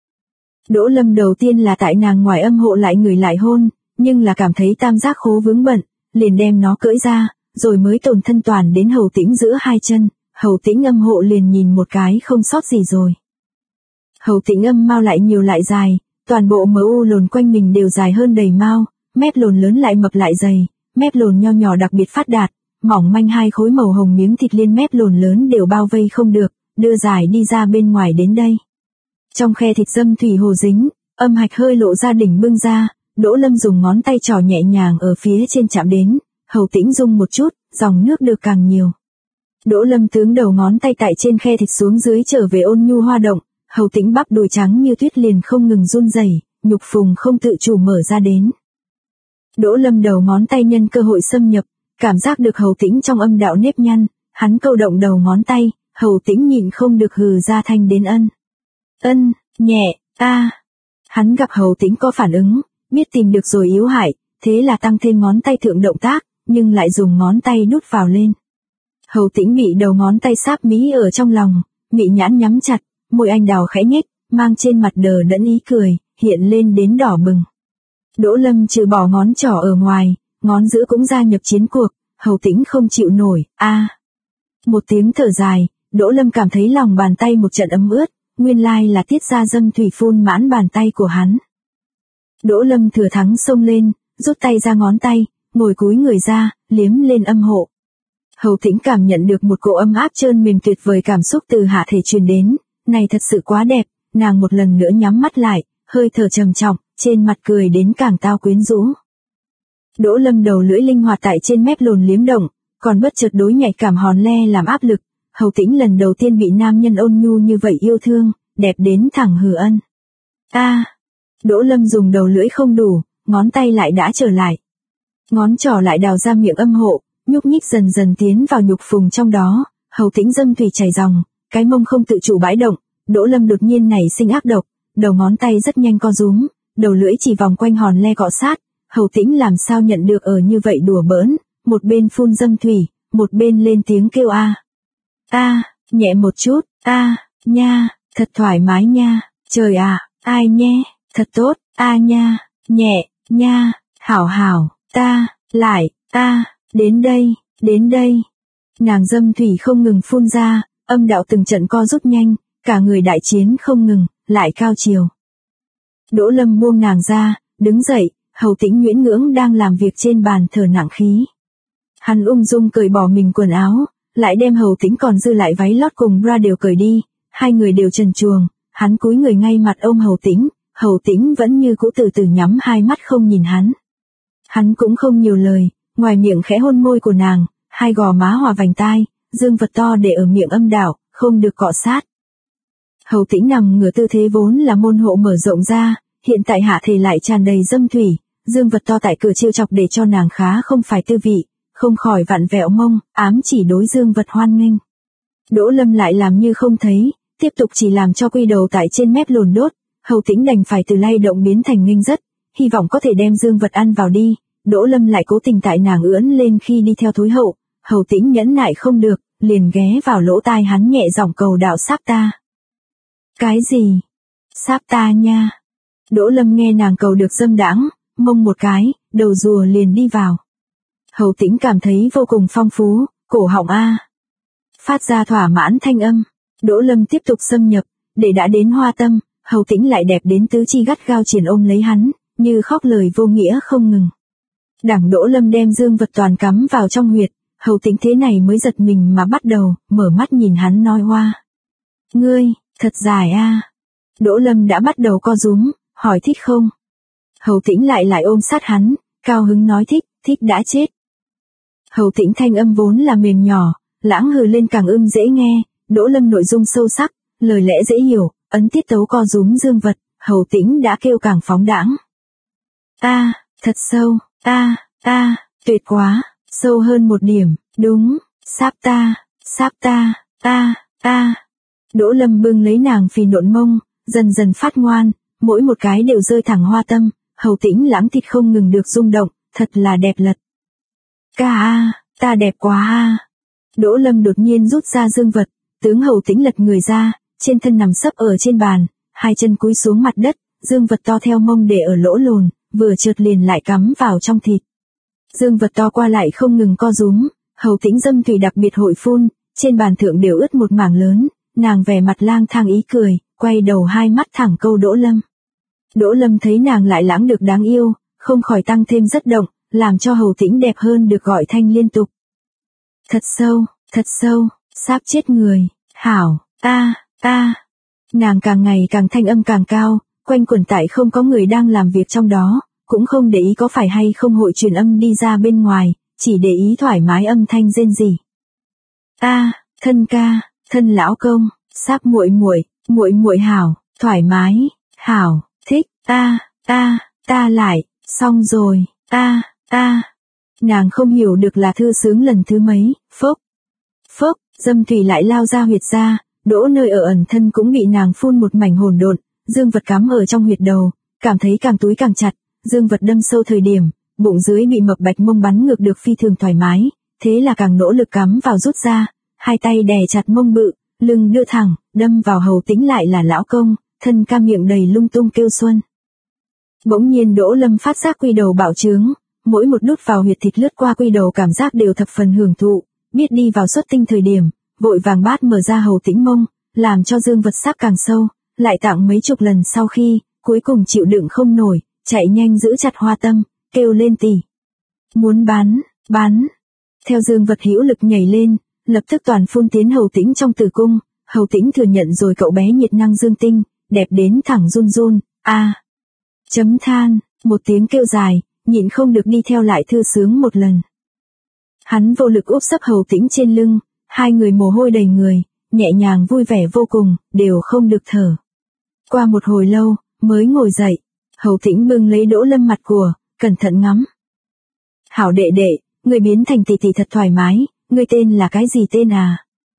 Đỗ Lâm đầu tiên là tại nàng ngoài âm hộ lại người lại hôn, nhưng là cảm thấy tam giác khố vướng bận, liền đem nó cởi ra, rồi mới tồn thân toàn đến Hầu Tĩnh giữa 2 chân, Hầu Tĩnh âm hộ liền nhìn một cái không sót gì rồi. Hầu Tĩnh âm mao lại nhiều lại dài, toàn bộ mỡ u lồn quanh mình đều dài hơn đầy mao, mép lồn lớn lại mập lại dày, mép lồn nho nhỏ đặc biệt phát đạt, mỏng manh 2 khối màu hồng miếng thịt liên mép lồn lớn đều bao vây không được, đưa dài đi ra bên ngoài đến đây. Trong khe thịt dâm thủy hồ dính, âm hạch hơi lộ ra đỉnh bưng ra, Đỗ Lâm dùng ngón tay trỏ nhẹ nhàng ở phía trên chạm đến, Hầu Tĩnh rung một chút, dòng nước được càng nhiều. Đỗ Lâm tướng đầu ngón tay tại trên khe thịt xuống dưới trở về ôn nhu hoa động, Hầu Tĩnh bắp đùi trắng như tuyết liền không ngừng run rẩy, nhục phùng không tự chủ mở ra đến. Đỗ Lâm đầu ngón tay nhân cơ hội xâm nhập, cảm giác được Hầu Tĩnh trong âm đạo nếp nhăn, hắn câu động đầu ngón tay, Hầu Tĩnh nhịn không được hừ ra thanh đến ân, nhẹ, a. Hắn gặp Hầu Tĩnh có phản ứng, biết tìm được rồi yếu hại, thế là tăng thêm ngón tay thượng động tác, nhưng lại dùng ngón tay đút vào lên. Hầu Tĩnh bị đầu ngón tay sáp mí ở trong lòng, mị nhãn nhắm chặt, môi anh đào khẽ nhếch, mang trên mặt đờ đẫn ý cười, hiện lên đến đỏ bừng. Đỗ Lâm trừ bỏ ngón trỏ ở ngoài, ngón giữa cũng gia nhập chiến cuộc, Hầu Tĩnh không chịu nổi, Một tiếng thở dài, Đỗ Lâm cảm thấy lòng bàn tay một trận ấm ướt, nguyên lai là tiết ra dâm thủy phun mãn bàn tay của hắn. Đỗ Lâm thừa thắng xông lên, rút tay ra ngón tay, ngồi cúi người ra, liếm lên âm hộ. Hầu Tĩnh cảm nhận được một cỗ ấm áp trơn mềm tuyệt vời cảm xúc từ hạ thể truyền đến, này thật sự quá đẹp, nàng một lần nữa nhắm mắt lại, hơi thở trầm trọng, trên mặt cười đến càng tao quyến rũ. Đỗ Lâm đầu lưỡi linh hoạt tại trên mép lồn liếm động, còn bất chợt đối nhạy cảm hòn le làm áp lực, Hầu Tĩnh lần đầu tiên bị nam nhân ôn nhu như vậy yêu thương, đẹp đến thẳng hừ ân. Đỗ Lâm dùng đầu lưỡi không đủ, ngón tay lại đã trở lại. Ngón trỏ lại đào ra miệng âm hộ, nhúc nhích dần dần tiến vào nhục phùng trong đó, Hầu Tĩnh dâm thủy chảy ròng, cái mông không tự chủ bãi động, Đỗ Lâm đột nhiên nảy sinh ác độc, đầu ngón tay rất nhanh co rúm, đầu lưỡi chỉ vòng quanh hòn le cọ sát, Hầu Tĩnh làm sao nhận được ở như vậy đùa bỡn, một bên phun dâm thủy, một bên lên tiếng kêu nhẹ một chút, nha, thật thoải mái nha, trời ai nhé, thật tốt, nha, nhẹ, nha, hảo, lại, đến đây. Nàng dâm thủy không ngừng phun ra, âm đạo từng trận co rút nhanh, cả người đại chiến không ngừng, lại cao chiều. Đỗ Lâm buông nàng ra, đứng dậy, Hầu Tĩnh Nguyễn Ngưỡng đang làm việc trên bàn thở nặng khí. Hắn ung dung cởi bỏ mình quần áo, lại đem Hầu Tĩnh còn dư lại váy lót cùng bra đều cởi đi, hai người đều trần truồng, hắn cúi người ngay mặt ôm Hầu Tĩnh vẫn như cũ từ từ nhắm hai mắt không nhìn hắn. Hắn cũng không nhiều lời, ngoài miệng khẽ hôn môi của nàng, hai gò má hòa vành tai, dương vật to để ở miệng âm đạo, không được cọ sát. Hầu Tĩnh nằm ngửa tư thế vốn là môn hộ mở rộng ra, hiện tại hạ thể lại tràn đầy dâm thủy, dương vật to tại cửa trêu chọc để cho nàng khá không phải tư vị, không khỏi vặn vẹo mông, ám chỉ đối dương vật hoan nghênh. Đỗ Lâm lại làm như không thấy, tiếp tục chỉ làm cho quy đầu tại trên mép lồn đốt, Hầu Tĩnh đành phải từ lay động biến thành nghênh rất, hy vọng có thể đem dương vật ăn vào đi, Đỗ Lâm lại cố tình tại nàng ưỡn lên khi đi theo thối hậu, Hầu Tĩnh nhẫn nại không được, liền ghé vào lỗ tai hắn nhẹ giọng cầu đạo sáp ta. Cái gì? Sáp ta nha. Đỗ Lâm nghe nàng cầu được dâm đãng, mông một cái, đầu rùa liền đi vào. Hầu Tĩnh cảm thấy vô cùng phong phú, cổ họng phát ra thỏa mãn thanh âm. Đỗ Lâm tiếp tục xâm nhập, để đã đến hoa tâm, Hầu Tĩnh lại đẹp đến tứ chi gắt gao triển ôm lấy hắn, như khóc lời vô nghĩa không ngừng. Đảng Đỗ Lâm đem dương vật toàn cắm vào trong huyệt, Hầu Tĩnh thế này mới giật mình mà bắt đầu, mở mắt nhìn hắn nói hoa. Ngươi, thật dài Đỗ Lâm đã bắt đầu co rúm, hỏi thích không? Hầu Tĩnh lại ôm sát hắn, cao hứng nói thích đã chết. Hầu Tĩnh thanh âm vốn là mềm nhỏ, lãng hừ lên càng dễ nghe, Đỗ Lâm nội dung sâu sắc, lời lẽ dễ hiểu, ấn tiết tấu co rúm dương vật, Hầu Tĩnh đã kêu càng phóng đãng. Thật sâu, tuyệt quá, sâu hơn một điểm, đúng, sáp ta, Đỗ Lâm bưng lấy nàng phì nộn mông, dần dần phát ngoan, mỗi một cái đều rơi thẳng hoa tâm, Hầu Tĩnh lãng thịt không ngừng được rung động, thật là đẹp lật. Ta đẹp quá Đỗ Lâm đột nhiên rút ra dương vật, tướng Hầu Tĩnh lật người ra, trên thân nằm sấp ở trên bàn, hai chân cúi xuống mặt đất, dương vật to theo mông để ở lỗ lồn, vừa trượt liền lại cắm vào trong thịt. Dương vật to qua lại không ngừng co rúm, Hầu Tĩnh dâm thủy đặc biệt hội phun, trên bàn thượng đều ướt một mảng lớn, nàng vẻ mặt lang thang ý cười, quay đầu hai mắt thẳng câu Đỗ Lâm. Đỗ Lâm thấy nàng lại lãng được đáng yêu, không khỏi tăng thêm rất động, làm cho Hầu Tĩnh đẹp hơn được gọi thanh liên tục. Thật sâu, sáp chết người, hảo, Nàng càng ngày càng thanh âm càng cao, quanh quẩn tại không có người đang làm việc trong đó, cũng không để ý có phải hay không hội truyền âm đi ra bên ngoài, chỉ để ý thoải mái âm thanh rên rỉ. Thân ca, thân lão công, sáp muội muội hảo, thoải mái, hảo, thích, ta lại, xong rồi, Nàng không hiểu được là thư sướng lần thứ mấy, phốc, dâm thủy lại lao ra huyệt ra, Đỗ nơi ở ẩn thân cũng bị nàng phun một mảnh hỗn độn, dương vật cắm ở trong huyệt đầu, cảm thấy càng túi càng chặt, dương vật đâm sâu thời điểm, bụng dưới bị mập bạch mông bắn ngược được phi thường thoải mái, thế là càng nỗ lực cắm vào rút ra, hai tay đè chặt mông bự, lưng đưa thẳng, đâm vào Hầu Tĩnh lại là lão công, thân ca miệng đầy lung tung kêu xuân. Bỗng nhiên Đỗ Lâm phát giác quy đầu bạo trướng, mỗi một đút vào huyệt thịt lướt qua quy đầu cảm giác đều thập phần hưởng thụ, biết đi vào xuất tinh thời điểm, vội vàng bát mở ra Hầu Tĩnh mông, làm cho dương vật sắc càng sâu, lại tặng mấy chục lần sau khi, cuối cùng chịu đựng không nổi, chạy nhanh giữ chặt hoa tâm, kêu lên tỉ. Muốn bắn. Theo dương vật hữu lực nhảy lên, lập tức toàn phun tiến Hầu Tĩnh trong tử cung, Hầu Tĩnh thừa nhận rồi cậu bé nhiệt năng dương tinh, đẹp đến thẳng run run, chấm than, một tiếng kêu dài, nhịn không được đi theo lại thư sướng một lần. Hắn vô lực úp sấp Hầu Tĩnh trên lưng, hai người mồ hôi đầy người, nhẹ nhàng vui vẻ vô cùng, đều không được thở. Qua một hồi lâu, mới ngồi dậy, Hầu Tĩnh bưng lấy Đỗ Lâm mặt của, cẩn thận ngắm. Hảo đệ đệ, người biến thành tỷ tỷ thật thoải mái, ngươi tên là cái gì tên à?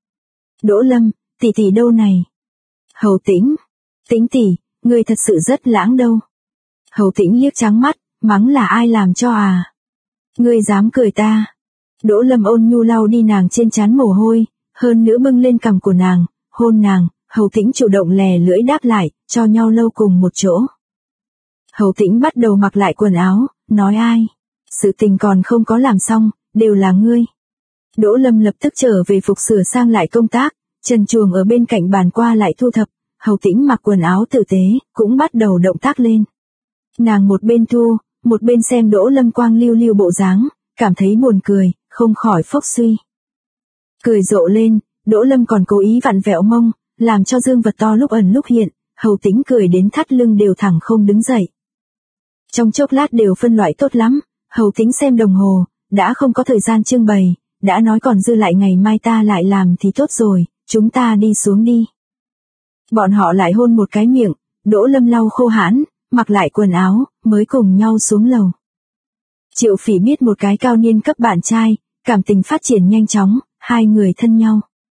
Đỗ Lâm, tỷ tỷ đâu này? Hầu Tĩnh, Tĩnh tỷ, ngươi thật sự rất lãng đâu. Hầu Tĩnh liếc trắng mắt, mắng là ai làm cho à? Ngươi dám cười ta? Đỗ Lâm ôn nhu lau đi nàng trên trán mồ hôi, hơn nữa bưng lên cằm của nàng, hôn nàng, Hầu Tĩnh chủ động lè lưỡi đáp lại, cho nhau lâu cùng một chỗ. Hầu Tĩnh bắt đầu mặc lại quần áo, nói ai? Sự tình còn không có làm xong, đều là ngươi. Đỗ Lâm lập tức trở về phục sửa sang lại công tác, trần truồng ở bên cạnh bàn qua lại thu thập, Hầu Tĩnh mặc quần áo tử tế, cũng bắt đầu động tác lên. Nàng một bên thu, một bên xem Đỗ Lâm quang lưu lưu bộ dáng, cảm thấy buồn cười, không khỏi phốc suy. Cười rộ lên, Đỗ Lâm còn cố ý vặn vẹo mông, làm cho dương vật to lúc ẩn lúc hiện, Hầu Tĩnh cười đến thắt lưng đều thẳng không đứng dậy. Trong chốc lát đều phân loại tốt lắm, Hầu Tĩnh xem đồng hồ, đã không có thời gian trưng bày, đã nói còn dư lại ngày mai ta lại làm thì tốt rồi, chúng ta đi xuống đi. Bọn họ lại hôn một cái miệng, Đỗ Lâm lau khô hãn, mặc lại quần áo, mới cùng nhau xuống lầu. Triệu Phỉ biết một cái cao niên cấp bạn trai, cảm tình phát triển nhanh chóng, hai người thân nhau.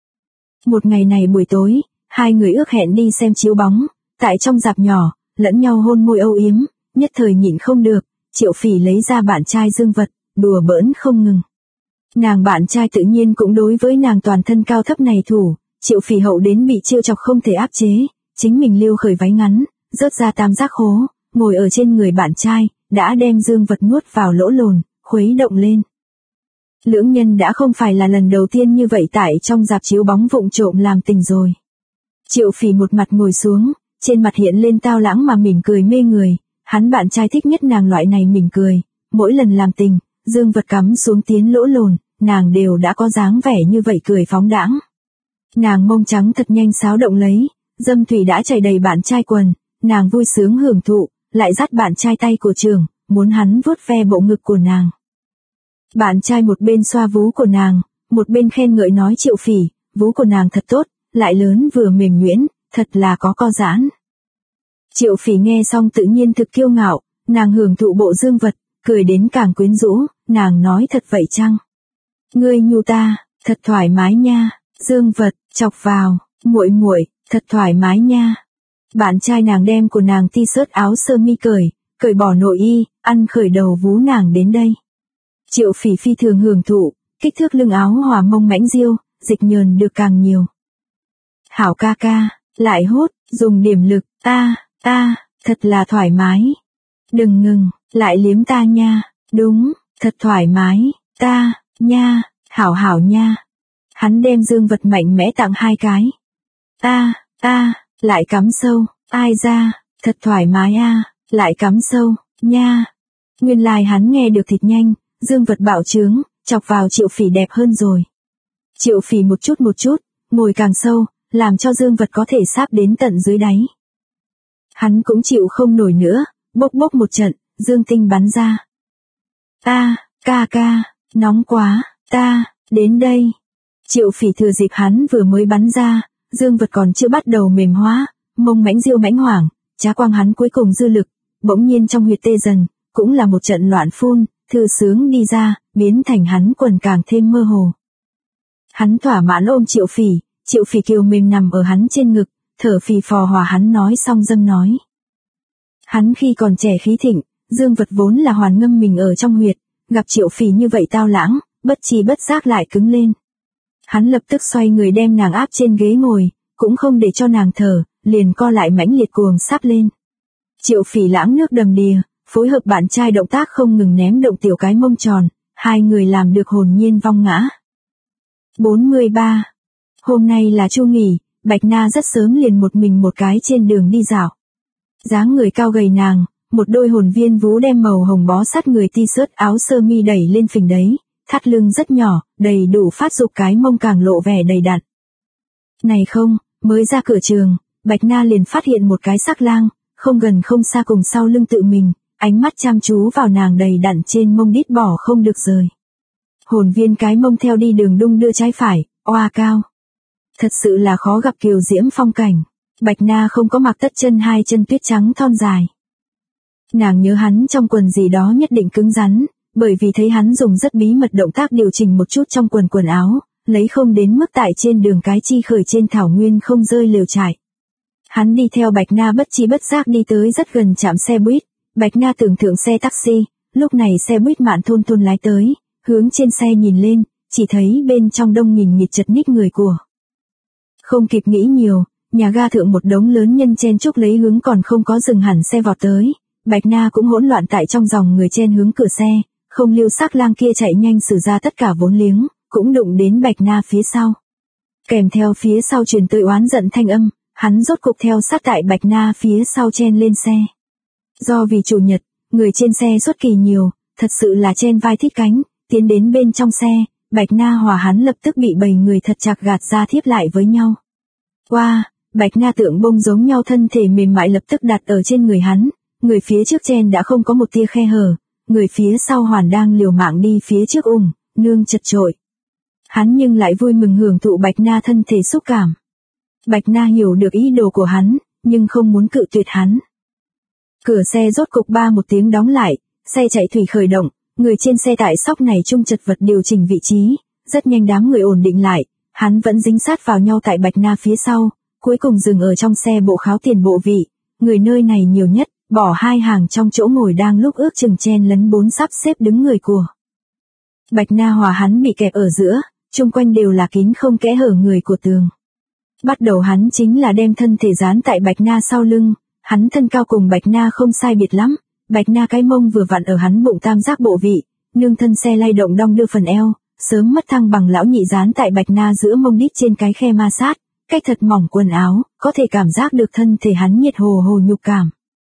Một ngày này buổi tối, hai người ước hẹn đi xem chiếu bóng, tại trong rạp nhỏ, lẫn nhau hôn môi âu yếm, nhất thời nhịn không được, Triệu Phỉ lấy ra bạn trai dương vật, đùa bỡn không ngừng. Nàng bạn trai tự nhiên cũng đối với nàng toàn thân cao thấp này thủ, Triệu Phỉ hậu đến bị trêu chọc không thể áp chế, chính mình liêu khởi váy ngắn, rớt ra tam giác khố, ngồi ở trên người bạn trai, đã đem dương vật nuốt vào lỗ lồn, khuấy động lên. Lưỡng nhân đã không phải là lần đầu tiên như vậy tại trong rạp chiếu bóng vụng trộm làm tình rồi. Triệu Phỉ một mặt ngồi xuống, trên mặt hiện lên tao lãng mà mỉm cười mê người, hắn bạn trai thích nhất nàng loại này mỉm cười, mỗi lần làm tình, dương vật cắm xuống tiến lỗ lồn, nàng đều đã có dáng vẻ như vậy cười phóng đãng. Nàng mông trắng thật nhanh xáo động lấy, dâm thủy đã chảy đầy bạn trai quần, nàng vui sướng hưởng thụ, lại dắt bạn trai tay của trường, muốn hắn vuốt ve bộ ngực của nàng. Bạn trai một bên xoa vú của nàng, một bên khen ngợi nói Triệu Phỉ, vú của nàng thật tốt, lại lớn vừa mềm nhuyễn, thật là có co giãn. Triệu Phỉ nghe xong tự nhiên thực kiêu ngạo, nàng hưởng thụ bộ dương vật, cười đến càng quyến rũ, nàng nói thật vậy chăng? Ngươi nhu ta, thật thoải mái nha, dương vật, chọc vào, muội muội, thật thoải mái nha. Bạn trai nàng đem của nàng t-shirt áo sơ mi cởi bỏ nội y, ăn khởi đầu vú nàng đến đây. Triệu Phỉ phi thường hưởng thụ, kích thước lưng áo hòa mông mãnh diêu, dịch nhờn được càng nhiều. Hảo ca ca, lại hốt, dùng điểm lực, ta, thật là thoải mái. Đừng ngừng, lại liếm ta nha, đúng, thật thoải mái, ta, nha, hảo nha. Hắn đem dương vật mạnh mẽ tặng hai cái. Ta, lại cắm sâu, ai ra, thật thoải mái a, lại cắm sâu, nha. Nguyên lai hắn nghe được thịt nhanh, dương vật bạo trướng, chọc vào Triệu Phỉ đẹp hơn rồi. Triệu Phỉ một chút, ngồi càng sâu, làm cho dương vật có thể sáp đến tận dưới đáy. Hắn cũng chịu không nổi nữa, bốc một trận, dương tinh bắn ra. Ca, nóng quá, đến đây. Triệu Phỉ thừa dịp hắn vừa mới bắn ra, dương vật còn chưa bắt đầu mềm hóa, mông mãnh diêu mãnh hoảng, trá quang hắn cuối cùng dư lực, bỗng nhiên trong huyệt tê dần, cũng là một trận loạn phun, thư sướng đi ra, biến thành hắn quần càng thêm mơ hồ. Hắn thỏa mãn ôm Triệu Phỉ kiều mềm nằm ở hắn trên ngực, thở phì phò hòa hắn nói xong dâm nói. Hắn khi còn trẻ khí thịnh, dương vật vốn là hoàn ngâm mình ở trong huyệt, gặp Triệu Phỉ như vậy tao lãng, bất chi bất giác lại cứng lên. Hắn lập tức xoay người đem nàng áp trên ghế ngồi, cũng không để cho nàng thở, liền co lại mãnh liệt cuồng sáp lên. Triệu Phỉ Lãng nước đầm đìa, phối hợp bạn trai động tác không ngừng ném động tiểu cái mông tròn, hai người làm được hồn nhiên vong ngã. 43. Hôm nay là chu nghỉ, Bạch Na rất sớm liền một mình một cái trên đường đi dạo. Dáng người cao gầy nàng, một đôi hồn viên vú đem màu hồng bó sát người t-shirt áo sơ mi đẩy lên phình đấy, thắt lưng rất nhỏ, đầy đủ phát dục cái mông càng lộ vẻ đầy đặn. Này không, mới ra cửa trường, Bạch Na liền phát hiện một cái sắc lang, không gần không xa cùng sau lưng tự mình, ánh mắt chăm chú vào nàng đầy đặn trên mông đít bỏ không được rời. Hồn viên cái mông theo đi đường đung đưa trái phải, oa cao. Thật sự là khó gặp kiều diễm phong cảnh. Bạch Na không có mặc tất chân hai chân tuyết trắng thon dài. Nàng nhớ hắn trong quần gì đó nhất định cứng rắn, bởi vì thấy hắn dùng rất bí mật động tác điều chỉnh một chút trong quần áo, lấy không đến mức tại trên đường cái chi khởi trên thảo nguyên không rơi lều trại. Hắn đi theo Bạch Na bất chi bất giác đi tới rất gần trạm xe buýt, Bạch Na tưởng thượng xe taxi, lúc này xe buýt mạn thôn lái tới, hướng trên xe nhìn lên, chỉ thấy bên trong đông nghìn nghịt chật ních người của. Không kịp nghĩ nhiều, nhà ga thượng một đống lớn nhân chen chúc lấy hướng còn không có dừng hẳn xe vọt tới, Bạch Na cũng hỗn loạn tại trong dòng người chen hướng cửa xe, không lưu sắc lang kia chạy nhanh sử ra tất cả vốn liếng, cũng đụng đến Bạch Na phía sau. Kèm theo phía sau truyền tới oán giận thanh âm, hắn rốt cục theo sát tại Bạch Na phía sau chen lên xe. Do vì chủ nhật, người trên xe xuất kỳ nhiều, thật sự là chen vai thít cánh, tiến đến bên trong xe, Bạch Na hòa hắn lập tức bị bầy người thật chặt gạt ra thiếp lại với nhau. Wow, Bạch Na tượng bông giống nhau thân thể mềm mại lập tức đặt ở trên người hắn, người phía trước chen đã không có một tia khe hở, người phía sau hoàn đang liều mạng đi phía trước nương chật chội. Hắn nhưng lại vui mừng hưởng thụ Bạch Na thân thể xúc cảm. Bạch Na hiểu được ý đồ của hắn, nhưng không muốn cự tuyệt hắn. Cửa xe rốt cục ba một tiếng đóng lại, xe chạy thủy khởi động, người trên xe tải sóc này chung chật vật điều chỉnh vị trí, rất nhanh đám người ổn định lại, hắn vẫn dính sát vào nhau tại Bạch Na phía sau, cuối cùng dừng ở trong xe bộ kháo tiền bộ vị, người nơi này nhiều nhất, bỏ hai hàng trong chỗ ngồi đang lúc ước chừng chen lấn bốn sắp xếp đứng người của. Bạch Na hòa hắn bị kẹp ở giữa, chung quanh đều là kín không kẽ hở người của tường. Bắt đầu hắn chính là đem thân thể dán tại Bạch Na sau lưng, hắn thân cao cùng Bạch Na không sai biệt lắm, Bạch Na cái mông vừa vặn ở hắn bụng tam giác bộ vị, nương thân xe lay động đong đưa phần eo, sớm mất thăng bằng lão nhị dán tại Bạch Na giữa mông đít trên cái khe ma sát, cách thật mỏng quần áo, có thể cảm giác được thân thể hắn nhiệt hồ hồ nhục cảm.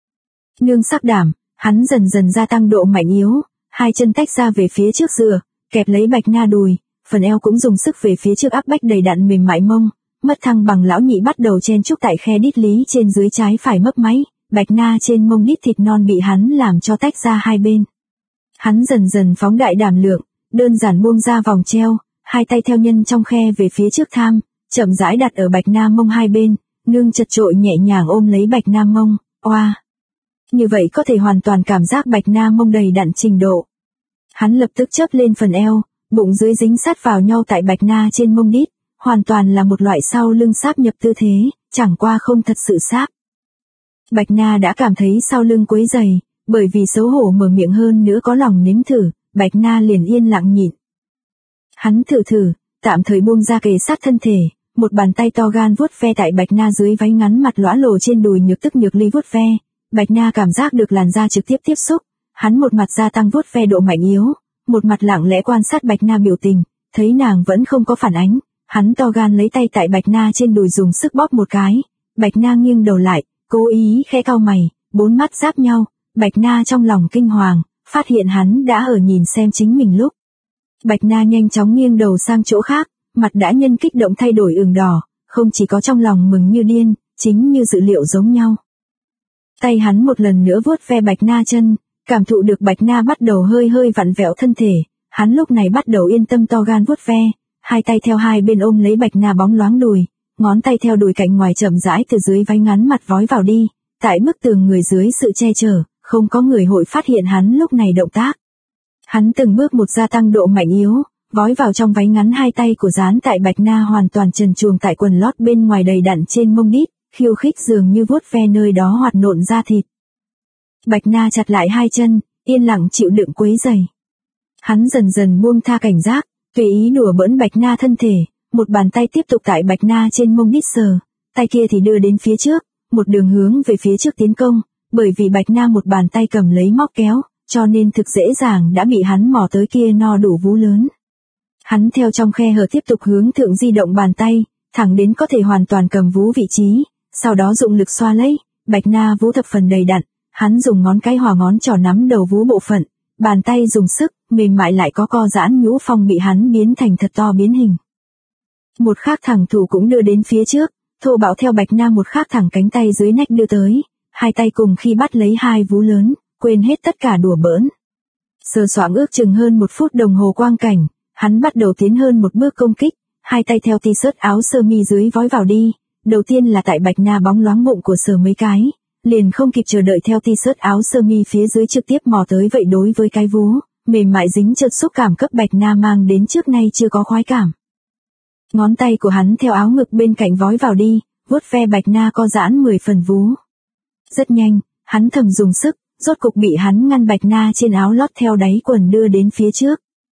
Nương sắc đảm, hắn dần dần gia tăng độ mạnh yếu, hai chân tách ra về phía trước dựa, kẹp lấy Bạch Na đùi, phần eo cũng dùng sức về phía trước áp bách đầy đặn mềm mại mông, mất thăng bằng lão nhị bắt đầu chen chúc tại khe đít lý trên dưới trái phải mấp máy, Bạch Na trên mông đít thịt non bị hắn làm cho tách ra hai bên. Hắn dần dần phóng đại đảm lượng, đơn giản buông ra vòng treo, hai tay theo nhân trong khe về phía trước tham, chậm rãi đặt ở Bạch Na mông hai bên, nương chật chội nhẹ nhàng ôm lấy Bạch Na mông, oa. Như vậy có thể hoàn toàn cảm giác Bạch Na mông đầy đặn trình độ. Hắn lập tức chớp lên phần eo, bụng dưới dính sát vào nhau tại Bạch Na trên mông đít, hoàn toàn là một loại sau lưng sáp nhập tư thế, chẳng qua không thật sự sáp. Bạch Na đã cảm thấy sau lưng quấy dày, bởi vì xấu hổ mở miệng hơn nữa có lòng nếm thử, Bạch Na liền yên lặng nhịn. Hắn thử, tạm thời buông ra kề sát thân thể, một bàn tay to gan vuốt ve tại Bạch Na dưới váy ngắn mặt lõa lồ trên đùi nhược ly vuốt ve, Bạch Na cảm giác được làn da trực tiếp tiếp xúc, hắn một mặt gia tăng vuốt ve độ mạnh yếu, một mặt lặng lẽ quan sát Bạch Na biểu tình, thấy nàng vẫn không có phản ánh, hắn to gan lấy tay tại Bạch Na trên đùi dùng sức bóp một cái, Bạch Na nghiêng đầu lại, cố ý khẽ cau mày, bốn mắt giáp nhau, Bạch Na trong lòng kinh hoàng, phát hiện hắn đã ở nhìn xem chính mình lúc. Bạch Na nhanh chóng nghiêng đầu sang chỗ khác, mặt đã nhân kích động thay đổi ửng đỏ, không chỉ có trong lòng mừng như điên, chính như dự liệu giống nhau. Tay hắn một lần nữa vuốt ve Bạch Na chân, cảm thụ được Bạch Na bắt đầu hơi vặn vẹo thân thể, hắn lúc này bắt đầu yên tâm to gan vuốt ve, hai tay theo hai bên ôm lấy Bạch Na bóng loáng đùi, ngón tay theo đùi cạnh ngoài chậm rãi từ dưới váy ngắn mặt vói vào đi, tại bức tường người dưới sự che chở, không có người hội phát hiện hắn lúc này động tác. Hắn từng bước một gia tăng độ mạnh yếu, vói vào trong váy ngắn hai tay của dán tại Bạch Na hoàn toàn trần truồng tại quần lót bên ngoài đầy đặn trên mông đít, khiêu khích dường như vuốt ve nơi đó hoạt nộn da thịt. Bạch Na chặt lại hai chân, yên lặng chịu đựng quấy giày. Hắn dần dần buông tha cảnh giác, tùy ý đùa bỡn Bạch Na thân thể, một bàn tay tiếp tục tại Bạch Na trên mông đít sờ, tay kia thì đưa đến phía trước, một đường hướng về phía trước tiến công, bởi vì Bạch Na một bàn tay cầm lấy móc kéo, cho nên thực dễ dàng đã bị hắn mò tới kia no đủ vú lớn. Hắn theo trong khe hở tiếp tục hướng thượng di động bàn tay, thẳng đến có thể hoàn toàn cầm vú vị trí, sau đó dụng lực xoa lấy, Bạch Na vú thập phần đầy đặn, hắn dùng ngón cái hòa ngón trỏ nắm đầu vú bộ phận, bàn tay dùng sức, mềm mại lại có co giãn nhũ phong bị hắn biến thành thật to biến hình. Một khác thẳng thủ cũng đưa đến phía trước, thô bạo theo Bạch Na một khác thẳng cánh tay dưới nách đưa tới, hai tay cùng khi bắt lấy hai vú lớn, quên hết tất cả đùa bỡn. Sờ soạng ước chừng hơn 1 phút đồng hồ quang cảnh, hắn bắt đầu tiến hơn một bước công kích, hai tay theo t-shirt áo sơ mi dưới vói vào đi, đầu tiên là tại Bạch Na bóng loáng bụng của sờ mấy cái, liền không kịp chờ đợi theo t-shirt áo sơ mi phía dưới trực tiếp mò tới vậy đối với cái vú, mềm mại dính chợt xúc cảm cấp Bạch Na mang đến trước nay chưa có khoái cảm. Ngón tay của hắn theo áo ngực bên cạnh vói vào đi, vuốt ve Bạch Na co giãn 10 phần vú. Rất nhanh, hắn thầm dùng sức, rốt cục bị hắn ngăn Bạch Na trên áo lót theo đáy quần đưa đến phía trước.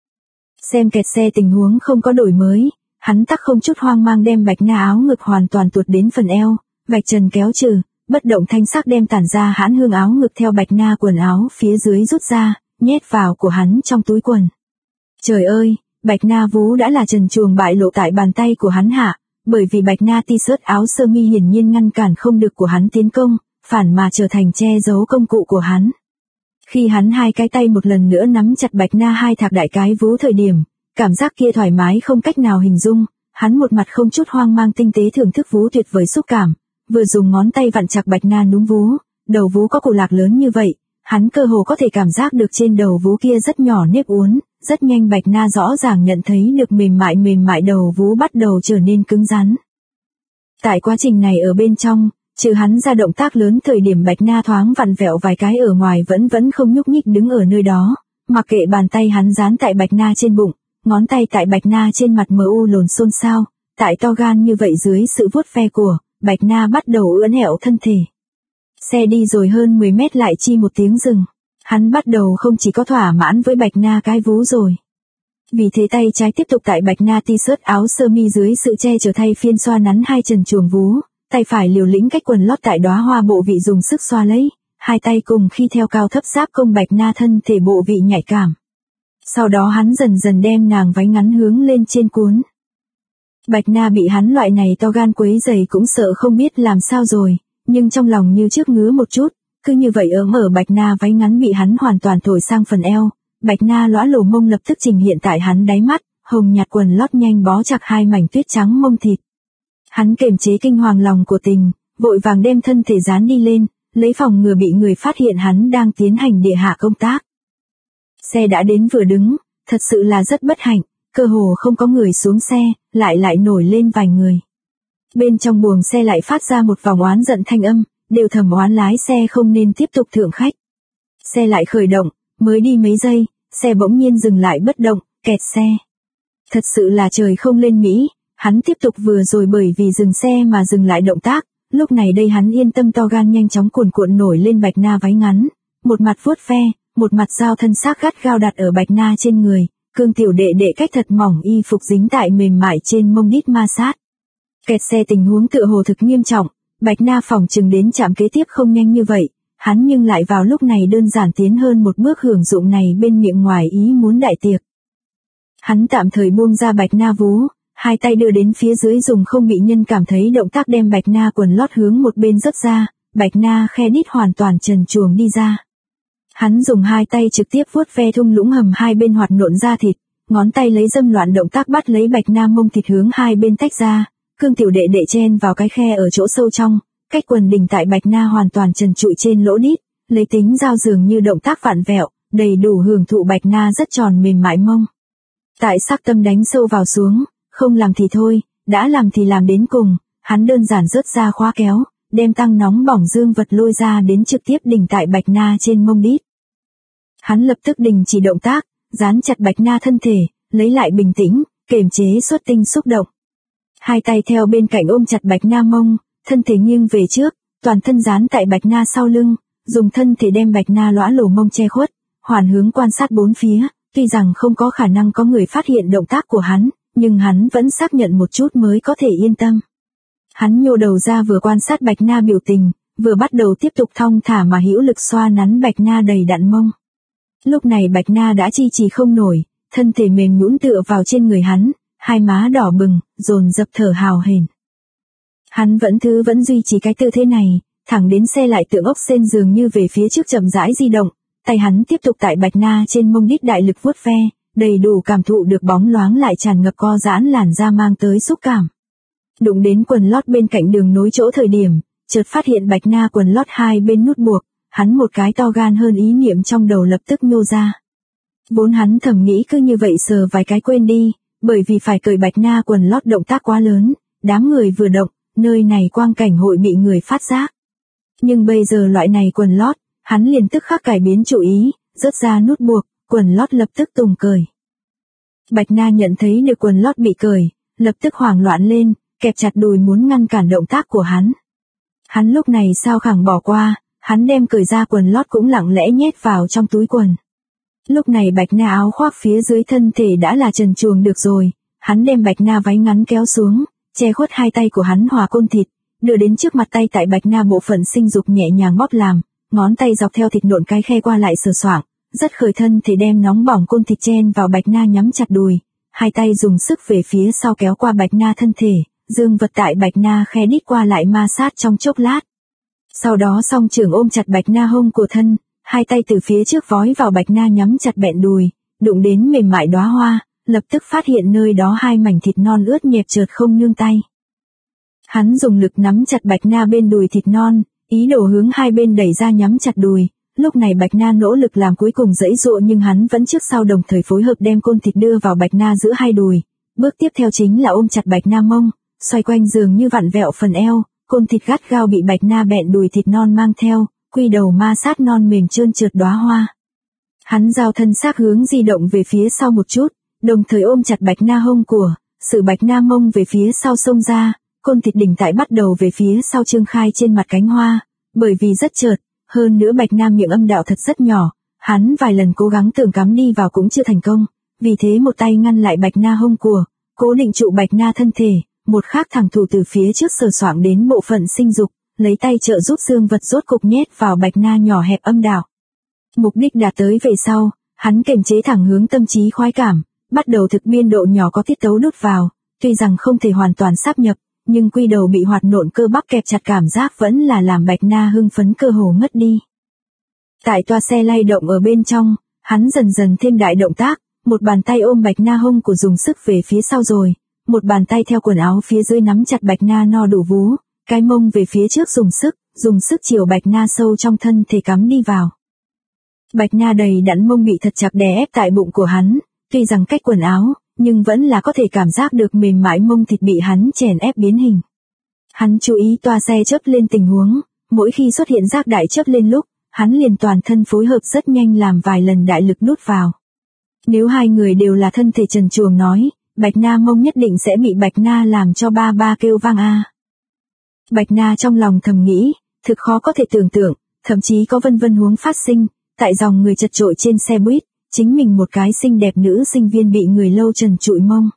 Xem kẹt xe tình huống không có đổi mới, hắn tắc không chút hoang mang đem Bạch Na áo ngực hoàn toàn tuột đến phần eo, vạch trần kéo trừ, bất động thanh sắc đem tản ra hãn hương áo ngực theo Bạch Na quần áo phía dưới rút ra, nhét vào của hắn trong túi quần. Trời ơi, Bạch Na vú đã là trần truồng bại lộ tại bàn tay của hắn hạ, bởi vì Bạch Na t-shirt áo sơ mi hiển nhiên ngăn cản không được của hắn tiến công, phản mà trở thành che giấu công cụ của hắn. Khi hắn hai cái tay một lần nữa nắm chặt Bạch Na hai thạc đại cái vú thời điểm, cảm giác kia thoải mái không cách nào hình dung, hắn một mặt không chút hoang mang tinh tế thưởng thức vú tuyệt vời xúc cảm, vừa dùng ngón tay vặn chặt Bạch Na núm vú, đầu vú có cổ lạc lớn như vậy, hắn cơ hồ có thể cảm giác được trên đầu vú kia rất nhỏ nếp uốn, rất nhanh Bạch Na rõ ràng nhận thấy được mềm mại đầu vú bắt đầu trở nên cứng rắn. Tại quá trình này ở bên trong, trừ hắn ra động tác lớn thời điểm Bạch Na thoáng vặn vẹo vài cái ở ngoài vẫn không nhúc nhích đứng ở nơi đó, mặc kệ bàn tay hắn dán tại Bạch Na trên bụng, ngón tay tại Bạch Na trên mặt mờ u lồn xôn xao, tại to gan như vậy dưới sự vuốt ve của, Bạch Na bắt đầu ưỡn ẹo thân thể. Xe đi rồi hơn 10 mét lại chi một tiếng dừng, hắn bắt đầu không chỉ có thỏa mãn với Bạch Na cái vú rồi. Vì thế tay trái tiếp tục tại Bạch Na t-shirt áo sơ mi dưới sự che chở thay phiên xoa nắn hai trần chuồng vú, tay phải liều lĩnh cách quần lót tại đóa hoa bộ vị dùng sức xoa lấy, hai tay cùng khi theo cao thấp giáp công Bạch Na thân thể bộ vị nhạy cảm. Sau đó hắn dần dần đem nàng váy ngắn hướng lên trên cuốn. Bạch Na bị hắn loại này to gan quấy rầy cũng sợ không biết làm sao rồi, nhưng trong lòng như trước ngứa một chút, cứ như vậy ở Bạch Na váy ngắn bị hắn hoàn toàn thổi sang phần eo, Bạch Na lõa lồ mông lập tức trình hiện tại hắn đáy mắt, hồng nhạt quần lót nhanh bó chặt hai mảnh tuyết trắng mông thịt. Hắn kiềm chế kinh hoàng lòng của tình, vội vàng đem thân thể dán đi lên, lấy phòng ngừa bị người phát hiện hắn đang tiến hành địa hạ công tác. Xe đã đến vừa đứng, thật sự là rất bất hạnh, cơ hồ không có người xuống xe, lại nổi lên vài người. Bên trong buồng xe lại phát ra một vòng oán giận thanh âm, đều thầm oán lái xe không nên tiếp tục thượng khách. Xe lại khởi động, mới đi mấy giây, xe bỗng nhiên dừng lại bất động, kẹt xe. Thật sự là trời không lên Mỹ, hắn tiếp tục vừa rồi bởi vì dừng xe mà dừng lại động tác, lúc này đây hắn yên tâm to gan nhanh chóng cuồn cuộn nổi lên Bạch Na váy ngắn, một mặt vuốt ve, một mặt giao thân xác gắt gao đặt ở Bạch Na trên người, cương tiểu đệ đệ cách thật mỏng y phục dính tại mềm mại trên mông đít ma sát. Kẹt xe tình huống tựa hồ thực nghiêm trọng, Bạch Na phòng chừng đến trạm kế tiếp không nhanh như vậy, hắn nhưng lại vào lúc này đơn giản tiến hơn một bước hưởng dụng này bên miệng ngoài ý muốn đại tiệc. Hắn tạm thời buông ra Bạch Na vú, hai tay đưa đến phía dưới dùng không bị nhân cảm thấy động tác đem Bạch Na quần lót hướng một bên rớt ra, Bạch Na khe đít hoàn toàn trần truồng đi ra. Hắn dùng hai tay trực tiếp vuốt ve thung lũng hầm hai bên hoạt nộn da thịt, ngón tay lấy dâm loạn động tác bắt lấy Bạch Na mông thịt hướng hai bên tách ra, cương tiểu đệ đệ chen vào cái khe ở chỗ sâu trong, cách quần đỉnh tại Bạch Na hoàn toàn trần trụi trên lỗ đít, lấy tính dao dường như động tác vặn vẹo, đầy đủ hưởng thụ Bạch Na rất tròn mềm mại mông. Tại sắc tâm đánh sâu vào xuống, không làm thì thôi, đã làm thì làm đến cùng, hắn đơn giản rớt ra khóa kéo, đem tăng nóng bỏng dương vật lôi ra đến trực tiếp đỉnh tại Bạch Na trên mông đít. Hắn lập tức đình chỉ động tác, dán chặt Bạch Na thân thể, lấy lại bình tĩnh, kiềm chế xuất tinh xúc động. Hai tay theo bên cạnh ôm chặt Bạch Na mông, thân thể nghiêng về trước, toàn thân dán tại Bạch Na sau lưng, dùng thân thể đem Bạch Na lõa lồ mông che khuất, hoàn hướng quan sát bốn phía, Tuy rằng không có khả năng có người phát hiện động tác của hắn, nhưng hắn vẫn xác nhận một chút mới có thể yên tâm. Hắn nhô đầu ra vừa quan sát Bạch Na biểu tình, vừa bắt đầu tiếp tục thong thả mà hữu lực xoa nắn Bạch Na đầy đặn mông. Lúc này Bạch Na đã chi trì không nổi, thân thể mềm nhũn tựa vào trên người hắn, hai má đỏ bừng, dồn dập thở hào hển. Hắn vẫn duy trì cái tư thế này, thẳng đến xe lại tượng ốc sên dường như về phía trước chậm rãi di động, tay hắn tiếp tục tại Bạch Na trên mông đít đại lực vuốt ve, đầy đủ cảm thụ được bóng loáng lại tràn ngập co giãn làn da mang tới xúc cảm. Đụng đến quần lót bên cạnh đường nối chỗ thời điểm, chợt phát hiện Bạch Na quần lót hai bên nút buộc, hắn một cái to gan hơn ý niệm trong đầu lập tức nhô ra. Vốn hắn thầm nghĩ cứ như vậy sờ vài cái quên đi, bởi vì phải cởi Bạch Na quần lót động tác quá lớn, đám người vừa động, nơi này quang cảnh hội bị người phát giác. Nhưng bây giờ loại này quần lót, hắn liền tức khắc cải biến chủ ý, rớt ra nút buộc, quần lót lập tức tùng cởi. Bạch Na nhận thấy được quần lót bị cởi, lập tức hoảng loạn lên, kẹp chặt đùi muốn ngăn cản động tác của hắn. Hắn lúc này sao khẳng bỏ qua, hắn đem cởi ra quần lót cũng lặng lẽ nhét vào trong túi quần. Lúc này Bạch Na áo khoác phía dưới thân thể đã là trần truồng được rồi, hắn đem Bạch Na váy ngắn kéo xuống, che khuất hai tay của hắn hòa côn thịt, đưa đến trước mặt tay tại Bạch Na bộ phận sinh dục nhẹ nhàng bóp làm, ngón tay dọc theo thịt nộn cái khe qua lại sờ soạng, rất khởi thân thể đem nóng bỏng côn thịt chen vào Bạch Na nhắm chặt đùi, hai tay dùng sức về phía sau kéo qua Bạch Na thân thể, dương vật tại Bạch Na khe đít qua lại ma sát trong chốc lát. Sau đó song trưởng ôm chặt Bạch Na hông của thân, hai tay từ phía trước vói vào Bạch Na nhắm chặt bẹn đùi, đụng đến mềm mại đóa hoa, lập tức phát hiện nơi đó hai mảnh thịt non ướt nhẹp chợt không nương tay. Hắn dùng lực nắm chặt Bạch Na bên đùi thịt non, ý đồ hướng hai bên đẩy ra nhắm chặt đùi. Lúc này Bạch Na nỗ lực làm cuối cùng giãy giụa nhưng hắn vẫn trước sau đồng thời phối hợp đem côn thịt đưa vào Bạch Na giữa hai đùi. Bước tiếp theo chính là ôm chặt Bạch Na mông, xoay quanh dường như vặn vẹo phần eo, côn thịt gắt gao bị Bạch Na bẹn đùi thịt non mang theo, quy đầu ma sát non mềm trơn trượt đóa hoa. Hắn giao thân xác hướng di động về phía sau một chút, đồng thời ôm chặt Bạch Na hông của, sự Bạch Na mông về phía sau xông ra, côn thịt đỉnh tại bắt đầu về phía sau trương khai trên mặt cánh hoa, bởi vì rất chợt, hơn nữa Bạch Na miệng âm đạo thật rất nhỏ, hắn vài lần cố gắng tưởng cắm đi vào cũng chưa thành công, vì thế một tay ngăn lại Bạch Na hông của, cố định trụ Bạch Na thân thể, một khác thẳng thủ từ phía trước sờ soạng đến bộ phận sinh dục, lấy tay trợ giúp dương vật rốt cục nhét vào Bạch Na nhỏ hẹp âm đạo. Mục đích đạt tới về sau, hắn kiềm chế thẳng hướng tâm trí khoái cảm, bắt đầu thực biên độ nhỏ có tiết tấu đút vào, tuy rằng không thể hoàn toàn sáp nhập, nhưng quy đầu bị hoạt nộn cơ bắp kẹp chặt cảm giác vẫn là làm Bạch Na hưng phấn cơ hồ ngất đi. Tại toa xe lay động ở bên trong, hắn dần dần thêm đại động tác, một bàn tay ôm Bạch Na hông của dùng sức về phía sau rồi, một bàn tay theo quần áo phía dưới nắm chặt Bạch Na no đủ vú, cái mông về phía trước dùng sức chiều Bạch Na sâu trong thân thể cắm đi vào. Bạch Na đầy đặn mông bị thật chặt đè ép tại bụng của hắn, tuy rằng cách quần áo, nhưng vẫn là có thể cảm giác được mềm mại mông thịt bị hắn chèn ép biến hình. Hắn chú ý toa xe chớp lên tình huống, mỗi khi xuất hiện giác đại chớp lên lúc, hắn liền toàn thân phối hợp rất nhanh làm vài lần đại lực đút vào. Nếu hai người đều là thân thể trần truồng nói, Bạch Na mông nhất định sẽ bị Bạch Na làm cho ba ba kêu vang a. Bạch Na trong lòng thầm nghĩ, thực khó có thể tưởng tượng, thậm chí có vân huống phát sinh, tại dòng người chật chội trên xe buýt, chính mình một cái xinh đẹp nữ sinh viên bị người lâu trần trụi mông.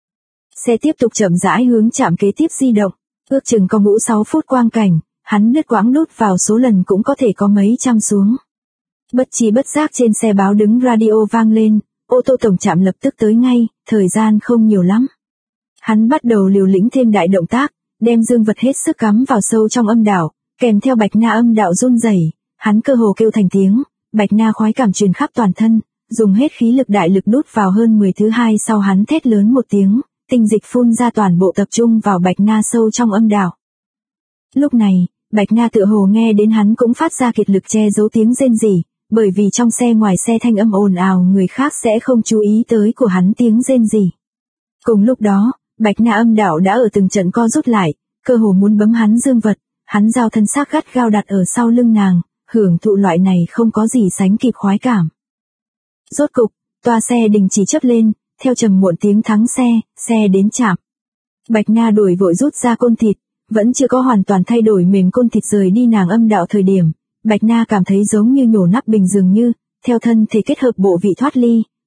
Xe tiếp tục chậm rãi hướng trạm kế tiếp di động, ước chừng có ngũ 6 phút quang cảnh, hắn đứt quãng đút vào số lần cũng có thể có mấy trăm xuống. Bất chi bất giác trên xe báo đứng radio vang lên, ô tô tổng trạm lập tức tới ngay, thời gian không nhiều lắm. Hắn bắt đầu liều lĩnh thêm đại động tác, đem dương vật hết sức cắm vào sâu trong âm đạo, kèm theo Bạch Na âm đạo run rẩy, hắn cơ hồ kêu thành tiếng, Bạch Na khoái cảm truyền khắp toàn thân, dùng hết khí lực đại lực đút vào hơn 10 thứ hai sau hắn thét lớn một tiếng, tinh dịch phun ra toàn bộ tập trung vào Bạch Na sâu trong âm đạo. Lúc này, Bạch Na tựa hồ nghe đến hắn cũng phát ra kiệt lực che giấu tiếng rên rỉ, bởi vì trong xe ngoài xe thanh âm ồn ào người khác sẽ không chú ý tới của hắn tiếng rên rỉ. Cùng lúc đó, Bạch Na âm đạo đã ở từng trận co rút lại, cơ hồ muốn bấm hắn dương vật, hắn giao thân xác gắt gao đặt ở sau lưng nàng, hưởng thụ loại này không có gì sánh kịp khoái cảm. Rốt cục, toa xe đình chỉ chớp lên, theo trầm muộn tiếng thắng xe đến trạm. Bạch Na đổi vội rút ra côn thịt, vẫn chưa có hoàn toàn thay đổi mềm côn thịt rời đi nàng âm đạo thời điểm, Bạch Na cảm thấy giống như nhổ nắp bình dường như, theo thân thể kết hợp bộ vị thoát ly,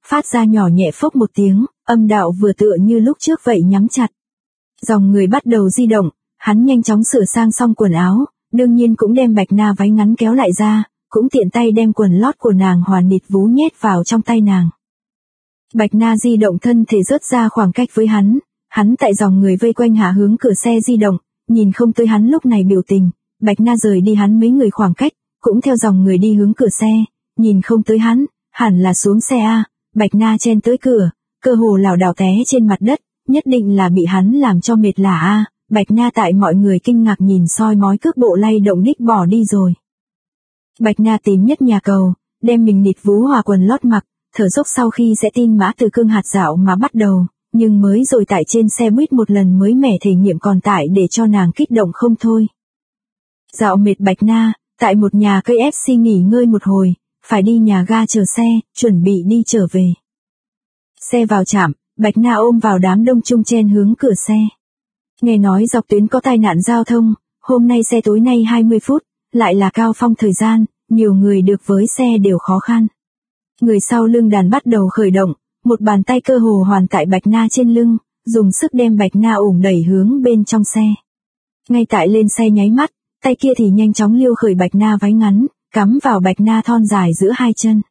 phát ra nhỏ nhẹ phốc một tiếng, âm đạo vừa tựa như lúc trước vậy nhắm chặt. Dòng người bắt đầu di động, hắn nhanh chóng sửa sang xong quần áo, đương nhiên cũng đem Bạch Na váy ngắn kéo lại ra, cũng tiện tay đem quần lót của nàng hoàn nịt vú nhét vào trong tay nàng. Bạch Na di động thân thể rớt ra khoảng cách với hắn tại dòng người vây quanh hạ hướng cửa xe di động, nhìn không tới hắn lúc này biểu tình, Bạch Na rời đi hắn mấy người khoảng cách, cũng theo dòng người đi hướng cửa xe, nhìn không tới hắn, hẳn là xuống xe a. Bạch Na chen tới cửa, cơ hồ lảo đảo té trên mặt đất, nhất định là bị hắn làm cho mệt lả a. Bạch Na tại mọi người kinh ngạc nhìn soi mói cước bộ lay động đích bỏ đi rồi. Bạch Na tìm nhất nhà cầu, đem mình nịt vú hòa quần lót mặc, thở dốc sau khi sẽ tin Mã Từ Cương hạt dạo mà bắt đầu, nhưng mới rồi tại trên xe buýt một lần mới mẻ thể nghiệm còn tại để cho nàng kích động không thôi. Dạo mệt Bạch Na, tại một nhà cây FC nghỉ ngơi một hồi, phải đi nhà ga chờ xe, chuẩn bị đi trở về. Xe vào trạm, Bạch Na ôm vào đám đông chung chen hướng cửa xe. Nghe nói dọc tuyến có tai nạn giao thông, hôm nay xe tối nay 20 phút, lại là cao phong thời gian, nhiều người được với xe đều khó khăn. Người sau lưng đàn bắt đầu khởi động, một bàn tay cơ hồ hoàn tại Bạch Na trên lưng, dùng sức đem Bạch Na ủng đẩy hướng bên trong xe. Ngay tại lên xe nháy mắt, tay kia thì nhanh chóng liêu khởi Bạch Na váy ngắn, cắm vào Bạch Na thon dài giữa hai chân.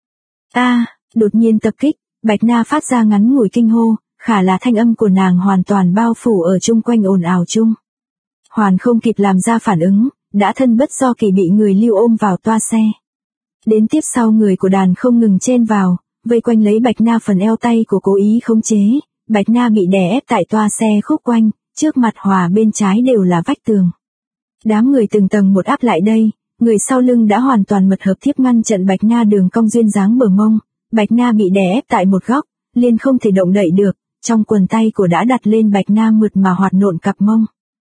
Đột nhiên tập kích, Bạch Na phát ra ngắn ngủi kinh hô, khả là thanh âm của nàng hoàn toàn bao phủ ở chung quanh ồn ào chung. Hoàn không kịp làm ra phản ứng, đã thân bất do kỳ bị người lưu ôm vào toa xe. Đến tiếp sau người của đàn không ngừng chen vào, vây quanh lấy Bạch Na phần eo, tay của cố ý khống chế, Bạch Na bị đè ép tại toa xe khúc quanh, trước mặt hòa bên trái đều là vách tường. Đám người từng tầng một áp lại đây, người sau lưng đã hoàn toàn mật hợp thiếp ngăn chặn Bạch Na đường cong duyên dáng bờ mông, Bạch Na bị đè ép tại một góc, liền không thể động đậy được, trong quần tay của đã đặt lên Bạch Na mượt mà hoạt nộn cặp mông.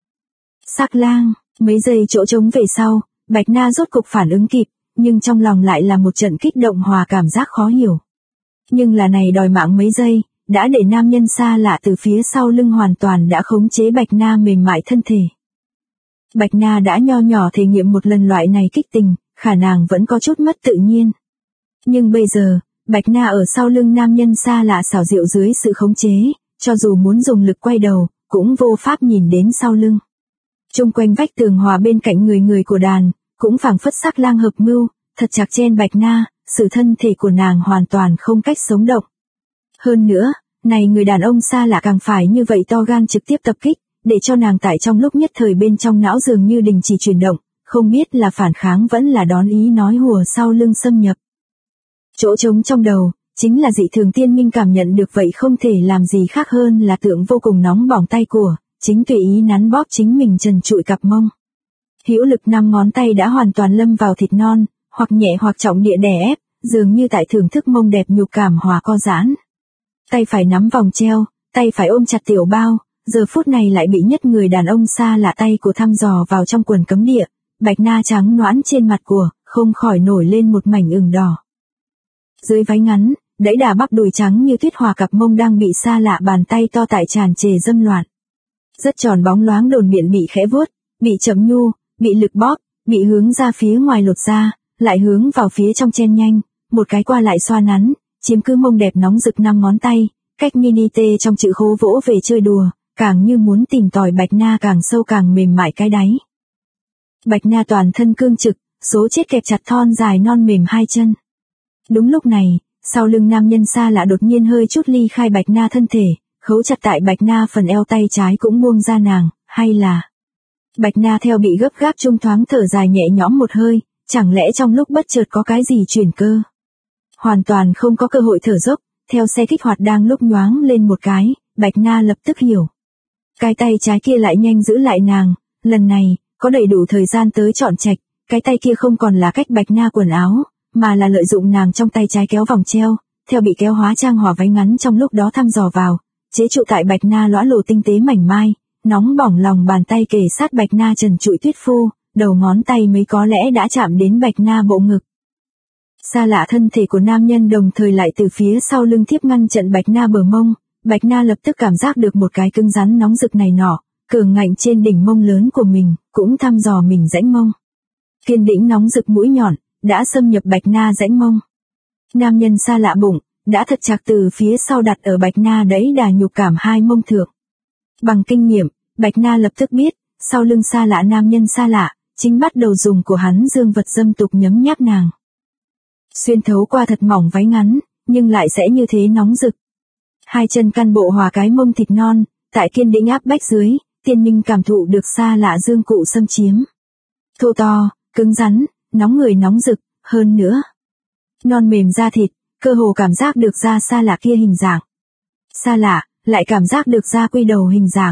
Sắc lang, mấy giây chỗ trống về sau, Bạch Na rốt cục phản ứng kịp, nhưng trong lòng lại là một trận kích động hòa cảm giác khó hiểu. Nhưng là này đòi mạng mấy giây, đã để nam nhân xa lạ từ phía sau lưng hoàn toàn đã khống chế Bạch Na mềm mại thân thể. Bạch Na đã nho nhỏ thể nghiệm một lần loại này kích tình, khả năng vẫn có chút mất tự nhiên. Nhưng bây giờ, Bạch Na ở sau lưng nam nhân xa lạ xảo diệu dưới sự khống chế, cho dù muốn dùng lực quay đầu, cũng vô pháp nhìn đến sau lưng. Chung quanh vách tường hòa bên cạnh người của đàn, cũng phảng phất sắc lang hợp mưu, thật chặt chen Bạch Na, sự thân thể của nàng hoàn toàn không cách sống động. Hơn nữa, này người đàn ông xa lạ càng phải như vậy to gan trực tiếp tập kích, để cho nàng tại trong lúc nhất thời bên trong não dường như đình chỉ chuyển động, không biết là phản kháng vẫn là đón ý nói hùa sau lưng xâm nhập. Chỗ trống trong đầu, chính là dị thường tiên minh cảm nhận được vậy không thể làm gì khác hơn là tượng vô cùng nóng bỏng tay của, chính tùy ý nắn bóp chính mình trần trụi cặp mông. Hữu lực 5 ngón tay đã hoàn toàn lâm vào thịt non, hoặc nhẹ hoặc trọng địa đè ép, dường như tại thưởng thức mông đẹp nhục cảm hòa co giãn. Tay phải nắm vòng treo, tay phải ôm chặt tiểu bao, giờ phút này lại bị nhất người đàn ông xa lạ tay của thăm dò vào trong quần cấm địa, Bạch Na trắng nõn trên mặt của, không khỏi nổi lên một mảnh ửng đỏ. Dưới váy ngắn, đẫy đà bắp đùi trắng như tuyết hòa cặp mông đang bị xa lạ bàn tay to tại tràn trề dâm loạn. Rất tròn bóng loáng đồn miệng bị khẽ vuốt, bị chậm nhu, bị lực bóp, bị hướng ra phía ngoài lột ra, lại hướng vào phía trong chen nhanh, một cái qua lại xoa nắn, chiếm cứ mông đẹp nóng rực 5 ngón tay, cách mini tê trong chữ khố vỗ về chơi đùa, càng như muốn tìm tòi Bạch Na càng sâu càng mềm mại cái đáy. Bạch Na toàn thân cương trực, số chết kẹp chặt thon dài non mềm hai chân. Đúng lúc này, sau lưng nam nhân xa lạ đột nhiên hơi chút ly khai Bạch Na thân thể, khấu chặt tại Bạch Na phần eo, tay trái cũng buông ra nàng, hay là... Bạch Na theo bị gấp gáp trung thoáng thở dài nhẹ nhõm một hơi, chẳng lẽ trong lúc bất chợt có cái gì chuyển cơ. Hoàn toàn không có cơ hội thở dốc, theo xe kích hoạt đang lúc nhoáng lên một cái, Bạch Na lập tức hiểu. Cái tay trái kia lại nhanh giữ lại nàng, lần này, có đầy đủ thời gian tới trọn trạch, cái tay kia không còn là cách Bạch Na quần áo, mà là lợi dụng nàng trong tay trái kéo vòng treo, theo bị kéo hóa trang hòa váy ngắn trong lúc đó thăm dò vào, chế trụ tại Bạch Na lõa lồ tinh tế mảnh mai, nóng bỏng lòng bàn tay kề sát Bạch Na trần trụi tuyết phô, đầu ngón tay mới có lẽ đã chạm đến Bạch Na bộ ngực. Xa lạ thân thể của nam nhân đồng thời lại từ phía sau lưng tiếp ngăn chặn Bạch Na bờ mông, Bạch Na lập tức cảm giác được một cái cứng rắn nóng rực này nọ, cường ngạnh trên đỉnh mông lớn của mình, cũng thăm dò mình rãnh mông. Kiên đĩnh nóng rực mũi nhọn, đã xâm nhập Bạch Na rãnh mông. Nam nhân xa lạ bụng, đã thật chặt từ phía sau đặt ở Bạch Na đẫy đà nhục cảm hai mông thượng. Bằng kinh nghiệm, Bạch Na lập tức biết, sau lưng xa lạ nam nhân xa lạ, chính bắt đầu dùng của hắn dương vật dâm tục nhấm nháp nàng. Xuyên thấu qua thật mỏng váy ngắn, nhưng lại sẽ như thế nóng rực. Hai chân căn bộ hòa cái mông thịt non, tại kiên định áp bách dưới, Tiên Minh cảm thụ được xa lạ dương cụ xâm chiếm. Thô to, cứng rắn, nóng người nóng rực, hơn nữa. Non mềm da thịt, cơ hồ cảm giác được da xa lạ kia hình dạng. Xa lạ, lại cảm giác được da quy đầu hình dạng.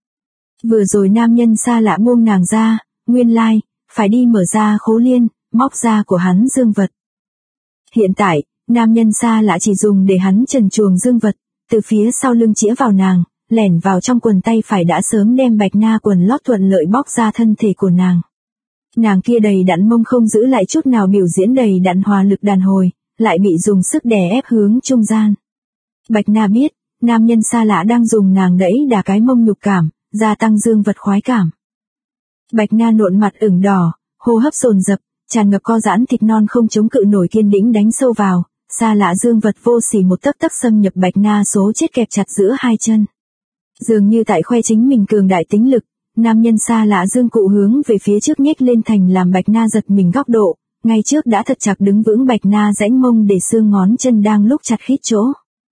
Vừa rồi nam nhân xa lạ buông nàng ra, nguyên lai, phải đi mở ra khố liên, móc ra của hắn dương vật. Hiện tại, nam nhân xa lạ chỉ dùng để hắn trần truồng dương vật, từ phía sau lưng chĩa vào nàng, lẻn vào trong quần tay phải đã sớm đem Bạch Na quần lót thuận lợi bóc ra thân thể của nàng. Nàng kia đầy đặn mông không giữ lại chút nào biểu diễn đầy đặn hòa lực đàn hồi, lại bị dùng sức đè ép hướng trung gian. Bạch Na biết, nam nhân xa lạ đang dùng nàng đẫy đà cái mông nhục cảm, gia tăng dương vật khoái cảm. Bạch Na nộn mặt ửng đỏ, hô hấp dồn dập, tràn ngập co giãn thịt non không chống cự nổi kiên đĩnh đánh sâu vào, xa lạ dương vật vô sỉ một tấc tấc xâm nhập Bạch Na số chết kẹp chặt giữa hai chân. Dường như tại khoe chính mình cường đại tính lực, nam nhân xa lạ dương cụ hướng về phía trước nhếch lên thành làm Bạch Na giật mình góc độ, ngay trước đã thật chặt đứng vững Bạch Na rãnh mông để xương ngón chân đang lúc chặt khít chỗ.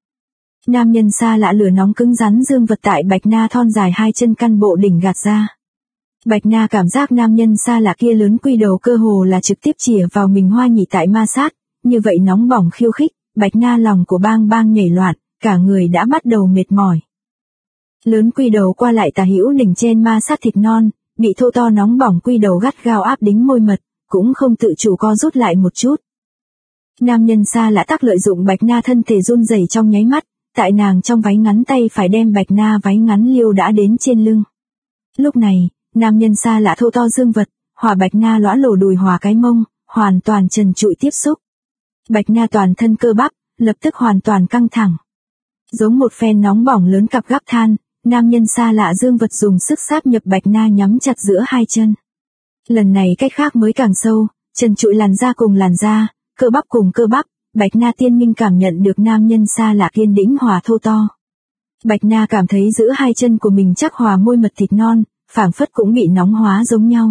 Nam nhân xa lạ lửa nóng cứng rắn dương vật tại Bạch Na thon dài hai chân căn bộ đỉnh gạt ra. Bạch Na cảm giác nam nhân xa lạ kia lớn quy đầu cơ hồ là trực tiếp chìa vào mình hoa nhị tại ma sát, như vậy nóng bỏng khiêu khích, Bạch Na lòng của bang bang nhảy loạn, cả người đã bắt đầu mệt mỏi. Lớn quy đầu qua lại tà hữu đỉnh trên ma sát thịt non, bị thô to nóng bỏng quy đầu gắt gao áp đính môi mật, cũng không tự chủ co rút lại một chút. Nam nhân xa lạ tác lợi dụng Bạch Na thân thể run rẩy trong nháy mắt, tại nàng trong váy ngắn tay phải đem Bạch Na váy ngắn liêu đã đến trên lưng. Lúc này, nam nhân xa lạ thô to dương vật, hòa Bạch Na lõa lổ đùi hòa cái mông, hoàn toàn trần trụi tiếp xúc. Bạch Na toàn thân cơ bắp, lập tức hoàn toàn căng thẳng. Giống một phen nóng bỏng lớn cặp gắp than, nam nhân xa lạ dương vật dùng sức sáp nhập Bạch Na nhắm chặt giữa hai chân. Lần này cách khác mới càng sâu, trần trụi làn da cùng làn da, cơ bắp cùng cơ bắp, Bạch Na Tiên Minh cảm nhận được nam nhân xa lạ kiên đĩnh hòa thô to. Bạch Na cảm thấy giữa hai chân của mình chắc hòa môi mật thịt non, phảng phất cũng bị nóng hóa giống nhau.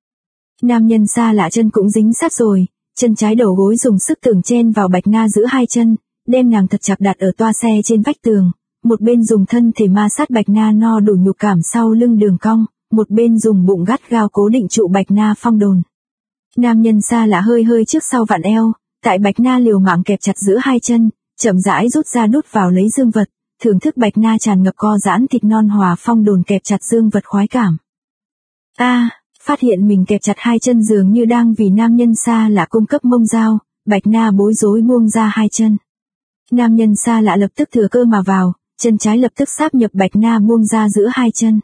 Nam nhân xa lạ chân cũng dính sát rồi, chân trái đầu gối dùng sức tưởng chen vào Bạch Na giữa hai chân, đem nàng thật chặt đặt ở toa xe trên vách tường, một bên dùng thân thể ma sát Bạch Na no đủ nhục cảm sau lưng đường cong, một bên dùng bụng gắt gao cố định trụ Bạch Na phong đồn. Nam nhân xa lạ hơi hơi trước sau vặn eo, tại Bạch Na liều mạng kẹp chặt giữa hai chân, chậm rãi rút ra đút vào lấy dương vật, thưởng thức Bạch Na tràn ngập co giãn thịt non hòa phong đồn kẹp chặt dương vật khoái cảm. Phát hiện mình kẹp chặt hai chân dường như đang vì nam nhân xa lạ cung cấp mông dao, Bạch Na bối rối buông ra hai chân. Nam nhân xa lạ lập tức thừa cơ mà vào, chân trái lập tức sáp nhập Bạch Na buông ra giữa hai chân.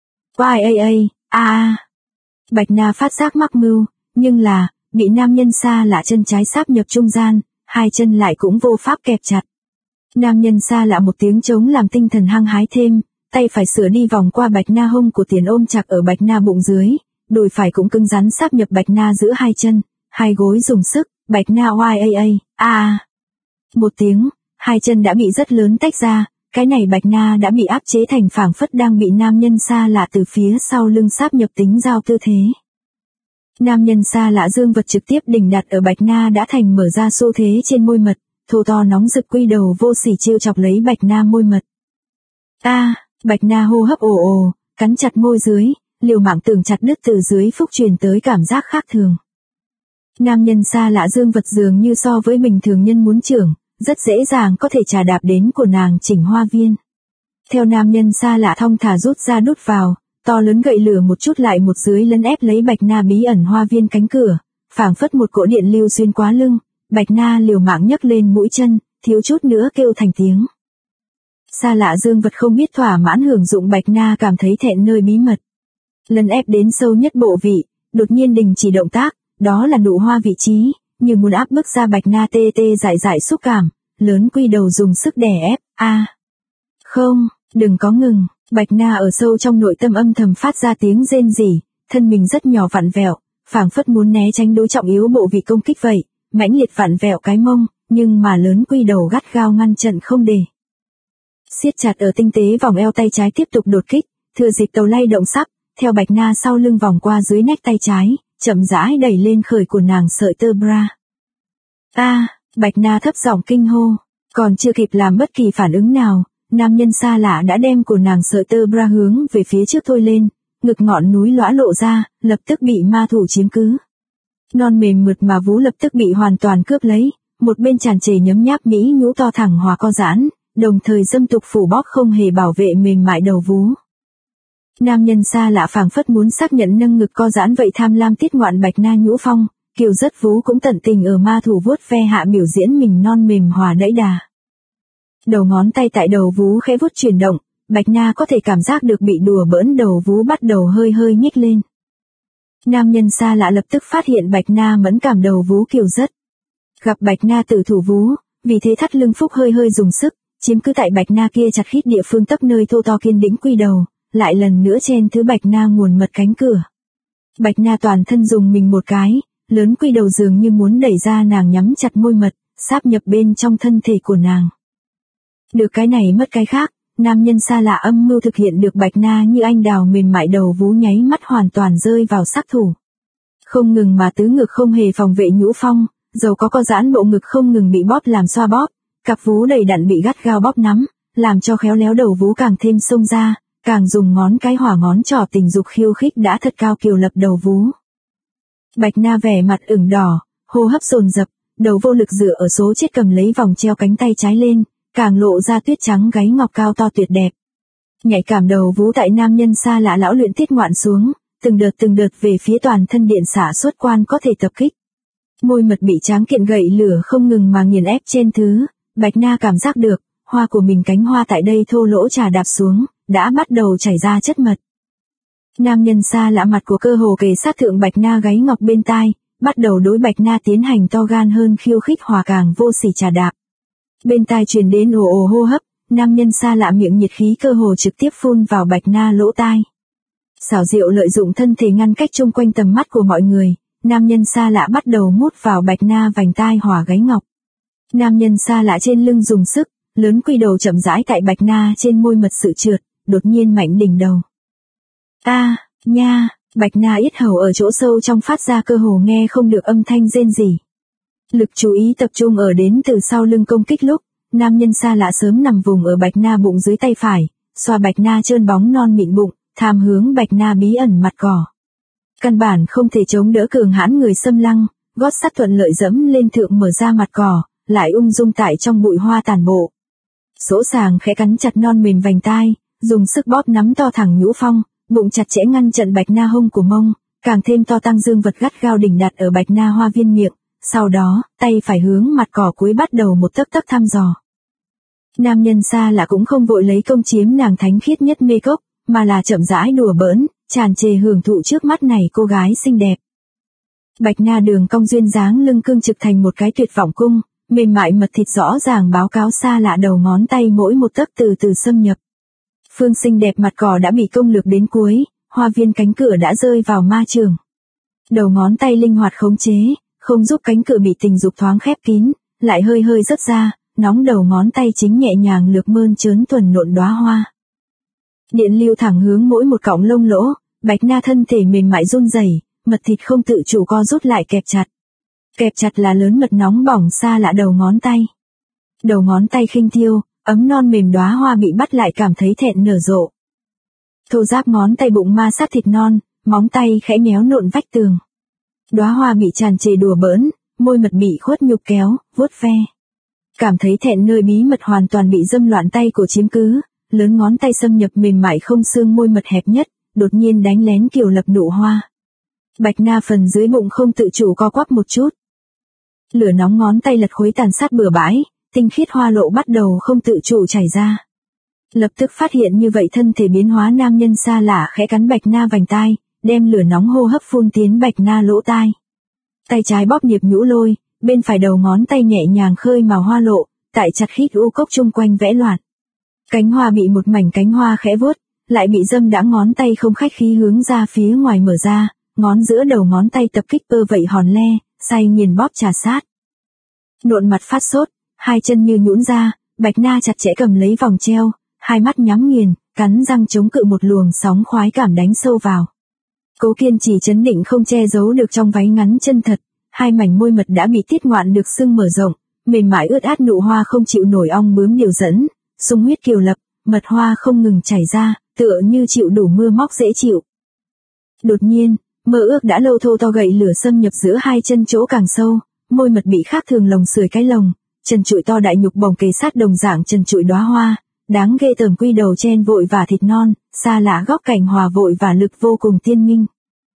Bạch Na phát giác mắc mưu, nhưng là, bị nam nhân xa lạ chân trái sáp nhập trung gian, hai chân lại cũng vô pháp kẹp chặt. Nam nhân xa lạ một tiếng trống làm tinh thần hăng hái thêm, tay phải sửa đi vòng qua Bạch Na hông của tiền ôm chặt ở Bạch Na bụng dưới, đùi phải cũng cứng rắn sáp nhập Bạch Na giữa hai chân, hai gối dùng sức, Bạch Na một tiếng, hai chân đã bị rất lớn tách ra, cái này Bạch Na đã bị áp chế thành phảng phất đang bị nam nhân xa lạ từ phía sau lưng sáp nhập tính giao tư thế. Nam nhân xa lạ dương vật trực tiếp đỉnh đặt ở Bạch Na đã thành mở ra xu thế trên môi mật, thô to nóng rực quy đầu vô sỉ trêu chọc lấy Bạch Na môi mật. Bạch Na hô hấp ồ ồ, cắn chặt môi dưới, liều mạng tưởng chặt đứt từ dưới phúc truyền tới cảm giác khác thường. Nam nhân xa lạ dương vật dường như so với bình thường nhân muốn trưởng, rất dễ dàng có thể trà đạp đến của nàng chỉnh hoa viên. Theo nam nhân xa lạ thong thả rút ra đút vào, to lớn gậy lửa một chút lại một dưới lấn ép lấy Bạch Na bí ẩn hoa viên cánh cửa, phảng phất một cỗ điện lưu xuyên quá lưng, Bạch Na liều mạng nhấc lên mũi chân, thiếu chút nữa kêu thành tiếng. Xa lạ dương vật không biết thỏa mãn hưởng dụng Bạch Na cảm thấy thẹn nơi bí mật. Lấn ép đến sâu nhất bộ vị, đột nhiên đình chỉ động tác, đó là nụ hoa vị trí, như muốn áp bức ra Bạch Na tê tê dại dại xúc cảm, lớn quy đầu dùng sức đè ép, không, đừng có ngừng, Bạch Na ở sâu trong nội tâm âm thầm phát ra tiếng rên rỉ, thân mình rất nhỏ vặn vẹo, phảng phất muốn né tránh đối trọng yếu bộ vị công kích vậy, mãnh liệt vặn vẹo cái mông, nhưng mà lớn quy đầu gắt gao ngăn trận không để. Siết chặt ở tinh tế vòng eo tay trái tiếp tục đột kích, thừa dịp tàu lay động sắp, theo Bạch Na sau lưng vòng qua dưới nách tay trái, chậm rãi đẩy lên khởi của nàng sợi tơ bra. Bạch Na thấp giọng kinh hô, còn chưa kịp làm bất kỳ phản ứng nào, nam nhân xa lạ đã đem của nàng sợi tơ bra hướng về phía trước thôi lên, ngực ngọn núi lõa lộ ra, lập tức bị ma thủ chiếm cứ. Non mềm mượt mà vú lập tức bị hoàn toàn cướp lấy, một bên tràn trề nhấm nháp mỹ nhũ to thẳng hòa co giãn, đồng thời dâm tục phủ bóp không hề bảo vệ mềm mại đầu vú. Nam nhân xa lạ phảng phất muốn xác nhận nâng ngực co giãn vậy tham lam tiết ngoạn Bạch Na nhũ phong, kiều rất vú cũng tận tình ở ma thủ vuốt ve hạ biểu diễn mình non mềm hòa đẫy đà. Đầu ngón tay tại đầu vú khẽ vuốt chuyển động, Bạch Na có thể cảm giác được bị đùa bỡn đầu vú bắt đầu hơi hơi nhích lên. Nam nhân xa lạ lập tức phát hiện Bạch Na mẫn cảm đầu vú kiều rất. Gặp Bạch Na tự thủ vú, vì thế thắt lưng phúc hơi hơi dùng sức, chiếm cứ tại Bạch Na kia chặt khít địa phương tấp nơi thô to kiên đĩnh quy đầu, lại lần nữa chen thứ Bạch Na nguồn mật cánh cửa. Bạch Na toàn thân dùng mình một cái, lớn quy đầu dường như muốn đẩy ra nàng nhắm chặt môi mật, sáp nhập bên trong thân thể của nàng. Được cái này mất cái khác, nam nhân xa lạ âm mưu thực hiện được Bạch Na như anh đào mềm mại đầu vú nháy mắt hoàn toàn rơi vào sát thủ. Không ngừng mà tứ ngực không hề phòng vệ nhũ phong, dầu có giãn bộ ngực không ngừng bị bóp làm xoa bóp, cặp vú đầy đặn bị gắt gao bóp nắm, làm cho khéo léo đầu vú càng thêm xông ra, càng dùng ngón cái hỏa ngón trỏ tình dục khiêu khích đã thật cao kiều lập đầu vú. Bạch Na vẻ mặt ửng đỏ, hô hấp dồn dập, đầu vô lực dựa ở số chết cầm lấy vòng treo cánh tay trái lên, càng lộ ra tuyết trắng gáy ngọc cao to tuyệt đẹp. Nhạy cảm đầu vú tại nam nhân xa lạ lão luyện tiết ngoạn xuống, từng đợt về phía toàn thân điện xả xuất quan có thể tập kích. Môi mật bị tráng kiện gậy lửa không ngừng mà nghiền ép trên thứ, Bạch Na cảm giác được, hoa của mình cánh hoa tại đây thô lỗ trà đạp xuống, đã bắt đầu chảy ra chất mật. Nam nhân xa lạ mặt của cơ hồ kề sát thượng Bạch Na gáy ngọc bên tai, bắt đầu đối Bạch Na tiến hành to gan hơn khiêu khích hòa càng vô sỉ trà đạp. Bên tai truyền đến ồ ồ hô hấp, nam nhân xa lạ miệng nhiệt khí cơ hồ trực tiếp phun vào Bạch Na lỗ tai. Xảo diệu lợi dụng thân thể ngăn cách chung quanh tầm mắt của mọi người, nam nhân xa lạ bắt đầu mút vào Bạch Na vành tai hòa gáy ngọc. Nam nhân xa lạ trên lưng dùng sức, lớn quy đầu chậm rãi tại Bạch Na trên môi mật sự trượt, đột nhiên mạnh đỉnh đầu. Bạch Na yết hầu ở chỗ sâu trong phát ra cơ hồ nghe không được âm thanh rên rỉ. Lực chú ý tập trung ở đến từ sau lưng công kích lúc, nam nhân xa lạ sớm nằm vùng ở Bạch Na bụng dưới tay phải, xoa Bạch Na trơn bóng non mịn bụng, tham hướng Bạch Na bí ẩn mặt cỏ. Căn bản không thể chống đỡ cường hãn người xâm lăng, gót sắt thuận lợi dẫm lên thượng mở ra mặt cỏ, lại ung dung tại trong bụi hoa tàn bộ. Sỗ sàng khẽ cắn chặt non mềm vành tai, dùng sức bóp nắm to thẳng nhũ phong, bụng chặt chẽ ngăn trận Bạch Na hông của mông, càng thêm to tăng dương vật gắt gao đỉnh đặt ở Bạch Na hoa viên miệng, sau đó, tay phải hướng mặt cỏ cuối bắt đầu một tấc tấc thăm dò. Nam nhân xa lạ cũng không vội lấy công chiếm nàng thánh khiết nhất mê cốc, mà là chậm rãi đùa bỡn, tràn trề hưởng thụ trước mắt này cô gái xinh đẹp. Bạch Na đường cong duyên dáng lưng cương trực thành một cái tuyệt vọng cung, mềm mại mật thịt rõ ràng báo cáo xa lạ đầu ngón tay mỗi một tấc từ từ xâm nhập. Phương xinh đẹp mặt cỏ đã bị công lược đến cuối, hoa viên cánh cửa đã rơi vào ma trường. Đầu ngón tay linh hoạt khống chế, không giúp cánh cửa bị tình dục thoáng khép kín, lại hơi hơi rớt ra, nóng đầu ngón tay chính nhẹ nhàng lược mơn trớn tuần nộn đóa hoa. Điện lưu thẳng hướng mỗi một cọng lông lỗ, Bạch Na thân thể mềm mại run rẩy, mật thịt không tự chủ co rút lại kẹp chặt. Kẹp chặt là lớn mật nóng bỏng xa lạ đầu ngón tay. Đầu ngón tay khinh thiêu, ấm non mềm đóa hoa bị bắt lại cảm thấy thẹn nở rộ. Thô giáp ngón tay bụng ma sát thịt non, móng tay khẽ méo nộn vách tường. Đóa hoa bị tràn trề đùa bỡn, môi mật bị khuất nhục kéo, vuốt ve. Cảm thấy thẹn nơi bí mật hoàn toàn bị dâm loạn tay của chiếm cứ, lớn ngón tay xâm nhập mềm mại không xương môi mật hẹp nhất, đột nhiên đánh lén kiều lập nụ hoa. Bạch Na phần dưới bụng không tự chủ co quắp một chút. Lửa nóng ngón tay lật khuấy tàn sát bừa bãi, tinh khiết hoa lộ bắt đầu không tự chủ chảy ra. Lập tức phát hiện như vậy thân thể biến hóa nam nhân xa lạ khẽ cắn Bạch Na vành tai, đem lửa nóng hô hấp phun tiến Bạch Na lỗ tai. Tay trái bóp nhịp nhũ lôi, bên phải đầu ngón tay nhẹ nhàng khơi màu hoa lộ, tại chặt khít u cốc chung quanh vẽ loạn. Cánh hoa bị một mảnh cánh hoa khẽ vuốt, lại bị dâm đã ngón tay không khách khí hướng ra phía ngoài mở ra, ngón giữa đầu ngón tay tập kích pơ vậy hòn le, say nghiền bóp trà sát. Nộn mặt phát sốt, hai chân như nhũn ra, Bạch Na chặt chẽ cầm lấy vòng treo, hai mắt nhắm nghiền, cắn răng chống cự một luồng sóng khoái cảm đánh sâu vào. Cố kiên trì chấn định không che giấu được trong váy ngắn chân thật, hai mảnh môi mật đã bị tiết ngoạn được sưng mở rộng, mềm mại ướt át nụ hoa không chịu nổi ong bướm điều dẫn, sung huyết kiều lập, mật hoa không ngừng chảy ra, tựa như chịu đủ mưa móc dễ chịu. Đột nhiên, mơ ước đã lâu thô to gậy lửa xâm nhập giữa hai chân chỗ càng sâu, môi mật bị khác thường lồng sưởi cái lồng, trần trụi to đại nhục bồng kề sát đồng dạng trần trụi đóa hoa, đáng ghê tởm quy đầu chen vội và thịt non, xa lạ góc cảnh hòa vội và lực vô cùng tiên minh.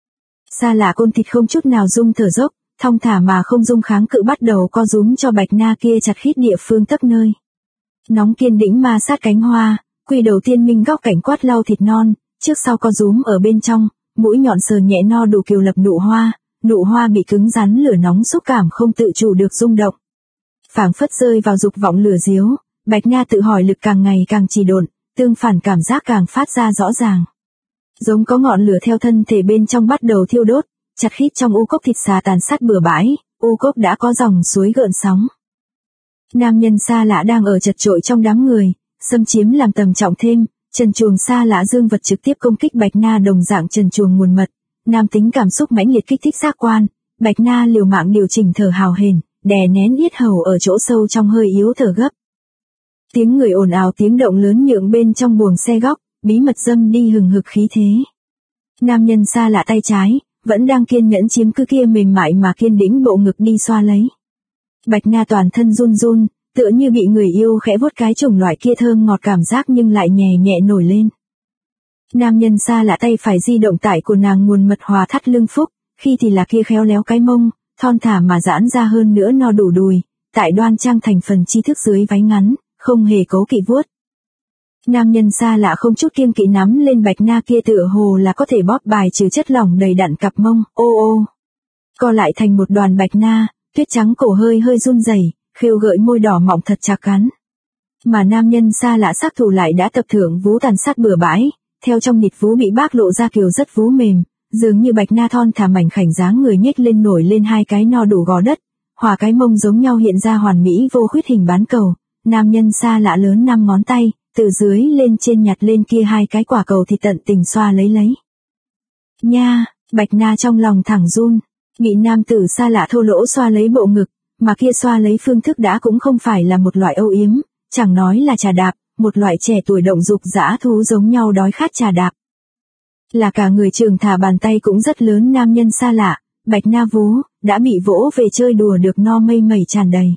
Xa lạ côn thịt không chút nào rung thở dốc, thong thả mà không dung kháng cự bắt đầu co rúm cho Bạch Na kia chặt khít địa phương tấc nơi. Nóng kiên đĩnh ma sát cánh hoa, quy đầu tiên minh góc cảnh quát lau thịt non, trước sau co rúm ở bên trong, mũi nhọn sờ nhẹ no đủ kiều lập nụ hoa bị cứng rắn lửa nóng xúc cảm không tự chủ được rung động. Phảng phất rơi vào dục vọng lửa diếu, Bạch Na tự hỏi lực càng ngày càng trì độn, tương phản cảm giác càng phát ra rõ ràng. Giống có ngọn lửa theo thân thể bên trong bắt đầu thiêu đốt, chặt khít trong u cốc thịt xà tàn sát bừa bãi, u cốc đã có dòng suối gợn sóng. Nam nhân xa lạ đang ở chật chội trong đám người, xâm chiếm làm tầm trọng thêm, trần truồng xa lạ dương vật trực tiếp công kích Bạch Na đồng dạng trần truồng nguồn mật, nam tính cảm xúc mãnh liệt kích thích giác quan, Bạch Na liều mạng điều chỉnh thở hào hển, đè nén yết hầu ở chỗ sâu trong hơi yếu thở gấp. Tiếng người ồn ào tiếng động lớn nhượng bên trong buồng xe góc, bí mật dâm đi hừng hực khí thế. Nam nhân xa lạ tay trái, vẫn đang kiên nhẫn chiếm cứ kia mềm mại mà kiên đĩnh bộ ngực đi xoa lấy. Bạch Na toàn thân run run, tựa như bị người yêu khẽ vuốt cái chủng loại kia thơm ngọt cảm giác nhưng lại nhẹ nhẹ nổi lên. Nam nhân xa lạ tay phải di động tải của nàng nguồn mật hòa thắt lưng phúc, khi thì là kia khéo léo cái mông, thon thả mà giãn ra hơn nữa no đủ đùi, tại đoan trang thành phần tri thức dưới váy ngắn, không hề cố kỵ vuốt. Nam nhân xa lạ không chút kiêng kỵ nắm lên Bạch Na kia tựa hồ là có thể bóp bài trừ chất lỏng đầy đặn cặp mông, ô ô. Co lại thành một đoàn Bạch Na, tuyết trắng cổ hơi hơi run rẩy, khêu gợi môi đỏ mọng thật chặt cắn. Mà nam nhân xa lạ sắc thủ lại đã tập thượng vú tàn sát bừa bãi, theo trong nịt vú bị bác lộ ra kiều rất vú mềm, dường như Bạch Na thon thả mảnh khảnh dáng người nhếch lên nổi lên hai cái no đủ gò đất, hòa cái mông giống nhau hiện ra hoàn mỹ vô khuyết hình bán cầu, nam nhân xa lạ lớn 5 ngón tay, từ dưới lên trên nhặt lên kia hai cái quả cầu thì tận tình xoa lấy. Nha, Bạch Na trong lòng thẳng run, bị nam tử xa lạ thô lỗ xoa lấy bộ ngực, mà kia xoa lấy phương thức đã cũng không phải là một loại âu yếm, chẳng nói là trà đạp, một loại trẻ tuổi động dục dã thú giống nhau đói khát trà đạp. Là cả người trường thả bàn tay cũng rất lớn nam nhân xa lạ, Bạch Na vú, đã bị vỗ về chơi đùa được no mây mẩy tràn đầy.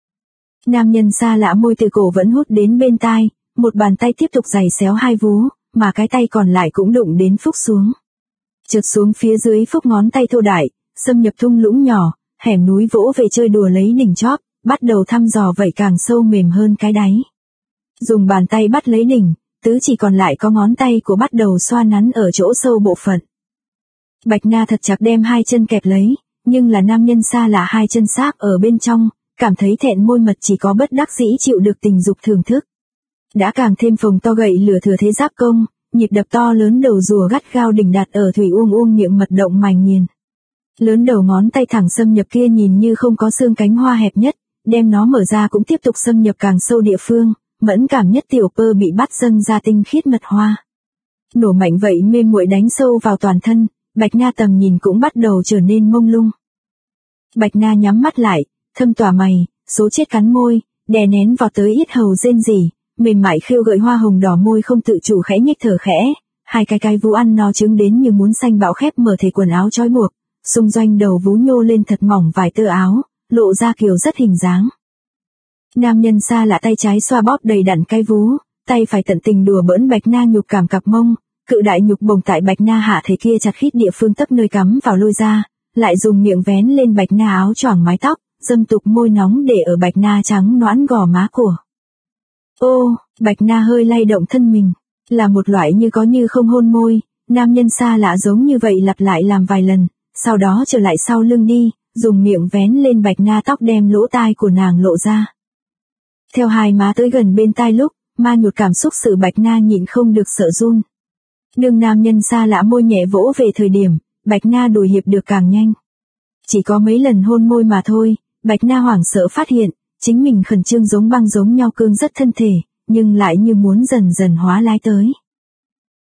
Nam nhân xa lạ môi từ cổ vẫn hút đến bên tai, một bàn tay tiếp tục giày xéo hai vú, mà cái tay còn lại cũng đụng đến phúc xuống. Trượt xuống phía dưới phúc ngón tay thô đại, xâm nhập thung lũng nhỏ, hẻm núi vỗ về chơi đùa lấy đỉnh chóp, bắt đầu thăm dò vậy càng sâu mềm hơn cái đáy. Dùng bàn tay bắt lấy đỉnh, tứ chỉ còn lại có ngón tay của bắt đầu xoa nắn ở chỗ sâu bộ phận. Bạch Na thật chặt đem hai chân kẹp lấy, nhưng là nam nhân xa lạ hai chân sáp ở bên trong, cảm thấy thẹn môi mật chỉ có bất đắc dĩ chịu được tình dục thưởng thức. Đã càng thêm phồng to gậy lửa thừa thế giáp công, nhịp đập to lớn đầu rùa gắt gao đỉnh đặt ở thủy uông miệng mật động mảnh nghiền. Lớn đầu ngón tay thẳng xâm nhập kia nhìn như không có xương cánh hoa hẹp nhất, đem nó mở ra cũng tiếp tục xâm nhập càng sâu địa phương, mẫn cảm nhất tiểu pơ bị bắt dâng ra tinh khiết mật hoa. Nổ mạnh vậy mê muội đánh sâu vào toàn thân, Bạch Na tầm nhìn cũng bắt đầu trở nên mông lung. Bạch Na nhắm mắt lại, thâm tỏa mày, số chết cắn môi, đè nén vào tới yết hầu rên rỉ, mềm mại khêu gợi hoa hồng đỏ môi không tự chủ khẽ nhếch thở khẽ, hai cái vú ăn no trứng đến như muốn xanh bão khép mở thể quần áo trói buộc, xung doanh đầu vú nhô lên thật mỏng vài tơ áo, lộ ra kiều rất hình dáng. Nam nhân xa lạ tay trái xoa bóp đầy đặn cái vú, tay phải tận tình đùa bỡn Bạch Na nhục cảm cặp mông, cự đại nhục bồng tại Bạch Na hạ thể kia chặt khít địa phương tấp nơi cắm vào lôi ra, lại dùng miệng vén lên Bạch Na áo choàng mái tóc, dâm tục môi nóng để ở Bạch Na trắng nõn gò má của. Ô, Bạch Na hơi lay động thân mình, là một loại như có như không hôn môi, nam nhân xa lạ giống như vậy lặp lại làm vài lần, sau đó trở lại sau lưng đi, dùng miệng vén lên Bạch Na tóc đem lỗ tai của nàng lộ ra. Theo hai má tới gần bên tai lúc, ma nhụt cảm xúc sự Bạch Na nhịn không được sợ run. Nương nam nhân xa lạ môi nhẹ vỗ về thời điểm, Bạch Na đùi hiệp được càng nhanh. Chỉ có mấy lần hôn môi mà thôi, Bạch Na hoảng sợ phát hiện, chính mình khẩn trương giống băng giống nhau cương rất thân thể, nhưng lại như muốn dần dần hóa lái tới.